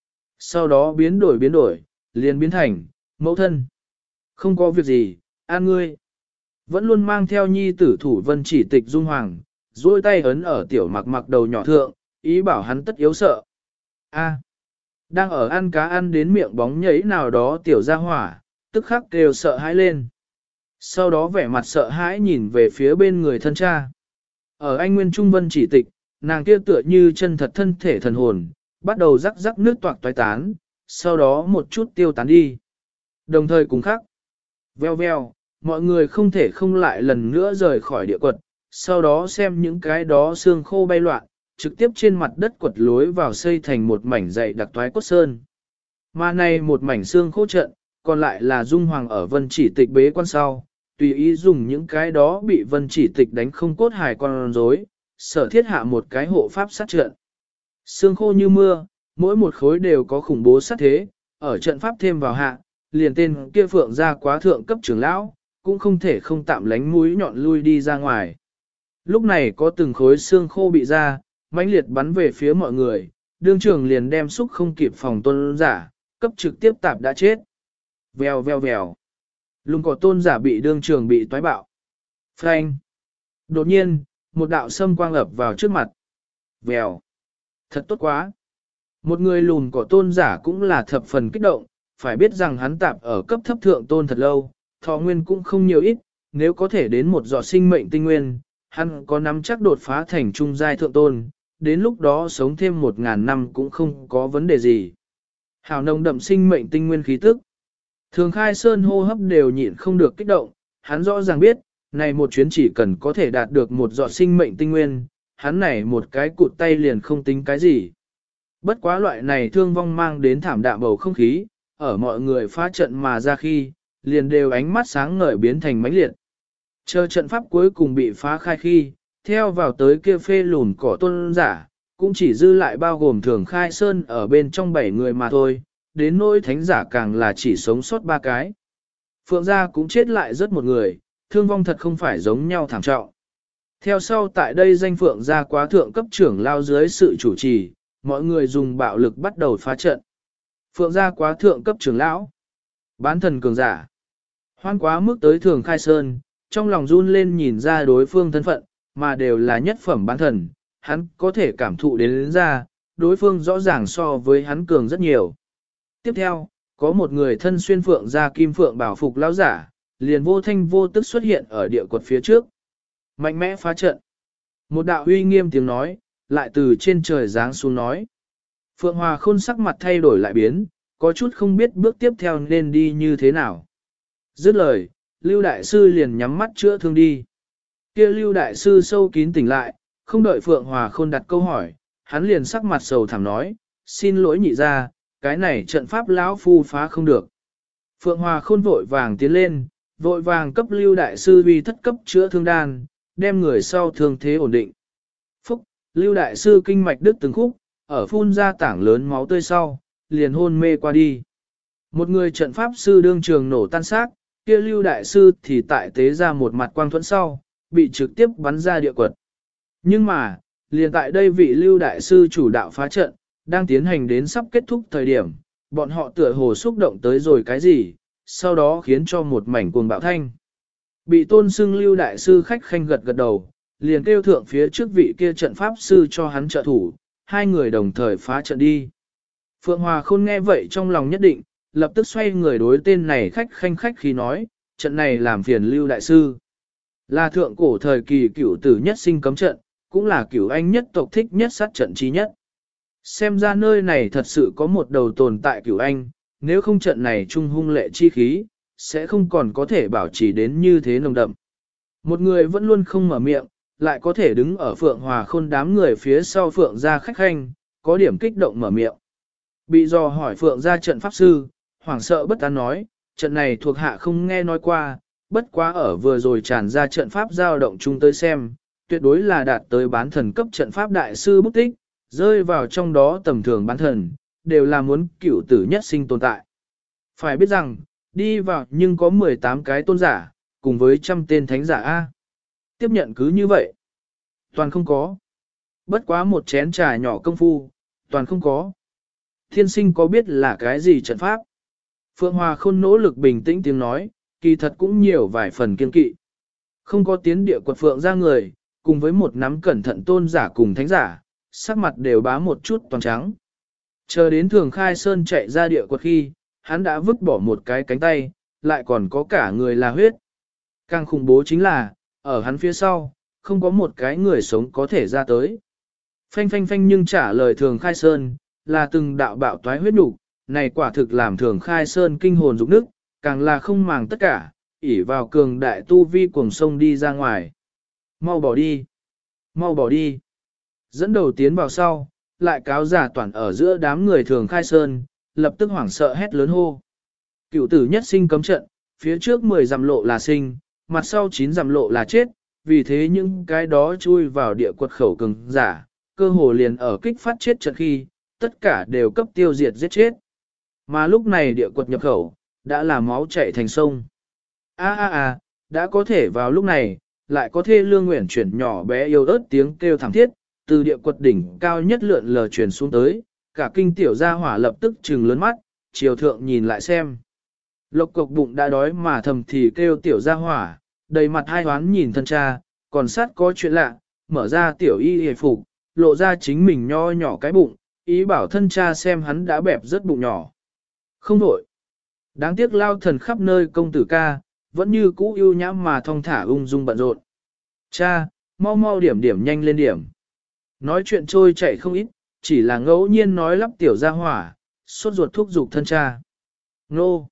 Sau đó biến đổi, liền biến thành, mẫu thân. Không có việc gì, an ngươi. Vẫn luôn mang theo nhi tử thủ vân chỉ tịch Dung Hoàng, duỗi tay ấn ở tiểu mặc mặc đầu nhỏ thượng, ý bảo hắn tất yếu sợ. A. Đang ở ăn cá ăn đến miệng bóng nhảy nào đó tiểu ra hỏa, tức khắc kêu sợ hãi lên. Sau đó vẻ mặt sợ hãi nhìn về phía bên người thân cha. Ở anh Nguyên Trung Vân chỉ tịch, nàng kia tựa như chân thật thân thể thần hồn, bắt đầu rắc rắc nước toạc toái tán, sau đó một chút tiêu tán đi. Đồng thời cùng khắc, veo veo, mọi người không thể không lại lần nữa rời khỏi địa quật, sau đó xem những cái đó xương khô bay loạn, trực tiếp trên mặt đất quật lối vào xây thành một mảnh dày đặc toái cốt sơn. Mà này một mảnh xương khô trận, còn lại là Dung Hoàng ở Vân Chỉ Tịch bế quan sau, tùy ý dùng những cái đó bị Vân Chỉ Tịch đánh không cốt hài con rối, sở thiết hạ một cái hộ pháp sát trận. Xương khô như mưa, mỗi một khối đều có khủng bố sát thế, ở trận pháp thêm vào hạ, liền tên kia Phượng ra quá thượng cấp trưởng lão, cũng không thể không tạm lánh mũi nhọn lui đi ra ngoài. Lúc này có từng khối xương khô bị ra, mãnh liệt bắn về phía mọi người, đương trường liền đem xúc không kịp phòng tôn giả, cấp trực tiếp tạp đã chết. Vèo vèo vèo. Lùng cỏ tôn giả bị đương trường bị toái bạo. Phanh. Đột nhiên, một đạo sâm quang ập vào trước mặt. Vèo. Thật tốt quá. Một người lùn cỏ tôn giả cũng là thập phần kích động, phải biết rằng hắn tạp ở cấp thấp thượng tôn thật lâu, thọ nguyên cũng không nhiều ít, nếu có thể đến một giọt sinh mệnh tinh nguyên, hắn có nắm chắc đột phá thành trung giai thượng tôn, đến lúc đó sống thêm 1000 năm cũng không có vấn đề gì. Hào nồng đậm sinh mệnh tinh nguyên khí tức. Thường Khai Sơn hô hấp đều nhịn không được kích động, hắn rõ ràng biết, này một chuyến chỉ cần có thể đạt được một giọt sinh mệnh tinh nguyên, hắn này một cái cụt tay liền không tính cái gì. Bất quá loại này thương vong mang đến thảm đạm bầu không khí, ở mọi người phá trận mà ra khi, liền đều ánh mắt sáng ngời biến thành mãnh liệt. Chờ trận pháp cuối cùng bị phá khai khi, theo vào tới kia phê lùn cỏ tôn giả, cũng chỉ dư lại bao gồm Thường Khai Sơn ở bên trong 7 người mà thôi, đến nỗi thánh giả càng là chỉ sống sót 3 cái. Phượng gia cũng chết lại rất một người, thương vong thật không phải giống nhau thảm trọng. Theo sau tại đây danh Phượng gia quá thượng cấp trưởng lao dưới sự chủ trì, mọi người dùng bạo lực bắt đầu phá trận. Phượng gia quá thượng cấp trưởng lão, bán thần cường giả, hoan quá mức tới Thường Khai Sơn, trong lòng run lên nhìn ra đối phương thân phận, mà đều là nhất phẩm bán thần, hắn có thể cảm thụ đến ra, đối phương rõ ràng so với hắn cường rất nhiều. Tiếp theo, có một người thân xuyên phượng ra kim phượng bảo phục lão giả, liền vô thanh vô tức xuất hiện ở địa quật phía trước. Mạnh mẽ phá trận. Một đạo uy nghiêm tiếng nói, lại từ trên trời giáng xuống nói. Phượng Hòa Khôn sắc mặt thay đổi lại biến, có chút không biết bước tiếp theo nên đi như thế nào. Dứt lời, Lưu Đại Sư liền nhắm mắt chữa thương đi. Kia Lưu Đại Sư sâu kín tỉnh lại, không đợi Phượng Hòa Khôn đặt câu hỏi, hắn liền sắc mặt sầu thảm nói, xin lỗi nhị ra, cái này trận pháp lão phu phá không được. Phượng Hòa Khôn vội vàng tiến lên, vội vàng cấp Lưu Đại Sư uy thất cấp chữa thương đan, đem người sau thương thế ổn định. Phúc, Lưu Đại Sư kinh mạch đứt từng khúc, ở phun ra tảng lớn máu tươi sau, liền hôn mê qua đi. Một người trận pháp sư đương trường nổ tan xác, kia Lưu Đại Sư thì tại tế ra một mặt quang thuẫn sau, bị trực tiếp bắn ra địa quật. Nhưng mà, liền tại đây vị Lưu Đại Sư chủ đạo phá trận, đang tiến hành đến sắp kết thúc thời điểm, bọn họ tựa hồ xúc động tới rồi cái gì, sau đó khiến cho một mảnh cuồng bạo thanh. Bị tôn xưng Lưu Đại Sư khách khanh gật gật đầu, liền kêu thượng phía trước vị kia trận pháp sư cho hắn trợ thủ, hai người đồng thời phá trận đi. Phượng Hòa Khôn nghe vậy trong lòng nhất định, lập tức xoay người đối tên này khách khanh khách khi nói, trận này làm phiền Lưu Đại Sư. Là thượng cổ thời kỳ cửu tử nhất sinh cấm trận, cũng là cửu anh nhất tộc thích nhất sát trận trí nhất. Xem ra nơi này thật sự có một đầu tồn tại cửu anh, nếu không trận này trung hung lệ chi khí, sẽ không còn có thể bảo trì đến như thế nồng đậm. Một người vẫn luôn không mở miệng, lại có thể đứng ở Phượng Hòa Khôn đám người phía sau Phượng gia khách khanh, có điểm kích động mở miệng. Bị dò hỏi Phượng gia trận pháp sư, hoảng sợ bất an nói, trận này thuộc hạ không nghe nói qua, bất quá ở vừa rồi tràn ra trận pháp giao động chung tới xem, tuyệt đối là đạt tới bán thần cấp trận pháp đại sư bút tích, rơi vào trong đó tầm thường bán thần, đều là muốn cửu tử nhất sinh tồn tại. Phải biết rằng, đi vào nhưng có 18 cái tôn giả, cùng với trăm tên thánh giả A. Tiếp nhận cứ như vậy. Toàn không có. Bất quá một chén trà nhỏ công phu, toàn không có. Thiên sinh có biết là cái gì trận pháp? Phượng Hòa Khôn nỗ lực bình tĩnh tiếng nói, kỳ thật cũng nhiều vài phần kiên kỵ. Không có tiến địa quật Phượng ra người, cùng với một nắm cẩn thận tôn giả cùng thánh giả, sắc mặt đều bá một chút toàn trắng. Chờ đến Thường Khai Sơn chạy ra địa quật khi, hắn đã vứt bỏ một cái cánh tay, lại còn có cả người là huyết. Càng khủng bố chính là, ở hắn phía sau, không có một cái người sống có thể ra tới. Phanh phanh phanh nhưng trả lời Thường Khai Sơn, là từng đạo bạo toái huyết nục, này quả thực làm Thường Khai Sơn kinh hồn rụng nức, càng là không màng tất cả, ỉ vào cường đại tu vi cuồng sông đi ra ngoài. Mau bỏ đi! Mau bỏ đi! Dẫn đầu tiến vào sau, lại cáo giả toàn ở giữa đám người Thường Khai Sơn, lập tức hoảng sợ hét lớn hô. Cựu tử nhất sinh cấm trận, phía trước 10 dặm lộ là sinh, mặt sau 9 dặm lộ là chết, vì thế những cái đó chui vào địa quật khẩu cường giả, cơ hồ liền ở kích phát chết trận khi, tất cả đều cấp tiêu diệt giết chết. Mà lúc này địa quật nhập khẩu, đã là máu chảy thành sông. Đã có thể vào lúc này, lại có thê lương nguyện chuyển nhỏ bé yêu ớt tiếng kêu thảm thiết, từ địa quật đỉnh cao nhất lượn lờ truyền xuống tới, cả kinh tiểu gia hỏa lập tức trừng lớn mắt, chiều thượng nhìn lại xem. Lộc cộc bụng đã đói mà thầm thì kêu tiểu gia hỏa, đầy mặt hai hoán nhìn thân cha, còn sát có chuyện lạ, mở ra tiểu y hề phục, lộ ra chính mình nho nhỏ cái bụng, ý bảo thân cha xem hắn đã bẹp rất bụng nhỏ. Không đổi. Đáng tiếc lao thần khắp nơi công tử ca, vẫn như cũ yêu nhãm mà thong thả ung dung bận rộn. Cha, mau mau điểm điểm nhanh lên điểm. Nói chuyện trôi chạy không ít, chỉ là ngẫu nhiên nói lắp tiểu gia hỏa, sốt ruột thúc giục thân cha. Nô!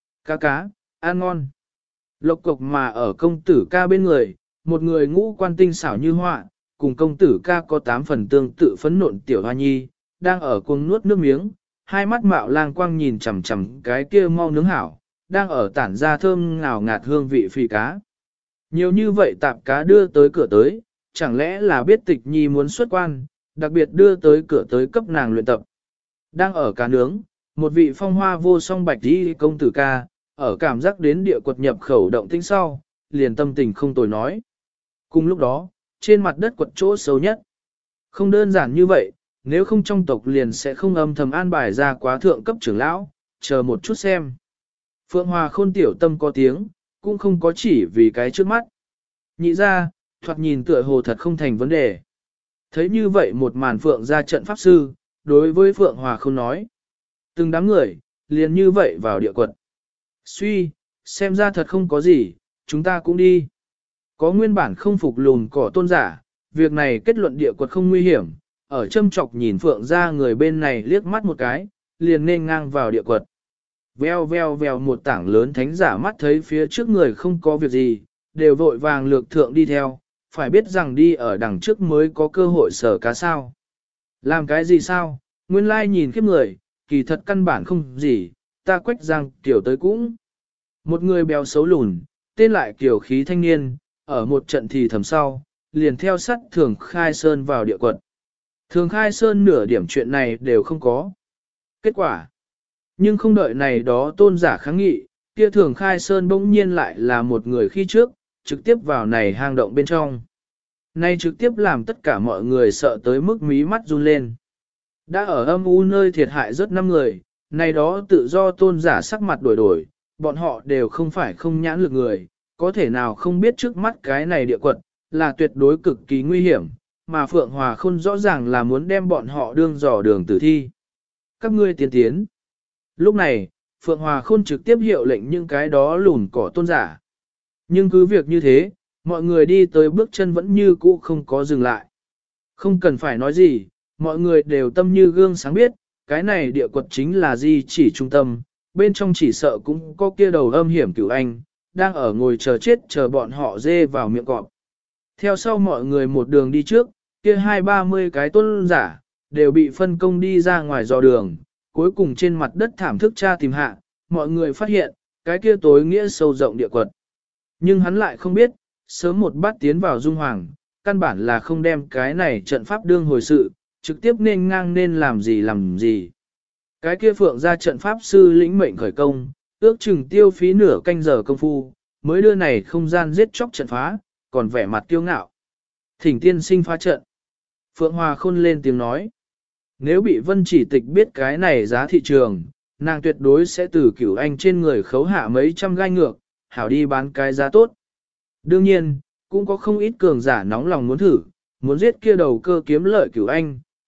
Cá, ăn ngon. Lộc cộc mà ở công tử ca bên người, một người ngũ quan tinh xảo như họa, cùng công tử ca có 8 phần tương tự phấn nộn tiểu hoa nhi, đang ở cuồng nuốt nước miếng, hai mắt mạo lang quang nhìn chằm chằm cái kia mau nướng hảo, đang ở tản ra thơm ngào ngạt hương vị phì cá. Nhiều như vậy tạp cá đưa tới cửa tới, chẳng lẽ là biết tịch nhi muốn xuất quan, đặc biệt đưa tới cửa tới cấp nàng luyện tập. Đang ở cá nướng, một vị phong hoa vô song bạch đi công tử ca, ở cảm giác đến địa quật nhập khẩu động tĩnh sau, liền tâm tình không tồi nói. Cùng lúc đó, trên mặt đất quật chỗ sâu nhất. Không đơn giản như vậy, nếu không trong tộc liền sẽ không âm thầm an bài ra quá thượng cấp trưởng lão, chờ một chút xem. Phượng Hòa Khôn tiểu tâm có tiếng, cũng không có chỉ vì cái trước mắt. Nhị ra, thoạt nhìn tựa hồ thật không thành vấn đề. Thấy như vậy một màn Phượng ra trận pháp sư, đối với Phượng Hòa Khôn nói. Từng đám người, liền như vậy vào địa quật. Suy, xem ra thật không có gì, chúng ta cũng đi. Có nguyên bản không phục lùn cỏ tôn giả, việc này kết luận địa quật không nguy hiểm, ở châm chọc nhìn Phượng ra người bên này liếc mắt một cái, liền nên ngang vào địa quật. Veo veo veo một tảng lớn thánh giả mắt thấy phía trước người không có việc gì, đều vội vàng lược thượng đi theo, phải biết rằng đi ở đằng trước mới có cơ hội sở cá sao. Làm cái gì sao, nguyên lai nhìn khiếp người, kỳ thật căn bản không gì, ta quách giang kiểu tới cũng. Một người béo xấu lùn, tên lại kiểu khí thanh niên, ở một trận thì thầm sau, liền theo sát Thường Khai Sơn vào địa quật. Thường Khai Sơn nửa điểm chuyện này đều không có. Kết quả. Nhưng không đợi này đó tôn giả kháng nghị, kia Thường Khai Sơn bỗng nhiên lại là một người khi trước, trực tiếp vào này hang động bên trong. Nay trực tiếp làm tất cả mọi người sợ tới mức mí mắt run lên. Đã ở âm u nơi thiệt hại rất 5 người, này đó tự do tôn giả sắc mặt đổi đổi, bọn họ đều không phải không nhãn lực người, có thể nào không biết trước mắt cái này địa quật, là tuyệt đối cực kỳ nguy hiểm, mà Phượng Hòa Khôn rõ ràng là muốn đem bọn họ đương dò đường tử thi. Các ngươi tiến. Lúc này, Phượng Hòa Khôn trực tiếp hiệu lệnh những cái đó lùn cỏ tôn giả. Nhưng cứ việc như thế, mọi người đi tới bước chân vẫn như cũ không có dừng lại. Không cần phải nói gì, mọi người đều tâm như gương sáng biết, cái này địa quật chính là di chỉ trung tâm, bên trong chỉ sợ cũng có kia đầu âm hiểm cửu anh, đang ở ngồi chờ chết chờ bọn họ dê vào miệng cọp. Theo sau mọi người một đường đi trước, kia 20-30 cái tôn giả, đều bị phân công đi ra ngoài dò đường, cuối cùng trên mặt đất thảm thức tra tìm hạ, mọi người phát hiện, cái kia tối nghĩa sâu rộng địa quật. Nhưng hắn lại không biết, sớm một bát tiến vào dung hoàng, căn bản là không đem cái này trận pháp đương hồi sự, trực tiếp nên ngang nên làm gì. Cái kia phượng ra trận pháp sư lĩnh mệnh khởi công, ước chừng tiêu phí nửa canh giờ công phu, mới đưa này không gian giết chóc trận phá, còn vẻ mặt kiêu ngạo. Thỉnh tiên sinh phá trận. Phượng Hòa Khôn lên tiếng nói. Nếu bị Vân Chỉ Tịch biết cái này giá thị trường, nàng tuyệt đối sẽ từ Cửu Anh trên người khấu hạ mấy trăm gai ngược, hảo đi bán cái giá tốt. Đương nhiên, cũng có không ít cường giả nóng lòng muốn thử, muốn giết kia đầu cơ kiếm lợi Cửu Anh,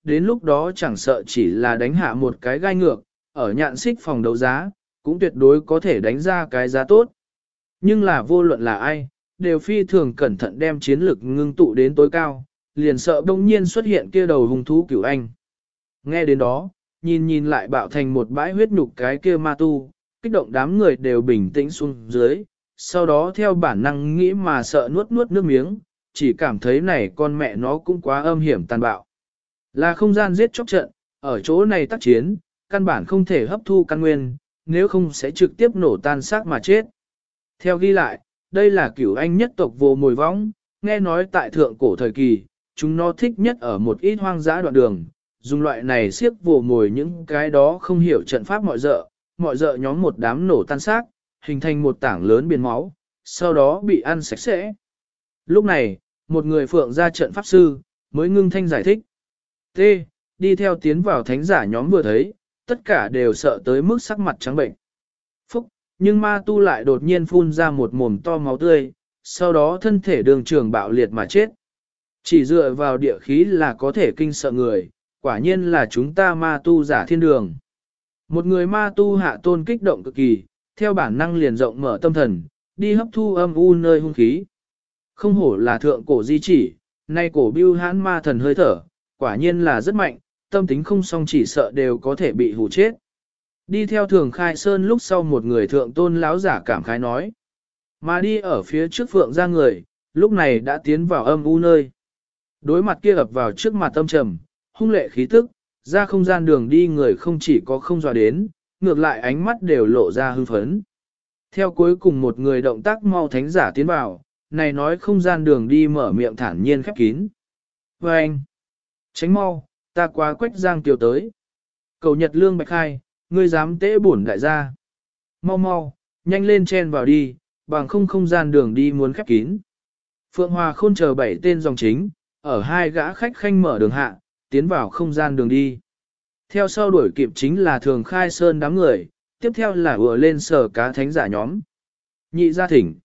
đến lúc đó chẳng sợ chỉ là đánh hạ một cái gai ngược, ở nhạn xích phòng đấu giá, cũng tuyệt đối có thể đánh ra cái giá tốt. Nhưng là vô luận là ai, đều phi thường cẩn thận đem chiến lực ngưng tụ đến tối cao, liền sợ đông nhiên xuất hiện kia đầu hung thú cửu anh. Nghe đến đó, nhìn lại bạo thành một bãi huyết nhục cái kia ma tu, kích động đám người đều bình tĩnh xuống dưới, sau đó theo bản năng nghĩ mà sợ nuốt nước miếng, chỉ cảm thấy này con mẹ nó cũng quá âm hiểm tàn bạo. Là không gian giết chóc trận, ở chỗ này tác chiến, căn bản không thể hấp thu căn nguyên, nếu không sẽ trực tiếp nổ tan xác mà chết. Theo ghi lại, đây là cửu anh nhất tộc vô mồi võng, nghe nói tại thượng cổ thời kỳ, chúng nó thích nhất ở một ít hoang dã đoạn đường, dùng loại này siết vồ mồi những cái đó không hiểu trận pháp mọi dợ nhóm một đám nổ tan xác, hình thành một tảng lớn biển máu, sau đó bị ăn sạch sẽ. Lúc này, một người phượng ra trận pháp sư, mới ngưng thanh giải thích. T. Đi theo tiến vào thánh giả nhóm vừa thấy, tất cả đều sợ tới mức sắc mặt trắng bệnh. Phúc, nhưng ma tu lại đột nhiên phun ra một mồm to máu tươi, sau đó thân thể đường trường bạo liệt mà chết. Chỉ dựa vào địa khí là có thể kinh sợ người, quả nhiên là chúng ta ma tu giả thiên đường. Một người ma tu hạ tôn kích động cực kỳ, theo bản năng liền rộng mở tâm thần, đi hấp thu âm u nơi hung khí. Không hổ là thượng cổ di chỉ, nay cổ bưu hãn ma thần hơi thở, quả nhiên là rất mạnh, tâm tính không song chỉ sợ đều có thể bị hù chết. Đi theo thường khai sơn lúc sau một người thượng tôn lão giả cảm khái nói. Mà đi ở phía trước phượng ra người, lúc này đã tiến vào âm u nơi. Đối mặt kia ập vào trước mặt âm trầm, hung lệ khí tức, ra không gian đường đi người không chỉ có không dò đến, ngược lại ánh mắt đều lộ ra hưng phấn. Theo cuối cùng một người động tác mau thánh giả tiến vào, này nói không gian đường đi mở miệng thản nhiên khép kín. Và anh, tránh mau, ta quá quách giang tiểu tới. Cầu Nhật Lương Bạch Khai, ngươi dám tễ bổn đại gia. Mau mau, nhanh lên chen vào đi, bằng không gian đường đi muốn khép kín. Phượng Hòa Khôn chờ 7 tên dòng chính, ở hai gã khách khanh mở đường hạ, tiến vào không gian đường đi. Theo sau đuổi kịp chính là Thường Khai Sơn đám người, tiếp theo là ùa lên sở cá thánh giả nhóm. Nhị gia thỉnh.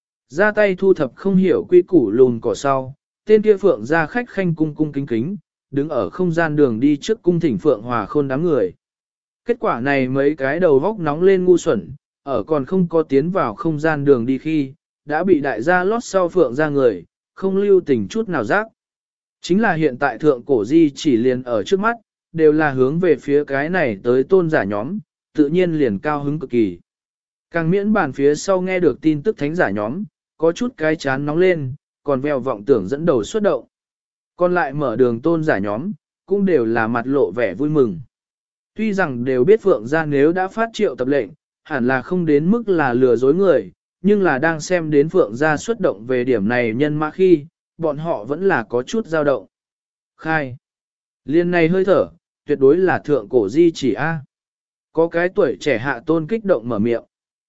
Ra tay thu thập không hiểu quy củ lùn cỏ sau, tên kia Phượng ra khách khanh cung cung kính kính, đứng ở không gian đường đi trước cung thỉnh Phượng Hòa Khôn đám người. Kết quả này mấy cái đầu góc nóng lên ngu xuẩn, ở còn không có tiến vào không gian đường đi khi, đã bị đại gia lót sau Phượng ra người, không lưu tình chút nào giác. Chính là hiện tại thượng cổ di chỉ liền ở trước mắt, đều là hướng về phía cái này tới tôn giả nhóm, tự nhiên liền cao hứng cực kỳ. Càng miễn bàn phía sau nghe được tin tức thánh giả nhóm, có chút cái chán nóng lên, còn veo vọng tưởng dẫn đầu xuất động. Còn lại mở đường tôn giả nhóm, cũng đều là mặt lộ vẻ vui mừng. Tuy rằng đều biết Phượng gia nếu đã phát triệu tập lệnh, hẳn là không đến mức là lừa dối người, nhưng là đang xem đến Phượng gia xuất động về điểm này nhân mã khi, bọn họ vẫn là có chút dao động. Khai. Liên này hơi thở, tuyệt đối là thượng cổ di chỉ A. Có cái tuổi trẻ hạ tôn kích động mở miệng.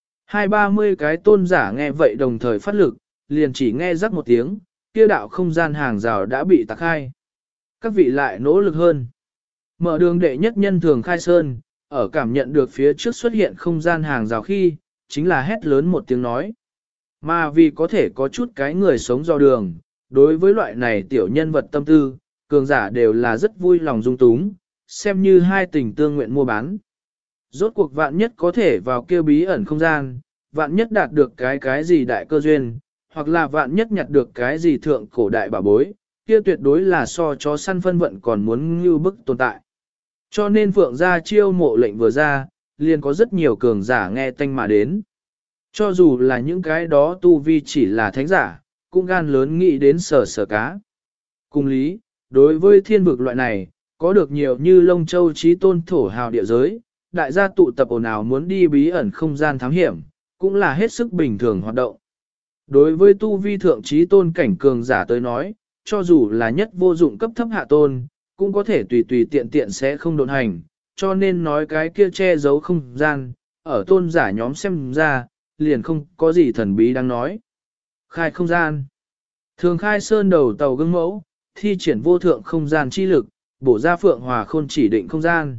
20-30 cái tôn giả nghe vậy đồng thời phát lực, liền chỉ nghe rắc một tiếng, kia đạo không gian hàng rào đã bị tạc khai. Các vị lại nỗ lực hơn. Mở đường đệ nhất nhân Thường Khai Sơn, ở cảm nhận được phía trước xuất hiện không gian hàng rào khi, chính là hét lớn một tiếng nói. Mà vì có thể có chút cái người sống do đường, đối với loại này tiểu nhân vật tâm tư, cường giả đều là rất vui lòng dung túng, xem như hai tình tương nguyện mua bán. Rốt cuộc vạn nhất có thể vào kêu bí ẩn không gian, vạn nhất đạt được cái gì đại cơ duyên, hoặc là vạn nhất nhặt được cái gì thượng cổ đại bảo bối, kia tuyệt đối là so chó săn phân vận còn muốn như bức tồn tại. Cho nên Phượng gia chiêu mộ lệnh vừa ra, liền có rất nhiều cường giả nghe tanh mà đến. Cho dù là những cái đó tu vi chỉ là thánh giả, cũng gan lớn nghĩ đến sở cá. Cùng lý, đối với thiên vực loại này, có được nhiều như Long Châu trí tôn thổ hào địa giới, đại gia tụ tập ồn ào muốn đi bí ẩn không gian thám hiểm, cũng là hết sức bình thường hoạt động. Đối với tu vi thượng trí tôn cảnh cường giả tới nói, cho dù là nhất vô dụng cấp thấp hạ tôn, cũng có thể tùy tùy tiện tiện sẽ không độn hành, cho nên nói cái kia che giấu không gian, ở tôn giả nhóm xem ra, liền không có gì thần bí đang nói. Khai không gian. Thường Khai Sơn đầu tàu gương mẫu, thi triển vô thượng không gian chi lực, bổ ra Phượng Hòa Khôn chỉ định không gian.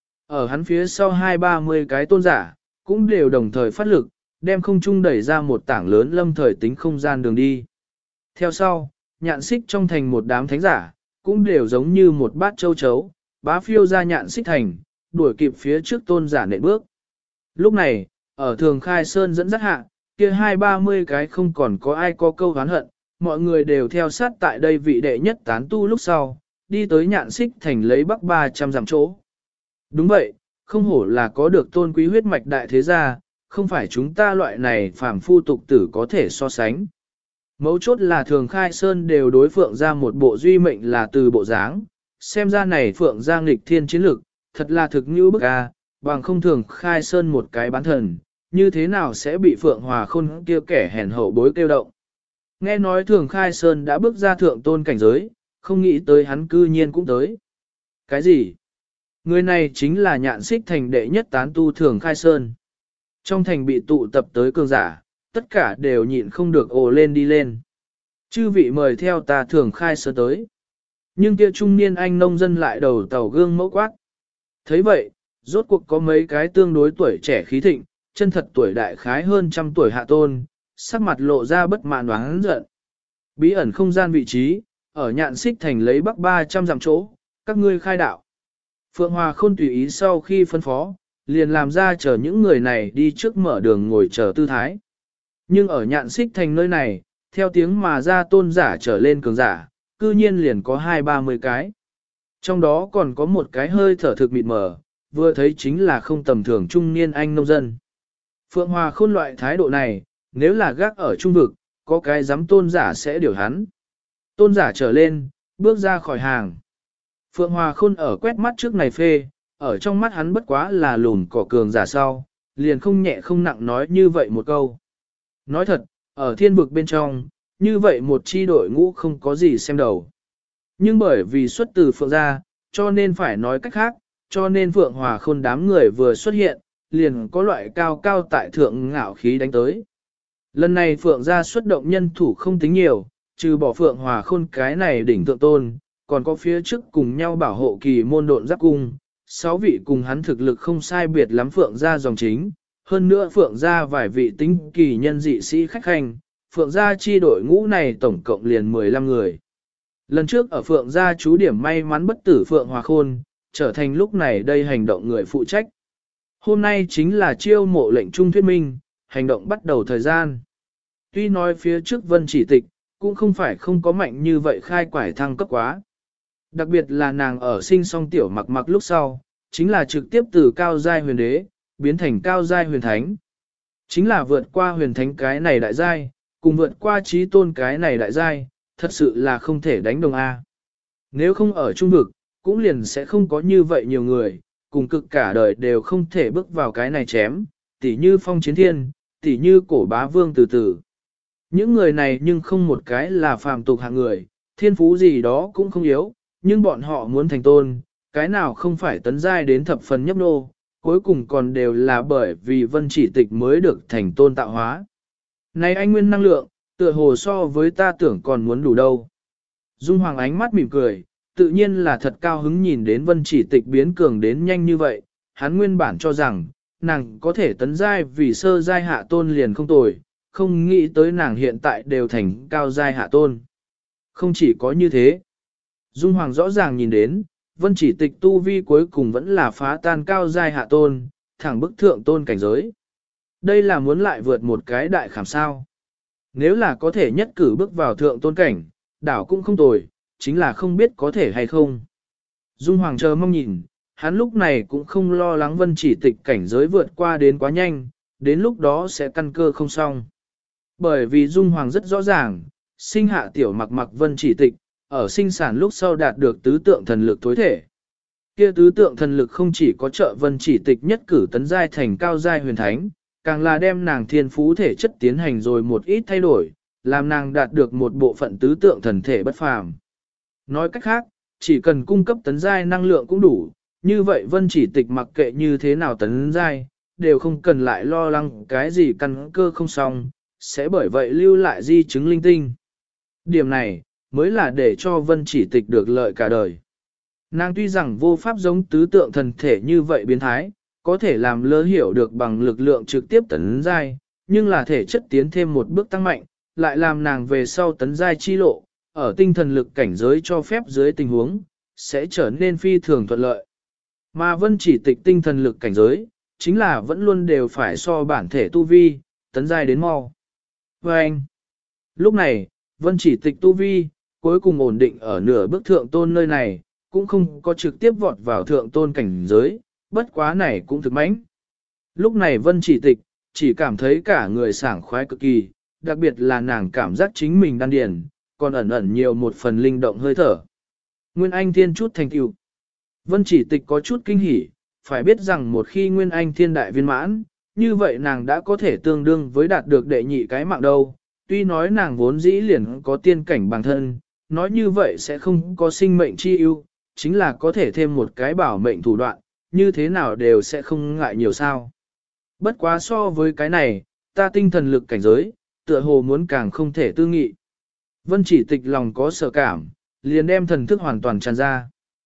Ở hắn phía sau 20-30 cái tôn giả, cũng đều đồng thời phát lực, đem không trung đẩy ra một tảng lớn lâm thời tính không gian đường đi. Theo sau, nhạn xích trong thành một đám thánh giả, cũng đều giống như một bát châu chấu, bá phiêu ra Nhạn Xích Thành, đuổi kịp phía trước tôn giả nện bước. Lúc này, ở Thường Khai Sơn dẫn dắt hạ, kia 20-30 cái không còn có ai có câu oán hận, mọi người đều theo sát tại đây vị đệ nhất tán tu lúc sau, đi tới Nhạn Xích Thành lấy bắc 300 dặm chỗ. Đúng vậy, không hổ là có được tôn quý huyết mạch đại thế gia, không phải chúng ta loại này phàm phu tục tử có thể so sánh. Mấu chốt là Thường Khai Sơn đều đối Phượng ra một bộ duy mệnh là từ bộ dáng, xem ra này Phượng ra nghịch thiên chiến lực, thật là thực như bức a, bằng không Thường Khai Sơn một cái bán thần, như thế nào sẽ bị Phượng Hòa Khôn kia kẻ hèn hậu bối kêu động. Nghe nói Thường Khai Sơn đã bước ra thượng tôn cảnh giới, không nghĩ tới hắn cư nhiên cũng tới. Cái gì? Người này chính là Nhạn Xích Thành đệ nhất tán tu Thường Khai Sơn. Trong thành bị tụ tập tới cường giả, tất cả đều nhịn không được ồ lên đi lên. Chư vị mời theo ta Thường Khai Sơn tới. Nhưng kia trung niên anh nông dân lại đầu tàu gương mẫu quát. Thấy vậy, rốt cuộc có mấy cái tương đối tuổi trẻ khí thịnh, chân thật tuổi đại khái hơn trăm tuổi hạ tôn, sắc mặt lộ ra bất mãn oán giận. Bí ẩn không gian vị trí, ở Nhạn Xích Thành lấy bắc 300 dặm chỗ, các ngươi khai đạo. Phượng Hòa Khôn tùy ý sau khi phân phó, liền làm ra chờ những người này đi trước mở đường ngồi chờ tư thái. Nhưng ở Nhạn Xích Thành nơi này, theo tiếng mà ra tôn giả trở lên cường giả, cư nhiên liền có 20-30 cái. Trong đó còn có một cái hơi thở thực mịt mờ, vừa thấy chính là không tầm thường trung niên anh nông dân. Phượng Hòa Khôn loại thái độ này, nếu là gác ở trung vực, có cái dám tôn giả sẽ điều hắn. Tôn giả trở lên, bước ra khỏi hàng. Phượng Hòa Khôn ở quét mắt trước này phê, ở trong mắt hắn bất quá là lùn cỏ cường giả sau, liền không nhẹ không nặng nói như vậy một câu. Nói thật, ở thiên vực bên trong, như vậy một chi đội ngũ không có gì xem đầu. Nhưng bởi vì xuất từ Phượng gia, cho nên phải nói cách khác, cho nên Phượng Hòa Khôn đám người vừa xuất hiện, liền có loại cao cao tại thượng ngạo khí đánh tới. Lần này Phượng gia xuất động nhân thủ không tính nhiều, trừ bỏ Phượng Hòa Khôn cái này đỉnh thượng tôn, còn có phía trước cùng nhau bảo hộ kỳ môn độn giáp cung, 6 vị cùng hắn thực lực không sai biệt lắm Phượng gia dòng chính, hơn nữa Phượng gia vài vị tính kỳ nhân dị sĩ khách hành, Phượng gia chi đội ngũ này tổng cộng liền 15 người. Lần trước ở Phượng gia chú điểm may mắn bất tử Phượng Hòa Khôn, trở thành lúc này đây hành động người phụ trách. Hôm nay chính là chiêu mộ lệnh trung thuyết minh, hành động bắt đầu thời gian. Tuy nói phía trước Vân Chỉ Tịch, cũng không phải không có mạnh như vậy khai quải thăng cấp quá. Đặc biệt là nàng ở sinh song tiểu mặc mặc lúc sau, chính là trực tiếp từ cao giai huyền đế, biến thành cao giai huyền thánh. Chính là vượt qua huyền thánh cái này đại giai, cùng vượt qua trí tôn cái này đại giai, thật sự là không thể đánh đồng A. Nếu không ở trung vực, cũng liền sẽ không có như vậy nhiều người, cùng cực cả đời đều không thể bước vào cái này chém, tỉ như phong chiến thiên, tỉ như cổ bá vương từ từ. Những người này nhưng không một cái là phàm tục hạng người, thiên phú gì đó cũng không yếu, nhưng bọn họ muốn thành tôn, cái nào không phải tấn giai đến thập phần nhấp nô, cuối cùng còn đều là bởi vì Vân Chỉ Tịch mới được thành tôn tạo hóa. Này anh nguyên năng lượng, tựa hồ so với ta tưởng còn muốn đủ đâu. Dung Hoàng ánh mắt mỉm cười, tự nhiên là thật cao hứng nhìn đến Vân Chỉ Tịch biến cường đến nhanh như vậy, hắn nguyên bản cho rằng, nàng có thể tấn giai vì sơ giai hạ tôn liền không tồi, không nghĩ tới nàng hiện tại đều thành cao giai hạ tôn. Không chỉ có như thế, Dung Hoàng rõ ràng nhìn đến, Vân Chỉ Tịch tu vi cuối cùng vẫn là phá tan cao giai hạ tôn, thẳng bức thượng tôn cảnh giới. Đây là muốn lại vượt một cái đại khảm sao. Nếu là có thể nhất cử bước vào thượng tôn cảnh, đảo cũng không tồi, chính là không biết có thể hay không. Dung Hoàng chờ mong nhìn, hắn lúc này cũng không lo lắng Vân Chỉ Tịch cảnh giới vượt qua đến quá nhanh, đến lúc đó sẽ căn cơ không xong. Bởi vì Dung Hoàng rất rõ ràng, sinh hạ tiểu mặc mặc Vân Chỉ Tịch, ở sinh sản lúc sau đạt được tứ tượng thần lực tối thể. Kia tứ tượng thần lực không chỉ có trợ Vân Chỉ Tịch nhất cử tấn giai thành cao giai huyền thánh, càng là đem nàng thiên phú thể chất tiến hành rồi một ít thay đổi, làm nàng đạt được một bộ phận tứ tượng thần thể bất phàm. Nói cách khác, chỉ cần cung cấp tấn giai năng lượng cũng đủ, như vậy Vân Chỉ Tịch mặc kệ như thế nào tấn giai, đều không cần lại lo lắng cái gì căn cơ không xong, sẽ bởi vậy lưu lại di chứng linh tinh. Điểm này, mới là để cho Vân Chỉ Tịch được lợi cả đời. Nàng tuy rằng vô pháp giống tứ tượng thần thể như vậy biến thái, có thể làm lơ hiểu được bằng lực lượng trực tiếp tấn giai, nhưng là thể chất tiến thêm một bước tăng mạnh, lại làm nàng về sau tấn giai chi lộ, ở tinh thần lực cảnh giới cho phép dưới tình huống, sẽ trở nên phi thường thuận lợi. Mà vân chỉ tịch tinh thần lực cảnh giới, chính là vẫn luôn đều phải so bản thể tu vi, tấn giai đến mau. Và anh, lúc này, vân chỉ tịch tu vi, cuối cùng ổn định ở nửa bước thượng tôn nơi này, cũng không có trực tiếp vọt vào thượng tôn cảnh giới, bất quá này cũng thực mãnh. Lúc này vân chỉ tịch, chỉ cảm thấy cả người sảng khoái cực kỳ, đặc biệt là nàng cảm giác chính mình đan điền, còn ẩn ẩn nhiều một phần linh động hơi thở. Nguyên Anh Thiên chút thành tựu. Vân chỉ tịch có chút kinh hỉ, phải biết rằng một khi Nguyên Anh Thiên đại viên mãn, như vậy nàng đã có thể tương đương với đạt được đệ nhị cái mạng đâu. Tuy nói nàng vốn dĩ liền có tiên cảnh bằng thân, nói như vậy sẽ không có sinh mệnh chi ưu, chính là có thể thêm một cái bảo mệnh thủ đoạn, như thế nào đều sẽ không ngại nhiều sao. Bất quá so với cái này, ta tinh thần lực cảnh giới, tựa hồ muốn càng không thể tư nghị. Vân chỉ tịch lòng có sợ cảm, liền đem thần thức hoàn toàn tràn ra.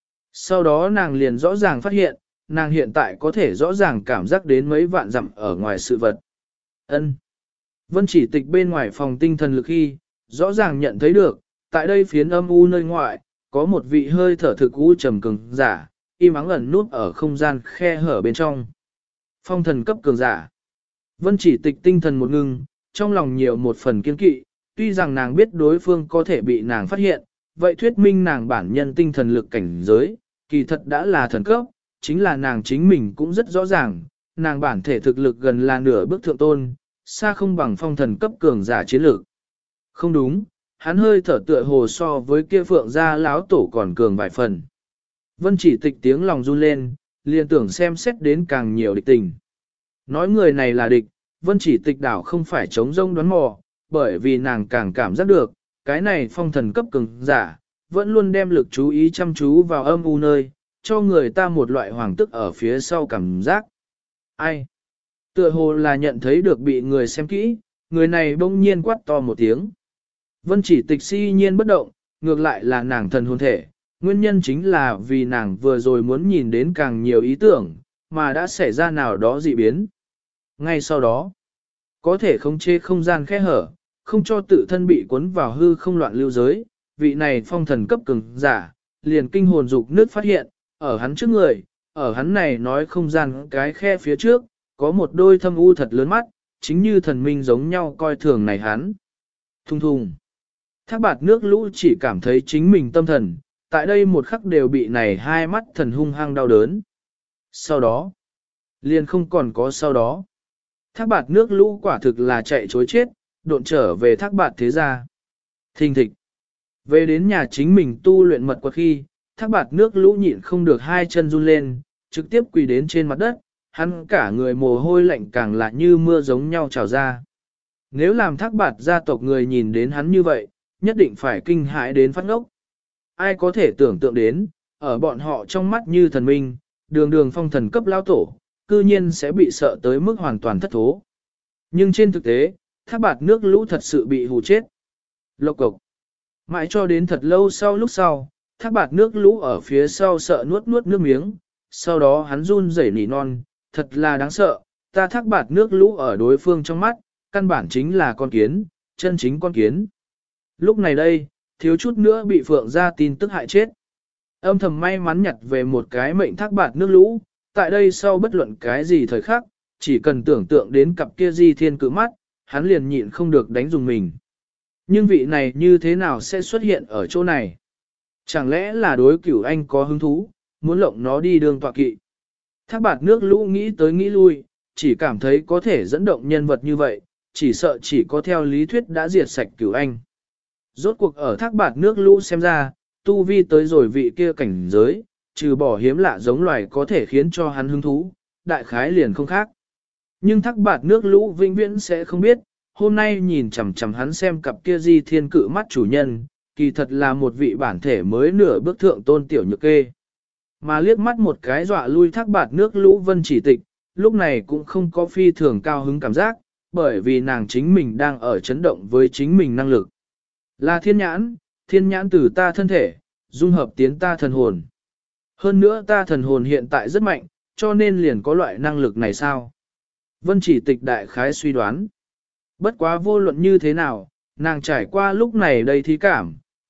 Sau đó nàng liền rõ ràng phát hiện, nàng hiện tại có thể rõ ràng cảm giác đến mấy vạn dặm ở ngoài sự vật. Ân. Vân chỉ tịch bên ngoài phòng tinh thần lực khi, rõ ràng nhận thấy được, tại đây phiến âm u nơi ngoại, có một vị hơi thở thực u trầm cường giả, im ắng ẩn nút ở không gian khe hở bên trong. Phong thần cấp cường giả. Vân chỉ tịch tinh thần một ngưng, trong lòng nhiều một phần kiên kỵ, tuy rằng nàng biết đối phương có thể bị nàng phát hiện, vậy thuyết minh nàng bản nhân tinh thần lực cảnh giới, kỳ thật đã là thần cấp, chính là nàng chính mình cũng rất rõ ràng, nàng bản thể thực lực gần là nửa bước thượng tôn, xa không bằng phong thần cấp cường giả chiến lược. Không đúng, hắn hơi thở tựa hồ so với kia phượng gia láo tổ còn cường vài phần. Vân chỉ tịch tiếng lòng run lên, liền tưởng xem xét đến càng nhiều địch tình. Nói người này là địch, vân chỉ tịch đảo không phải chống rông đoán mò, bởi vì nàng càng cảm giác được, cái này phong thần cấp cường giả, vẫn luôn đem lực chú ý chăm chú vào âm u nơi, cho người ta một loại hoàng tức ở phía sau cảm giác. Ai? Tựa hồ là nhận thấy được bị người xem kỹ, người này bỗng nhiên quát to một tiếng. Vân chỉ tịch si nhiên bất động, ngược lại là nàng thần hồn thể, nguyên nhân chính là vì nàng vừa rồi muốn nhìn đến càng nhiều ý tưởng, mà đã xảy ra nào đó dị biến. Ngay sau đó, có thể khống chế không gian khe hở, không cho tự thân bị cuốn vào hư không loạn lưu giới, vị này phong thần cấp cường giả, liền kinh hồn dục nước phát hiện, ở hắn trước người, ở hắn này nói không gian cái khe phía trước, có một đôi thâm u thật lớn mắt, chính như thần minh giống nhau coi thường này hắn. Thùng thùng. Thác bạt nước lũ chỉ cảm thấy chính mình tâm thần, tại đây một khắc đều bị này hai mắt thần hung hăng đau đớn. Sau đó, liền không còn có sau đó. Thác bạt nước lũ quả thực là chạy chối chết, độn trở về thác bạt thế gia. Thình thịch. Về đến nhà chính mình tu luyện mật quật khi, thác bạt nước lũ nhịn không được hai chân run lên, trực tiếp quỳ đến trên mặt đất, hắn cả người mồ hôi lạnh càng là như mưa giống nhau trào ra. Nếu làm thác bạt gia tộc người nhìn đến hắn như vậy, nhất định phải kinh hãi đến phát ngốc. Ai có thể tưởng tượng đến, ở bọn họ trong mắt như thần minh, đường đường phong thần cấp lao tổ, cư nhiên sẽ bị sợ tới mức hoàn toàn thất thố. Nhưng trên thực tế, thác bạt nước lũ thật sự bị hù chết. Lộc cộc. Mãi cho đến thật lâu sau lúc sau, thác bạt nước lũ ở phía sau sợ nuốt nuốt nước miếng, sau đó hắn run rẩy nỉ non, thật là đáng sợ, ta thác bạt nước lũ ở đối phương trong mắt, căn bản chính là con kiến, chân chính con kiến. Lúc này đây, thiếu chút nữa bị phượng ra tin tức hại chết. Âm thầm may mắn nhặt về một cái mệnh thác bạt nước lũ, tại đây sau bất luận cái gì thời khắc, chỉ cần tưởng tượng đến cặp kia di thiên cự mắt, hắn liền nhịn không được đánh dùng mình. Nhưng vị này như thế nào sẽ xuất hiện ở chỗ này? Chẳng lẽ là đối cửu anh có hứng thú, muốn lộng nó đi đường tọa kỵ? Thác bạt nước lũ nghĩ tới nghĩ lui, chỉ cảm thấy có thể dẫn động nhân vật như vậy, chỉ sợ chỉ có theo lý thuyết đã diệt sạch cửu anh. Rốt cuộc ở thác bạt nước lũ xem ra, tu vi tới rồi vị kia cảnh giới, trừ bỏ hiếm lạ giống loài có thể khiến cho hắn hứng thú, đại khái liền không khác. Nhưng thác bạt nước lũ vĩnh viễn sẽ không biết, hôm nay nhìn chằm chằm hắn xem cặp kia di thiên cự mắt chủ nhân, kỳ thật là một vị bản thể mới nửa bước thượng tôn tiểu nhược kê. Mà liếc mắt một cái dọa lui thác bạt nước lũ vân chỉ tịch, lúc này cũng không có phi thường cao hứng cảm giác, bởi vì nàng chính mình đang ở chấn động với chính mình năng lực. Là thiên nhãn từ ta thân thể, dung hợp tiến ta thần hồn. Hơn nữa ta thần hồn hiện tại rất mạnh, cho nên liền có loại năng lực này sao? Vân chỉ tịch đại khái suy đoán. Bất quá vô luận như thế nào, nàng trải qua lúc này đây thí cảm,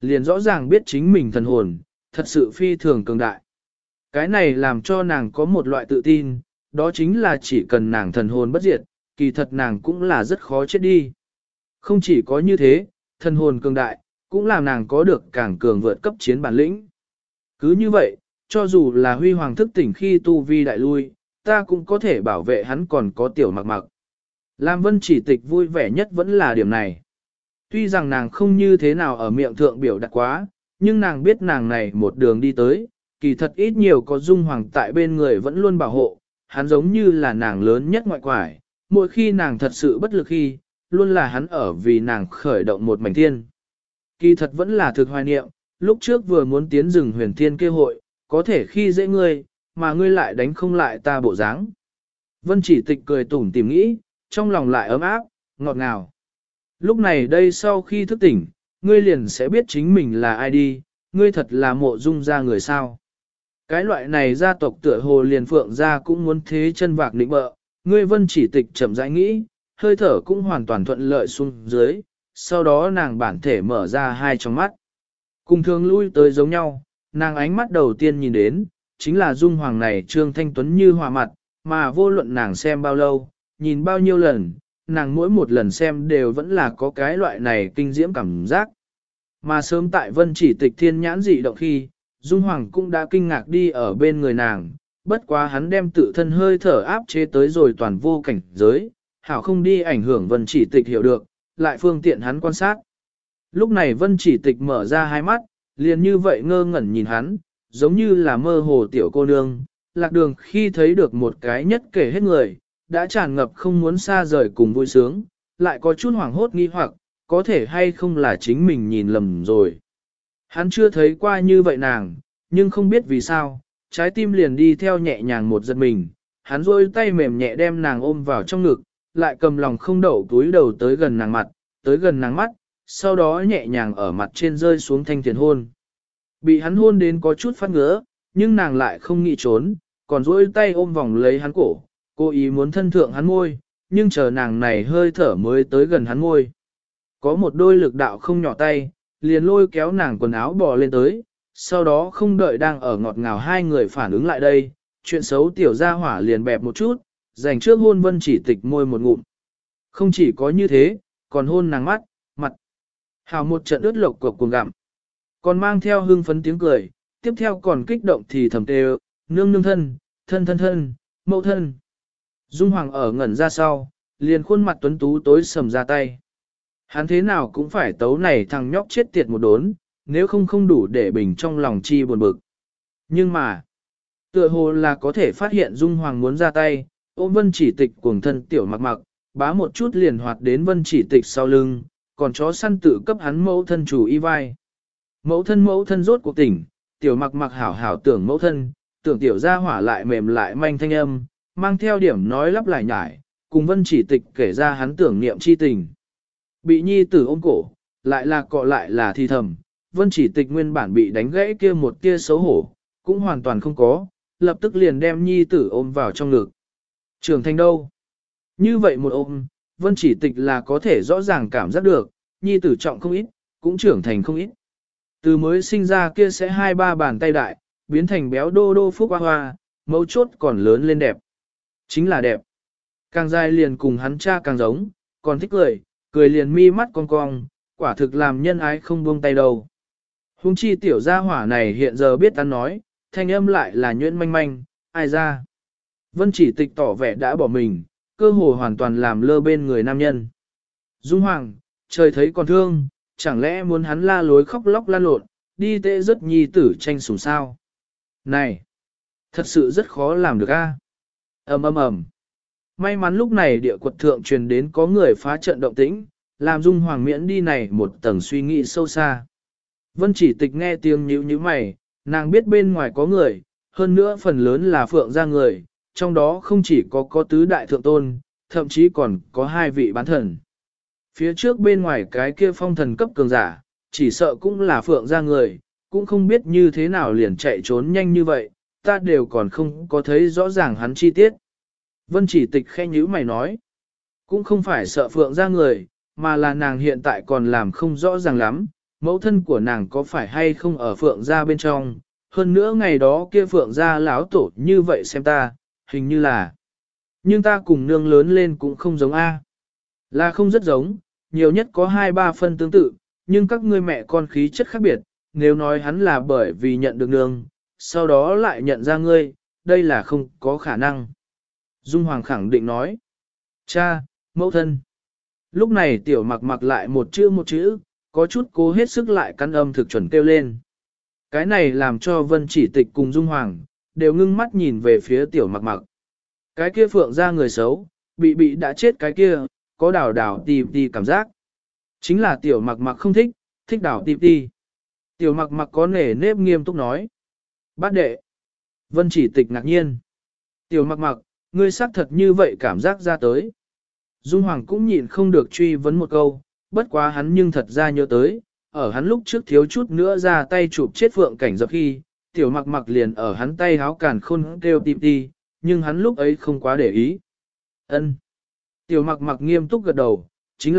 liền rõ ràng biết chính mình thần hồn, thật sự phi thường cường đại. Cái này làm cho nàng có một loại tự tin, đó chính là chỉ cần nàng thần hồn bất diệt, kỳ thật nàng cũng là rất khó chết đi. Không chỉ có như thế, thần hồn cường đại, cũng làm nàng có được càng cường vượt cấp chiến bản lĩnh. Cứ như vậy, cho dù là huy hoàng thức tỉnh khi tu vi đại lui, ta cũng có thể bảo vệ hắn còn có tiểu mặc mặc. Lam Vân Chỉ Tịch vui vẻ nhất vẫn là điểm này. Tuy rằng nàng không như thế nào ở miệng thượng biểu đạt quá, nhưng nàng biết nàng này một đường đi tới, kỳ thật ít nhiều có Dung Hoàng tại bên người vẫn luôn bảo hộ, hắn giống như là nàng lớn nhất ngoại quải, mỗi khi nàng thật sự bất lực khi, luôn là hắn ở vì nàng khởi động một mảnh thiên. Kỳ thật vẫn là thực hoài niệm, lúc trước vừa muốn tiến rừng huyền thiên kêu hội, có thể khi dễ ngươi, mà ngươi lại đánh không lại ta bộ dáng. Vân Chỉ Tịch cười tủm tỉm nghĩ, trong lòng lại ấm áp, ngọt ngào. Lúc này đây sau khi thức tỉnh, ngươi liền sẽ biết chính mình là ai đi, ngươi thật là Mộ Dung gia người sao. Cái loại này gia tộc tựa hồ liền phượng gia cũng muốn thế chân vạc nịnh bợ, ngươi Vân Chỉ Tịch chậm rãi nghĩ, hơi thở cũng hoàn toàn thuận lợi xuống dưới, sau đó nàng bản thể mở ra hai tròng mắt. Cùng thường lui tới giống nhau, nàng ánh mắt đầu tiên nhìn đến, chính là Dung Hoàng này Trương Thanh Tuấn như hòa mặt, mà vô luận nàng xem bao lâu, nhìn bao nhiêu lần, nàng mỗi một lần xem đều vẫn là có cái loại này kinh diễm cảm giác. Mà sớm tại Vân Chỉ Tịch thiên nhãn dị động khi, Dung Hoàng cũng đã kinh ngạc đi ở bên người nàng, bất quá hắn đem tự thân hơi thở áp chế tới rồi toàn vô cảnh giới, hảo không đi ảnh hưởng Vân Chỉ Tịch hiểu được, lại phương tiện hắn quan sát. Lúc này Vân Chỉ Tịch mở ra hai mắt, liền như vậy ngơ ngẩn nhìn hắn, giống như là mơ hồ tiểu cô nương, lạc đường khi thấy được một cái nhất kể hết người, đã tràn ngập không muốn xa rời cùng vui sướng, lại có chút hoảng hốt nghi hoặc, có thể hay không là chính mình nhìn lầm rồi. Hắn chưa thấy qua như vậy nàng, nhưng không biết vì sao, trái tim liền đi theo nhẹ nhàng một giật mình, hắn rôi tay mềm nhẹ đem nàng ôm vào trong ngực, lại cầm lòng không đậu túi đầu tới gần nàng mặt, tới gần nàng mắt, sau đó nhẹ nhàng ở mặt trên rơi xuống thanh thiền hôn. Bị hắn hôn đến có chút phát ngứa, nhưng nàng lại không nghĩ trốn, còn rôi tay ôm vòng lấy hắn cổ, cố ý muốn thân thượng hắn môi, nhưng chờ nàng này hơi thở mới tới gần hắn môi. Có một đôi lực đạo không nhỏ tay, liền lôi kéo nàng quần áo bò lên tới, sau đó không đợi đang ở ngọt ngào hai người phản ứng lại đây, chuyện xấu tiểu gia hỏa liền bẹp một chút, dành trước hôn Vân Chỉ Tịch môi một ngụm. Không chỉ có như thế, còn hôn nàng mắt, mặt. Hào một trận ướt lộc cộc cuồng gặm. Còn mang theo hưng phấn tiếng cười, tiếp theo còn kích động thì thầm tê nương nương thân, thân thân thân, mẫu thân. Dung Hoàng ở ngẩn ra sau, liền khuôn mặt tuấn tú tối sầm ra tay. Hắn thế nào cũng phải tấu này thằng nhóc chết tiệt một đốn, nếu không đủ để bình trong lòng chi buồn bực. Nhưng mà, tựa hồ là có thể phát hiện Dung Hoàng muốn ra tay, ôm Vân Chỉ Tịch cuồng thân tiểu mặc mặc, bá một chút liền hoạt đến Vân Chỉ Tịch sau lưng, còn chó săn tự cấp hắn mẫu thân chủ y vai. Mẫu thân rốt cuộc tỉnh, tiểu mặc mặc hảo hảo tưởng mẫu thân, tưởng tiểu gia hỏa lại mềm lại manh thanh âm, mang theo điểm nói lắp lại nhải, cùng Vân Chỉ Tịch kể ra hắn tưởng niệm chi tình. Bị nhi tử ôm cổ, lại là cọ lại là thi thầm, Vân Chỉ Tịch nguyên bản bị đánh gãy kia một tia xấu hổ, cũng hoàn toàn không có, lập tức liền đem nhi tử ôm vào trong ngực. Trưởng thành đâu? Như vậy một ôm, Vân Chỉ Tịch là có thể rõ ràng cảm giác được, nhi tử trọng không ít, cũng trưởng thành không ít. Từ mới sinh ra kia sẽ 2-3 bàn tay đại, biến thành béo đô đô phúc hoa hoa, mấu chốt còn lớn lên đẹp. Chính là đẹp. Càng dài liền cùng hắn cha càng giống, còn thích cười, cười liền mi mắt cong cong, quả thực làm nhân ái không buông tay đâu. Hùng chi tiểu gia hỏa này hiện giờ biết ăn nói, thanh âm lại là nhuyễn manh manh, ai ra. Vân Chỉ Tịch tỏ vẻ đã bỏ mình, cơ hồ hoàn toàn làm lơ bên người nam nhân. Dung Hoàng, trời thấy còn thương, chẳng lẽ muốn hắn la lối khóc lóc lan lộn, đi tệ rất nhi tử tranh sủng sao. Này, thật sự rất khó làm được a. Ầm. May mắn lúc này địa quật thượng truyền đến có người phá trận động tĩnh, làm Dung Hoàng miễn đi này một tầng suy nghĩ sâu xa. Vân Chỉ Tịch nghe tiếng nhíu nhíu mày, nàng biết bên ngoài có người, hơn nữa phần lớn là phượng gia người, trong đó không chỉ có tứ đại thượng tôn, thậm chí còn có 2 vị bán thần. Phía trước bên ngoài cái kia phong thần cấp cường giả, chỉ sợ cũng là phượng gia người, cũng không biết như thế nào liền chạy trốn nhanh như vậy, ta đều còn không có thấy rõ ràng hắn chi tiết. Vân Chỉ Tịch khe nhíu mày nói, cũng không phải sợ phượng gia người, mà là nàng hiện tại còn làm không rõ ràng lắm, mẫu thân của nàng có phải hay không ở Phượng gia bên trong, hơn nữa ngày đó kia Phượng gia lão tổ như vậy xem ta, hình như là. Nhưng ta cùng nương lớn lên cũng không giống A. Là không rất giống, nhiều nhất có 2-3 phân tương tự, nhưng các ngươi mẹ con khí chất khác biệt, nếu nói hắn là bởi vì nhận được nương, sau đó lại nhận ra ngươi, đây là không có khả năng. Dung Hoàng khẳng định nói. Cha, mẫu thân. Lúc này tiểu mặc mặc lại một chữ, có chút cố hết sức lại căn âm thực chuẩn kêu lên. Cái này làm cho Vân Chỉ Tịch cùng Dung Hoàng, đều ngưng mắt nhìn về phía tiểu mặc mặc. Cái kia Phượng ra người xấu, bị đã chết cái kia, có đảo tì cảm giác. Chính là tiểu mặc mặc không thích, thích đảo tì. Tiểu mặc mặc có nể nếp nghiêm túc nói. Bát đệ. Vân Chỉ Tịch ngạc nhiên. Tiểu mặc mặc, ngươi xác thật như vậy cảm giác ra tới. Dung Hoàng cũng nhịn không được truy vấn một câu, bất quá hắn nhưng thật ra nhớ tới, ở hắn lúc trước thiếu chút nữa ra tay chụp chết Phượng Cảnh Dập khi, tiểu mặc mặc liền ở hắn tay háo cản khôn kêu tì, nhưng hắn lúc ấy không quá để ý. Ân. Tiểu mặc mặc nghiêm túc gật đầu, chính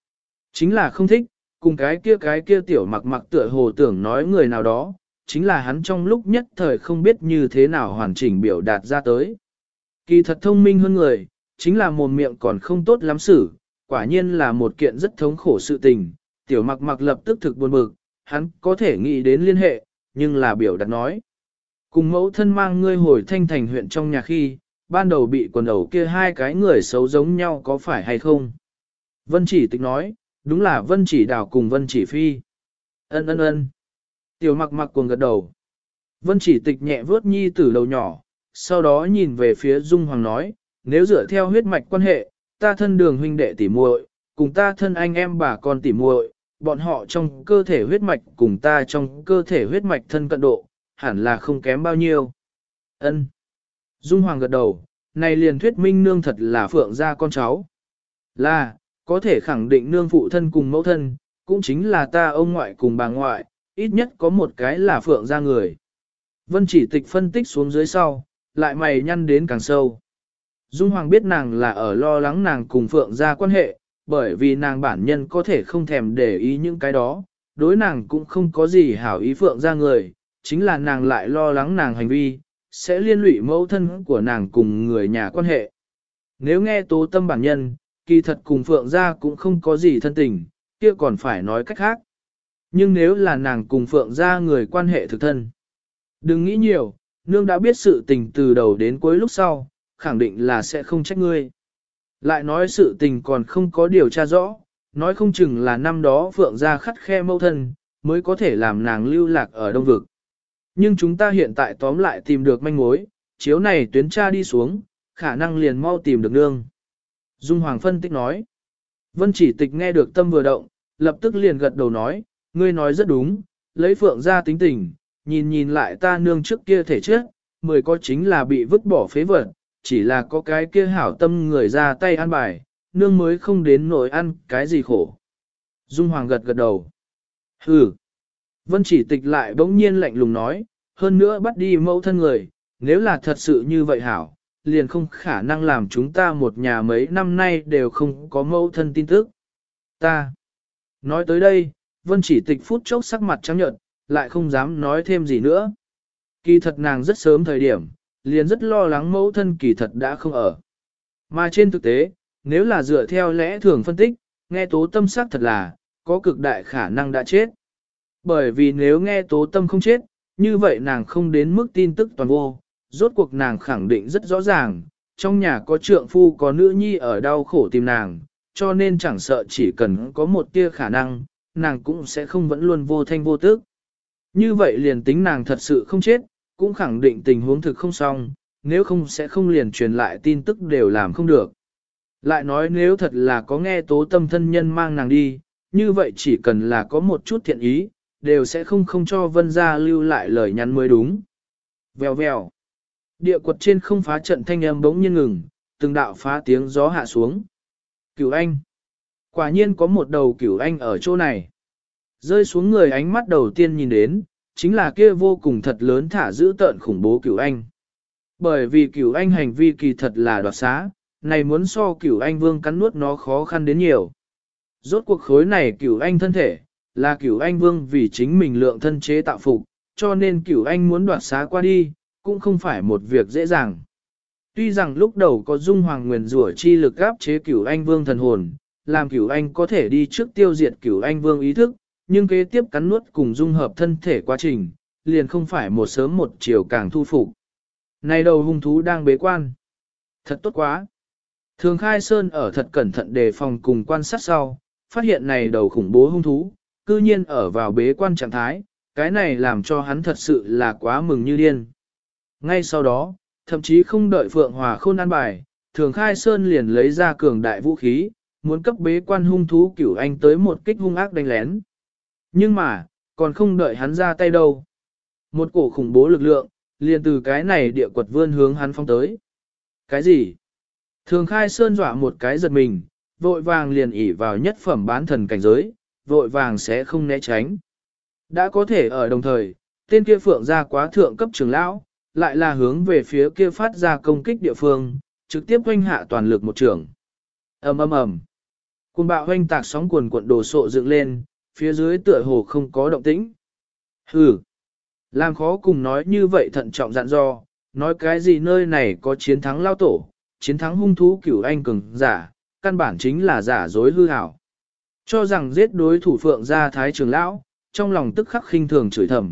là không thích, cùng cái kia tiểu mặc mặc tựa hồ tưởng nói người nào đó, chính là hắn trong lúc nhất thời không biết như thế nào hoàn chỉnh biểu đạt ra tới. Kỳ thật thông minh hơn người, chính là mồm miệng còn không tốt lắm xử, quả nhiên là một kiện rất thống khổ sự tình, tiểu mặc mặc lập tức thực buồn bực, hắn có thể nghĩ đến liên hệ, nhưng là biểu đạt nói. Cùng mẫu thân mang ngươi hồi Thanh Thành huyện trong nhà khi, ban đầu bị quần ẩu kia hai cái người xấu giống nhau có phải hay không? Vân Chỉ Tịch nói, đúng là Vân Chỉ Đào cùng Vân Chỉ Phi. Ân. Tiểu mặc mặc cuồng gật đầu. Vân Chỉ Tịch nhẹ vớt nhi tử đầu nhỏ, sau đó nhìn về phía Dung Hoàng nói, nếu dựa theo huyết mạch quan hệ, ta thân Đường huynh đệ tỉ muội, cùng ta thân anh em bà con tỉ muội, bọn họ trong cơ thể huyết mạch cùng ta trong cơ thể huyết mạch thân cận độ, hẳn là không kém bao nhiêu. Ân. Dung Hoàng gật đầu, này liền thuyết minh nương thật là Phượng gia con cháu. Là, có thể khẳng định nương phụ thân cùng mẫu thân, cũng chính là ta ông ngoại cùng bà ngoại, ít nhất có một cái là Phượng gia người. Vân Chỉ Tịch phân tích xuống dưới sau, lại mày nhăn đến càng sâu. Dung Hoàng biết nàng là ở lo lắng nàng cùng Phượng gia quan hệ, bởi vì nàng bản nhân có thể không thèm để ý những cái đó, đối nàng cũng không có gì hảo ý Phượng gia người, chính là nàng lại lo lắng nàng hành vi, sẽ liên lụy mẫu thân của nàng cùng người nhà quan hệ. Nếu nghe Tố Tâm bản nhân, kỳ thật cùng Phượng gia cũng không có gì thân tình, kia còn phải nói cách khác. Nhưng nếu là nàng cùng Phượng gia người quan hệ thực thân, đừng nghĩ nhiều, nương đã biết sự tình từ đầu đến cuối lúc sau, khẳng định là sẽ không trách ngươi. Lại nói sự tình còn không có điều tra rõ, nói không chừng là năm đó Phượng gia khắt khe mẫu thân, mới có thể làm nàng lưu lạc ở Đông Vực. Nhưng chúng ta hiện tại tóm lại tìm được manh mối, chiếu này tuyến tra đi xuống, khả năng liền mau tìm được nương. Dung Hoàng phân tích nói. Vân Chỉ Tịch nghe được tâm vừa động, lập tức liền gật đầu nói, ngươi nói rất đúng, lấy Phượng ra tính tình, nhìn lại ta nương trước kia thể chất, 10 có chính là bị vứt bỏ phế vật, chỉ là có cái kia hảo tâm người ra tay ăn bài, nương mới không đến nỗi ăn cái gì khổ. Dung Hoàng gật đầu. Hừ. Vân Chỉ Tịch lại bỗng nhiên lạnh lùng nói, hơn nữa bắt đi mẫu thân người, nếu là thật sự như vậy hảo, liền không khả năng làm chúng ta một nhà mấy năm nay đều không có mẫu thân tin tức. Ta. Nói tới đây, Vân Chỉ Tịch phút chốc sắc mặt trắng nhợt, lại không dám nói thêm gì nữa. Kỳ thật nàng rất sớm thời điểm, liền rất lo lắng mẫu thân kỳ thật đã không ở. Mà trên thực tế, nếu là dựa theo lẽ thường phân tích, nghe Tố Tâm xác thật là, có cực đại khả năng đã chết. Bởi vì nếu nghe Tố Tâm không chết, như vậy nàng không đến mức tin tức toàn vô, rốt cuộc nàng khẳng định rất rõ ràng, trong nhà có trượng phu có nữ nhi ở đau khổ tìm nàng, cho nên chẳng sợ chỉ cần có một tia khả năng, nàng cũng sẽ không vẫn luôn vô thanh vô tức. Như vậy liền tính nàng thật sự không chết, cũng khẳng định tình huống thực không xong, nếu không sẽ không liền truyền lại tin tức đều làm không được. Lại nói nếu thật là có nghe Tố Tâm thân nhân mang nàng đi, như vậy chỉ cần là có một chút thiện ý, đều sẽ không cho Vân gia lưu lại lời nhắn mới đúng. Vèo vèo. Địa quật trên không phá trận thanh âm bỗng nhiên ngừng, từng đạo phá tiếng gió hạ xuống. Cửu Anh. Quả nhiên có một đầu Cửu Anh ở chỗ này. Rơi xuống người ánh mắt đầu tiên nhìn đến, chính là kia vô cùng thật lớn thả giữ tợn khủng bố Cửu Anh. Bởi vì Cửu Anh hành vi kỳ thật là đoạt xá, này muốn so Cửu Anh vương cắn nuốt nó khó khăn đến nhiều. Rốt cuộc khối này Cửu Anh thân thể, là Cửu Anh Vương vì chính mình lượng thân chế tạo phục, cho nên Cửu Anh muốn đoạt xá qua đi, cũng không phải một việc dễ dàng. Tuy rằng lúc đầu có Dung Hoàng nguyền rủa chi lực áp chế Cửu Anh Vương thần hồn, làm Cửu Anh có thể đi trước tiêu diệt Cửu Anh Vương ý thức, nhưng kế tiếp cắn nuốt cùng dung hợp thân thể quá trình, liền không phải một sớm một chiều càng thu phục. Này đầu hung thú đang bế quan. Thật tốt quá. Thường Khai Sơn ở thật cẩn thận đề phòng cùng quan sát sau, phát hiện này đầu khủng bố hung thú, cư nhiên ở vào bế quan trạng thái, cái này làm cho hắn thật sự là quá mừng như điên. Ngay sau đó, thậm chí không đợi Phượng Hòa Khôn an bài, Thường Khai Sơn liền lấy ra cường đại vũ khí, muốn cấp bế quan hung thú Cửu Anh tới một kích hung ác đánh lén. Nhưng mà, còn không đợi hắn ra tay đâu. Một cổ khủng bố lực lượng, liền từ cái này địa quật vươn hướng hắn phong tới. Cái gì? Thường Khai Sơn dọa một cái giật mình, vội vàng liền ỉ vào nhất phẩm bán thần cảnh giới, vội vàng sẽ không né tránh. Đã có thể ở đồng thời, tên kia Phượng ra quá thượng cấp trưởng lão, lại là hướng về phía kia phát ra công kích địa phương, trực tiếp hoanh hạ toàn lực một trường. Ầm ầm ầm. Cuồng bạo hoanh tạc sóng cuồn cuộn đổ sộ dựng lên, phía dưới tựa hồ không có động tĩnh. Hừ. Làm khó cùng nói như vậy thận trọng dặn dò, nói cái gì nơi này có chiến thắng lao tổ, chiến thắng hung thú Cửu Anh cường giả, căn bản chính là giả dối hư hảo. Cho rằng giết đối thủ Phượng gia thái trưởng lão, trong lòng tức khắc khinh thường chửi thầm.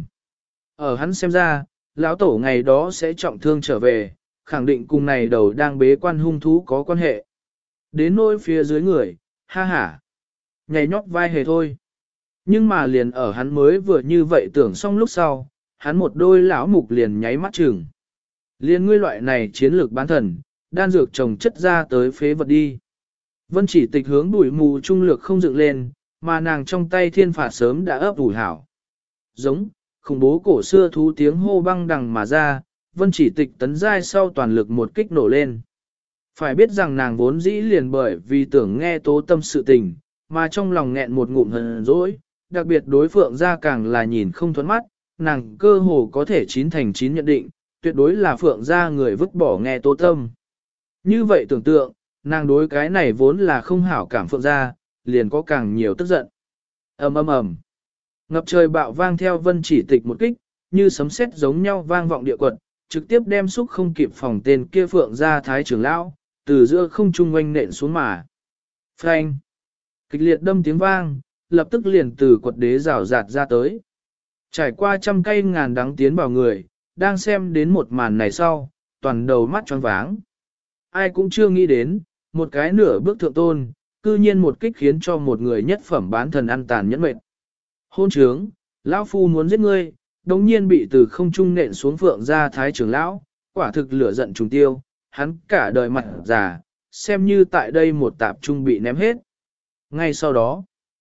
Ở hắn xem ra, lão tổ ngày đó sẽ trọng thương trở về, khẳng định cùng này đầu đang bế quan hung thú có quan hệ. Đến nỗi phía dưới người, ha ha, nhảy nhót vai hề thôi. Nhưng mà liền ở hắn mới vừa như vậy tưởng xong lúc sau, hắn một đôi lão mục liền nháy mắt chừng. Liên ngươi loại này chiến lược bán thần, đan dược trồng chất ra tới phế vật đi. Vân Chỉ Tịch hướng bụi mù trung lược không dựng lên, mà nàng trong tay thiên phạt sớm đã ấp ủi hảo. Giống, khủng bố cổ xưa thú tiếng hô băng đằng mà ra, Vân Chỉ Tịch tấn giai sau toàn lực một kích nổ lên. Phải biết rằng nàng vốn dĩ liền bởi vì tưởng nghe tố tâm sự tình, mà trong lòng nghẹn một ngụm hờn dỗi, đặc biệt đối Phượng ra càng là nhìn không thuẫn mắt, nàng cơ hồ có thể 9 thành 9 nhận định, tuyệt đối là Phượng ra người vứt bỏ nghe tố tâm. Như vậy tưởng tượng, nàng đối cái này vốn là không hảo cảm Phượng ra, liền có càng nhiều tức giận. Ầm ầm ầm. Ngập trời bạo vang theo Vân Chỉ Tịch một kích, như sấm sét giống nhau vang vọng địa quật, trực tiếp đem xúc không kịp phòng tên kia Phượng ra thái trưởng lão, từ giữa không trung oanh nện xuống mà. Phanh. Kịch liệt đâm tiếng vang, lập tức liền từ quật đế rào rạt ra tới. Trải qua trăm cây ngàn đắng tiến vào người, đang xem đến một màn này sau, toàn đầu mắt tròn váng. Ai cũng chưa nghĩ đến, một cái nửa bước thượng tôn, cư nhiên một kích khiến cho một người nhất phẩm bán thần ăn tàn nhẫn mệnh. Hôn trướng, lão phu muốn giết ngươi, đồng nhiên bị từ không trung nện xuống Phượng ra thái trưởng lão, quả thực lửa giận trùng tiêu, hắn cả đời mặt già, xem như tại đây một tạp trung bị ném hết. Ngay sau đó,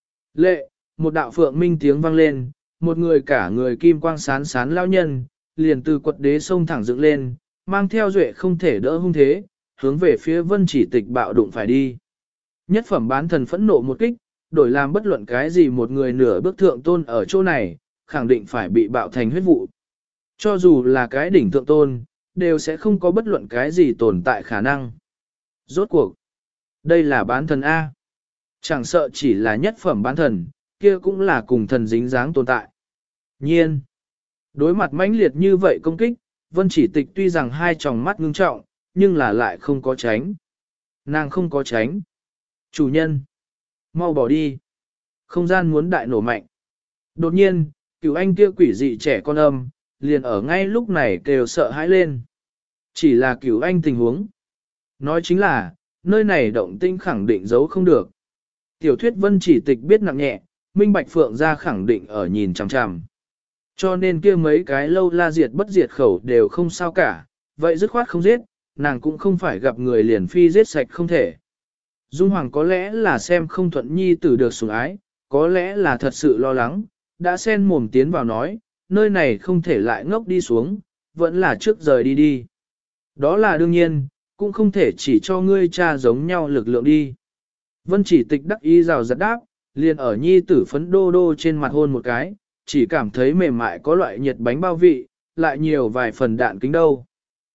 lệ, một đạo phượng minh tiếng vang lên, một người cả người kim quang sán sán lão nhân, liền từ quật đế sông thẳng dựng lên, mang theo duệ không thể đỡ hung thế, hướng về phía Vân Chỉ Tịch bạo đụng phải đi. Nhất phẩm bán thần phẫn nộ một kích, đổi làm bất luận cái gì một người nửa bước thượng tôn ở chỗ này, khẳng định phải bị bạo thành huyết vụ. Cho dù là cái đỉnh thượng tôn, đều sẽ không có bất luận cái gì tồn tại khả năng. Rốt cuộc, đây là bán thần A. Chẳng sợ chỉ là nhất phẩm bán thần, kia cũng là cùng thần dính dáng tồn tại. Nhiên, đối mặt mãnh liệt như vậy công kích, Vân Chỉ Tịch tuy rằng hai tròng mắt ngưng trọng, nhưng là lại không có tránh. Nàng không có tránh. Chủ nhân, mau bỏ đi. Không gian muốn đại nổ mạnh. Đột nhiên, Cửu Anh kia quỷ dị trẻ con âm, liền ở ngay lúc này kêu sợ hãi lên. Chỉ là Cửu Anh tình huống. Nói chính là, nơi này động tinh khẳng định giấu không được. Tiểu thuyết Vân Chỉ Tịch biết nặng nhẹ, Minh Bạch Phượng ra khẳng định ở nhìn chằm chằm. Cho nên kia mấy cái lâu la diệt bất diệt khẩu đều không sao cả, vậy dứt khoát không giết, nàng cũng không phải gặp người liền phi giết sạch không thể. Dung Hoàng có lẽ là xem không thuận nhi tử được sủng ái, có lẽ là thật sự lo lắng, đã sen mồm tiến vào nói, nơi này không thể lại ngốc đi xuống, vẫn là trước rời đi đi. Đó là đương nhiên, cũng không thể chỉ cho ngươi cha giống nhau lực lượng đi. Vân Chỉ Tịch đắc ý rào giật đáp, liền ở nhi tử phấn đô đô trên mặt hôn một cái, chỉ cảm thấy mềm mại có loại nhiệt bánh bao vị, lại nhiều vài phần đạn kính đâu.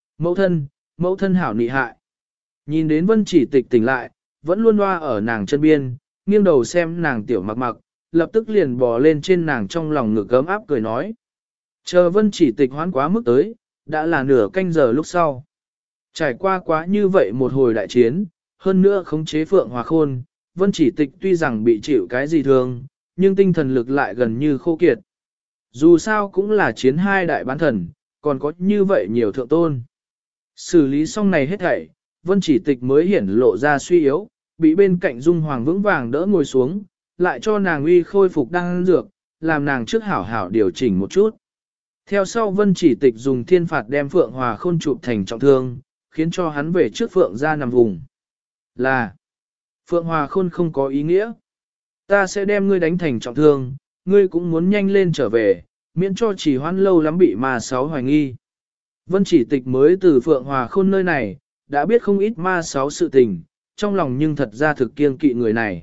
Mẫu thân hảo nị hại. Nhìn đến Vân Chỉ Tịch tỉnh lại, vẫn luôn loa ở nàng chân biên, nghiêng đầu xem nàng tiểu mặc mặc, lập tức liền bò lên trên nàng trong lòng ngực ấm áp cười nói. Chờ Vân Chỉ Tịch hoán quá mức tới, đã là nửa canh giờ lúc sau. Trải qua quá như vậy một hồi đại chiến, hơn nữa khống chế Phượng Hòa Khôn, Vân Chỉ Tịch tuy rằng bị chịu cái gì thương, nhưng tinh thần lực lại gần như khô kiệt. Dù sao cũng là chiến hai đại bán thần, còn có như vậy nhiều thượng tôn. Xử lý xong này hết thảy, Vân Chỉ Tịch mới hiển lộ ra suy yếu, bị bên cạnh Dung Hoàng vững vàng đỡ ngồi xuống, lại cho nàng uy khôi phục đan dược, làm nàng trước hảo hảo điều chỉnh một chút. Theo sau Vân Chỉ Tịch dùng thiên phạt đem Phượng Hòa Khôn chụp thành trọng thương, khiến cho hắn về trước Phượng ra nằm vùng. Là, Phượng Hòa Khôn không có ý nghĩa. Ta sẽ đem ngươi đánh thành trọng thương, ngươi cũng muốn nhanh lên trở về, miễn cho chỉ hoãn lâu lắm bị ma sáu hoài nghi. Vân Chỉ Tịch mới từ Phượng Hòa Khôn nơi này, đã biết không ít ma sáu sự tình, trong lòng nhưng thật ra thực kiêng kỵ người này.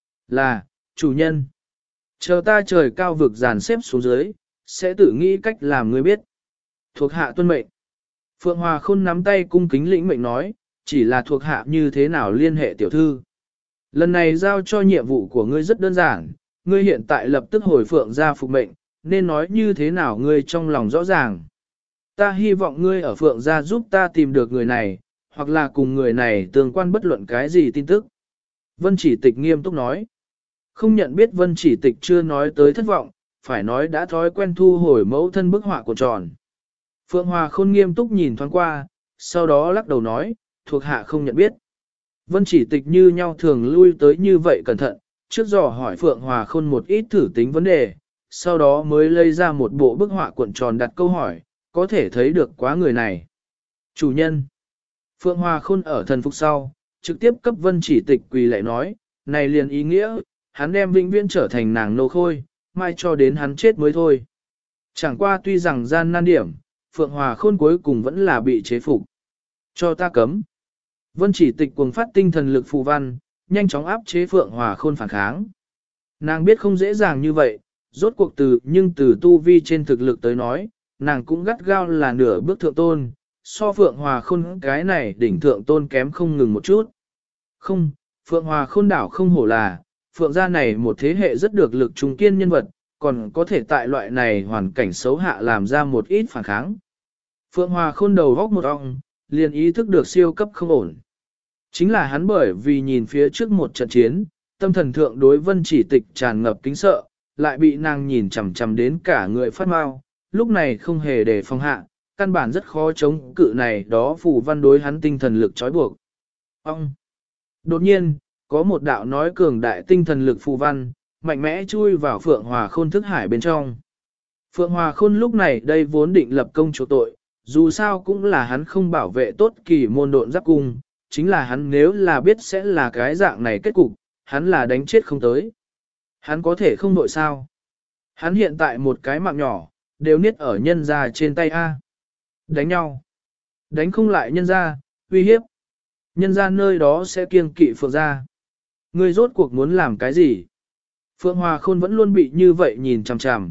Là, chủ nhân. Chờ ta trời cao vực dàn xếp xuống dưới, sẽ tự nghĩ cách làm ngươi biết. Thuộc hạ tuân mệnh. Phượng Hòa Khôn nắm tay cung kính lĩnh mệnh nói, chỉ là thuộc hạ như thế nào liên hệ tiểu thư. Lần này giao cho nhiệm vụ của ngươi rất đơn giản, ngươi hiện tại lập tức hồi Phượng ra phục mệnh, nên nói như thế nào ngươi trong lòng rõ ràng. Ta hy vọng ngươi ở Phượng gia giúp ta tìm được người này, hoặc là cùng người này tương quan bất luận cái gì tin tức. Vân Chỉ Tịch nghiêm túc nói. Không nhận biết Vân Chỉ Tịch chưa nói tới thất vọng, phải nói đã thói quen thu hồi mẫu thân bức họa của tròn. Phượng Hòa Khôn nghiêm túc nhìn thoáng qua, sau đó lắc đầu nói, thuộc hạ không nhận biết. Vân Chỉ Tịch như nhau thường lui tới như vậy cẩn thận, trước dò hỏi Phượng Hòa Khôn một ít thử tính vấn đề, sau đó mới lấy ra một bộ bức họa cuộn tròn đặt câu hỏi, có thể thấy được quá người này. Chủ nhân. Phượng Hòa Khôn ở thần phục sau, trực tiếp cấp Vân Chỉ Tịch quỳ lạy nói, này liền ý nghĩa, hắn đem vĩnh viễn trở thành nàng nô khôi, mai cho đến hắn chết mới thôi. Chẳng qua tuy rằng gian nan điểm, Phượng Hòa Khôn cuối cùng vẫn là bị chế phục. Cho ta cấm. Vân Chỉ Tịch cuồng phát tinh thần lực phù văn, nhanh chóng áp chế Phượng Hòa Khôn phản kháng. Nàng biết không dễ dàng như vậy, rốt cuộc nhưng từ tu vi trên thực lực tới nói, nàng cũng gắt gao là nửa bước thượng tôn, so Phượng Hòa Khôn cái này đỉnh thượng tôn kém không ngừng một chút. Không, Phượng Hòa Khôn đảo không hổ là, Phượng gia này một thế hệ rất được lực trung kiên nhân vật, còn có thể tại loại này hoàn cảnh xấu hạ làm ra một ít phản kháng. Phượng Hòa Khôn đầu góc một ong, liền ý thức được siêu cấp không ổn. Chính là hắn bởi vì nhìn phía trước một trận chiến, tâm thần thượng đối Vân Chỉ Tịch tràn ngập kính sợ, lại bị nàng nhìn chằm chằm đến cả người phát mau, lúc này không hề để phòng hạ, căn bản rất khó chống cự này đó phù văn đối hắn tinh thần lực trói buộc. Ông! Đột nhiên, có một đạo nói cường đại tinh thần lực phù văn, mạnh mẽ chui vào Phượng Hòa Khôn thức hải bên trong. Phượng Hòa Khôn lúc này đây vốn định lập công chỗ tội, dù sao cũng là hắn không bảo vệ tốt kỳ môn độn giáp cung, chính là hắn nếu là biết sẽ là cái dạng này kết cục, hắn là đánh chết không tới. Hắn có thể không đội sao. Hắn hiện tại một cái mạng nhỏ, đều niết ở nhân ra trên tay A. Đánh nhau. Đánh không lại nhân ra, uy hiếp. Nhân ra nơi đó sẽ kiêng kỵ Phượng ra. Ngươi rốt cuộc muốn làm cái gì? Phượng Hòa Khôn vẫn luôn bị như vậy nhìn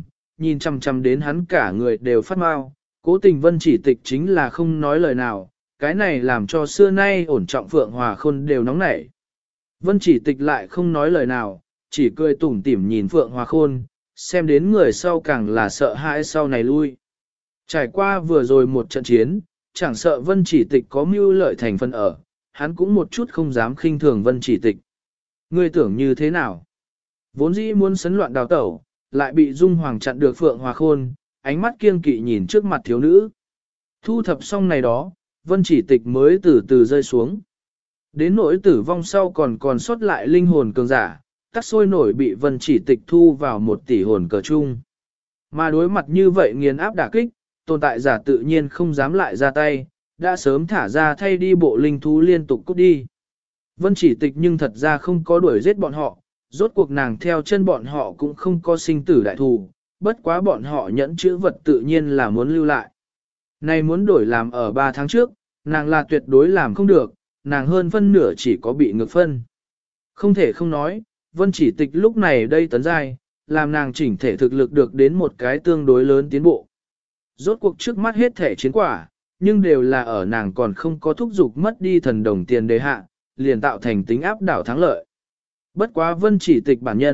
chằm chằm đến hắn cả người đều phát mau. Cố tình Vân Chỉ Tịch chính là không nói lời nào, cái này làm cho xưa nay ổn trọng Phượng Hòa Khôn đều nóng nảy. Vân Chỉ Tịch lại không nói lời nào, chỉ cười tủm tỉm nhìn Phượng Hòa Khôn, xem đến người sau càng là sợ hãi sau này lui. Trải qua vừa rồi một trận chiến, chẳng sợ Vân Chỉ Tịch có mưu lợi thành phần ở, hắn cũng một chút không dám khinh thường Vân Chỉ Tịch. Ngươi tưởng như thế nào? Vốn dĩ muốn sấn loạn đào tẩu, lại bị Dung Hoàng chặn được Phượng Hòa Khôn, ánh mắt kiêng kỵ nhìn trước mặt thiếu nữ. Thu thập xong này đó, Vân Chỉ Tịch mới từ từ rơi xuống. Đến nỗi tử vong sau còn sót lại linh hồn cường giả, tắc sôi nổi bị Vân Chỉ Tịch thu vào 1 tỷ hồn cờ chung. Mà đối mặt như vậy nghiền áp đả kích, tồn tại giả tự nhiên không dám lại ra tay, đã sớm thả ra thay đi bộ linh thú liên tục cút đi. Vân Chỉ Tịch nhưng thật ra không có đuổi giết bọn họ, rốt cuộc nàng theo chân bọn họ cũng không có sinh tử đại thù, bất quá bọn họ nhẫn chữ vật tự nhiên là muốn lưu lại. Này muốn đổi làm ở 3 tháng trước, nàng là tuyệt đối làm không được, nàng hơn phân nửa chỉ có bị ngược phân. Không thể không nói, Vân Chỉ Tịch lúc này đây tấn giai, làm nàng chỉnh thể thực lực được đến một cái tương đối lớn tiến bộ. Rốt cuộc trước mắt hết thể chiến quả, nhưng đều là ở nàng còn không có thúc dục mất đi thần đồng tiền đề hạ, liền tạo thành tính áp đảo thắng lợi. Bất quá Vân Chỉ Tịch bản nhân,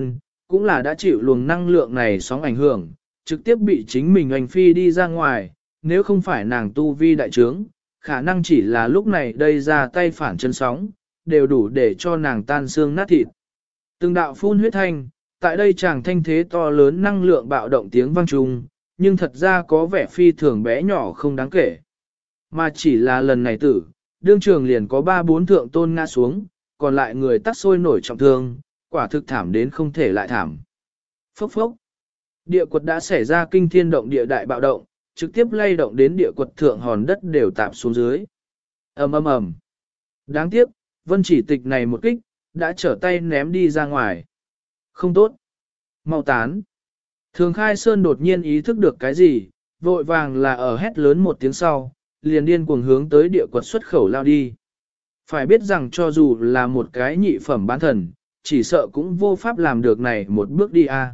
cũng là đã chịu luồng năng lượng này sóng ảnh hưởng, trực tiếp bị chính mình hành phi đi ra ngoài, nếu không phải nàng tu vi đại trướng, khả năng chỉ là lúc này đây ra tay phản chân sóng, đều đủ để cho nàng tan xương nát thịt. Từng đạo phun huyết thanh, tại đây chàng thanh thế to lớn năng lượng bạo động tiếng vang trùng, nhưng thật ra có vẻ phi thường bé nhỏ không đáng kể. Mà chỉ là lần này tử, đương trường liền có 3-4 thượng tôn ngã xuống, còn lại người tắt sôi nổi trọng thương, quả thực thảm đến không thể lại thảm. Phốc phốc. Địa quật đã xảy ra kinh thiên động địa đại bạo động, trực tiếp lay động đến địa quật thượng hòn đất đều tạp xuống dưới. Ầm ầm ầm. Đáng tiếc, Vân Chỉ Tịch này một kích, đã trở tay ném đi ra ngoài. Không tốt. Mau tán. Thường Khai Sơn đột nhiên ý thức được cái gì, vội vàng là ở hét lớn một tiếng sau, liền điên cuồng hướng tới địa quật xuất khẩu lao đi. Phải biết rằng cho dù là một cái nhị phẩm bán thần, chỉ sợ cũng vô pháp làm được này một bước đi a.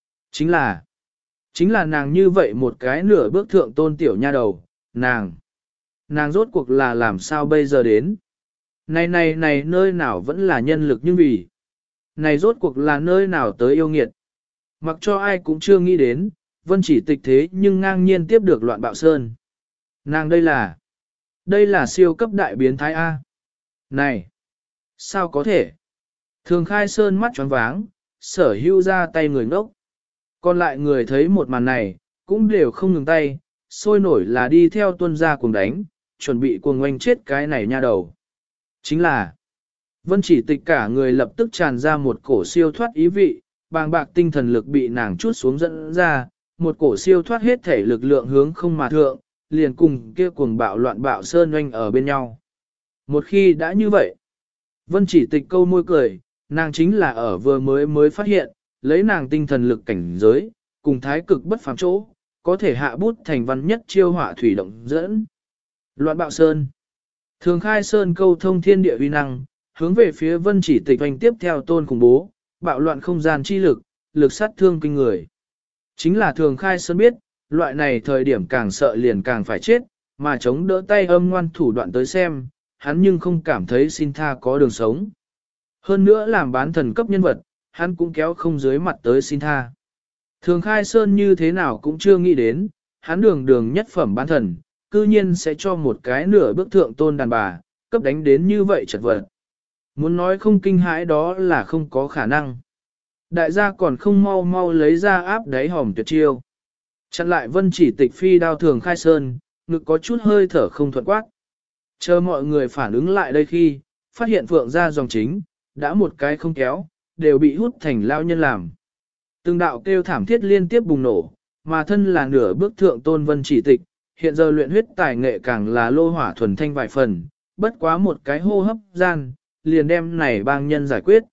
Chính là nàng như vậy một cái nửa bước thượng tôn tiểu nha đầu, nàng rốt cuộc là làm sao bây giờ đến. Này nơi nào vẫn là nhân lực nhưng vì. Này rốt cuộc là nơi nào tới yêu nghiệt. Mặc cho ai cũng chưa nghĩ đến, Vân Chỉ Tịch thế nhưng ngang nhiên tiếp được loạn bạo sơn. Nàng đây là siêu cấp đại biến thái A. Này, sao có thể? Thường Khai Sơn mắt choáng váng, sở hữu ra tay người ngốc. Còn lại người thấy một màn này, cũng đều không ngừng tay, sôi nổi là đi theo tuân gia cùng đánh, chuẩn bị cuồng oanh chết cái này nha đầu. Chính là, Vân Chỉ Tịch cả người lập tức tràn ra một cổ siêu thoát ý vị, bàng bạc tinh thần lực bị nàng chút xuống dẫn ra, một cổ siêu thoát hết thể lực lượng hướng không mà thượng, liền cùng kia cuồng bạo loạn bạo sơn oanh ở bên nhau. Một khi đã như vậy, Vân Chỉ Tịch câu môi cười, nàng chính là ở vừa mới phát hiện, lấy nàng tinh thần lực cảnh giới, cùng thái cực bất phàm chỗ, có thể hạ bút thành văn nhất chiêu hỏa thủy động dẫn. Loạn bạo sơn. Thường Khai Sơn câu thông thiên địa uy năng, hướng về phía Vân Chỉ Tịch hoành tiếp theo tôn khủng bố, bạo loạn không gian chi lực, lực sát thương kinh người. Chính là Thường Khai Sơn biết, loại này thời điểm càng sợ liền càng phải chết, mà chống đỡ tay âm ngoan thủ đoạn tới xem, hắn nhưng không cảm thấy xin tha có đường sống. Hơn nữa làm bán thần cấp nhân vật, hắn cũng kéo không dưới mặt tới xin tha. Thường Khai Sơn như thế nào cũng chưa nghĩ đến, hắn đường nhất phẩm bán thần, cư nhiên sẽ cho một cái nửa bước thượng tôn đàn bà, cấp đánh đến như vậy chật vật. Muốn nói không kinh hãi đó là không có khả năng. Đại gia còn không mau lấy ra áp đáy hòm tuyệt chiêu. Chặn lại Vân Chỉ Tịch phi đao Thường Khai Sơn, ngực có chút hơi thở không thuận quát. Chờ mọi người phản ứng lại đây khi, phát hiện Phượng ra dòng chính, đã một cái không kéo, đều bị hút thành lao nhân làm. Từng đạo kêu thảm thiết liên tiếp bùng nổ, mà thân là nửa bước thượng tôn Vân Chỉ Tịch, hiện giờ luyện huyết tài nghệ càng là lô hỏa thuần thanh vài phần, bất quá một cái hô hấp gian, liền đem này bang nhân giải quyết.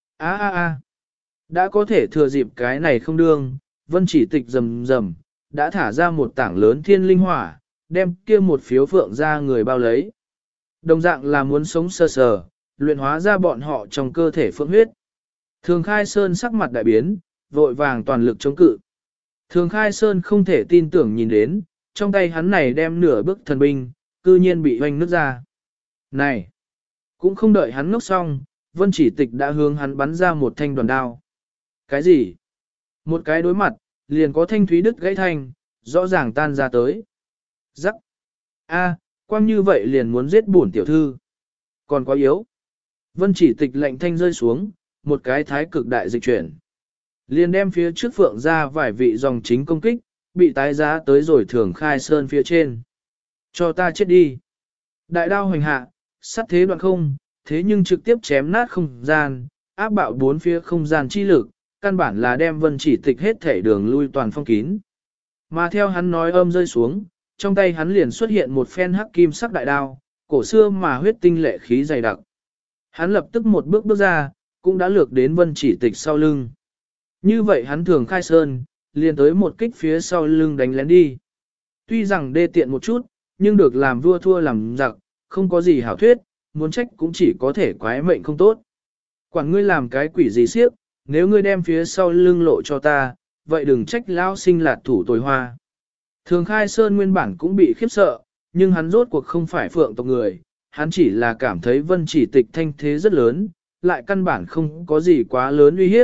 Đã có thể thừa dịp cái này không đương, Vân Chỉ Tịch rầm, đã thả ra một tảng lớn thiên linh hỏa, đem kia một phiếu Phượng ra người bao lấy. Đồng dạng là muốn sống sờ sờ, luyện hóa ra bọn họ trong cơ thể phượng huyết. Thường Khai Sơn sắc mặt đại biến, vội vàng toàn lực chống cự. Thường Khai Sơn không thể tin tưởng nhìn đến, trong tay hắn này đem nửa bức thần binh, cư nhiên bị hoanh nứt ra. Này! Cũng không đợi hắn ngốc xong, Vân Chỉ Tịch đã hướng hắn bắn ra một thanh đoàn đao. Cái gì? Một cái đối mặt, liền có thanh thúy đứt gãy thanh, rõ ràng tan ra tới. Rắc! Quang như vậy liền muốn giết bổn tiểu thư. Còn quá yếu. Vân Chỉ Tịch lệnh thanh rơi xuống, một cái thái cực đại dịch chuyển. Liền đem phía trước Phượng ra vài vị dòng chính công kích, bị tái giá tới rồi Thường Khai Sơn phía trên. Cho ta chết đi. Đại đao hoành hạ, sát thế đoạn không, thế nhưng trực tiếp chém nát không gian, áp bạo bốn phía không gian chi lực, căn bản là đem Vân Chỉ Tịch hết thể đường lui toàn phong kín. Mà theo hắn nói âm rơi xuống, trong tay hắn liền xuất hiện một phen hắc kim sắc đại đao, cổ xưa mà huyết tinh lệ khí dày đặc. Hắn lập tức một bước ra, cũng đã lược đến Vân Chỉ Tịch sau lưng. Như vậy hắn Thường Khai Sơn, liền tới một kích phía sau lưng đánh lén đi. Tuy rằng đê tiện một chút, nhưng được làm vua thua làm giặc, không có gì hảo thuyết, muốn trách cũng chỉ có thể quái mệnh không tốt. Quản ngươi làm cái quỷ gì siếp, nếu ngươi đem phía sau lưng lộ cho ta, vậy đừng trách lão sinh lạt thủ tồi hoa. Thường Khai Sơn nguyên bản cũng bị khiếp sợ, nhưng hắn rốt cuộc không phải phượng tộc người, hắn chỉ là cảm thấy Vân Chỉ Tịch thanh thế rất lớn, lại căn bản không có gì quá lớn uy hiếp,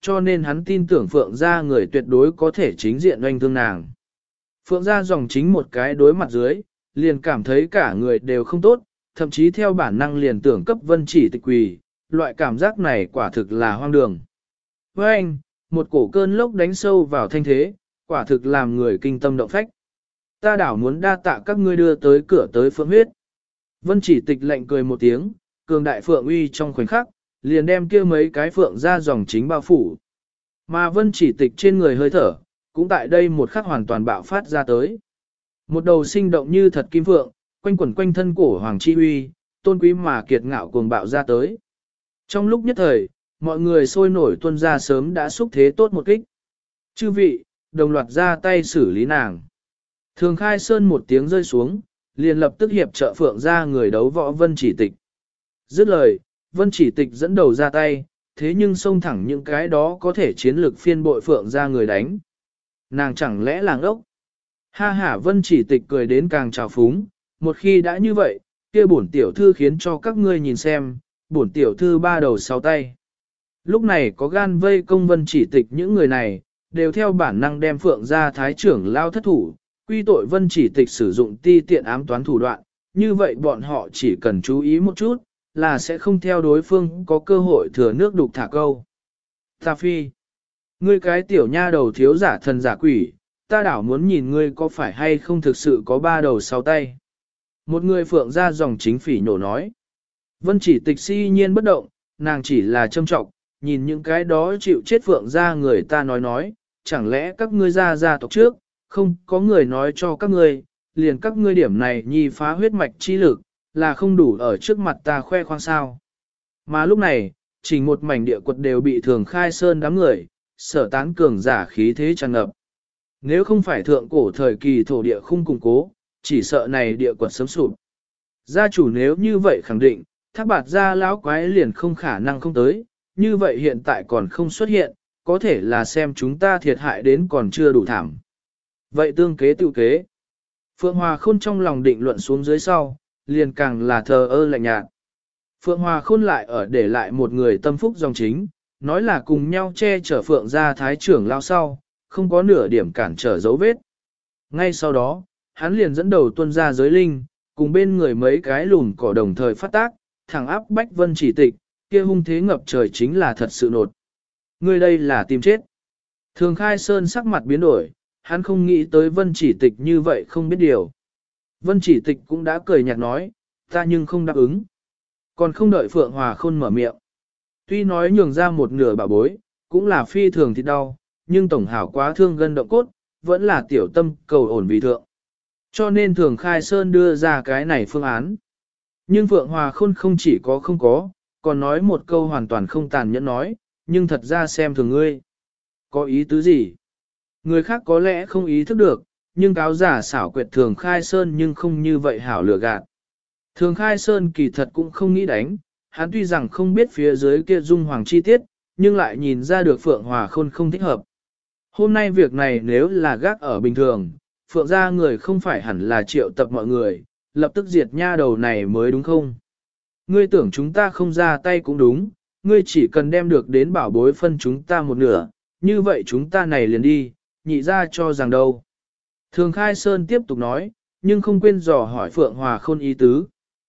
cho nên hắn tin tưởng Phượng gia người tuyệt đối có thể chính diện oanh thương nàng. Phượng gia dòng chính một cái đối mặt dưới, liền cảm thấy cả người đều không tốt, thậm chí theo bản năng liền tưởng cấp Vân Chỉ Tịch quỳ, loại cảm giác này quả thực là hoang đường. Với anh, một cổ cơn lốc đánh sâu vào thanh thế, quả thực làm người kinh tâm động phách. Ta đảo muốn đa tạ các ngươi đưa tới cửa tới Phượng huyết. Vân Chỉ Tịch lạnh cười một tiếng, cường đại Phượng uy trong khoảnh khắc, liền đem kia mấy cái Phượng ra dòng chính bao phủ. Mà Vân Chỉ Tịch trên người hơi thở, cũng tại đây một khắc hoàn toàn bạo phát ra tới. Một đầu sinh động như thật kim phượng, quanh quẩn quanh thân cổ hoàng chi uy, tôn quý mà kiệt ngạo cuồng bạo ra tới. Trong lúc nhất thời, mọi người sôi nổi tuân ra sớm đã xúc thế tốt một kích. Chư vị, đồng loạt ra tay xử lý nàng. Thường Khai Sơn một tiếng rơi xuống, liền lập tức hiệp trợ Phượng ra người đấu võ Vân Chỉ Tịch. Dứt lời, Vân Chỉ Tịch dẫn đầu ra tay, thế nhưng xông thẳng những cái đó có thể chiến lược phiên bội Phượng ra người đánh. Nàng chẳng lẽ làng ốc? Ha ha, Vân Chỉ Tịch cười đến càng trào phúng, một khi đã như vậy, kia bổn tiểu thư khiến cho các ngươi nhìn xem, bổn tiểu thư ba đầu sáu tay. Lúc này có gan vây công Vân Chỉ Tịch những người này, đều theo bản năng đem Phượng ra thái trưởng lao thất thủ, quy tội Vân Chỉ Tịch sử dụng ti tiện ám toán thủ đoạn, như vậy bọn họ chỉ cần chú ý một chút, là sẽ không theo đối phương có cơ hội thừa nước đục thả câu. Ta phi, ngươi cái tiểu nha đầu thiếu giả thần giả quỷ, ta đảo muốn nhìn ngươi có phải hay không thực sự có ba đầu sáu tay. Một người Phượng ra dòng chính phỉ nhổ nói. Vân Chỉ Tịch si nhiên bất động, nàng chỉ là châm trọng, nhìn những cái đó chịu chết Phượng ra người ta nói, chẳng lẽ các ngươi ra tộc trước, không có người nói cho các ngươi, liền các ngươi điểm này nhi phá huyết mạch chi lực, là không đủ ở trước mặt ta khoe khoang sao. Mà lúc này, chỉ một mảnh địa quật đều bị Thường Khai Sơn đám người, sở tán cường giả khí thế tràn ngập. Nếu không phải thượng cổ thời kỳ thổ địa không củng cố, chỉ sợ này địa quật sớm sụp. Gia chủ nếu như vậy khẳng định, Thác Bạt gia lão quái liền không khả năng không tới, như vậy hiện tại còn không xuất hiện, có thể là xem chúng ta thiệt hại đến còn chưa đủ thảm. Vậy tương kế tự kế. Phượng Hòa Khôn trong lòng định luận xuống dưới sau, liền càng là thờ ơ lạnh nhạt. Phượng Hòa Khôn lại ở để lại một người tâm phúc dòng chính, nói là cùng nhau che chở Phượng gia thái trưởng lao sau, không có nửa điểm cản trở dấu vết. Ngay sau đó, hắn liền dẫn đầu tuân ra giới linh, cùng bên người mấy cái lùn cỏ đồng thời phát tác, thẳng áp bách Vân Chỉ Tịch, kia hung thế ngập trời chính là thật sự nột. Người đây là tìm chết. Thường Khai Sơn sắc mặt biến đổi, hắn không nghĩ tới Vân Chỉ Tịch như vậy không biết điều. Vân Chỉ Tịch cũng đã cười nhạt nói, ta nhưng không đáp ứng. Còn không đợi Phượng Hòa Khôn mở miệng. Tuy nói nhường ra một nửa bảo bối, cũng là phi thường thịt đau, nhưng tổng hảo quá thương gân động cốt, vẫn là tiểu tâm cầu ổn vì thượng. Cho nên Thường Khai Sơn đưa ra cái này phương án. Nhưng Phượng Hòa Khôn không chỉ có không có, còn nói một câu hoàn toàn không tàn nhẫn nói, nhưng thật ra xem thường ngươi. Có ý tứ gì? Người khác có lẽ không ý thức được, nhưng cáo giả xảo quyệt Thường Khai Sơn nhưng không như vậy hảo lừa gạt. Thường Khai Sơn kỳ thật cũng không nghĩ đánh, hắn tuy rằng không biết phía dưới kia dung hoàng chi tiết, nhưng lại nhìn ra được Phượng Hòa Khôn không thích hợp. Hôm nay việc này nếu là gác ở bình thường, Phượng gia người không phải hẳn là triệu tập mọi người, lập tức diệt nha đầu này mới đúng không? Ngươi tưởng chúng ta không ra tay cũng đúng, ngươi chỉ cần đem được đến bảo bối phân chúng ta một nửa, như vậy chúng ta này liền đi, nhị ra cho rằng đâu. Thường Khai Sơn tiếp tục nói, nhưng không quên dò hỏi Phượng Hòa Khôn ý tứ.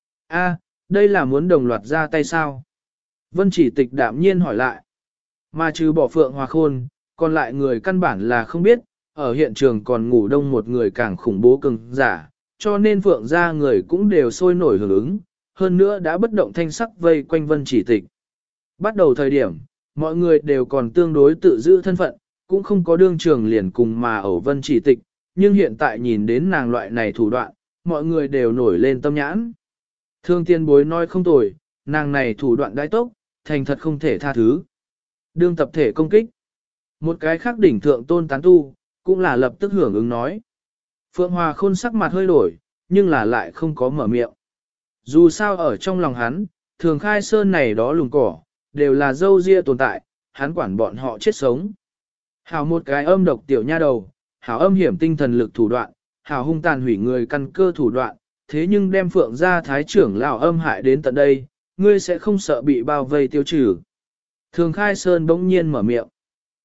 A, đây là muốn đồng loạt ra tay sao? Vân Chỉ Tịch đạm nhiên hỏi lại. Mà trừ bỏ Phượng Hòa Khôn, còn lại người căn bản là không biết, ở hiện trường còn ngủ đông một người càng khủng bố cường giả, cho nên Phượng gia người cũng đều sôi nổi hưởng ứng, hơn nữa đã bất động thanh sắc vây quanh Vân Chỉ Tịch. Bắt đầu thời điểm, mọi người đều còn tương đối tự giữ thân phận, cũng không có đương trường liền cùng mà ẩu Vân Chỉ Tịch, nhưng hiện tại nhìn đến nàng loại này thủ đoạn, mọi người đều nổi lên tâm nhãn. Thương tiên bối nói không tồi, nàng này thủ đoạn đãi tốc, thành thật không thể tha thứ. Đương tập thể công kích. Một cái khác đỉnh thượng tôn tán tu, cũng là lập tức hưởng ứng nói. Phượng Hòa Khôn sắc mặt hơi đổi, nhưng là lại không có mở miệng. Dù sao ở trong lòng hắn, Thường Khai Sơn này đó lùng cỏ, đều là dâu ria tồn tại, hắn quản bọn họ chết sống. Hảo một cái âm độc tiểu nha đầu, hảo âm hiểm tinh thần lực thủ đoạn, hảo hung tàn hủy người căn cơ thủ đoạn, thế nhưng đem Phượng gia thái trưởng lão âm hại đến tận đây, ngươi sẽ không sợ bị bao vây tiêu trừ. Thường Khai Sơn bỗng nhiên mở miệng.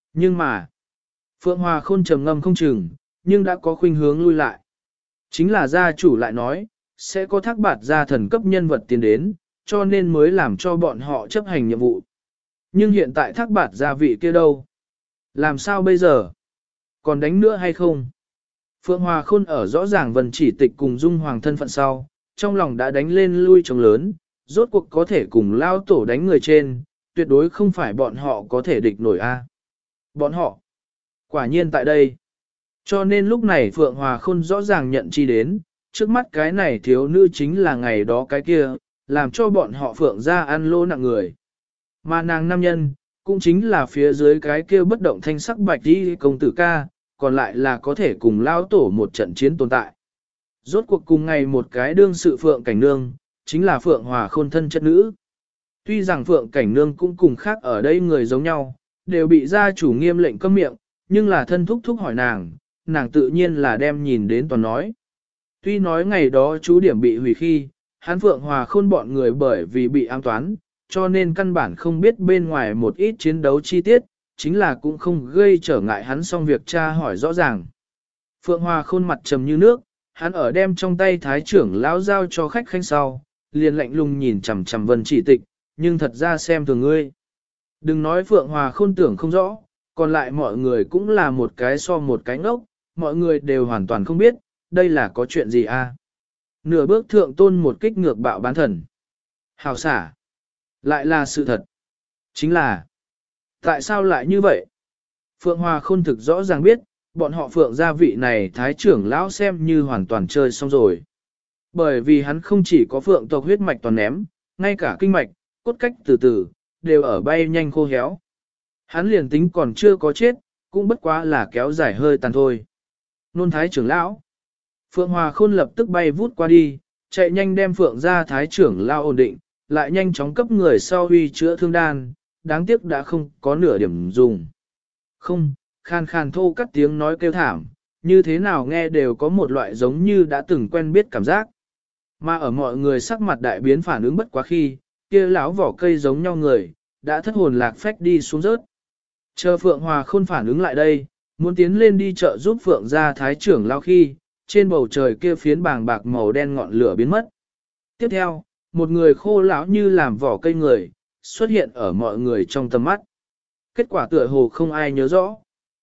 Nhưng mà, Phượng Hòa Khôn trầm ngâm không chừng, nhưng đã có khuynh hướng lui lại. Chính là gia chủ lại nói, sẽ có thác bạt gia thần cấp nhân vật tiến đến, cho nên mới làm cho bọn họ chấp hành nhiệm vụ. Nhưng hiện tại thác bạt gia vị kia đâu? Làm sao bây giờ? Còn đánh nữa hay không? Phượng Hòa Khôn ở rõ ràng Vân Chỉ Tịch cùng Dung Hoàng thân phận sau, trong lòng đã đánh lên lui trống lớn, rốt cuộc có thể cùng lao tổ đánh người trên, tuyệt đối không phải bọn họ có thể địch nổi a. Bọn họ, quả nhiên tại đây. Cho nên lúc này Phượng Hòa Khôn rõ ràng nhận chi đến, trước mắt cái này thiếu nữ chính là ngày đó cái kia, làm cho bọn họ Phượng ra ăn lô nặng người. Mà nàng nam nhân, cũng chính là phía dưới cái kia bất động thanh sắc bạch đi công tử ca, còn lại là có thể cùng lao tổ một trận chiến tồn tại. Rốt cuộc cùng ngày một cái đương sự Phượng Cảnh Nương, chính là Phượng Hòa Khôn thân chất nữ. Tuy rằng Phượng Cảnh Nương cũng cùng khác ở đây người giống nhau, đều bị gia chủ nghiêm lệnh cấm miệng, nhưng là thân thúc thúc hỏi nàng, nàng tự nhiên là đem nhìn đến toàn nói. Tuy nói ngày đó chú điểm bị hủy khi, hắn Phượng Hòa Khôn bọn người bởi vì bị ám toán, cho nên căn bản không biết bên ngoài một ít chiến đấu chi tiết, chính là cũng không gây trở ngại hắn xong việc tra hỏi rõ ràng. Phượng Hòa Khôn mặt trầm như nước, hắn ở đem trong tay thái trưởng lão giao cho khách khanh sau, liền lạnh lùng nhìn chằm chằm Vân Chỉ Tịch, nhưng thật ra xem thường ngươi. Đừng nói Phượng Hòa Khôn tưởng không rõ, còn lại mọi người cũng là một cái so một cái ngốc, mọi người đều hoàn toàn không biết, đây là có chuyện gì a? Nửa bước thượng tôn một kích ngược bạo bán thần. Hào xả. Lại là sự thật. Chính là, tại sao lại như vậy? Phượng Hòa Khôn thực rõ ràng biết, bọn họ Phượng gia vị này thái trưởng lão xem như hoàn toàn chơi xong rồi. Bởi vì hắn không chỉ có Phượng tộc huyết mạch toàn ném, ngay cả kinh mạch, cốt cách từ từ, đều ở bay nhanh khô héo. Hắn liền tính còn chưa có chết, cũng bất quá là kéo dài hơi tàn thôi. Nôn thái trưởng lão. Phượng Hòa Khôn lập tức bay vút qua đi, chạy nhanh đem Phượng gia thái trưởng lão ổn định, lại nhanh chóng cấp người sau huy chữa thương đan, đáng tiếc đã không có nửa điểm dùng. Không, khan khan thô cắt tiếng nói kêu thảm, như thế nào nghe đều có một loại giống như đã từng quen biết cảm giác. Mà ở mọi người sắc mặt đại biến phản ứng bất quá khi, kia lão vỏ cây giống nhau người, đã thất hồn lạc phách đi xuống rớt. Chờ Phượng Hòa Khôn phản ứng lại đây, muốn tiến lên đi chợ giúp Phượng gia thái trưởng lao khi, trên bầu trời kia phiến bàng bạc màu đen ngọn lửa biến mất. Tiếp theo, một người khô lão như làm vỏ cây người, xuất hiện ở mọi người trong tầm mắt. Kết quả tựa hồ không ai nhớ rõ.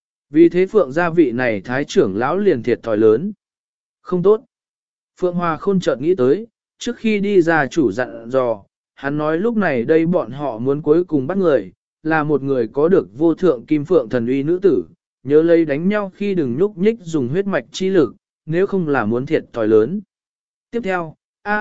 Vì thế Phượng gia vị này thái trưởng lão liền thiệt thòi lớn. Không tốt. Phượng Hòa Khôn chợt nghĩ tới, trước khi đi ra chủ dặn dò, hắn nói lúc này đây bọn họ muốn cuối cùng bắt người, là một người có được vô thượng kim phượng thần uy nữ tử, nhớ lấy đánh nhau khi đừng nhúc nhích dùng huyết mạch chi lực, nếu không là muốn thiệt thòi lớn. Tiếp theo,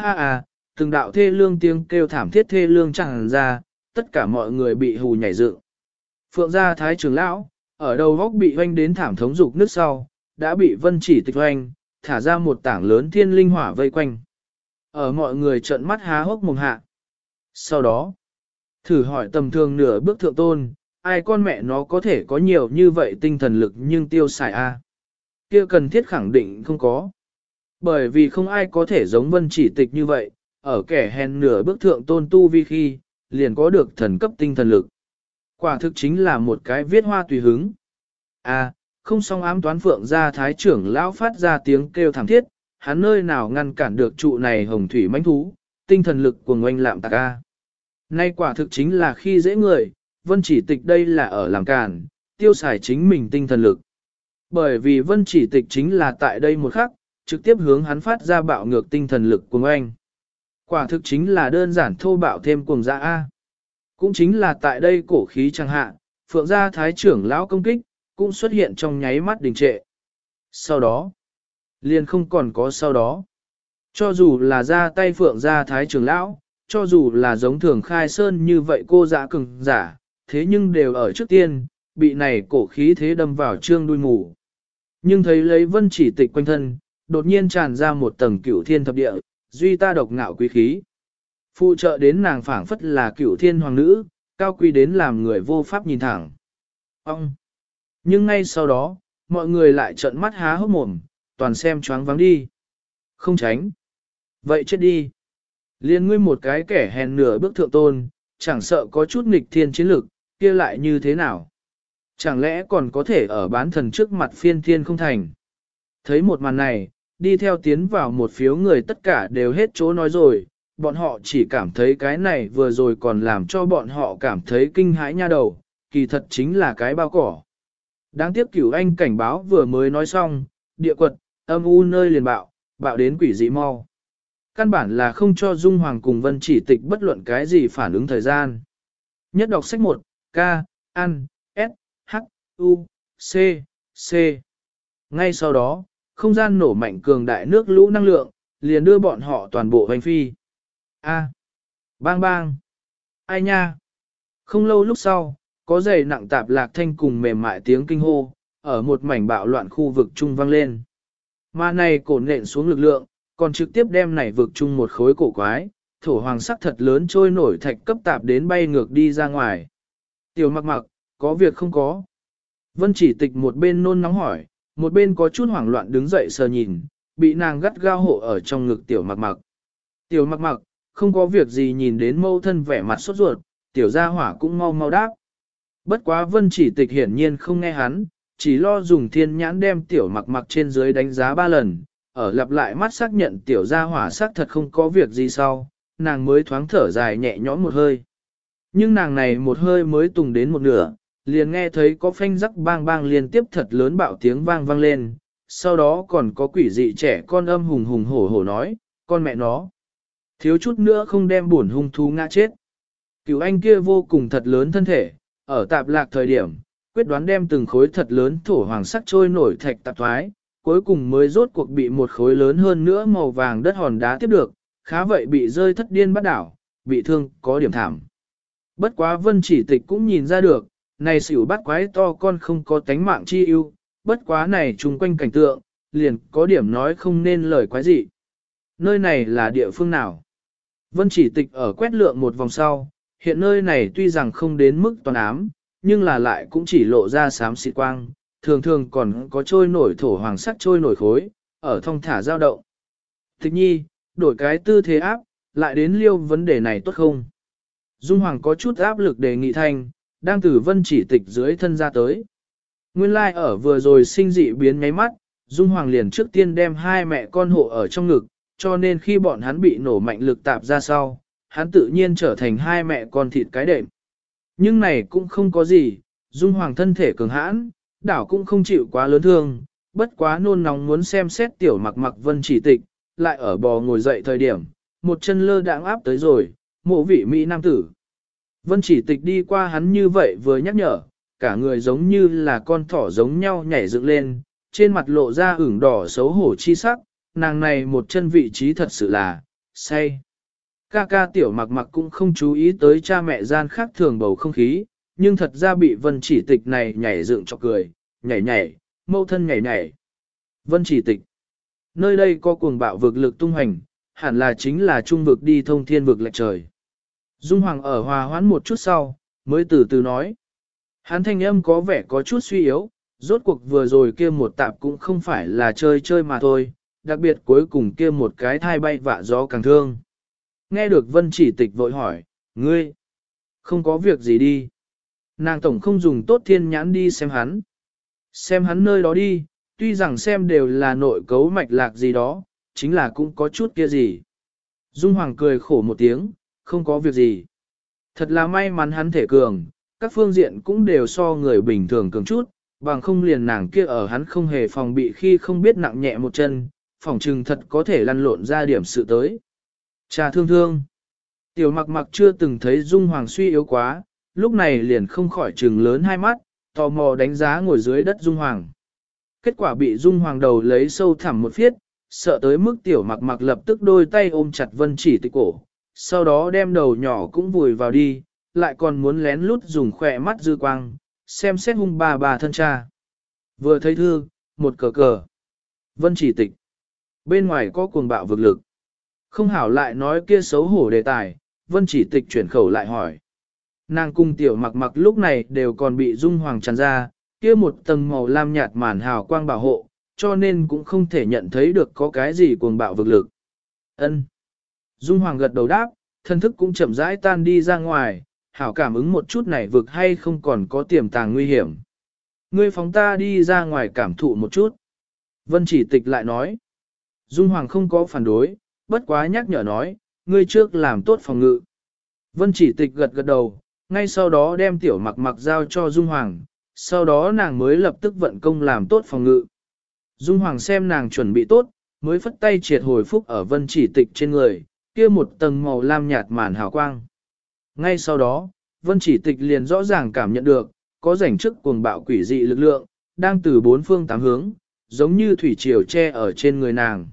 từng đạo thê lương tiếng kêu thảm thiết thê lương tràn ra, tất cả mọi người bị hù nhảy dựng. Phượng gia thái trưởng lão, ở đầu góc bị hoanh đến thảm thống dục nước sau, đã bị Vân Chỉ Tịch hoanh, thả ra một tảng lớn thiên linh hỏa vây quanh. Ở mọi người trợn mắt há hốc mồm hạ. Sau đó, thử hỏi tầm thường nửa bước thượng tôn, ai con mẹ nó có thể có nhiều như vậy tinh thần lực nhưng tiêu xài a? Kia cần thiết khẳng định không có. Bởi vì không ai có thể giống Vân Chỉ Tịch như vậy, ở kẻ hèn nửa bước thượng tôn tu vi khi, liền có được thần cấp tinh thần lực. Quả thực chính là một cái viết hoa tùy hứng. Không xong ám toán Phượng gia thái trưởng lão phát ra tiếng kêu thảm thiết, hắn nơi nào ngăn cản được trụ này hồng thủy mãnh thú, tinh thần lực của ngoanh lạm tạc a. Nay quả thực chính là khi dễ người, Vân Chỉ Tịch đây là ở làm cản, tiêu xài chính mình tinh thần lực. Bởi vì Vân Chỉ Tịch chính là tại đây một khắc, trực tiếp hướng hắn phát ra bạo ngược tinh thần lực của ngoanh. Quả thực chính là đơn giản thô bạo thêm cuồng dã a. Cũng chính là tại đây cổ khí chẳng hạ, Phượng gia thái trưởng lão công kích, cũng xuất hiện trong nháy mắt đình trệ. Sau đó, liền không còn có sau đó. Cho dù là ra tay Phượng gia thái trưởng lão, cho dù là giống thường khai sơn như vậy cô dã cường giả, thế nhưng đều ở trước tiên, bị này cổ khí thế đâm vào trương đuôi mù. Nhưng thấy lấy Vân Chỉ Tịch quanh thân, đột nhiên tràn ra một tầng cửu thiên thập địa, duy ta độc ngạo quý khí. Phụ trợ đến nàng phảng phất là cửu thiên hoàng nữ, cao quý đến làm người vô pháp nhìn thẳng. Ông! Nhưng ngay sau đó, mọi người lại trợn mắt há hốc mồm, toàn xem choáng váng đi. Không tránh. Vậy chết đi. Liên ngươi một cái kẻ hèn nửa bước thượng tôn, chẳng sợ có chút nghịch thiên chiến lực, kia lại như thế nào? Chẳng lẽ còn có thể ở bán thần trước mặt phiên thiên không thành? Thấy một màn này, đi theo tiến vào một phiếu người tất cả đều hết chỗ nói rồi, bọn họ chỉ cảm thấy cái này vừa rồi còn làm cho bọn họ cảm thấy kinh hãi nha đầu, kỳ thật chính là cái bao cỏ. Đáng tiếc Cửu Anh cảnh báo vừa mới nói xong, địa quật, âm u nơi liền bạo, bạo đến quỷ dị mau. Căn bản là không cho Dung Hoàng cùng Vân Chỉ Tịch bất luận cái gì phản ứng thời gian. Nhất đọc sách 1, K, An, S, H, U, C, C. Ngay sau đó, không gian nổ mạnh cường đại nước lũ năng lượng, liền đưa bọn họ toàn bộ hoành phi. A. Bang bang. Ai nha. Không lâu lúc sau, có giày nặng tạp lạc thanh cùng mềm mại tiếng kinh hô, ở một mảnh bạo loạn khu vực trung vang lên. Mà này cổ nện xuống lực lượng, còn trực tiếp đem này vực chung một khối cổ quái, thổ hoàng sắc thật lớn trôi nổi thạch cấp tạp đến bay ngược đi ra ngoài. Tiểu mặc mặc, có việc không có? Vân Chỉ Tịch một bên nôn nóng hỏi, một bên có chút hoảng loạn đứng dậy sờ nhìn, bị nàng gắt gao hộ ở trong ngực tiểu mặc mặc. Tiểu mặc mặc, không có việc gì, nhìn đến mâu thân vẻ mặt sốt ruột, tiểu gia hỏa cũng mau mau đáp. Bất quá Vân Chỉ Tịch hiển nhiên không nghe hắn, chỉ lo dùng thiên nhãn đem tiểu mặc mặc trên dưới đánh giá 3 lần, ở lặp lại mắt xác nhận tiểu gia hỏa xác thật không có việc gì sau, nàng mới thoáng thở dài nhẹ nhõm một hơi. Nhưng nàng này một hơi mới tùng đến một nửa, liền nghe thấy có phanh rắc bang bang liên tiếp thật lớn bạo tiếng vang vang lên, sau đó còn có quỷ dị trẻ con âm hùng hùng hổ hổ nói, con mẹ nó. Thiếu chút nữa không đem buồn hung thú ngã chết. Cửu Anh kia vô cùng thật lớn thân thể, ở tạp lạc thời điểm, quyết đoán đem từng khối thật lớn thổ hoàng sắc trôi nổi thạch tạp thoái, cuối cùng mới rốt cuộc bị một khối lớn hơn nữa màu vàng đất hòn đá tiếp được, khá vậy bị rơi thất điên bắt đảo, bị thương có điểm thảm. Bất quá Vân Chỉ Tịch cũng nhìn ra được, này xỉu bắt quái to con không có tánh mạng chi ưu, bất quá này chung quanh cảnh tượng, liền có điểm nói không nên lời quái gì. Nơi này là địa phương nào? Vân Chỉ Tịch ở quét lượng một vòng sau, hiện nơi này tuy rằng không đến mức toàn ám, nhưng là lại cũng chỉ lộ ra xám xịt quang, thường thường còn có trôi nổi thổ hoàng sắc trôi nổi khối, ở thong thả dao động. Tịch nhi, đổi cái tư thế áp, lại đến liêu vấn đề này tốt không? Dung Hoàng có chút áp lực đề nghị thanh, đang từ Vân Chỉ Tịch dưới thân ra tới. Nguyên lai like ở vừa rồi sinh dị biến nháy mắt, Dung Hoàng liền trước tiên đem hai mẹ con hộ ở trong ngực, cho nên khi bọn hắn bị nổ mạnh lực tạp ra sau, hắn tự nhiên trở thành hai mẹ con thịt cái đệm. Nhưng này cũng không có gì, Dung Hoàng thân thể cường hãn, đảo cũng không chịu quá lớn thương, bất quá nôn nóng muốn xem xét tiểu mặc mặc Vân Chỉ Tịch, lại ở bò ngồi dậy thời điểm, một chân lơ đãng áp tới rồi, mộ vị Mỹ nam tử. Vân Chỉ Tịch đi qua hắn như vậy vừa nhắc nhở, cả người giống như là con thỏ giống nhau nhảy dựng lên, trên mặt lộ ra ửng đỏ xấu hổ chi sắc, nàng này một chân vị trí thật sự là, say. Ca ca tiểu mặc mặc cũng không chú ý tới cha mẹ gian khác thường bầu không khí, nhưng thật ra bị Vân Chỉ Tịch này nhảy dựng cho cười, nhảy nhảy, mâu thân nhảy nhảy. Vân Chỉ Tịch, nơi đây có cuồng bạo vực lực tung hành, hẳn là chính là trung vực đi thông thiên vực lệch trời. Dung Hoàng ở hòa hoãn một chút sau, mới từ từ nói. Hắn thanh âm có vẻ có chút suy yếu, rốt cuộc vừa rồi kia một tạp cũng không phải là chơi chơi mà thôi, đặc biệt cuối cùng kia một cái thai bay vạ gió càng thương. Nghe được Vân Chỉ Tịch vội hỏi, ngươi, không có việc gì đi. Nàng tổng không dùng tốt thiên nhãn đi xem hắn. Xem hắn nơi đó đi, tuy rằng xem đều là nội cấu mạch lạc gì đó, chính là cũng có chút kia gì. Dung Hoàng cười khổ một tiếng, không có việc gì. Thật là may mắn hắn thể cường, các phương diện cũng đều so người bình thường cường chút, bằng không liền nàng kia ở hắn không hề phòng bị khi không biết nặng nhẹ một chân, phòng trừng thật có thể lăn lộn ra điểm sự tới. Cha thương thương. Tiểu mặc mặc chưa từng thấy Dung Hoàng suy yếu quá, lúc này liền không khỏi trừng lớn hai mắt, tò mò đánh giá ngồi dưới đất Dung Hoàng. Kết quả bị Dung Hoàng đầu lấy sâu thẳm một phiết, sợ tới mức tiểu mặc mặc lập tức đôi tay ôm chặt Vân Chỉ Tịch cổ, sau đó đem đầu nhỏ cũng vùi vào đi, lại còn muốn lén lút dùng khỏe mắt dư quang, xem xét hung bà thân cha. Vừa thấy thư, một cờ cờ. Vân Chỉ Tịch. Bên ngoài có cuồng bạo vực lực. Không hảo lại nói kia xấu hổ đề tài, Vân Chỉ Tịch chuyển khẩu lại hỏi. Nàng cung tiểu mặc mặc lúc này đều còn bị Dung Hoàng tràn ra, kia một tầng màu lam nhạt màn hào quang bảo hộ, cho nên cũng không thể nhận thấy được có cái gì cuồng bạo vực lực. Ân. Dung Hoàng gật đầu đáp, thân thức cũng chậm rãi tan đi ra ngoài, hảo cảm ứng một chút này vực hay không còn có tiềm tàng nguy hiểm. Ngươi phóng ta đi ra ngoài cảm thụ một chút. Vân chỉ tịch lại nói. Dung Hoàng không có phản đối, bất quá nhắc nhở nói, ngươi trước làm tốt phòng ngự. Vân chỉ tịch gật gật đầu, ngay sau đó đem tiểu mặc mặc giao cho Dung Hoàng, sau đó nàng mới lập tức vận công làm tốt phòng ngự. Dung Hoàng xem nàng chuẩn bị tốt, mới phất tay triệt hồi phúc ở vân chỉ tịch trên người, kia một tầng màu lam nhạt màn hào quang. Ngay sau đó, vân chỉ tịch liền rõ ràng cảm nhận được, có rảnh trước cuồng bạo quỷ dị lực lượng, đang từ bốn phương tám hướng, giống như thủy triều che ở trên người nàng.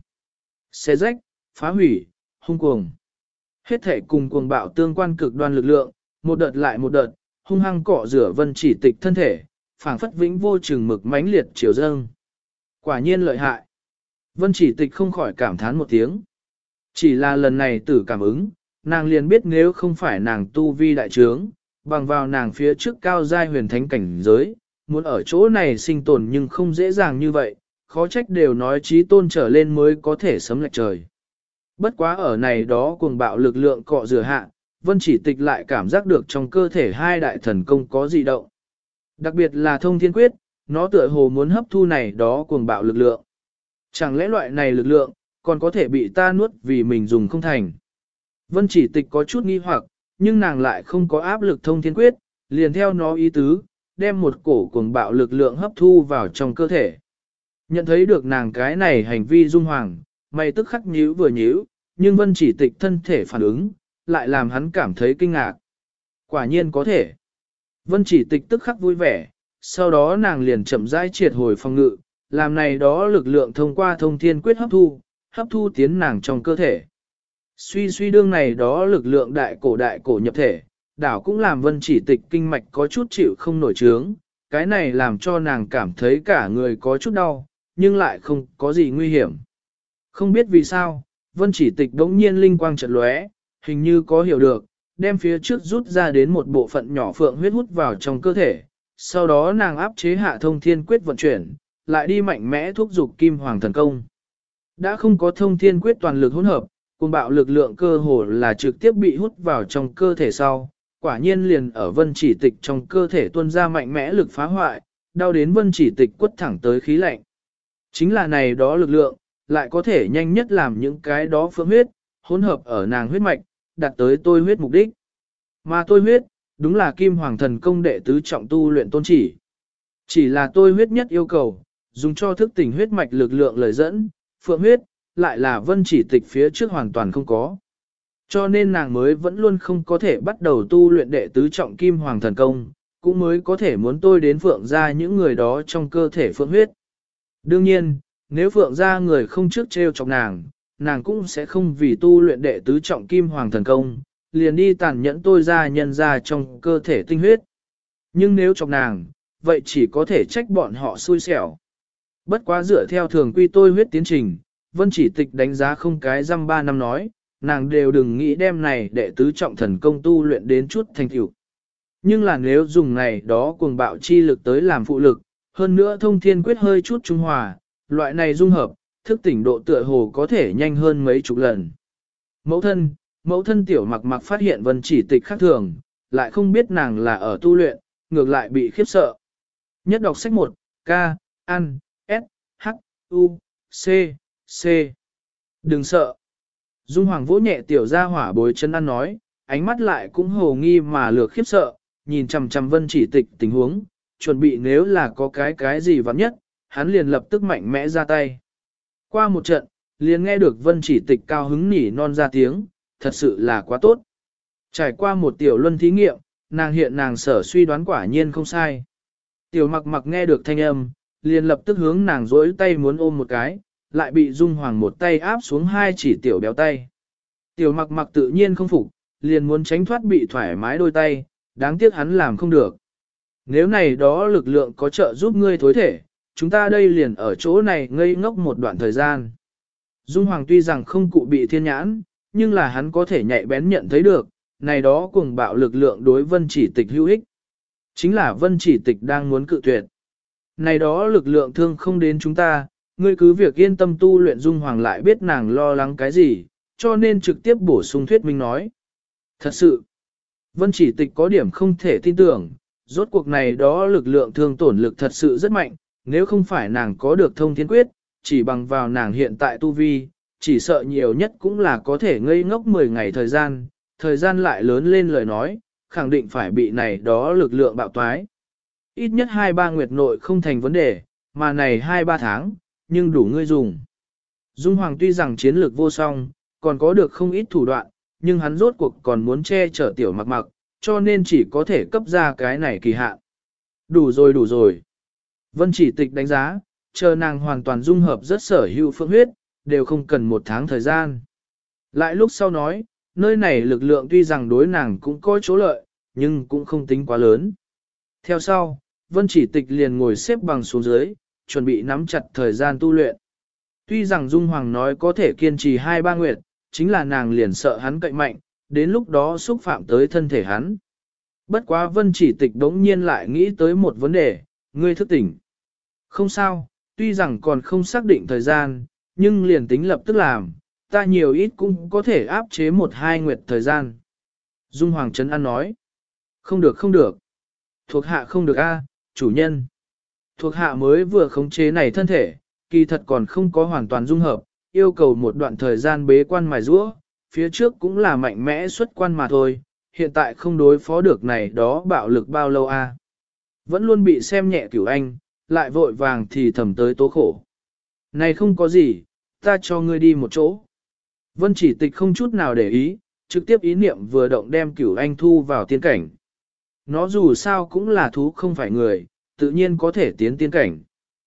Xé rách, phá hủy, hung cuồng. Hết thể cùng cuồng bạo tương quan cực đoan lực lượng, một đợt lại một đợt, hung hăng cọ rửa vân chỉ tịch thân thể, phảng phất vĩnh vô chừng mực mãnh liệt chiều dâng. Quả nhiên lợi hại. Vân chỉ tịch không khỏi cảm thán một tiếng. Chỉ là lần này tử cảm ứng, nàng liền biết nếu không phải nàng tu vi đại trướng, bằng vào nàng phía trước cao giai huyền thánh cảnh giới, muốn ở chỗ này sinh tồn nhưng không dễ dàng như vậy, khó trách đều nói trí tôn trở lên mới có thể sấm lệch trời. Bất quá ở này đó cuồng bạo lực lượng cọ rửa hạ, vân chỉ tịch lại cảm giác được trong cơ thể hai đại thần công có dị động. Đặc biệt là thông thiên quyết, nó tựa hồ muốn hấp thu này đó cuồng bạo lực lượng. Chẳng lẽ loại này lực lượng, còn có thể bị ta nuốt vì mình dùng không thành. Vân chỉ tịch có chút nghi hoặc, nhưng nàng lại không có áp lực thông thiên quyết, liền theo nó ý tứ, đem một cổ cuồng bạo lực lượng hấp thu vào trong cơ thể. Nhận thấy được nàng cái này hành vi Dung Hoàng, mày tức khắc nhíu vừa nhíu, nhưng vân chỉ tịch thân thể phản ứng, lại làm hắn cảm thấy kinh ngạc. Quả nhiên có thể. Vân chỉ tịch tức khắc vui vẻ, sau đó nàng liền chậm rãi triệt hồi phòng ngự, làm này đó lực lượng thông qua thông thiên quyết hấp thu tiến nàng trong cơ thể. Suy đương này đó lực lượng đại cổ nhập thể, đảo cũng làm vân chỉ tịch kinh mạch có chút chịu không nổi trướng, cái này làm cho nàng cảm thấy cả người có chút đau, nhưng lại không có gì nguy hiểm. Không biết vì sao, vân chỉ tịch đống nhiên linh quang chợt lóe, hình như có hiểu được, đem phía trước rút ra đến một bộ phận nhỏ phượng huyết hút vào trong cơ thể, sau đó nàng áp chế hạ thông thiên quyết vận chuyển, lại đi mạnh mẽ thúc giục kim hoàng thần công. Đã không có thông thiên quyết toàn lực hỗn hợp, cuồng bạo lực lượng cơ hồ là trực tiếp bị hút vào trong cơ thể sau, quả nhiên liền ở vân chỉ tịch trong cơ thể tuôn ra mạnh mẽ lực phá hoại, đau đến vân chỉ tịch quất thẳng tới khí lạnh. Chính là này đó lực lượng, lại có thể nhanh nhất làm những cái đó phượng huyết, hỗn hợp ở nàng huyết mạch, đạt tới tôi huyết mục đích. Mà tôi huyết, đúng là kim hoàng thần công đệ tứ trọng tu luyện tôn chỉ. Chỉ là tôi huyết nhất yêu cầu, dùng cho thức tỉnh huyết mạch lực lượng lời dẫn, phượng huyết, lại là vân chỉ tịch phía trước hoàn toàn không có. Cho nên nàng mới vẫn luôn không có thể bắt đầu tu luyện đệ tứ trọng kim hoàng thần công, cũng mới có thể muốn tôi đến phượng ra những người đó trong cơ thể phượng huyết. Đương nhiên, nếu phượng ra người không trước treo chọc nàng, nàng cũng sẽ không vì tu luyện đệ tứ trọng kim hoàng thần công, liền đi tàn nhẫn tôi ra nhân ra trong cơ thể tinh huyết. Nhưng nếu chọc nàng, vậy chỉ có thể trách bọn họ xui xẻo. Bất quá dựa theo thường quy tôi huyết tiến trình, vân chỉ tịch đánh giá không cái dăm 3 năm nói, nàng đều đừng nghĩ đem này đệ tứ trọng thần công tu luyện đến chút thành tựu. Nhưng là nếu dùng này đó cuồng bạo chi lực tới làm phụ lực, hơn nữa thông thiên quyết hơi chút trung hòa, loại này dung hợp, thức tỉnh độ tựa hồ có thể nhanh hơn mấy chục lần. Mẫu thân tiểu mặc mặc phát hiện vân chỉ tịch khác thường, lại không biết nàng là ở tu luyện, ngược lại bị khiếp sợ. Nhất đọc sách 1, K, An, S, H, U, C, C. Đừng sợ. Dung Hoàng vỗ nhẹ tiểu gia hỏa bối chân ăn nói, ánh mắt lại cũng hồ nghi mà lược khiếp sợ, nhìn chằm chằm vân chỉ tịch tình huống, chuẩn bị nếu là có cái gì vắng nhất, hắn liền lập tức mạnh mẽ ra tay. Qua một trận, liền nghe được vân chỉ tịch cao hứng nỉ non ra tiếng, thật sự là quá tốt. Trải qua một tiểu luân thí nghiệm, nàng sở suy đoán quả nhiên không sai. Tiểu mặc mặc nghe được thanh âm, liền lập tức hướng nàng dối tay muốn ôm một cái, lại bị Dung Hoàng một tay áp xuống hai chỉ tiểu béo tay. Tiểu mặc mặc tự nhiên không phục, liền muốn tránh thoát bị thoải mái đôi tay, đáng tiếc hắn làm không được. Nếu này đó lực lượng có trợ giúp ngươi thối thể, chúng ta đây liền ở chỗ này ngây ngốc một đoạn thời gian. Dung Hoàng tuy rằng không cụ bị thiên nhãn, nhưng là hắn có thể nhạy bén nhận thấy được, này đó cùng bạo lực lượng đối vân chỉ tịch hữu ích. Chính là vân chỉ tịch đang muốn cự tuyệt. Này đó lực lượng thương không đến chúng ta, ngươi cứ việc yên tâm tu luyện. Dung Hoàng lại biết nàng lo lắng cái gì, cho nên trực tiếp bổ sung thuyết minh nói. Thật sự, vân chỉ tịch có điểm không thể tin tưởng, rốt cuộc này đó lực lượng thương tổn lực thật sự rất mạnh, nếu không phải nàng có được thông thiên quyết, chỉ bằng vào nàng hiện tại tu vi, chỉ sợ nhiều nhất cũng là có thể ngây ngốc 10 ngày thời gian lại lớn lên lời nói, khẳng định phải bị này đó lực lượng bạo toái. Ít nhất 2-3 nguyệt nội không thành vấn đề, mà này 2-3 tháng, nhưng đủ ngươi dùng. Dung Hoàng tuy rằng chiến lược vô song, còn có được không ít thủ đoạn, nhưng hắn rốt cuộc còn muốn che chở tiểu mặc mặc, cho nên chỉ có thể cấp ra cái này kỳ hạn. Đủ rồi. Vân Chỉ Tịch đánh giá, chờ nàng hoàn toàn dung hợp rất sở hữu phương huyết, đều không cần 1 tháng thời gian. Lại lúc sau nói, nơi này lực lượng tuy rằng đối nàng cũng có chỗ lợi, nhưng cũng không tính quá lớn. Theo sau, Vân Chỉ Tịch liền ngồi xếp bằng xuống dưới, chuẩn bị nắm chặt thời gian tu luyện. Tuy rằng Dung Hoàng nói có thể kiên trì 2-3 nguyệt, chính là nàng liền sợ hắn cậy mạnh, đến lúc đó xúc phạm tới thân thể hắn. Bất quá Vân Chỉ Tịch đống nhiên lại nghĩ tới một vấn đề, ngươi thức tỉnh. Không sao, tuy rằng còn không xác định thời gian, nhưng liền tính lập tức làm, ta nhiều ít cũng có thể áp chế 1-2 nguyệt thời gian. Dung Hoàng Trấn An nói, không được. Thuộc hạ không được a, chủ nhân. Thuộc hạ mới vừa khống chế này thân thể, kỳ thật còn không có hoàn toàn dung hợp, yêu cầu một đoạn thời gian bế quan mài giũa, phía trước cũng là mạnh mẽ xuất quan mà thôi, hiện tại không đối phó được này đó bạo lực bao lâu a. Vẫn luôn bị xem nhẹ Cửu Anh, lại vội vàng thì thầm tới tố khổ. Này không có gì, ta cho ngươi đi một chỗ. Vân Chỉ Tịch không chút nào để ý, trực tiếp ý niệm vừa động đem Cửu Anh thu vào tiên cảnh. Nó dù sao cũng là thú không phải người, tự nhiên có thể tiến tiên cảnh.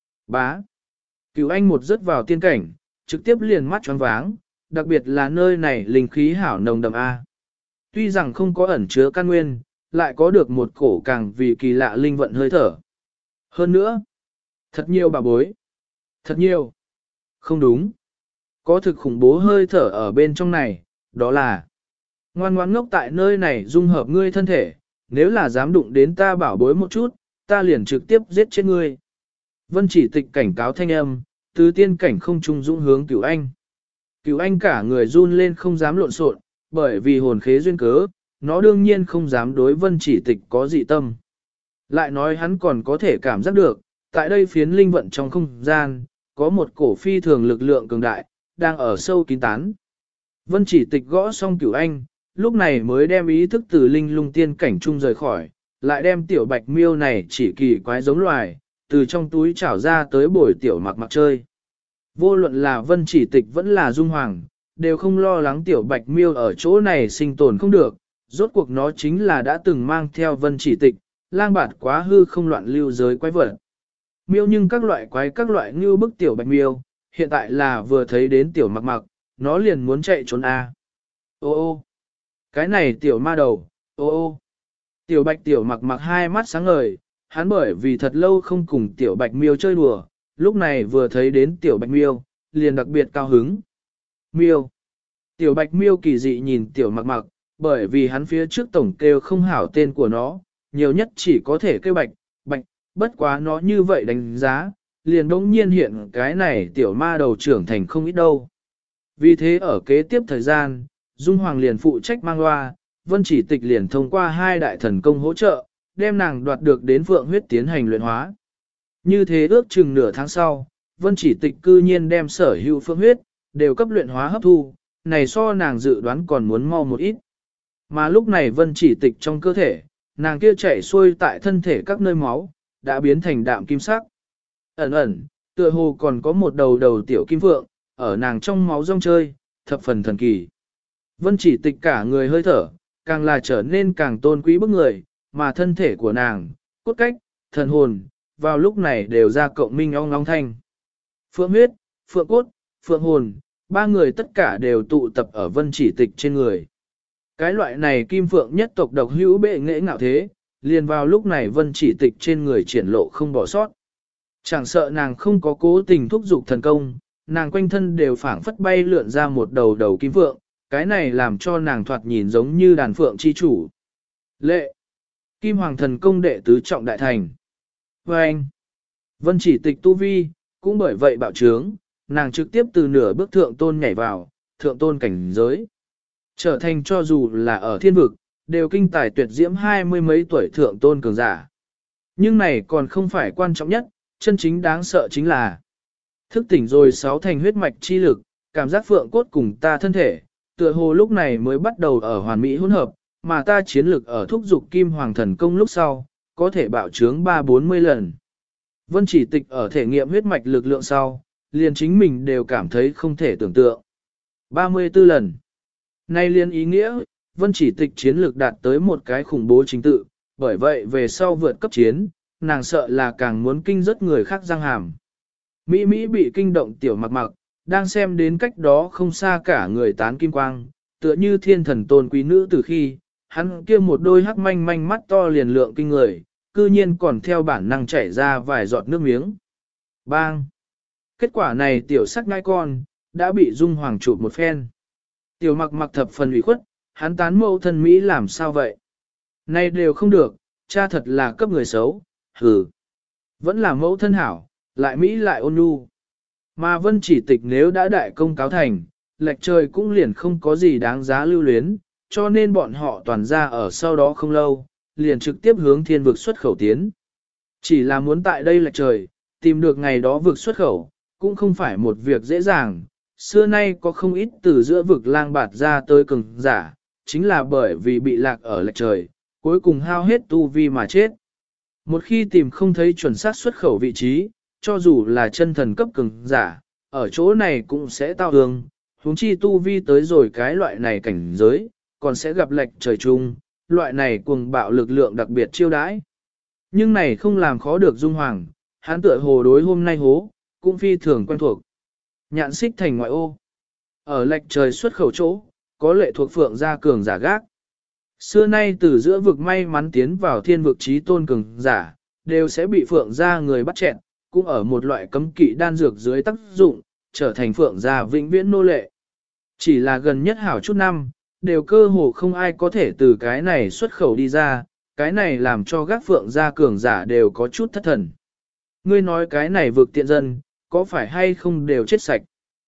Bá. Cửu Anh một rớt vào tiên cảnh, trực tiếp liền mắt choáng váng, đặc biệt là nơi này linh khí hảo nồng đậm A. Tuy rằng không có ẩn chứa căn nguyên, lại có được một cổ càng vì kỳ lạ linh vận hơi thở. Hơn nữa, thật nhiều bà bối. Thật nhiều. Không đúng. Có thực khủng bố hơi thở ở bên trong này, đó là ngoan ngoãn ngốc tại nơi này dung hợp ngươi thân thể, nếu là dám đụng đến ta bảo bối một chút, ta liền trực tiếp giết chết ngươi. Vân Chỉ Tịch cảnh cáo thanh âm, từ tiên cảnh không trung dũng hướng Cửu Anh. Cửu Anh cả người run lên không dám lộn xộn, bởi vì hồn khế duyên cớ, nó đương nhiên không dám đối Vân Chỉ Tịch có dị tâm. Lại nói hắn còn có thể cảm giác được, tại đây phiến linh vận trong không gian, có một cổ phi thường lực lượng cường đại, đang ở sâu kín tán. Vân Chỉ Tịch gõ xong Cửu Anh, lúc này mới đem ý thức từ linh lung tiên cảnh trung rời khỏi, lại đem tiểu bạch miêu này chỉ kỳ quái giống loài, từ trong túi trảo ra tới bồi tiểu mặc mặc chơi. Vô luận là Vân Chỉ Tịch vẫn là Dung Hoàng, đều không lo lắng tiểu bạch miêu ở chỗ này sinh tồn không được, rốt cuộc nó chính là đã từng mang theo Vân Chỉ Tịch, lang bạt quá hư không loạn lưu giới quái vật. Miêu nhưng các loại như bức tiểu bạch miêu, hiện tại là vừa thấy đến tiểu mặc mặc, nó liền muốn chạy trốn a. Ô ô, cái này tiểu ma đầu, ô ô. Tiểu bạch tiểu mặc mặc hai mắt sáng ngời, hắn bởi vì thật lâu không cùng tiểu bạch miêu chơi đùa, lúc này vừa thấy đến tiểu bạch miêu, liền đặc biệt cao hứng. Miêu. Tiểu bạch miêu kỳ dị nhìn tiểu mặc mặc, bởi vì hắn phía trước tổng kêu không hảo tên của nó, nhiều nhất chỉ có thể kêu bạch, bất quá nó như vậy đánh giá, liền đống nhiên hiện cái này tiểu ma đầu trưởng thành không ít đâu. Vì thế ở kế tiếp thời gian, Dung Hoàng liền phụ trách mang loa, Vân Chỉ Tịch liền thông qua 2 đại thần công hỗ trợ, đem nàng đoạt được đến phượng huyết tiến hành luyện hóa. Như thế ước chừng nửa tháng sau, Vân Chỉ Tịch cư nhiên đem sở hữu phượng huyết, đều cấp luyện hóa hấp thu, này so nàng dự đoán còn muốn mau một ít. Mà lúc này Vân Chỉ Tịch trong cơ thể, nàng kia chảy xuôi tại thân thể các nơi máu, đã biến thành đạm kim sắc. Ẩn, tựa hồ còn có một đầu tiểu kim phượng, ở nàng trong máu rong chơi, thập phần thần kỳ. Vân Chỉ Tịch cả người hơi thở, càng là trở nên càng tôn quý bức người, mà thân thể của nàng, cốt cách, thần hồn, vào lúc này đều ra cộng minh ong long thanh. Phượng huyết, phượng cốt, phượng hồn, 3 người tất cả đều tụ tập ở Vân Chỉ Tịch trên người. Cái loại này kim phượng nhất tộc độc hữu bệ nghệ ngạo thế, liền vào lúc này Vân Chỉ Tịch trên người triển lộ không bỏ sót. Chẳng sợ nàng không có cố tình thúc giục thần công, nàng quanh thân đều phảng phất bay lượn ra một đầu kim phượng, cái này làm cho nàng thoạt nhìn giống như đàn phượng chi chủ. Lệ! Kim Hoàng thần công đệ tứ trọng đại thành. Và anh! Vân Chỉ Tịch tu vi, cũng bởi vậy bạo trướng, nàng trực tiếp từ nửa bước thượng tôn nhảy vào, thượng tôn cảnh giới. Trở thành cho dù là ở thiên vực, đều kinh tài tuyệt diễm 20 mấy tuổi thượng tôn cường giả. Nhưng này còn không phải quan trọng nhất, chân chính đáng sợ chính là thức tỉnh rồi 6 thành huyết mạch chi lực, cảm giác phượng cốt cùng ta thân thể, tựa hồ lúc này mới bắt đầu ở hoàn mỹ hỗn hợp, mà ta chiến lực ở thúc dục kim hoàng thần công lúc sau, có thể bạo trướng 3-40 lần. Vân Chỉ Tịch ở thể nghiệm huyết mạch lực lượng sau, liền chính mình đều cảm thấy không thể tưởng tượng. 34 lần. Nay liên ý nghĩa, Vân Chỉ Tịch chiến lược đạt tới một cái khủng bố chính tự, bởi vậy về sau vượt cấp chiến, nàng sợ là càng muốn kinh rất người khác răng hàm. Mỹ Mỹ bị kinh động tiểu mặc mặc, đang xem đến cách đó không xa cả người tán kim quang, tựa như thiên thần tôn quý nữ từ khi, hắn kia một đôi hắc manh manh mắt to liền lượng kinh người, cư nhiên còn theo bản năng chảy ra vài giọt nước miếng. Bang! Kết quả này tiểu sắc ngai con, đã bị Dung Hoàng chụp một phen. Tiểu mặc mặc thập phần ủy khuất, hắn tán mẫu thân Mỹ làm sao vậy? Này đều không được, cha thật là cấp người xấu, hừ. Vẫn là mẫu thân hảo, lại Mỹ lại ôn nhu. Mà Vân Chỉ Tịch nếu đã đại công cáo thành, lệch trời cũng liền không có gì đáng giá lưu luyến, cho nên bọn họ toàn ra ở sau đó không lâu, liền trực tiếp hướng thiên vực xuất khẩu tiến. Chỉ là muốn tại đây lệch trời, tìm được ngày đó vực xuất khẩu, cũng không phải một việc dễ dàng. Xưa nay có không ít từ giữa vực lang bạt ra tới cường giả, chính là bởi vì bị lạc ở lệch trời, cuối cùng hao hết tu vi mà chết. Một khi tìm không thấy chuẩn xác xuất khẩu vị trí, cho dù là chân thần cấp cường giả, ở chỗ này cũng sẽ tao hương, huống chi tu vi tới rồi cái loại này cảnh giới, còn sẽ gặp lệch trời chung, loại này cuồng bạo lực lượng đặc biệt chiêu đãi. Nhưng này không làm khó được Dung Hoàng, hắn tựa hồ đối hôm nay hố, cũng phi thường quen thuộc. Nhạn xích thành ngoại ô. Ở lệch trời xuất khẩu chỗ, có lệ thuộc phượng gia cường giả gác. Xưa nay từ giữa vực may mắn tiến vào thiên vực trí tôn cường giả, đều sẽ bị phượng gia người bắt chẹn, cũng ở một loại cấm kỵ đan dược dưới tác dụng, trở thành phượng gia vĩnh viễn nô lệ. Chỉ là gần nhất hảo chút năm, đều cơ hồ không ai có thể từ cái này xuất khẩu đi ra, cái này làm cho gác phượng gia cường giả đều có chút thất thần. Ngươi nói cái này vực tiện dân, có phải hay không đều chết sạch?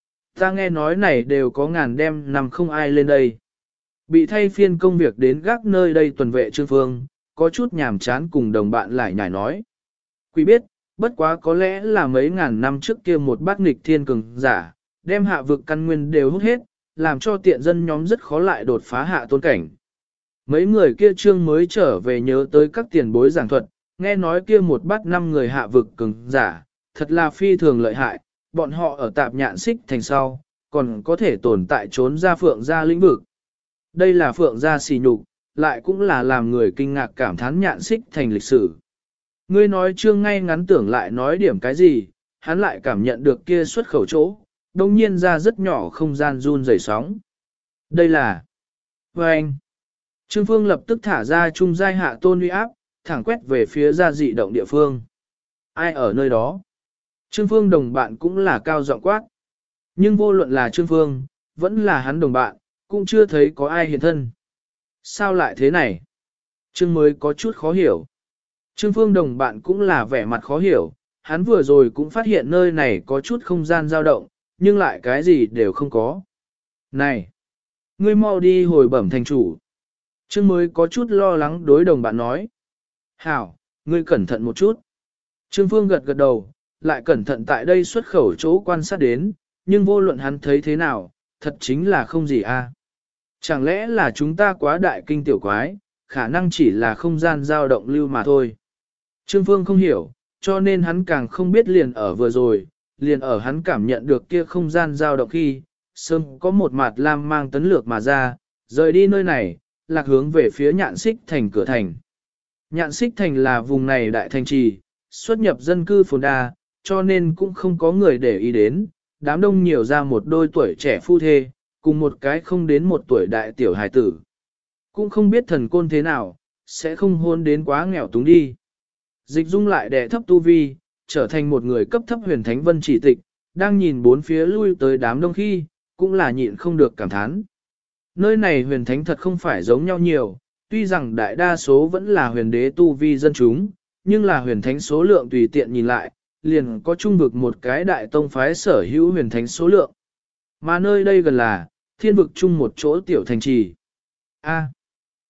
Ta nghe nói này đều có ngàn đêm nằm không ai lên đây. Bị thay phiên công việc đến gác nơi đây tuần vệ Trương Phương, có chút nhàm chán cùng đồng bạn lại nhảy nói. Quý biết, bất quá có lẽ là mấy ngàn năm trước kia một bát nghịch thiên cường giả, đem hạ vực căn nguyên đều hút hết, làm cho tiện dân nhóm rất khó lại đột phá hạ tôn cảnh. Mấy người kia Trương mới trở về nhớ tới các tiền bối giảng thuật, nghe nói kia một bát 5 người hạ vực cường giả, thật là phi thường lợi hại, bọn họ ở tạp nhạn xích thành sau, còn có thể tồn tại trốn ra phượng gia lĩnh vực. Đây là phượng gia xỉ nhục, lại cũng là làm người kinh ngạc cảm thán nhạn xích thành lịch sử. Ngươi nói Trương ngay ngắn tưởng lại nói điểm cái gì, hắn lại cảm nhận được kia xuất khẩu chỗ, đồng nhiên ra rất nhỏ không gian run rẩy sóng. Đây là anh. Trương Phương lập tức thả ra trung giai hạ tôn uy áp, thẳng quét về phía ra dị động địa phương. Ai ở nơi đó? Trương Phương đồng bạn cũng là cao giọng quát. Nhưng vô luận là Trương Phương, vẫn là hắn đồng bạn, cũng chưa thấy có ai hiện thân. Sao lại thế này? Trương mới có chút khó hiểu. Trương Phương đồng bạn cũng là vẻ mặt khó hiểu, hắn vừa rồi cũng phát hiện nơi này có chút không gian dao động, nhưng lại cái gì đều không có. Này! Ngươi mau đi hồi bẩm thành chủ. Trương mới có chút lo lắng đối đồng bạn nói. Hảo, ngươi cẩn thận một chút. Trương Phương gật gật đầu, lại cẩn thận tại đây xuất khẩu chỗ quan sát đến, nhưng vô luận hắn thấy thế nào, thật chính là không gì a. Chẳng lẽ là chúng ta quá đại kinh tiểu quái, khả năng chỉ là không gian dao động lưu mà thôi. Trương Phương không hiểu, cho nên hắn càng không biết liền ở vừa rồi, liền ở hắn cảm nhận được kia không gian dao động khi, sớm có một mặt lam mang tấn lược mà ra, rời đi nơi này, lạc hướng về phía nhạn xích thành cửa thành. Nhạn xích thành là vùng này đại thành trì, xuất nhập dân cư phồn đa, cho nên cũng không có người để ý đến, đám đông nhiều ra một đôi tuổi trẻ phu thê, cùng một cái không đến một tuổi đại tiểu hài tử. Cũng không biết thần côn thế nào, sẽ không hôn đến quá nghèo túng đi. Dịch dung lại đè thấp tu vi, trở thành một người cấp thấp huyền thánh Vân Chỉ Tịch, đang nhìn bốn phía lui tới đám đông khi, cũng là nhịn không được cảm thán. Nơi này huyền thánh thật không phải giống nhau nhiều, tuy rằng đại đa số vẫn là huyền đế tu vi dân chúng, nhưng là huyền thánh số lượng tùy tiện nhìn lại, liền có trung vực một cái đại tông phái sở hữu huyền thánh số lượng. Mà nơi đây gần là, thiên vực chung một chỗ tiểu thành trì. A.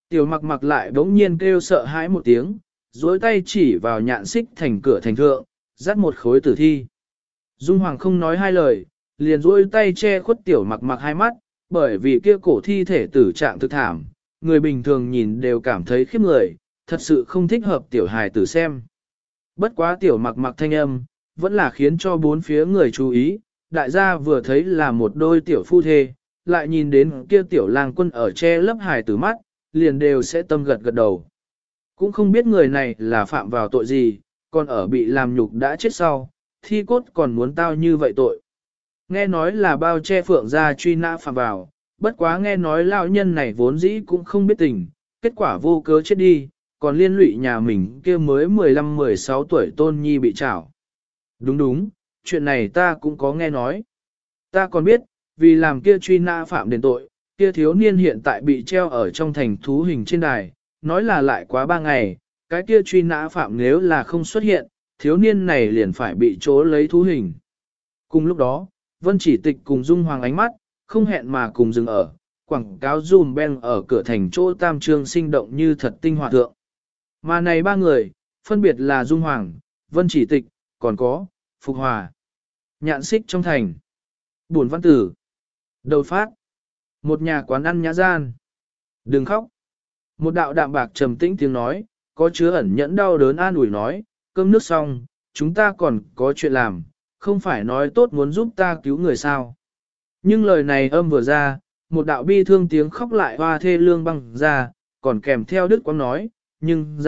Tiểu mặc mặc lại bỗng nhiên kêu sợ hãi một tiếng, dối tay chỉ vào nhạn xích thành cửa thành thượng, dắt một khối tử thi. Dung Hoàng không nói hai lời, liền dối tay che khuất tiểu mặc mặc hai mắt, bởi vì kia cổ thi thể tử trạng thực thảm, người bình thường nhìn đều cảm thấy khiếp người, thật sự không thích hợp tiểu hài tử xem. Bất quá tiểu mặc mặc thanh âm, vẫn là khiến cho bốn phía người chú ý, đại gia vừa thấy là một đôi tiểu phu thê, lại nhìn đến kia tiểu lang quân ở che lấp hài tử mắt, liền đều sẽ tâm gật gật đầu. Cũng không biết người này là phạm vào tội gì, còn ở bị làm nhục đã chết sau, thi cốt còn muốn tao như vậy tội. Nghe nói là bao che phượng ra truy nã phạm vào, bất quá nghe nói lão nhân này vốn dĩ cũng không biết tình, kết quả vô cớ chết đi, còn liên lụy nhà mình kia mới 15-16 tuổi tôn nhi bị trảo. Đúng đúng, chuyện này ta cũng có nghe nói. Ta còn biết, vì làm kia truy nã phạm đền tội, kia thiếu niên hiện tại bị treo ở trong thành thú hình trên đài, nói là lại quá 3 ngày, cái kia truy nã phạm nếu là không xuất hiện, thiếu niên này liền phải bị chỗ lấy thú hình. Cùng lúc đó, Vân Chỉ Tịch cùng Dung Hoàng ánh mắt, không hẹn mà cùng dừng ở, quảng cáo dùm ben ở cửa thành chỗ tam trương sinh động như thật tinh hòa thượng. Mà này ba người, phân biệt là Dung Hoàng, Vân Chỉ Tịch, còn có, Phục Hòa. Nhạn xích trong thành. Buồn văn tử. Đầu phát. Một nhà quán ăn nhã gian. Đừng khóc. Một đạo đạm bạc trầm tĩnh tiếng nói, có chứa ẩn nhẫn đau đớn an ủi nói, cơm nước xong, chúng ta còn có chuyện làm, không phải nói tốt muốn giúp ta cứu người sao. Nhưng lời này âm vừa ra, một đạo bi thương tiếng khóc lại hoa thê lương băng ra, còn kèm theo đức quang nói, nhưng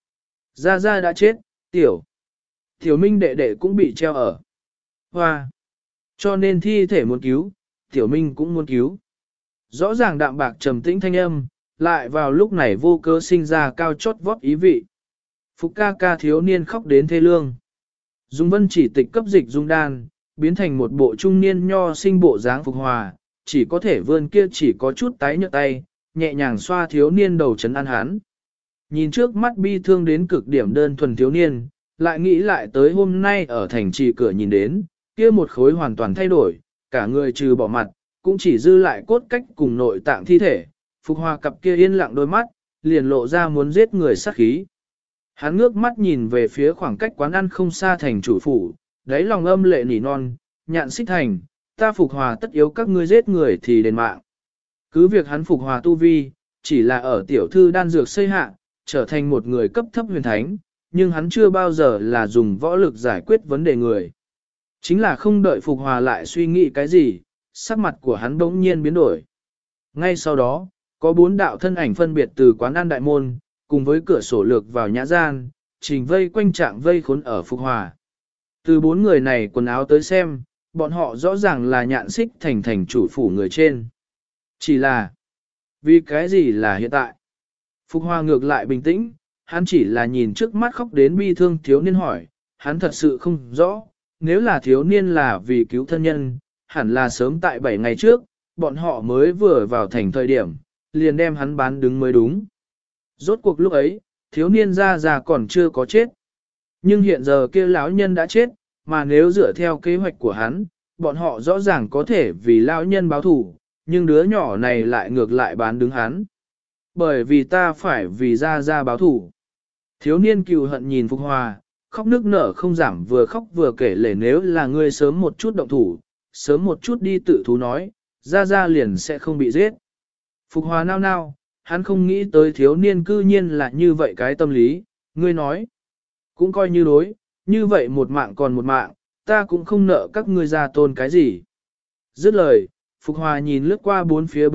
ra đã chết, tiểu minh đệ đệ cũng bị treo ở. Hoa, cho nên thi thể muốn cứu, tiểu minh cũng muốn cứu. Rõ ràng đạm bạc trầm tĩnh thanh âm, lại vào lúc này vô cớ sinh ra cao chót vót ý vị. Phục ca ca thiếu niên khóc đến thê lương. Dung Vân Chỉ Tịch cấp dịch dung đan, biến thành một bộ trung niên nho sinh bộ dáng Phục Hòa, chỉ có thể vươn kia chỉ có chút tái nhợt tay, nhẹ nhàng xoa thiếu niên đầu chấn an hắn. Nhìn trước mắt bi thương đến cực điểm đơn thuần thiếu niên, lại nghĩ lại tới hôm nay ở thành trì cửa nhìn đến, kia một khối hoàn toàn thay đổi, cả người trừ bỏ mặt, cũng chỉ dư lại cốt cách cùng nội tạng thi thể, Phục Hòa cặp kia yên lặng đôi mắt, liền lộ ra muốn giết người sát khí. Hắn ngước mắt nhìn về phía khoảng cách quán ăn không xa thành chủ phủ, đáy lòng âm lệ nỉ non, nhạn xích thành, ta Phục Hòa tất yếu các ngươi giết người thì đền mạng. Cứ việc hắn Phục Hòa tu vi, chỉ là ở tiểu thư đan dược xây hạ, trở thành một người cấp thấp huyền thánh, nhưng hắn chưa bao giờ là dùng võ lực giải quyết vấn đề người. Chính là không đợi Phục Hòa lại suy nghĩ cái gì, sắc mặt của hắn bỗng nhiên biến đổi. Ngay sau đó, có 4 đạo thân ảnh phân biệt từ quán ăn đại môn, cùng với cửa sổ lược vào nhã gian, trình vây quanh trạng vây khốn ở Phục Hòa. Từ 4 người này quần áo tới xem, bọn họ rõ ràng là nhạn xích thành chủ phủ người trên. Chỉ là, vì cái gì là hiện tại? Phục Hòa ngược lại bình tĩnh, hắn chỉ là nhìn trước mắt khóc đến bi thương thiếu niên hỏi, hắn thật sự không rõ, nếu là thiếu niên là vì cứu thân nhân, hẳn là sớm tại 7 ngày trước, bọn họ mới vừa vào thành thời điểm, liền đem hắn bán đứng mới đúng. Rốt cuộc lúc ấy, thiếu niên ra còn chưa có chết. Nhưng hiện giờ kia lão nhân đã chết, mà nếu dựa theo kế hoạch của hắn, bọn họ rõ ràng có thể vì lão nhân báo thù, nhưng đứa nhỏ này lại ngược lại bán đứng hắn. Bởi vì ta phải vì ra báo thù. Thiếu niên cừu hận nhìn Phục Hòa, khóc nước nở không giảm vừa khóc vừa kể lể nếu là ngươi sớm một chút động thủ, sớm một chút đi tự thú nói, ra liền sẽ không bị giết. Phục Hòa nao nao, hắn không nghĩ tới thiếu niên cư nhiên là như vậy cái tâm lý, ngươi nói. Cũng coi như đối, như vậy một mạng còn một mạng, ta cũng không nợ các ngươi ra tôn cái gì. Dứt lời, Phục Hòa nhìn lướt qua bốn phía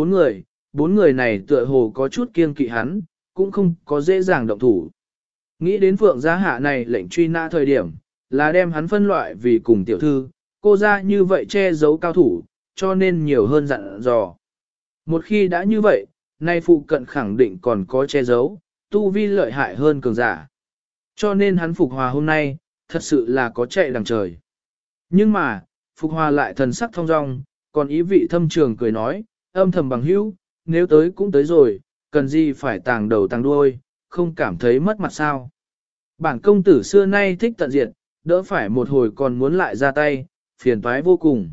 4 người này tựa hồ có chút kiêng kỵ hắn, cũng không có dễ dàng động thủ. Nghĩ đến Phượng Gia Hạ này lệnh truy nã thời điểm, là đem hắn phân loại vì cùng tiểu thư, cô ra như vậy che giấu cao thủ, cho nên nhiều hơn dặn dò. Một khi đã như vậy, nay phụ cận khẳng định còn có che giấu, tu vi lợi hại hơn cường giả. Cho nên hắn Phục Hòa hôm nay, thật sự là có chạy đằng trời. Nhưng mà, Phục Hòa lại thần sắc thong dong, còn ý vị thâm trường cười nói, âm thầm bằng hữu, nếu tới cũng tới rồi, cần gì phải tàng đầu tàng đuôi, không cảm thấy mất mặt sao. Bản công tử xưa nay thích tận diện, đỡ phải một hồi còn muốn lại ra tay, phiền toái vô cùng.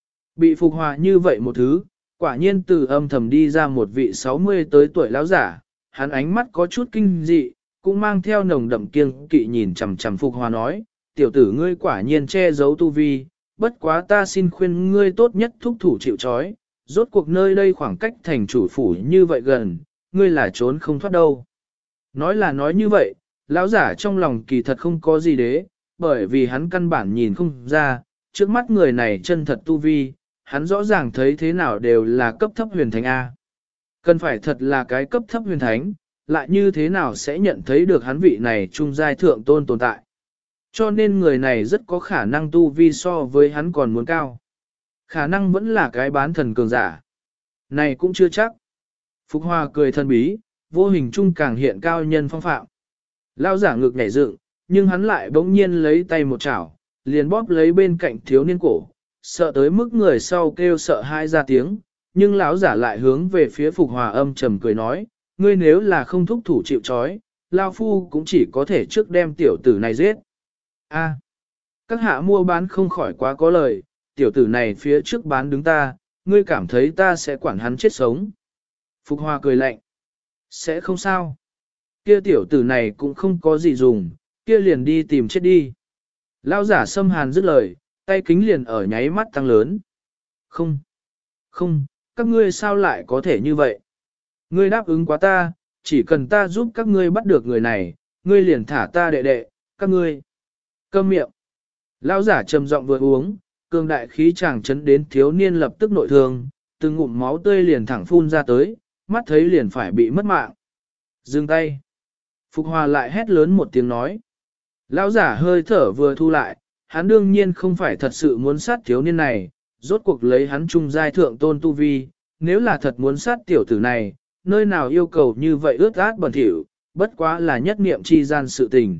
Bị Phục Hòa như vậy một thứ, quả nhiên từ âm thầm đi ra một vị 60 tới tuổi lão giả, hắn ánh mắt có chút kinh dị, cũng mang theo nồng đậm kiêng kỵ nhìn chằm chằm Phục Hòa nói, tiểu tử ngươi quả nhiên che giấu tu vi, bất quá ta xin khuyên ngươi tốt nhất thúc thủ chịu trói, rốt cuộc nơi đây khoảng cách thành chủ phủ như vậy gần, ngươi là trốn không thoát đâu. Nói là nói như vậy, lão giả trong lòng kỳ thật không có gì đế, bởi vì hắn căn bản nhìn không ra, trước mắt người này chân thật tu vi, hắn rõ ràng thấy thế nào đều là cấp thấp huyền thánh A. Cần phải thật là cái cấp thấp huyền thánh, lại như thế nào sẽ nhận thấy được hắn vị này trung giai thượng tôn tồn tại. Cho nên người này rất có khả năng tu vi so với hắn còn muốn cao. Khả năng vẫn là cái bán thần cường giả. Này cũng chưa chắc. Phục Hòa cười thân bí, vô hình trung càng hiện cao nhân phong phạm. Lao giả ngực nhảy dựng, nhưng hắn lại bỗng nhiên lấy tay một chảo, liền bóp lấy bên cạnh thiếu niên cổ, sợ tới mức người sau kêu sợ hai ra tiếng, nhưng lão giả lại hướng về phía Phục Hòa âm trầm cười nói, ngươi nếu là không thúc thủ chịu trói, Lao Phu cũng chỉ có thể trước đem tiểu tử này giết. A, các hạ mua bán không khỏi quá có lời, tiểu tử này phía trước bán đứng ta, ngươi cảm thấy ta sẽ quản hắn chết sống. Phục Hòa cười lạnh. Sẽ không sao. Kia tiểu tử này cũng không có gì dùng, kia liền đi tìm chết đi. Lão giả xâm hàn dứt lời, tay kính liền ở nháy mắt tăng lớn. Không, không, các ngươi sao lại có thể như vậy? Ngươi đáp ứng quá ta, chỉ cần ta giúp các ngươi bắt được người này, ngươi liền thả ta đệ đệ, các ngươi. Câm miệng. Lão giả trầm giọng vừa uống, cường đại khí chàng chấn đến thiếu niên lập tức nội thương, từng ngụm máu tươi liền thẳng phun ra tới, mắt thấy liền phải bị mất mạng. Dừng tay. Phục Hòa lại hét lớn một tiếng nói. Lão giả hơi thở vừa thu lại, hắn đương nhiên không phải thật sự muốn sát thiếu niên này, rốt cuộc lấy hắn trung giai thượng tôn tu vi, nếu là thật muốn sát tiểu tử này, nơi nào yêu cầu như vậy ướt át bẩn thỉu, bất quá là nhất niệm chi gian sự tình.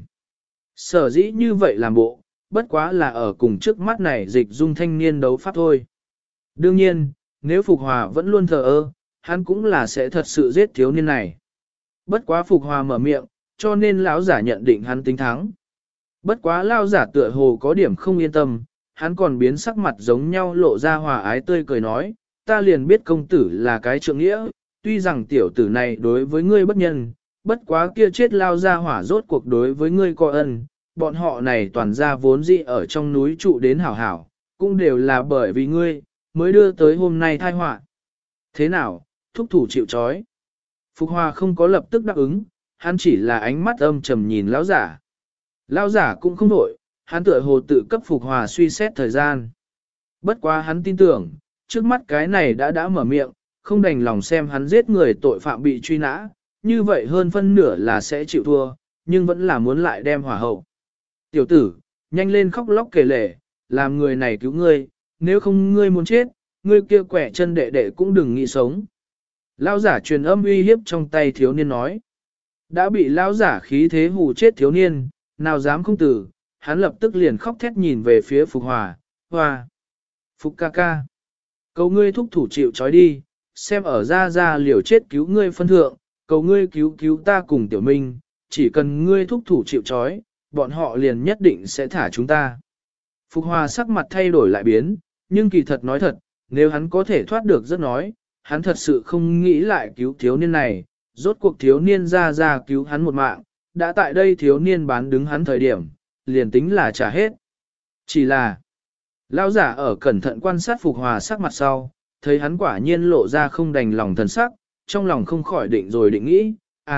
Sở dĩ như vậy làm bộ, bất quá là ở cùng trước mắt này dịch dung thanh niên đấu pháp thôi. Đương nhiên, nếu Phục Hòa vẫn luôn thờ ơ, hắn cũng là sẽ thật sự giết thiếu niên này. Bất quá Phục Hòa mở miệng, cho nên lão giả nhận định hắn tính thắng. Bất quá lão giả tựa hồ có điểm không yên tâm, hắn còn biến sắc mặt giống nhau lộ ra hòa ái tươi cười nói, ta liền biết công tử là cái trượng nghĩa, tuy rằng tiểu tử này đối với ngươi bất nhân, bất quá kia chết lao ra hỏa rốt cuộc đối với ngươi có ân, bọn họ này toàn ra vốn dĩ ở trong núi trụ đến hảo hảo, cũng đều là bởi vì ngươi, mới đưa tới hôm nay tai họa. Thế nào, thúc thủ chịu trói? Phục Hòa không có lập tức đáp ứng, hắn chỉ là ánh mắt âm trầm nhìn lão giả. Lão giả cũng không đổi, hắn tựa hồ tự cấp Phục Hòa suy xét thời gian. Bất quá hắn tin tưởng, trước mắt cái này đã mở miệng, không đành lòng xem hắn giết người tội phạm bị truy nã, như vậy hơn phân nửa là sẽ chịu thua, nhưng vẫn là muốn lại đem hỏa hậu. Tiểu tử, nhanh lên khóc lóc kể lể, làm người này cứu ngươi, nếu không ngươi muốn chết, ngươi kia quẻ chân đệ đệ cũng đừng nghĩ sống. Lão giả truyền âm uy hiếp trong tay thiếu niên nói. Đã bị lão giả khí thế hù chết thiếu niên, nào dám không tử, hắn lập tức liền khóc thét nhìn về phía Phục Hòa, Hòa. Phục ca ca. Cầu ngươi thúc thủ chịu trói đi, xem ở ra liều chết cứu ngươi phân thượng, cầu ngươi cứu ta cùng tiểu minh, chỉ cần ngươi thúc thủ chịu trói, bọn họ liền nhất định sẽ thả chúng ta. Phục Hòa sắc mặt thay đổi lại biến, nhưng kỳ thật nói thật, nếu hắn có thể thoát được rất nói, hắn thật sự không nghĩ lại cứu thiếu niên này, rốt cuộc thiếu niên ra cứu hắn một mạng, đã tại đây thiếu niên bán đứng hắn thời điểm, liền tính là trả hết. Chỉ là, lão giả ở cẩn thận quan sát Phục Hòa sắc mặt sau, thấy hắn quả nhiên lộ ra không đành lòng thần sắc, trong lòng không khỏi định rồi định nghĩ,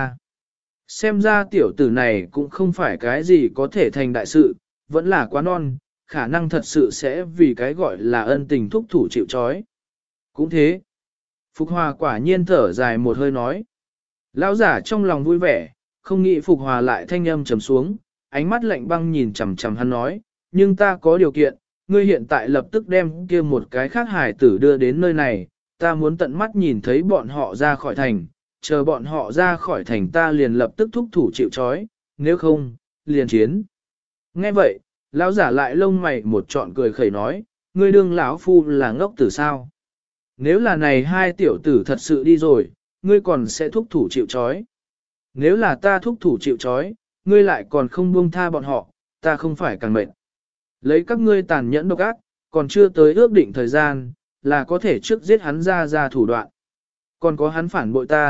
xem ra tiểu tử này cũng không phải cái gì có thể thành đại sự, vẫn là quá non, khả năng thật sự sẽ vì cái gọi là ân tình thúc thủ chịu trói. Cũng thế, Phục Hòa quả nhiên thở dài một hơi nói. Lão giả trong lòng vui vẻ, không nghĩ Phục Hòa lại thanh âm trầm xuống, ánh mắt lạnh băng nhìn chằm chằm hắn nói, nhưng ta có điều kiện, ngươi hiện tại lập tức đem kia một cái khác hải tử đưa đến nơi này, ta muốn tận mắt nhìn thấy bọn họ ra khỏi thành, chờ bọn họ ra khỏi thành ta liền lập tức thúc thủ chịu trói, nếu không, liền chiến. Nghe vậy, lão giả lại lông mày một trọn cười khẩy nói, ngươi đương lão phu là ngốc tử sao? Nếu là này hai tiểu tử thật sự đi rồi, ngươi còn sẽ thúc thủ chịu trói. Nếu là ta thúc thủ chịu trói, ngươi lại còn không buông tha bọn họ, ta không phải càng mệt. Lấy các ngươi tàn nhẫn độc ác, còn chưa tới ước định thời gian, là có thể trước giết hắn ra thủ đoạn. Còn có hắn phản bội ta,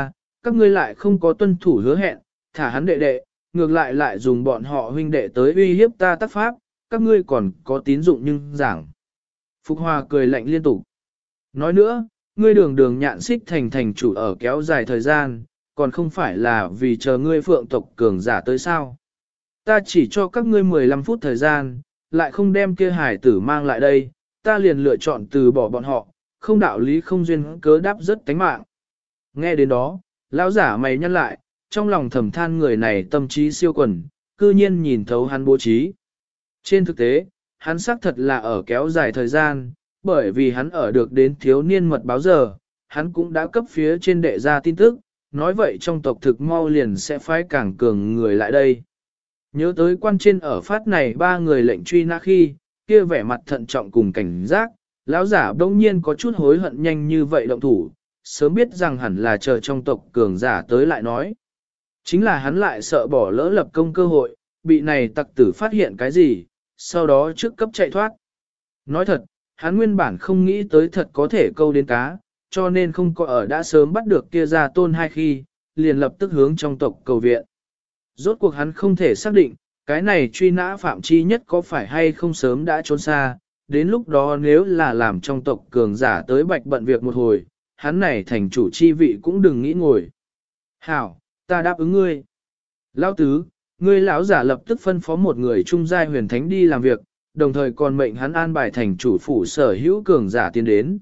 các ngươi lại không có tuân thủ hứa hẹn, thả hắn đệ đệ, ngược lại dùng bọn họ huynh đệ tới uy hiếp ta tác pháp, các ngươi còn có tín dụng nhưng giảng. Phục Hòa cười lạnh liên tục. Nói nữa, ngươi đường nhạn xích thành chủ ở kéo dài thời gian, còn không phải là vì chờ ngươi phượng tộc cường giả tới sao. Ta chỉ cho các ngươi 15 phút thời gian, lại không đem kia hải tử mang lại đây, ta liền lựa chọn từ bỏ bọn họ, không đạo lý không duyên cớ đáp rất tánh mạng. Nghe đến đó, lão giả mày nhăn lại, trong lòng thầm than người này tâm trí siêu quần, cư nhiên nhìn thấu hắn bố trí. Trên thực tế, hắn xác thật là ở kéo dài thời gian, bởi vì hắn ở được đến thiếu niên mật báo giờ, hắn cũng đã cấp phía trên đệ ra tin tức, nói vậy trong tộc thực mau liền sẽ phái càng cường người lại đây. Nhớ tới quan trên ở phát này 3 người lệnh truy nã khi, kia vẻ mặt thận trọng cùng cảnh giác, lão giả đông nhiên có chút hối hận nhanh như vậy động thủ, sớm biết rằng hẳn là chờ trong tộc cường giả tới lại nói. Chính là hắn lại sợ bỏ lỡ lập công cơ hội, bị này tặc tử phát hiện cái gì, sau đó trước cấp chạy thoát. Nói thật, hắn nguyên bản không nghĩ tới thật có thể câu đến cá, cho nên không có ở đã sớm bắt được kia ra tôn hai khi, liền lập tức hướng trong tộc cầu viện. Rốt cuộc hắn không thể xác định, cái này truy nã phạm chi nhất có phải hay không sớm đã trốn xa, đến lúc đó nếu là làm trong tộc cường giả tới bạch bận việc một hồi, hắn này thành chủ chi vị cũng đừng nghĩ ngồi. Hảo, ta đáp ứng ngươi. Lão tứ, ngươi lão giả lập tức phân phó một người trung giai huyền thánh đi làm việc, đồng thời còn mệnh hắn an bài thành chủ phủ sở hữu cường giả tiến đến.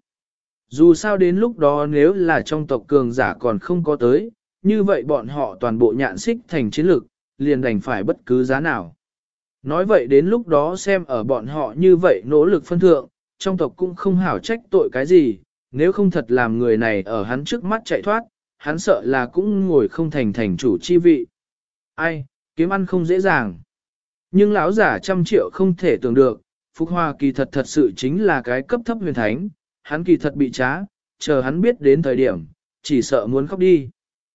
Dù sao đến lúc đó nếu là trong tộc cường giả còn không có tới, như vậy bọn họ toàn bộ nhạn xích thành chiến lực, liền đành phải bất cứ giá nào. Nói vậy đến lúc đó xem ở bọn họ như vậy nỗ lực phân thượng, trong tộc cũng không hảo trách tội cái gì, nếu không thật làm người này ở hắn trước mắt chạy thoát, hắn sợ là cũng ngồi không thành chủ chi vị. Ai, kiếm ăn không dễ dàng. Nhưng lão giả 100 triệu không thể tưởng được, Phục Hòa kỳ thật thật sự chính là cái cấp thấp huyền thánh, hắn kỳ thật bị trá, chờ hắn biết đến thời điểm, chỉ sợ muốn khóc đi.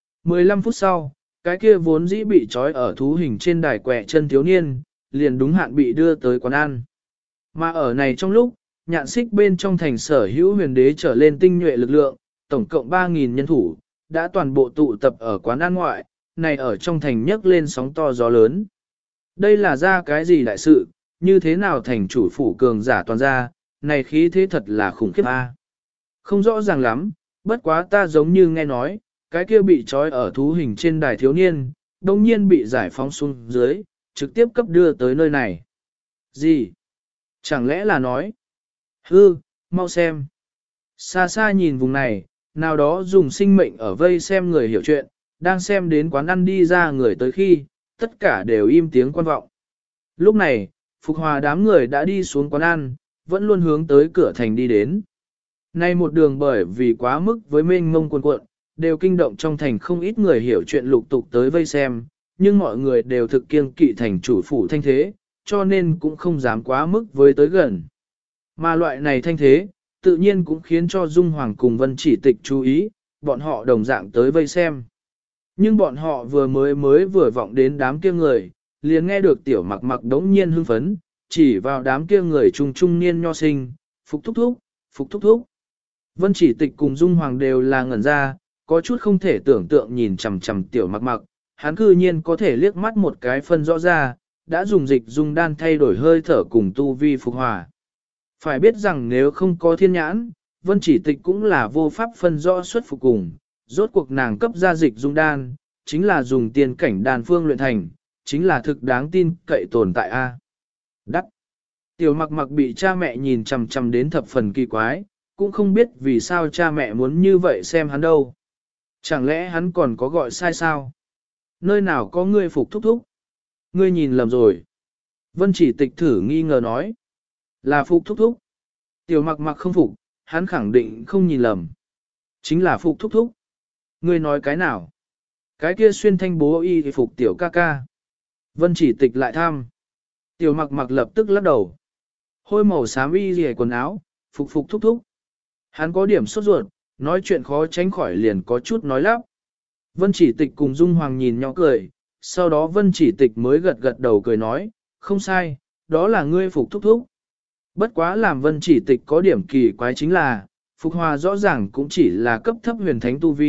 15 phút sau, cái kia vốn dĩ bị trói ở thú hình trên đài quẹ chân thiếu niên, liền đúng hạn bị đưa tới quán ăn. Mà ở này trong lúc, nhạn xích bên trong thành sở hữu huyền đế trở lên tinh nhuệ lực lượng, tổng cộng 3.000 nhân thủ, đã toàn bộ tụ tập ở quán ăn ngoại, này ở trong thành nhấc lên sóng to gió lớn. Đây là ra cái gì đại sự, như thế nào thành chủ phủ cường giả toàn ra, này khí thế thật là khủng khiếp a. Không rõ ràng lắm, bất quá ta giống như nghe nói, cái kia bị trói ở thú hình trên đài thiếu niên, đồng nhiên bị giải phóng xuống dưới, trực tiếp cấp đưa tới nơi này. Gì? Chẳng lẽ là nói? Hư, mau xem. Xa xa nhìn vùng này, nào đó dùng sinh mệnh ở vây xem người hiểu chuyện, đang xem đến quán ăn đi ra người tới khi, tất cả đều im tiếng quan vọng. Lúc này, Phục Hòa đám người đã đi xuống quán ăn, vẫn luôn hướng tới cửa thành đi đến. Nay một đường bởi vì quá mức với mênh mông cuồn cuộn, đều kinh động trong thành không ít người hiểu chuyện lục tục tới vây xem, nhưng mọi người đều thực kiêng kỵ thành chủ phủ thanh thế, cho nên cũng không dám quá mức với tới gần. Mà loại này thanh thế, tự nhiên cũng khiến cho Dung Hoàng cùng Vân Chỉ Tịch chú ý, bọn họ đồng dạng tới vây xem. Nhưng bọn họ vừa vọng đến đám kia người, liền nghe được tiểu mặc mặc đống nhiên hưng phấn, chỉ vào đám kia người trung niên nho sinh, phục thúc thúc. Vân Chỉ Tịch cùng Dung Hoàng đều là ngẩn ra, có chút không thể tưởng tượng nhìn chằm chằm tiểu mặc mặc, hắn cư nhiên có thể liếc mắt một cái phân rõ ra, đã dùng dịch dung đan thay đổi hơi thở cùng tu vi Phục Hòa. Phải biết rằng nếu không có thiên nhãn, Vân Chỉ Tịch cũng là vô pháp phân rõ xuất phục cùng, rốt cuộc nàng cấp ra dịch dung đan, chính là dùng tiên cảnh đan phương luyện thành, chính là thực đáng tin cậy tồn tại a. Đắc. Tiểu mặc mặc bị cha mẹ nhìn chằm chằm đến thập phần kỳ quái, cũng không biết vì sao cha mẹ muốn như vậy xem hắn đâu. Chẳng lẽ hắn còn có gọi sai sao? Nơi nào có ngươi phục thúc thúc? Ngươi nhìn lầm rồi. Vân Chỉ Tịch thử nghi ngờ nói. Là phục thúc thúc. Tiểu mặc mặc không phục, hắn khẳng định không nhìn lầm. Chính là phục thúc thúc. Ngươi nói cái nào? Cái kia xuyên thanh bố y thì phục tiểu ca ca. Vân Chỉ Tịch lại thăm. Tiểu mặc mặc lập tức lắc đầu. Hôi màu xám y rìa quần áo, phục thúc thúc. Hắn có điểm sốt ruột, nói chuyện khó tránh khỏi liền có chút nói lắp. Vân Chỉ Tịch cùng Dung Hoàng nhìn nhau cười, sau đó Vân Chỉ Tịch mới gật đầu cười nói, không sai, đó là ngươi phục thúc thúc. Bất quá làm Vân Chỉ Tịch có điểm kỳ quái chính là, Phục Hòa rõ ràng cũng chỉ là cấp thấp huyền thánh tu vi,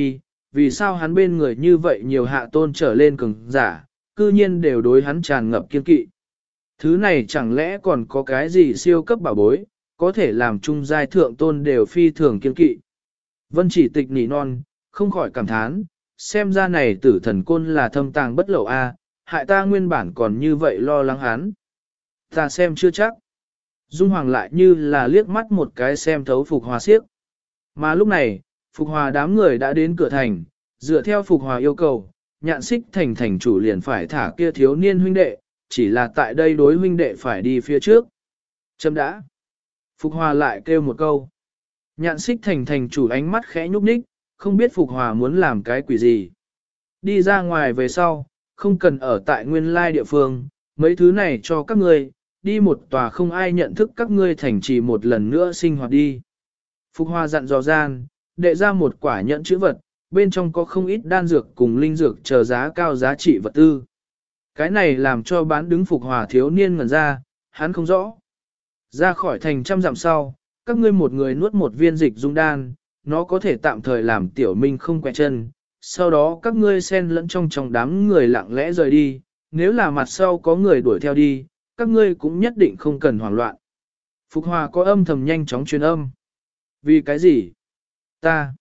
vì sao hắn bên người như vậy nhiều hạ tôn trở lên cường giả, cư nhiên đều đối hắn tràn ngập kiên kỵ. Thứ này chẳng lẽ còn có cái gì siêu cấp bảo bối, có thể làm trung giai thượng tôn đều phi thường kiên kỵ. Vân chỉ tịch nỉ non, không khỏi cảm thán, xem ra này tử thần côn là thâm tàng bất lậu a, hại ta nguyên bản còn như vậy lo lắng hắn. Ta xem chưa chắc. Dung Hoàng lại như là liếc mắt một cái xem thấu Phục Hòa siếc. Mà lúc này, Phục Hòa đám người đã đến cửa thành, dựa theo Phục Hòa yêu cầu, Nhạn Xích Thành thành chủ liền phải thả kia thiếu niên huynh đệ, chỉ là tại đây đối huynh đệ phải đi phía trước. Chấm đã. Phục Hòa lại kêu một câu. Nhạn Xích Thành thành chủ ánh mắt khẽ nhúc nhích, không biết Phục Hòa muốn làm cái quỷ gì. Đi ra ngoài về sau, không cần ở tại nguyên lai địa phương, mấy thứ này cho các ngươi, đi một tòa không ai nhận thức các ngươi thành trì một lần nữa sinh hoạt đi. Phục Hòa dặn dò gian, đệ ra một quả nhẫn chữ vật, bên trong có không ít đan dược cùng linh dược chờ giá cao giá trị vật tư. Cái này làm cho bán đứng Phục Hòa thiếu niên ngẩn ra, hắn không rõ. Ra khỏi thành trăm dặm sau, các ngươi một người nuốt một viên dịch dung đan, nó có thể tạm thời làm tiểu minh không quẹ chân. Sau đó các ngươi xen lẫn trong đám người lặng lẽ rời đi, nếu là mặt sau có người đuổi theo đi, các ngươi cũng nhất định không cần hoảng loạn. Phục Hòa có âm thầm nhanh chóng truyền âm. Vì cái gì? Ta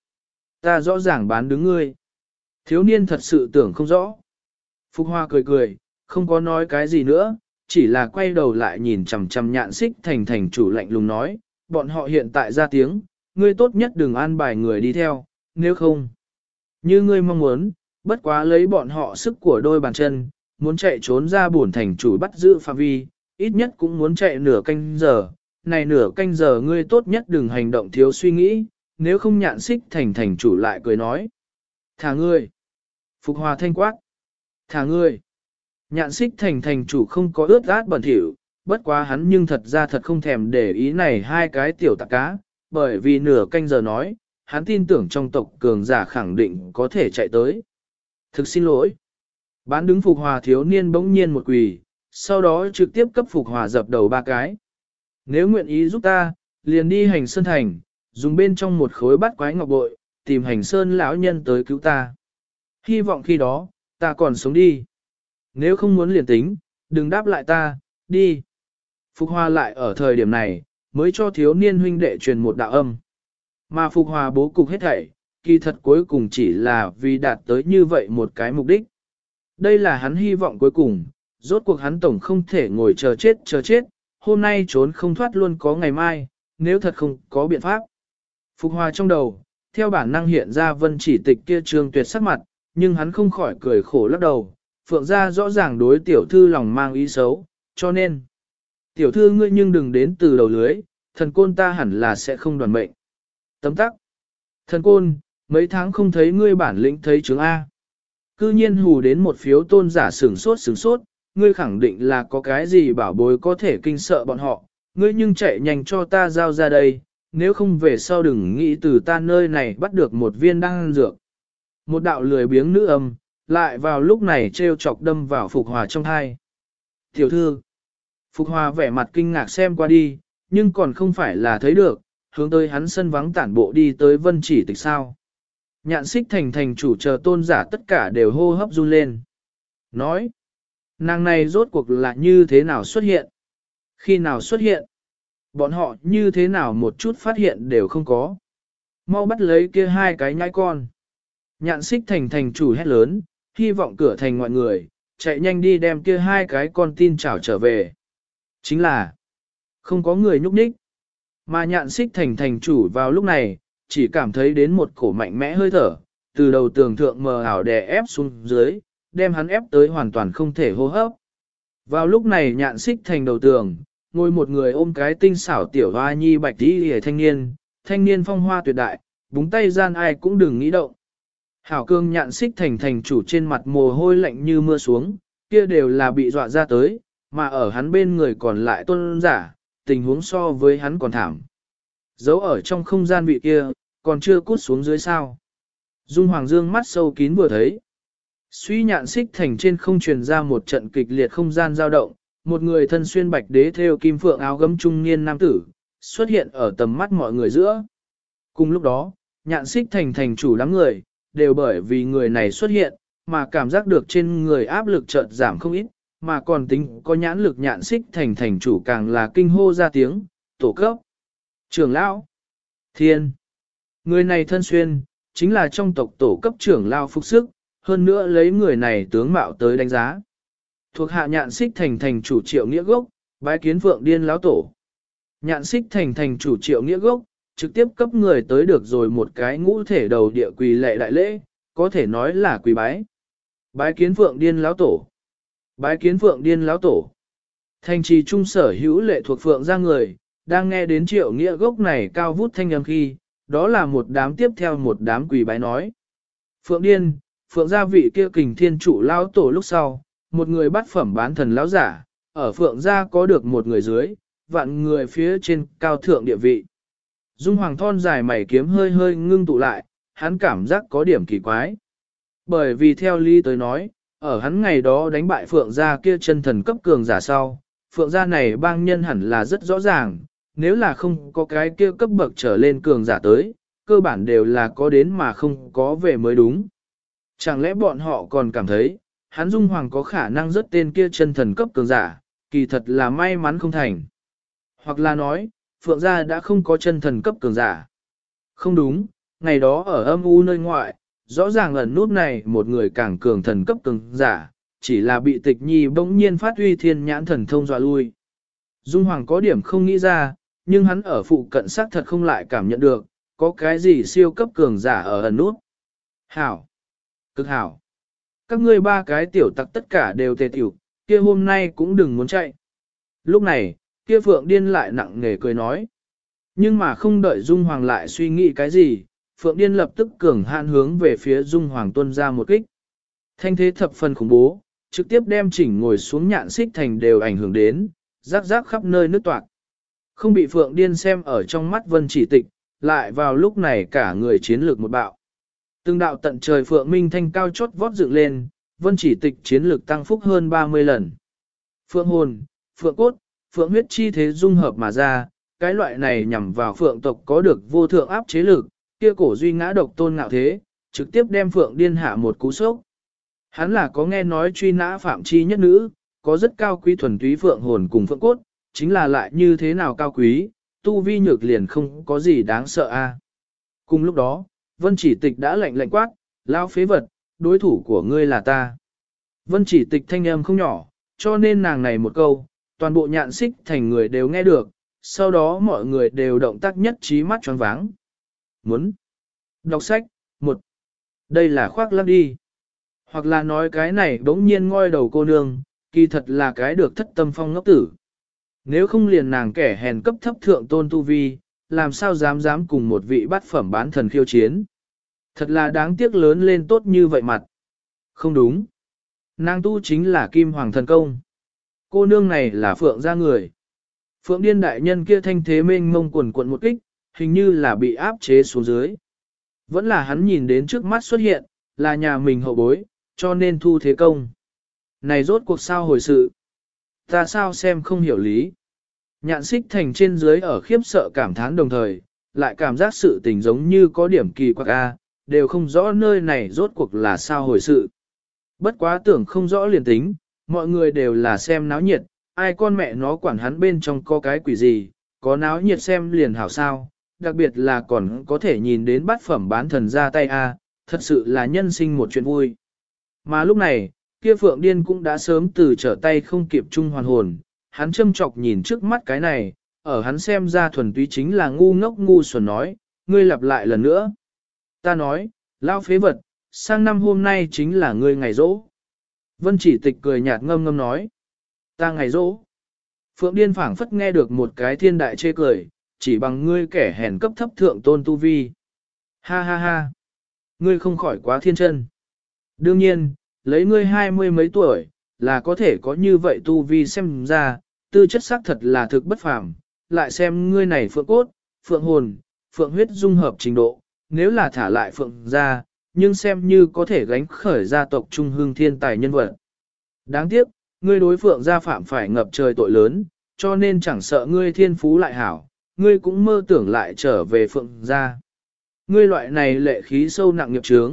rõ ràng bán đứng ngươi. Thiếu niên thật sự tưởng không rõ. Phục Hòa cười cười, không có nói cái gì nữa, chỉ là quay đầu lại nhìn chằm chằm Nhạn Xích Thành thành chủ lạnh lùng nói, bọn họ hiện tại ra tiếng, ngươi tốt nhất đừng an bài người đi theo, nếu không. Như ngươi mong muốn, bất quá lấy bọn họ sức của đôi bàn chân, muốn chạy trốn ra bổn thành chủ bắt giữ phạm vi, ít nhất cũng muốn chạy nửa canh giờ. Này nửa canh giờ ngươi tốt nhất đừng hành động thiếu suy nghĩ, nếu không Nhạn Xích Thành thành chủ lại cười nói. Thả ngươi. Phục Hòa thanh quát. Thả ngươi. Nhạn Xích Thành thành chủ không có ướt át bẩn thỉu, bất quá hắn nhưng thật ra thật không thèm để ý này hai cái tiểu tạp cá, bởi vì nửa canh giờ nói, hắn tin tưởng trong tộc cường giả khẳng định có thể chạy tới. Thực xin lỗi. Bán đứng Phục Hòa thiếu niên bỗng nhiên một quỳ, sau đó trực tiếp cấp Phục Hòa dập đầu ba cái. Nếu nguyện ý giúp ta, liền đi Hành Sơn Thành, dùng bên trong một khối bát quái ngọc bội, tìm Hành Sơn lão nhân tới cứu ta. Hy vọng khi đó, ta còn sống đi. Nếu không muốn liền tính, đừng đáp lại ta, đi. Phục Hòa lại ở thời điểm này, mới cho thiếu niên huynh đệ truyền một đạo âm. Mà Phục Hòa bố cục hết thảy, kỳ thật cuối cùng chỉ là vì đạt tới như vậy một cái mục đích. Đây là hắn hy vọng cuối cùng, rốt cuộc hắn tổng không thể ngồi chờ chết, hôm nay trốn không thoát luôn có ngày mai, nếu thật không có biện pháp. Phục Hòa trong đầu, theo bản năng hiện ra Vân Chỉ Tịch kia trương tuyệt sắc mặt, nhưng hắn không khỏi cười khổ lắc đầu, Phượng gia rõ ràng đối tiểu thư lòng mang ý xấu, cho nên, tiểu thư ngươi nhưng đừng đến từ đầu lưới, thần côn ta hẳn là sẽ không đoàn mệnh. Tấm tắc, thần côn, mấy tháng không thấy ngươi bản lĩnh thấy chứng A. Cư nhiên hù đến một phiếu tôn giả sửng sốt, ngươi khẳng định là có cái gì bảo bối có thể kinh sợ bọn họ, ngươi nhưng chạy nhanh cho ta giao ra đây, nếu không về sau đừng nghĩ từ ta nơi này bắt được một viên đan dược. Một đạo lười biếng nữ âm, lại vào lúc này treo chọc đâm vào Phục Hòa trong thai. Tiểu thư, Phục Hòa vẻ mặt kinh ngạc xem qua đi, nhưng còn không phải là thấy được, hướng tới hắn sân vắng tản bộ đi tới Vân Chỉ Tịch sao. Nhạn Xích Thành thành chủ chờ tôn giả tất cả đều hô hấp run lên. Nói, nàng này rốt cuộc là như thế nào xuất hiện? Khi nào xuất hiện? Bọn họ như thế nào một chút phát hiện đều không có. Mau bắt lấy kia hai cái nhãi con. Nhạn Xích Thành thành chủ hét lớn, hy vọng cửa thành mọi người, chạy nhanh đi đem kia hai cái con tin chảo trở về. Chính là, không có người nhúc nhích. Mà Nhạn Xích Thành thành chủ vào lúc này, chỉ cảm thấy đến một cổ mạnh mẽ hơi thở, từ đầu tường thượng mờ ảo đè ép xuống dưới, đem hắn ép tới hoàn toàn không thể hô hấp. Vào lúc này Nhạn Xích Thành đầu tường, ngồi một người ôm cái tinh xảo tiểu hoa nhi bạch tí hề thanh niên phong hoa tuyệt đại, búng tay gian ai cũng đừng nghĩ động. Hảo cương Nhạn Xích Thành thành chủ trên mặt mồ hôi lạnh như mưa xuống, kia đều là bị dọa ra tới, mà ở hắn bên người còn lại tôn giả, tình huống so với hắn còn thảm. Giấu ở trong không gian vị kia, còn chưa cút xuống dưới sao. Dung Hoàng Dương mắt sâu kín vừa thấy. Suy Nhạn Xích Thành trên không truyền ra một trận kịch liệt không gian dao động, một người thân xuyên bạch đế thêu kim phượng áo gấm trung niên nam tử, xuất hiện ở tầm mắt mọi người giữa. Cùng lúc đó, Nhạn Xích Thành thành chủ đám người, đều bởi vì người này xuất hiện, mà cảm giác được trên người áp lực chợt giảm không ít, mà còn tính có nhãn lực nhạn xích thành chủ càng là kinh hô ra tiếng, tổ cấp, trưởng lão, thiên. Người này thân xuyên, chính là trong tộc tổ cấp trưởng lão phục sức, hơn nữa lấy người này tướng mạo tới đánh giá. Thuộc hạ nhạn xích thành chủ Triệu Nghĩa Gốc, bái kiến Phượng Điên lão tổ. Nhạn xích thành chủ Triệu Nghĩa Gốc, trực tiếp cấp người tới được rồi một cái ngũ thể đầu địa quỳ lệ đại lễ, có thể nói là quỳ bái. Bái kiến Phượng Điên lão tổ. Bái kiến Phượng Điên lão tổ. Thành trì trung sở hữu lệ thuộc Phượng ra người, đang nghe đến Triệu Nghĩa Gốc này cao vút thanh âm khi, đó là một đám tiếp theo một đám quỳ bái nói. Phượng Điên, Phượng gia vị kia kình thiên trụ lão tổ lúc sau, một người bắt phẩm bán thần lão giả, ở Phượng gia có được một người dưới, vạn người phía trên cao thượng địa vị. Dung Hoàng thon dài mày kiếm hơi hơi ngưng tụ lại, hắn cảm giác có điểm kỳ quái. Bởi vì theo lý tới nói, ở hắn ngày đó đánh bại Phượng gia kia chân thần cấp cường giả sau, Phượng gia này bang nhân hẳn là rất rõ ràng, nếu là không có cái kia cấp bậc trở lên cường giả tới, cơ bản đều là có đến mà không có về mới đúng. Chẳng lẽ bọn họ còn cảm thấy, hắn Dung Hoàng có khả năng rớt tên kia chân thần cấp cường giả, kỳ thật là may mắn không thành. Hoặc là nói, Phượng gia đã không có chân thần cấp cường giả. Không đúng, ngày đó ở âm u nơi ngoại, rõ ràng ẩn nút này một người càng cường thần cấp cường giả, chỉ là bị tịch nhi bỗng nhiên phát huy thiên nhãn thần thông dọa lui. Dung Hoàng có điểm không nghĩ ra, nhưng hắn ở phụ cận xác thật không lại cảm nhận được, có cái gì siêu cấp cường giả ở ẩn nút. Hảo! Cực hảo! Các ngươi ba cái tiểu tặc tất cả đều tề tiểu, kia hôm nay cũng đừng muốn chạy. Lúc này, kia Phượng Điên lại nặng nề cười nói. Nhưng mà không đợi Dung Hoàng lại suy nghĩ cái gì, Phượng Điên lập tức cường hạn hướng về phía Dung Hoàng tuân ra một kích. Thanh thế thập phần khủng bố, trực tiếp đem chỉnh ngồi xuống nhạn xích thành đều ảnh hưởng đến, rác rác khắp nơi nước toạc. Không bị Phượng Điên xem ở trong mắt Vân Chỉ Tịch, lại vào lúc này cả người chiến lược một bạo. Từng đạo tận trời Phượng Minh thanh cao chót vót dựng lên, Vân Chỉ Tịch chiến lược tăng phúc hơn 30 lần. Phượng hồn, Phượng cốt, Phượng huyết chi thế dung hợp mà ra, cái loại này nhằm vào Phượng tộc có được vô thượng áp chế lực, kia cổ duy ngã độc tôn ngạo thế, trực tiếp đem Phượng Điên hạ một cú sốc. Hắn là có nghe nói truy nã phạm chi nhất nữ, có rất cao quý thuần túy Phượng hồn cùng Phượng cốt, chính là lại như thế nào cao quý, tu vi nhược liền không có gì đáng sợ a. Cùng lúc đó, Vân Chỉ Tịch đã lạnh quát, lao phế vật, đối thủ của ngươi là ta. Vân Chỉ Tịch thanh âm không nhỏ, cho nên nàng này một câu, toàn bộ nhạn xích thành người đều nghe được, sau đó mọi người đều động tác nhất trí mắt choáng váng. Muốn đọc sách, một, đây là khoác lác đi. Hoặc là nói cái này bỗng nhiên ngoi đầu cô nương, kỳ thật là cái được thất tâm phong ngốc tử. Nếu không liền nàng kẻ hèn cấp thấp thượng tôn tu vi, làm sao dám cùng một vị bát phẩm bán thần khiêu chiến. Thật là đáng tiếc lớn lên tốt như vậy mặt. Không đúng. Nàng tu chính là kim hoàng thần công. Cô nương này là Phượng gia người. Phượng Điên đại nhân kia thanh thế mênh mông quần quận một kích, hình như là bị áp chế xuống dưới. Vẫn là hắn nhìn đến trước mắt xuất hiện, là nhà mình hậu bối, cho nên thu thế công. Này rốt cuộc sao hồi sự? Ta sao xem không hiểu lý? Nhạn xích thành trên dưới ở khiếp sợ cảm thán đồng thời, lại cảm giác sự tình giống như có điểm kỳ quặc a, đều không rõ nơi này rốt cuộc là sao hồi sự. Bất quá tưởng không rõ liền tính, mọi người đều là xem náo nhiệt, ai con mẹ nó quản hắn bên trong có cái quỷ gì, có náo nhiệt xem liền hảo sao, đặc biệt là còn có thể nhìn đến bát phẩm bán thần ra tay a, thật sự là nhân sinh một chuyện vui. Mà lúc này, kia Phượng Điên cũng đã sớm từ trở tay không kịp trung hoàn hồn, hắn châm chọc nhìn trước mắt cái này, ở hắn xem ra thuần túy chính là ngu ngốc ngu xuẩn nói, ngươi lặp lại lần nữa. Ta nói, lao phế vật, sang năm hôm nay chính là ngươi ngày rỗ. Vân Chỉ Tịch cười nhạt ngâm ngâm nói, ta ngày rỗ. Phượng Điên phảng phất nghe được một cái thiên đại chê cười, chỉ bằng ngươi kẻ hèn cấp thấp thượng tôn tu vi. Ha ha ha, ngươi không khỏi quá thiên chân. Đương nhiên, lấy ngươi 20 mấy tuổi, là có thể có như vậy tu vi xem ra, tư chất xác thật là thực bất phàm, lại xem ngươi này phượng cốt, phượng hồn, phượng huyết dung hợp trình độ, nếu là thả lại phượng ra, nhưng xem như có thể gánh khởi gia tộc trung hương thiên tài nhân vật. Đáng tiếc, ngươi đối phượng gia phạm phải ngập trời tội lớn, cho nên chẳng sợ ngươi thiên phú lại hảo, ngươi cũng mơ tưởng lại trở về phượng gia. Ngươi loại này lệ khí sâu nặng nghiệp chướng,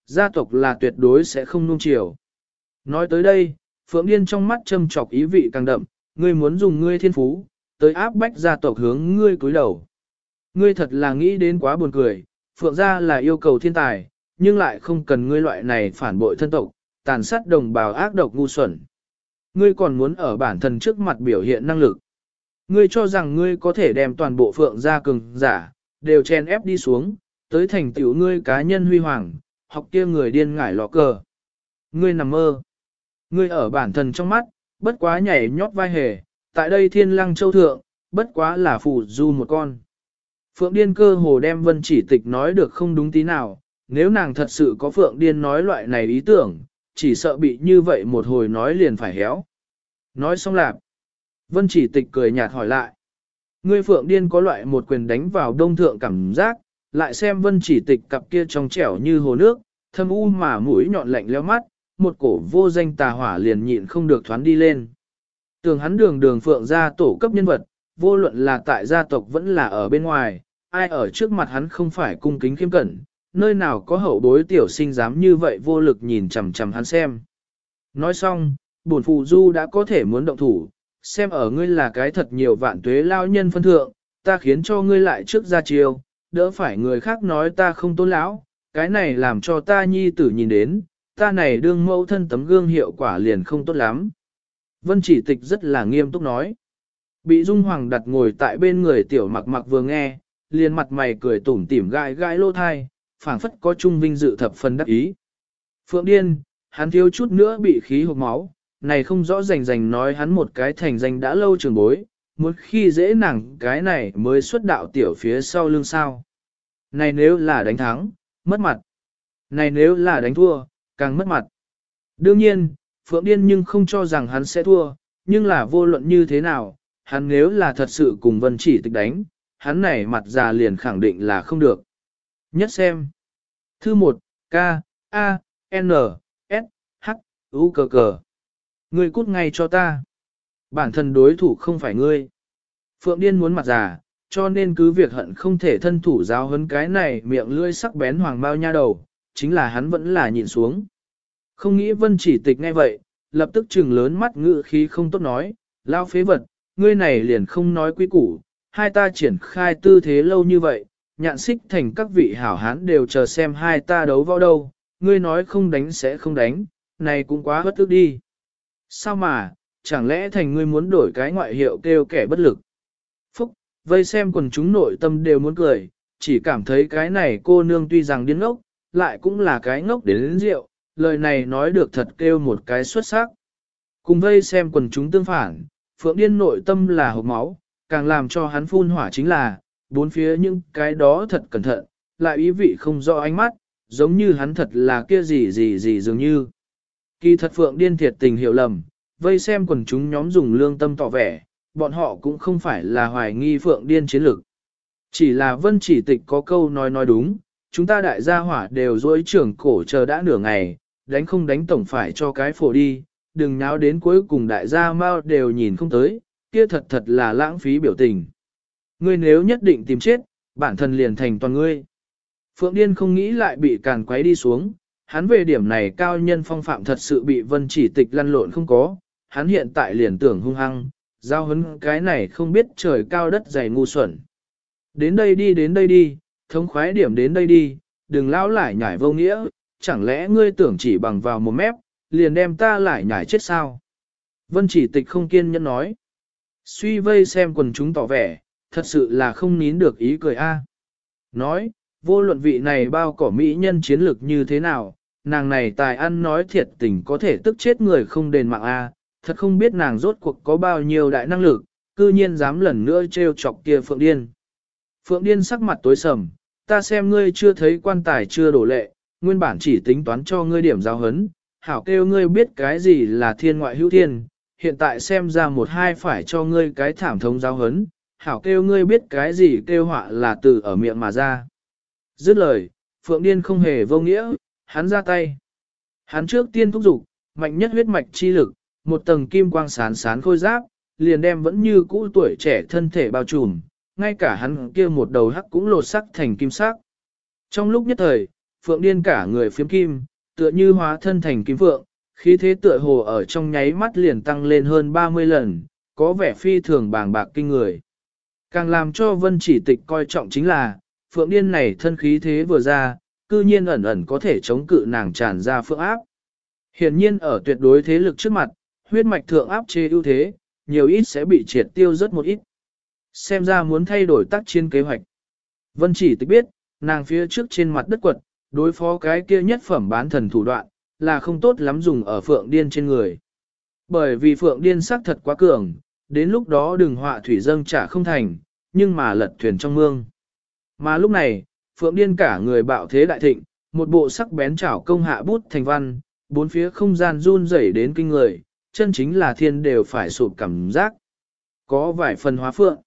gia tộc là tuyệt đối sẽ không nuông chiều. Nói tới đây, Phượng Điên trong mắt châm chọc ý vị càng đậm, ngươi muốn dùng ngươi thiên phú, tới áp bách gia tộc hướng ngươi cúi đầu. Ngươi thật là nghĩ đến quá buồn cười, Phượng gia là yêu cầu thiên tài, nhưng lại không cần ngươi loại này phản bội thân tộc, tàn sát đồng bào ác độc ngu xuẩn. Ngươi còn muốn ở bản thân trước mặt biểu hiện năng lực. Ngươi cho rằng ngươi có thể đem toàn bộ Phượng gia cường giả, đều chen ép đi xuống, tới thành tựu ngươi cá nhân huy hoàng, học kia người điên ngải lọ cờ. Ngươi nằm mơ. Ngươi ở bản thân trong mắt, bất quá nhảy nhót vai hề, tại đây thiên lăng châu thượng, bất quá là phù du một con. Phượng Điên cơ hồ đem Vân Chỉ Tịch nói được không đúng tí nào, nếu nàng thật sự có Phượng Điên nói loại này ý tưởng, chỉ sợ bị như vậy một hồi nói liền phải héo. Nói xong lạp. Vân Chỉ Tịch cười nhạt hỏi lại. Ngươi Phượng Điên có loại một quyền đánh vào đông thượng cảm giác, lại xem Vân Chỉ Tịch cặp kia trong trẻo như hồ nước, thâm u mà mũi nhọn lạnh lẽo mắt, một cổ vô danh tà hỏa liền nhịn không được thoán đi lên. Tưởng hắn đường Phượng gia tổ cấp nhân vật, vô luận là tại gia tộc vẫn là ở bên ngoài, ai ở trước mặt hắn không phải cung kính khiêm cẩn, nơi nào có hậu bối tiểu sinh dám như vậy vô lực nhìn chằm chằm hắn xem. Nói xong, bổn phụ du đã có thể muốn động thủ, xem ở ngươi là cái thật nhiều vạn tuế lao nhân phân thượng, ta khiến cho ngươi lại trước ra chiêu, đỡ phải người khác nói ta không tôn lão, cái này làm cho ta nhi tử nhìn đến, ta này đương mẫu thân tấm gương hiệu quả liền không tốt lắm. Vân Chỉ Tịch rất là nghiêm túc nói. Bị Dung Hoàng đặt ngồi tại bên người tiểu mặc mặc vừa nghe, liền mặt mày cười tủm tỉm gãi gãi lô thai, phảng phất có trung vinh dự thập phần đắc ý. Phượng Điên, hắn thiếu chút nữa bị khí hộc máu, này không rõ rành nói hắn một cái thành danh đã lâu trường bối, muốn khi dễ nàng cái này mới xuất đạo tiểu phía sau lưng sao. Này nếu là đánh thắng, mất mặt. Này nếu là đánh thua, càng mất mặt. Đương nhiên, Phượng Điên nhưng không cho rằng hắn sẽ thua, nhưng là vô luận như thế nào, hắn nếu là thật sự cùng Vân Chỉ Tịch đánh, hắn này mặt già liền khẳng định là không được. Nhất xem. Thư 1, K, A, N, S, H, U cờ cờ. Ngươi cút ngay cho ta. Bản thân đối thủ không phải ngươi. Phượng Điên muốn mặt già, cho nên cứ việc hận không thể thân thủ giáo huấn cái này miệng lưỡi sắc bén hoàng bao nha đầu, chính là hắn vẫn là nhìn xuống. Không nghĩ Vân Chỉ Tịch nghe vậy, lập tức trừng lớn mắt ngự khí không tốt nói, lao phế vật, ngươi này liền không nói quý củ, hai ta triển khai tư thế lâu như vậy, nhạn xích thành các vị hảo hán đều chờ xem hai ta đấu võ đâu, ngươi nói không đánh sẽ không đánh, này cũng quá bất ức đi. Sao mà, chẳng lẽ thành ngươi muốn đổi cái ngoại hiệu kêu kẻ bất lực? Phúc, vây xem quần chúng nội tâm đều muốn cười, chỉ cảm thấy cái này cô nương tuy rằng điên ngốc, lại cũng là cái ngốc đến rượu, lời này nói được thật kêu một cái xuất sắc. Cùng vây xem quần chúng tương phản, Phượng Điên nội tâm là hộc máu, càng làm cho hắn phun hỏa chính là, bốn phía những cái đó thật cẩn thận, lại ý vị không rõ ánh mắt, giống như hắn thật là kia gì dường như. Kỳ thật Phượng Điên thiệt tình hiểu lầm, vây xem quần chúng nhóm dùng lương tâm tỏ vẻ, bọn họ cũng không phải là hoài nghi Phượng Điên chiến lực. Chỉ là Vân Chỉ Tịch có câu nói đúng, chúng ta đại gia hỏa đều dối trưởng cổ chờ đã nửa ngày, đánh không đánh tổng phải cho cái phổ đi, đừng nháo đến cuối cùng đại gia mau đều nhìn không tới, kia thật là lãng phí biểu tình. Ngươi nếu nhất định tìm chết, bản thân liền thành toàn ngươi. Phượng Điên không nghĩ lại bị càn quấy đi xuống, hắn về điểm này cao nhân phong phạm thật sự bị Vân Chỉ Tịch lăn lộn không có, hắn hiện tại liền tưởng hung hăng, giao hấn cái này không biết trời cao đất dày ngu xuẩn. Đến đây đi, thống khoái điểm đến đây đi, đừng lão lại nhảy vô nghĩa, chẳng lẽ ngươi tưởng chỉ bằng vào một mép, liền đem ta lại nhảy chết sao? Vân Chỉ Tịch không kiên nhẫn nói. Suy vây xem quần chúng tỏ vẻ, thật sự là không nín được ý cười a. Nói, vô luận vị này bao cỏ mỹ nhân chiến lược như thế nào, nàng này tài ăn nói thiệt tình có thể tức chết người không đền mạng a, thật không biết nàng rốt cuộc có bao nhiêu đại năng lực, cư nhiên dám lần nữa trêu chọc kia Phượng Điên. Phượng Điên sắc mặt tối sầm, ta xem ngươi chưa thấy quan tài chưa đổ lệ, nguyên bản chỉ tính toán cho ngươi điểm giáo hấn, hảo kêu ngươi biết cái gì là thiên ngoại hữu thiên, hiện tại xem ra một hai phải cho ngươi cái thảm thống giáo hấn, hảo kêu ngươi biết cái gì kêu họa là từ ở miệng mà ra. Dứt lời, Phượng Điên không hề vô nghĩa, hắn ra tay. Hắn trước tiên thúc giục, mạnh nhất huyết mạch chi lực, một tầng kim quang sán sán khôi giáp, liền đem vẫn như cũ tuổi trẻ thân thể bao trùm, ngay cả hắn kia một đầu hắc cũng lột sắc thành kim sắc. Trong lúc nhất thời, Phượng Điên cả người phiếm kim, tựa như hóa thân thành kim phượng, khí thế tựa hồ ở trong nháy mắt liền tăng lên hơn 30 lần, có vẻ phi thường bàng bạc kinh người. Càng làm cho Vân Chỉ Tịch coi trọng chính là, Phượng Điên này thân khí thế vừa ra, cư nhiên ẩn ẩn có thể chống cự nàng tràn ra phượng áp. Hiển nhiên ở tuyệt đối thế lực trước mặt, huyết mạch thượng áp chế ưu thế, nhiều ít sẽ bị triệt tiêu rất một ít. Xem ra muốn thay đổi tác chiến kế hoạch. Vân Chỉ Tịch biết, nàng phía trước trên mặt đất quật, đối phó cái kia nhất phẩm bán thần thủ đoạn, là không tốt lắm dùng ở Phượng Điên trên người. Bởi vì Phượng Điên sắc thật quá cường, đến lúc đó đừng họa thủy dâng trả không thành, nhưng mà lật thuyền trong mương. Mà lúc này, Phượng Điên cả người bạo thế đại thịnh, một bộ sắc bén chảo công hạ bút thành văn, bốn phía không gian run rẩy đến kinh người, chân chính là thiên đều phải sụp cảm giác. Có vài phần hóa phượng.